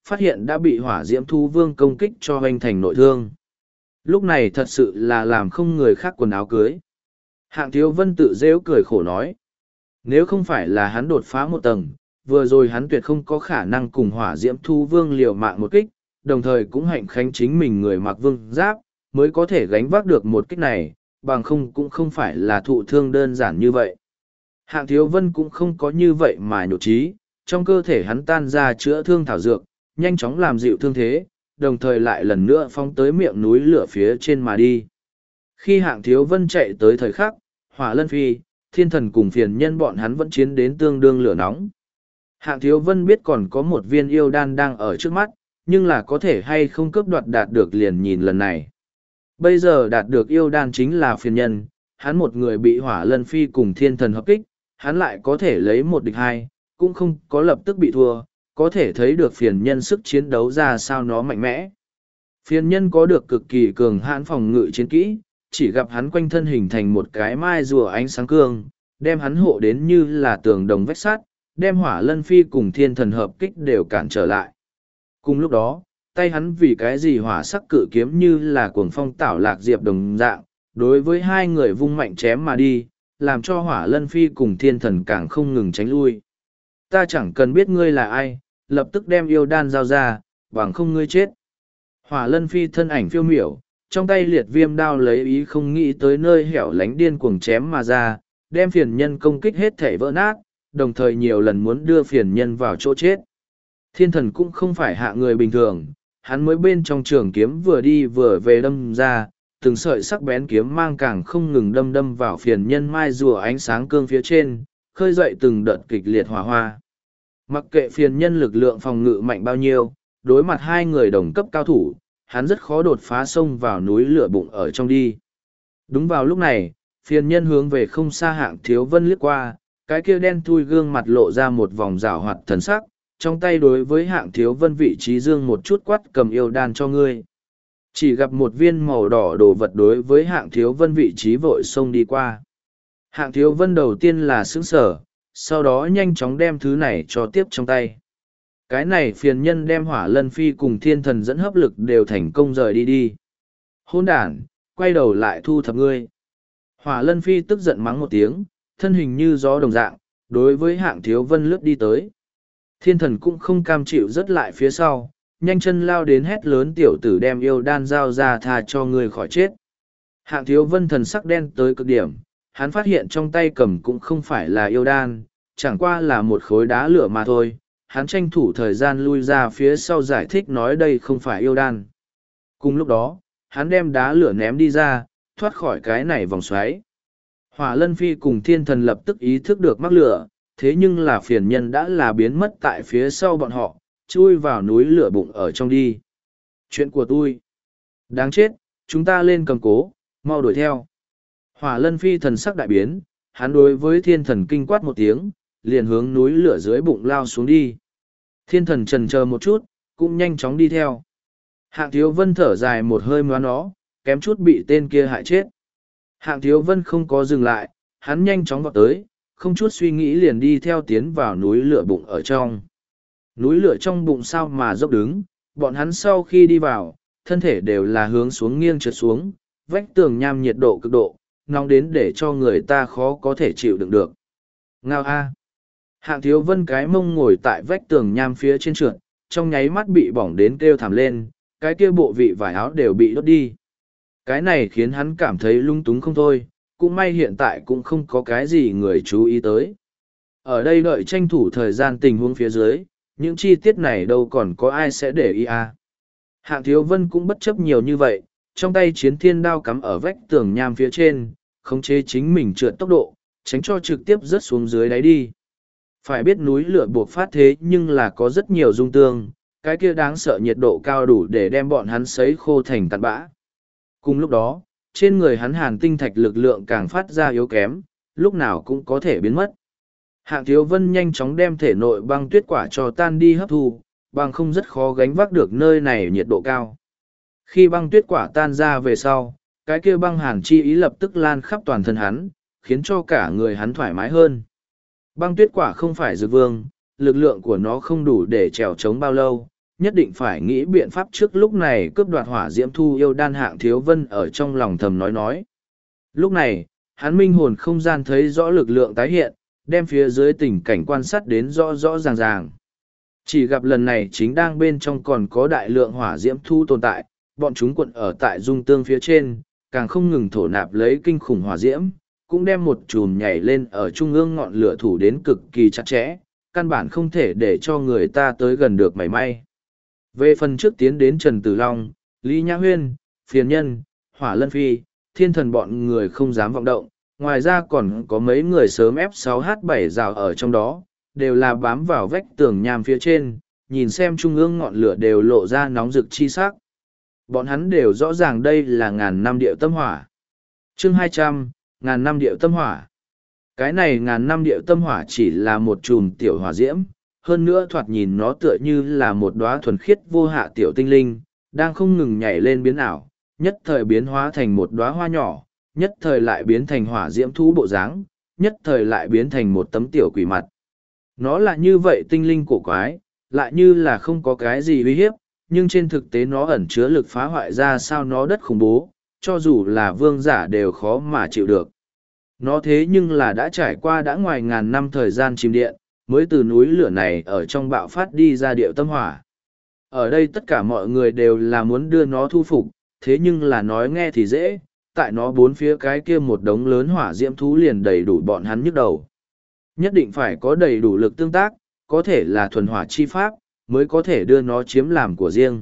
phát hiện đã bị hỏa diễm thú vương công kích cho hoành thành nội thương. Lúc này thật sự là làm không người khác quần áo cưới. Hạng Thiếu Vân tự rêu cười khổ nói. Nếu không phải là hắn đột phá một tầng, vừa rồi hắn tuyệt không có khả năng cùng hỏa diễm thú vương liều mạng một kích, đồng thời cũng hạnh khánh chính mình người mặc vương giáp, mới có thể gánh vác được một kích này, bằng không cũng không phải là thụ thương đơn giản như vậy. Hạng Thiếu Vân cũng không có như vậy mà nhột trí, trong cơ thể hắn tan ra chữa thương thảo dược, nhanh chóng làm dịu thương thế, đồng thời lại lần nữa phóng tới miệng núi lửa phía trên mà đi. Khi Hạng Thiếu Vân chạy tới thời khắc, Hỏa Lân Phi, Thiên Thần cùng phiền nhân bọn hắn vẫn chiến đến tương đương lửa nóng. Hạng Thiếu Vân biết còn có một viên yêu đan đang ở trước mắt, nhưng là có thể hay không cướp đoạt đạt được liền nhìn lần này. Bây giờ đạt được yêu đan chính là phiền nhân, hắn một người bị Hỏa Lân Phi cùng Thiên Thần hợp kích, hắn lại có thể lấy một địch hai, cũng không có lập tức bị thua, có thể thấy được phiền nhân sức chiến đấu ra sao nó mạnh mẽ. Phiền nhân có được cực kỳ cường hãn phòng ngự chiến kỹ, chỉ gặp hắn quanh thân hình thành một cái mai rùa ánh sáng cương, đem hắn hộ đến như là tường đồng vách sắt, đem Hỏa Lân Phi cùng Thiên Thần hợp kích đều cản trở lại. Cùng lúc đó, tay hắn vì cái gì hỏa sắc cự kiếm như là cuồng phong tảo lạc diệp đồng dạng, đối với hai người vung mạnh chém mà đi, làm cho Hỏa Lân Phi cùng Thiên Thần càng không ngừng tránh lui. Ta chẳng cần biết ngươi là ai, lập tức đem yêu đan giao ra, bằng không ngươi chết. Hỏa Lân Phi thân ảnh phiêu miểu, trong tay liệt viêm đao lấy ý không nghĩ tới nơi hẻo lánh điên cuồng chém mà ra, đem phiền nhân công kích hết thể vỡ nát, đồng thời nhiều lần muốn đưa phiền nhân vào chỗ chết. Thiên Thần cũng không phải hạ người bình thường, hắn mới bên trong trường kiếm vừa đi vừa về đâm ra, từng sợi sắc bén kiếm mang càng không ngừng đâm vào phiền nhân mai rùa ánh sáng cương phía trên, khơi dậy từng đợt kịch liệt hỏa hoa. Mặc kệ phiền nhân lực lượng phòng ngự mạnh bao nhiêu, đối mặt hai người đồng cấp cao thủ, hắn rất khó đột phá sông vào núi lửa bụng ở trong đi. Đúng vào lúc này, phiền nhân hướng về không xa Hạng Thiếu Vân liếc qua, cái kia đen thui gương mặt lộ ra một vòng rảo hoạt thần sắc, trong tay đối với Hạng Thiếu Vân vị trí dương một chút quát cầm yêu đan cho ngươi. Chỉ gặp một viên màu đỏ đồ vật đối với Hạng Thiếu Vân vị trí vội xông đi qua. Hạng Thiếu Vân đầu tiên là sững sở, sau đó nhanh chóng đem thứ này cho tiếp trong tay. Cái này phiền nhân đem Hỏa Lân Phi cùng Thiên Thần dẫn hấp lực đều thành công rời đi. Hôn đản, quay đầu lại thu thập ngươi. Hỏa Lân Phi tức giận mắng một tiếng, thân hình như gió đồng dạng, đối với Hạng Thiếu Vân lướt đi tới. Thiên Thần cũng không cam chịu rớt lại phía sau, nhanh chân lao đến hét lớn tiểu tử đem yêu đan giao ra tha cho ngươi khỏi chết. Hạng Thiếu Vân thần sắc đen tới cực điểm, hắn phát hiện trong tay cầm cũng không phải là yêu đan, chẳng qua là một khối đá lửa mà thôi. Hắn tranh thủ thời gian lui ra phía sau giải thích nói đây không phải yêu đan. Cùng lúc đó, hắn đem đá lửa ném đi ra, thoát khỏi cái này vòng xoáy. Hỏa Lân Phi cùng Thiên Thần lập tức ý thức được mắc lửa, thế nhưng là phiền nhân đã là biến mất tại phía sau bọn họ, chui vào núi lửa bụng ở trong đi. Chuyện của tôi. Đáng chết, chúng ta lên cầm cố, mau đuổi theo. Hỏa Lân Phi thần sắc đại biến, hắn đối với Thiên Thần kinh quát một tiếng, liền hướng núi lửa dưới bụng lao xuống đi. Thiên Thần chần chờ một chút, cũng nhanh chóng đi theo. Hạng Thiếu Vân thở dài một hơi ngoan nó, kém chút bị tên kia hại chết. Hạng Thiếu Vân không có dừng lại, hắn nhanh chóng vọt tới, không chút suy nghĩ liền đi theo tiến vào núi lửa bụng ở trong. Núi lửa trong bụng sao mà dốc đứng, bọn hắn sau khi đi vào, thân thể đều là hướng xuống nghiêng trượt xuống, vách tường nham nhiệt độ cực độ, nóng đến để cho người ta khó có thể chịu đựng được. Ngao a! Hạng Thiếu Vân cái mông ngồi tại vách tường nham phía trên trượt, trong nháy mắt bị bỏng đến kêu thảm lên, cái kia bộ vị vải áo đều bị đốt đi. Cái này khiến hắn cảm thấy lung túng không thôi, cũng may hiện tại cũng không có cái gì người chú ý tới. Ở đây đợi tranh thủ thời gian tình huống phía dưới, những chi tiết này đâu còn có ai sẽ để ý à. Hạng Thiếu Vân cũng bất chấp nhiều như vậy, trong tay chiến thiên đao cắm ở vách tường nham phía trên, khống chế chính mình trượt tốc độ, tránh cho trực tiếp rớt xuống dưới đáy đi. Phải biết núi lửa buộc phát thế nhưng là có rất nhiều dung tương, cái kia đáng sợ nhiệt độ cao đủ để đem bọn hắn sấy khô thành tạt bã. Cùng lúc đó, trên người hắn hàn tinh thạch lực lượng càng phát ra yếu kém, lúc nào cũng có thể biến mất. Hạng Thiếu Vân nhanh chóng đem thể nội băng tuyết quả cho tan đi hấp thu, bằng không rất khó gánh vác được nơi này nhiệt độ cao. Khi băng tuyết quả tan ra về sau, cái kia băng hàn chi ý lập tức lan khắp toàn thân hắn, khiến cho cả người hắn thoải mái hơn. Băng tuyết quả không phải dược vương, lực lượng của nó không đủ để trèo trống bao lâu, nhất định phải nghĩ biện pháp trước lúc này cướp đoạt hỏa diễm thu yêu đan. Hạng Thiếu Vân ở trong lòng thầm nói. Lúc này, hắn minh hồn không gian thấy rõ lực lượng tái hiện, đem phía dưới tình cảnh quan sát đến rõ rõ ràng ràng. Chỉ gặp lần này chính đang bên trong còn có đại lượng hỏa diễm thu tồn tại, bọn chúng quận ở tại dung tương phía trên, càng không ngừng thổ nạp lấy kinh khủng hỏa diễm, cũng đem một chùm nhảy lên ở trung ương ngọn lửa thủ đến cực kỳ chặt chẽ, căn bản không thể để cho người ta tới gần được mảy may. Về phần trước tiến đến Trần Tử Long, Lý Nhã Huyên, Phiền Nhân, Hỏa Lân Phi, Thiên Thần bọn người không dám vọng động, ngoài ra còn có mấy người sớm F6H7 rào ở trong đó, đều là bám vào vách tường nham phía trên, nhìn xem trung ương ngọn lửa đều lộ ra nóng rực chi sắc. Bọn hắn đều rõ ràng đây là ngàn năm điệu tâm hỏa. Chương 200, ngàn năm điệu tâm hỏa. Cái này ngàn năm điệu tâm hỏa chỉ là một chùm tiểu hỏa diễm, hơn nữa thoạt nhìn nó tựa như là một đóa thuần khiết vô hạ tiểu tinh linh, đang không ngừng nhảy lên biến ảo, nhất thời biến hóa thành một đóa hoa nhỏ, nhất thời lại biến thành hỏa diễm thú bộ dáng, nhất thời lại biến thành một tấm tiểu quỷ mặt. Nó là như vậy tinh linh cổ quái, lại như là không có cái gì uy hiếp, nhưng trên thực tế nó ẩn chứa lực phá hoại ra sao nó đất khủng bố, cho dù là vương giả đều khó mà chịu được. Nó thế nhưng là đã trải qua đã ngoài ngàn năm thời gian chìm điện, mới từ núi lửa này ở trong bạo phát đi ra điệu tâm hỏa. Ở đây tất cả mọi người đều là muốn đưa nó thu phục, thế nhưng là nói nghe thì dễ, tại nó bốn phía cái kia một đống lớn hỏa diễm thú liền đầy đủ bọn hắn nhức đầu. Nhất định phải có đầy đủ lực tương tác, có thể là thuần hỏa chi pháp, mới có thể đưa nó chiếm làm của riêng.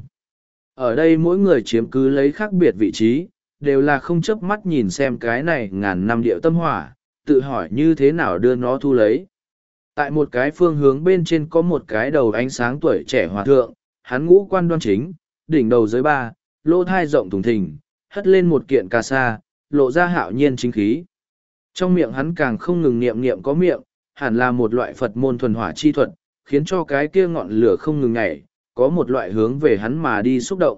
Ở đây mỗi người chiếm cứ lấy khác biệt vị trí, đều là không chớp mắt nhìn xem cái này ngàn năm điệu tâm hỏa, tự hỏi như thế nào đưa nó thu lấy. Tại một cái phương hướng bên trên có một cái đầu ánh sáng tuổi trẻ hòa thượng, hắn ngũ quan đoan chính, đỉnh đầu dưới ba, lỗ thai rộng thùng thình, hất lên một kiện cà sa, lộ ra hạo nhiên chính khí. Trong miệng hắn càng không ngừng niệm có miệng, hẳn là một loại Phật môn thuần hỏa chi thuật, khiến cho cái kia ngọn lửa không ngừng nhảy, có một loại hướng về hắn mà đi xúc động.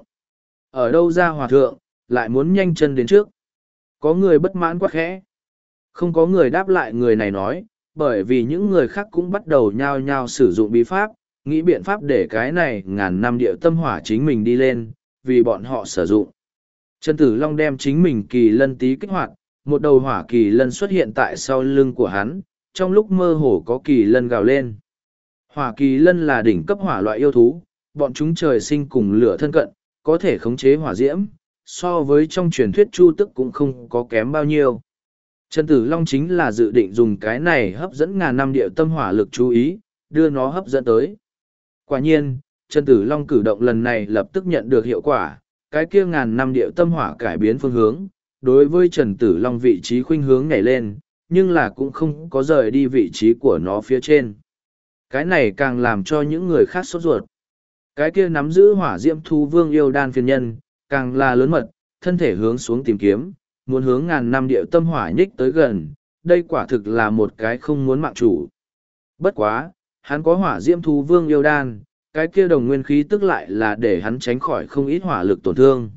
Ở đâu ra hòa thượng, lại muốn nhanh chân đến trước. Có người bất mãn quát khẽ. Không có người đáp lại người này nói, bởi vì những người khác cũng bắt đầu nhao nhao sử dụng bí pháp, nghĩ biện pháp để cái này ngàn năm điệu tâm hỏa chính mình đi lên, vì bọn họ sử dụng. Trần Tử Long đem chính mình kỳ lân tí kích hoạt, một đầu hỏa kỳ lân xuất hiện tại sau lưng của hắn, trong lúc mơ hồ có kỳ lân gào lên. Hỏa kỳ lân là đỉnh cấp hỏa loại yêu thú, bọn chúng trời sinh cùng lửa thân cận, có thể khống chế hỏa diễm, so với trong truyền thuyết Chu Tức cũng không có kém bao nhiêu. Trần Tử Long chính là dự định dùng cái này hấp dẫn ngàn năm điệu tâm hỏa lực chú ý, đưa nó hấp dẫn tới. Quả nhiên, Trần Tử Long cử động lần này lập tức nhận được hiệu quả, cái kia ngàn năm điệu tâm hỏa cải biến phương hướng, đối với Trần Tử Long vị trí khuynh hướng nhảy lên, nhưng là cũng không có rời đi vị trí của nó phía trên. Cái này càng làm cho những người khác sốt ruột. Cái kia nắm giữ hỏa diễm thú vương yêu đan phiền nhân, càng là lớn mật, thân thể hướng xuống tìm kiếm, muốn hướng ngàn năm điệu tâm hỏa nhích tới gần, đây quả thực là một cái không muốn mạng chủ. Bất quá, hắn có hỏa diễm thú vương yêu đan, cái kia đồng nguyên khí tức lại là để hắn tránh khỏi không ít hỏa lực tổn thương.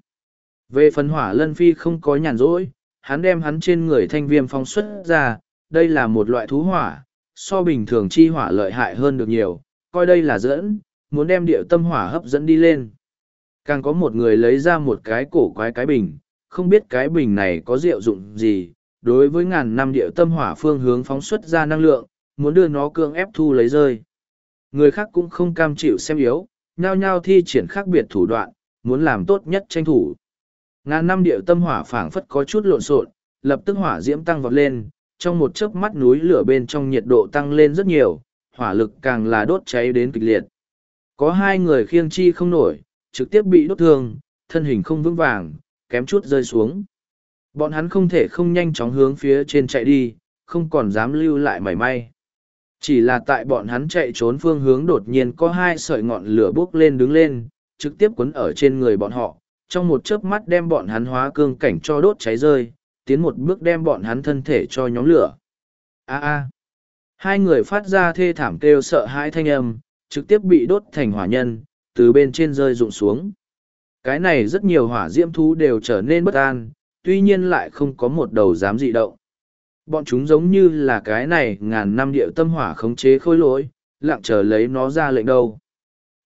Về phần hỏa lân phi không có nhàn rỗi, hắn đem hắn trên người thanh viêm phóng xuất ra, đây là một loại thú hỏa, so bình thường chi hỏa lợi hại hơn được nhiều, coi đây là dẫn, muốn đem điệu tâm hỏa hấp dẫn đi lên. Càng có một người lấy ra một cái cổ quái cái bình, không biết cái bình này có diệu dụng gì, đối với ngàn năm điệu tâm hỏa phương hướng phóng xuất ra năng lượng, muốn đưa nó cưỡng ép thu lấy rơi. Người khác cũng không cam chịu xem yếu, nhao nhao thi triển khác biệt thủ đoạn, muốn làm tốt nhất tranh thủ. Ngàn năm điệu tâm hỏa phảng phất có chút lộn xộn, lập tức hỏa diễm tăng vọt lên, trong một chớp mắt núi lửa bên trong nhiệt độ tăng lên rất nhiều, hỏa lực càng là đốt cháy đến kịch liệt. Có hai người khiêng chi không nổi, trực tiếp bị đốt thương, thân hình không vững vàng, kém chút rơi xuống. Bọn hắn không thể không nhanh chóng hướng phía trên chạy đi, không còn dám lưu lại mảy may. Chỉ là tại bọn hắn chạy trốn phương hướng đột nhiên có hai sợi ngọn lửa bốc lên đứng lên, trực tiếp quấn ở trên người bọn họ, trong một chớp mắt đem bọn hắn hóa cương cảnh cho đốt cháy rơi, tiến một bước đem bọn hắn thân thể cho nhóm lửa. Hai người phát ra thê thảm kêu sợ hãi thanh âm, trực tiếp bị đốt thành hỏa nhân, từ bên trên rơi rụng xuống. Cái này rất nhiều hỏa diễm thú đều trở nên bất an, tuy nhiên lại không có một đầu dám dị động. Bọn chúng giống như là cái này ngàn năm điệu tâm hỏa khống chế khôi lỗi, lặng chờ lấy nó ra lệnh đâu.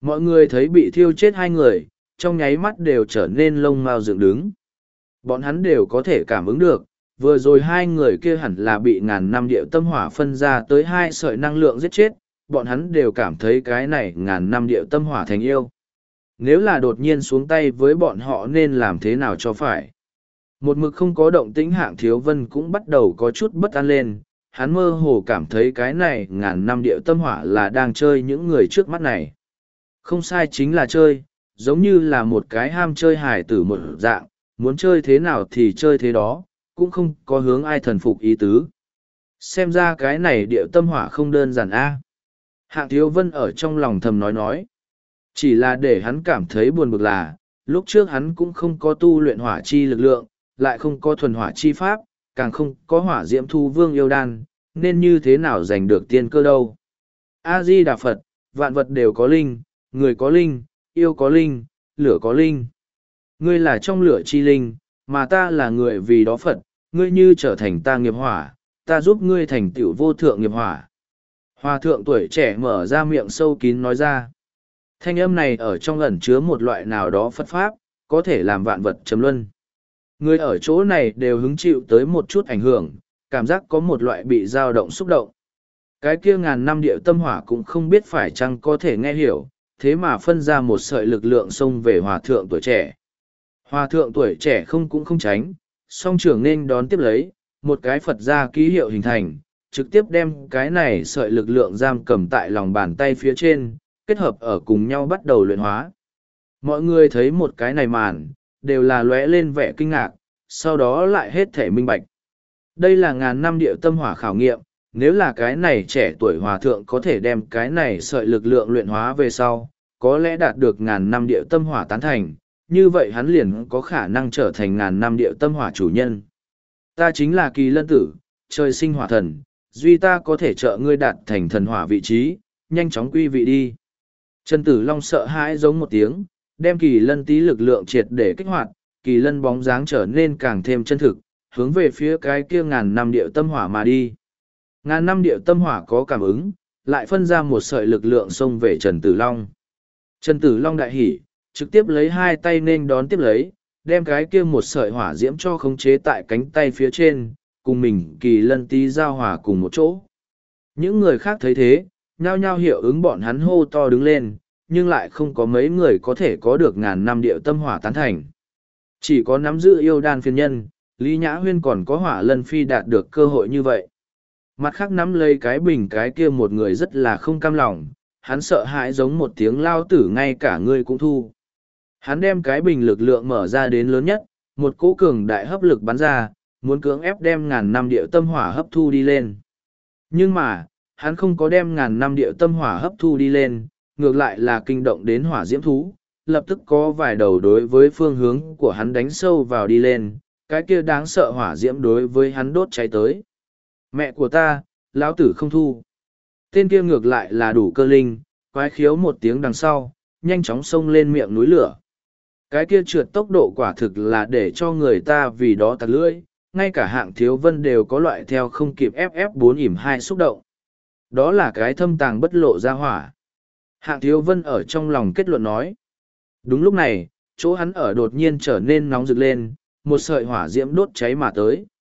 Mọi người thấy bị thiêu chết hai người, trong nháy mắt đều trở nên lông mao dựng đứng. Bọn hắn đều có thể cảm ứng được, vừa rồi hai người kia hẳn là bị ngàn năm điệu tâm hỏa phân ra tới hai sợi năng lượng giết chết, bọn hắn đều cảm thấy cái này ngàn năm điệu tâm hỏa thành yêu. Nếu là đột nhiên xuống tay với bọn họ nên làm thế nào cho phải? Một mực không có động tĩnh Hạng Thiếu Vân cũng bắt đầu có chút bất an lên, hắn mơ hồ cảm thấy cái này ngàn năm điệu tâm hỏa là đang chơi những người trước mắt này. Không sai, chính là chơi, giống như là một cái ham chơi hài tử một dạng, muốn chơi thế nào thì chơi thế đó, cũng không có hướng ai thần phục ý tứ. Xem ra cái này điệu tâm hỏa không đơn giản a. Hạng Thiếu Vân ở trong lòng thầm nói. Chỉ là để hắn cảm thấy buồn bực là, lúc trước hắn cũng không có tu luyện hỏa chi lực lượng, lại không có thuần hỏa chi pháp, càng không có hỏa diễm thu vương yêu đan, nên như thế nào giành được tiên cơ đâu. A-di-đà Phật, vạn vật đều có linh, người có linh, yêu có linh, lửa có linh. Ngươi là trong lửa chi linh, mà ta là người vì đó Phật, ngươi như trở thành ta nghiệp hỏa, ta giúp ngươi thành tựu vô thượng nghiệp hỏa. Hòa thượng tuổi trẻ mở ra miệng sâu kín nói ra. Thanh âm này ở trong ẩn chứa một loại nào đó Phật Pháp, có thể làm vạn vật chấm luân. Người ở chỗ này đều hứng chịu tới một chút ảnh hưởng, cảm giác có một loại bị dao động xúc động. Cái kia ngàn năm điệu tâm hỏa cũng không biết phải chăng có thể nghe hiểu, thế mà phân ra một sợi lực lượng xông về hòa thượng tuổi trẻ. Hòa thượng tuổi trẻ không cũng không tránh, song trưởng nên đón tiếp lấy, một cái Phật gia ký hiệu hình thành, trực tiếp đem cái này sợi lực lượng giam cầm tại lòng bàn tay phía trên, kết hợp ở cùng nhau bắt đầu luyện hóa. Mọi người thấy một cái này màn, đều là lóe lên vẻ kinh ngạc, sau đó lại hết thể minh bạch. Đây là ngàn năm điệu tâm hỏa khảo nghiệm, nếu là cái này trẻ tuổi hòa thượng có thể đem cái này sợi lực lượng luyện hóa về sau, có lẽ đạt được ngàn năm điệu tâm hỏa tán thành, như vậy hắn liền có khả năng trở thành ngàn năm điệu tâm hỏa chủ nhân. Ta chính là Kỳ Lân Tử, trời sinh hỏa thần, duy ta có thể trợ ngươi đạt thành thần hỏa vị trí, nhanh chóng quy vị đi. Trần Tử Long sợ hãi giống một tiếng, đem Kỳ Lân tí lực lượng triệt để kích hoạt, Kỳ Lân bóng dáng trở nên càng thêm chân thực, hướng về phía cái kia ngàn năm điệu tâm hỏa mà đi. Ngàn năm điệu tâm hỏa có cảm ứng, lại phân ra một sợi lực lượng xông về Trần Tử Long. Trần Tử Long đại hỉ, trực tiếp lấy hai tay nên đón tiếp lấy, đem cái kia một sợi hỏa diễm cho khống chế tại cánh tay phía trên, cùng mình Kỳ Lân tí giao hòa cùng một chỗ. Những người khác thấy thế, nhao nhao hiệu ứng bọn hắn hô to đứng lên, nhưng lại không có mấy người có thể có được ngàn năm điệu tâm hỏa tán thành. Chỉ có nắm giữ yêu đan phiên nhân, Lý Nhã Huyên còn có Hỏa Lân Phi đạt được cơ hội như vậy. Mặt khác nắm lấy cái bình cái kia một người rất là không cam lòng, hắn sợ hãi giống một tiếng lao tử ngay cả ngươi cũng thu. Hắn đem cái bình lực lượng mở ra đến lớn nhất, một cỗ cường đại hấp lực bắn ra, muốn cưỡng ép đem ngàn năm điệu tâm hỏa hấp thu đi lên. Nhưng mà, hắn không có đem ngàn năm điệu tâm hỏa hấp thu đi lên, ngược lại là kinh động đến hỏa diễm thú, lập tức có vài đầu đối với phương hướng của hắn đánh sâu vào đi lên, cái kia đáng sợ hỏa diễm đối với hắn đốt cháy tới. Mẹ của ta, lão tử không thu. Tên kia ngược lại là đủ cơ linh, quái khiếu một tiếng đằng sau, nhanh chóng xông lên miệng núi lửa. Cái kia trượt tốc độ quả thực là để cho người ta vì đó tặc lưỡi, ngay cả Hạng Thiếu Vân đều có loại theo không kịp FF4 ỉm 2 xúc động. Đó là cái thâm tàng bất lộ ra hỏa. Hạng Thiếu Vân ở trong lòng kết luận nói. Đúng lúc này, chỗ hắn ở đột nhiên trở nên nóng rực lên, một sợi hỏa diễm đốt cháy mà tới.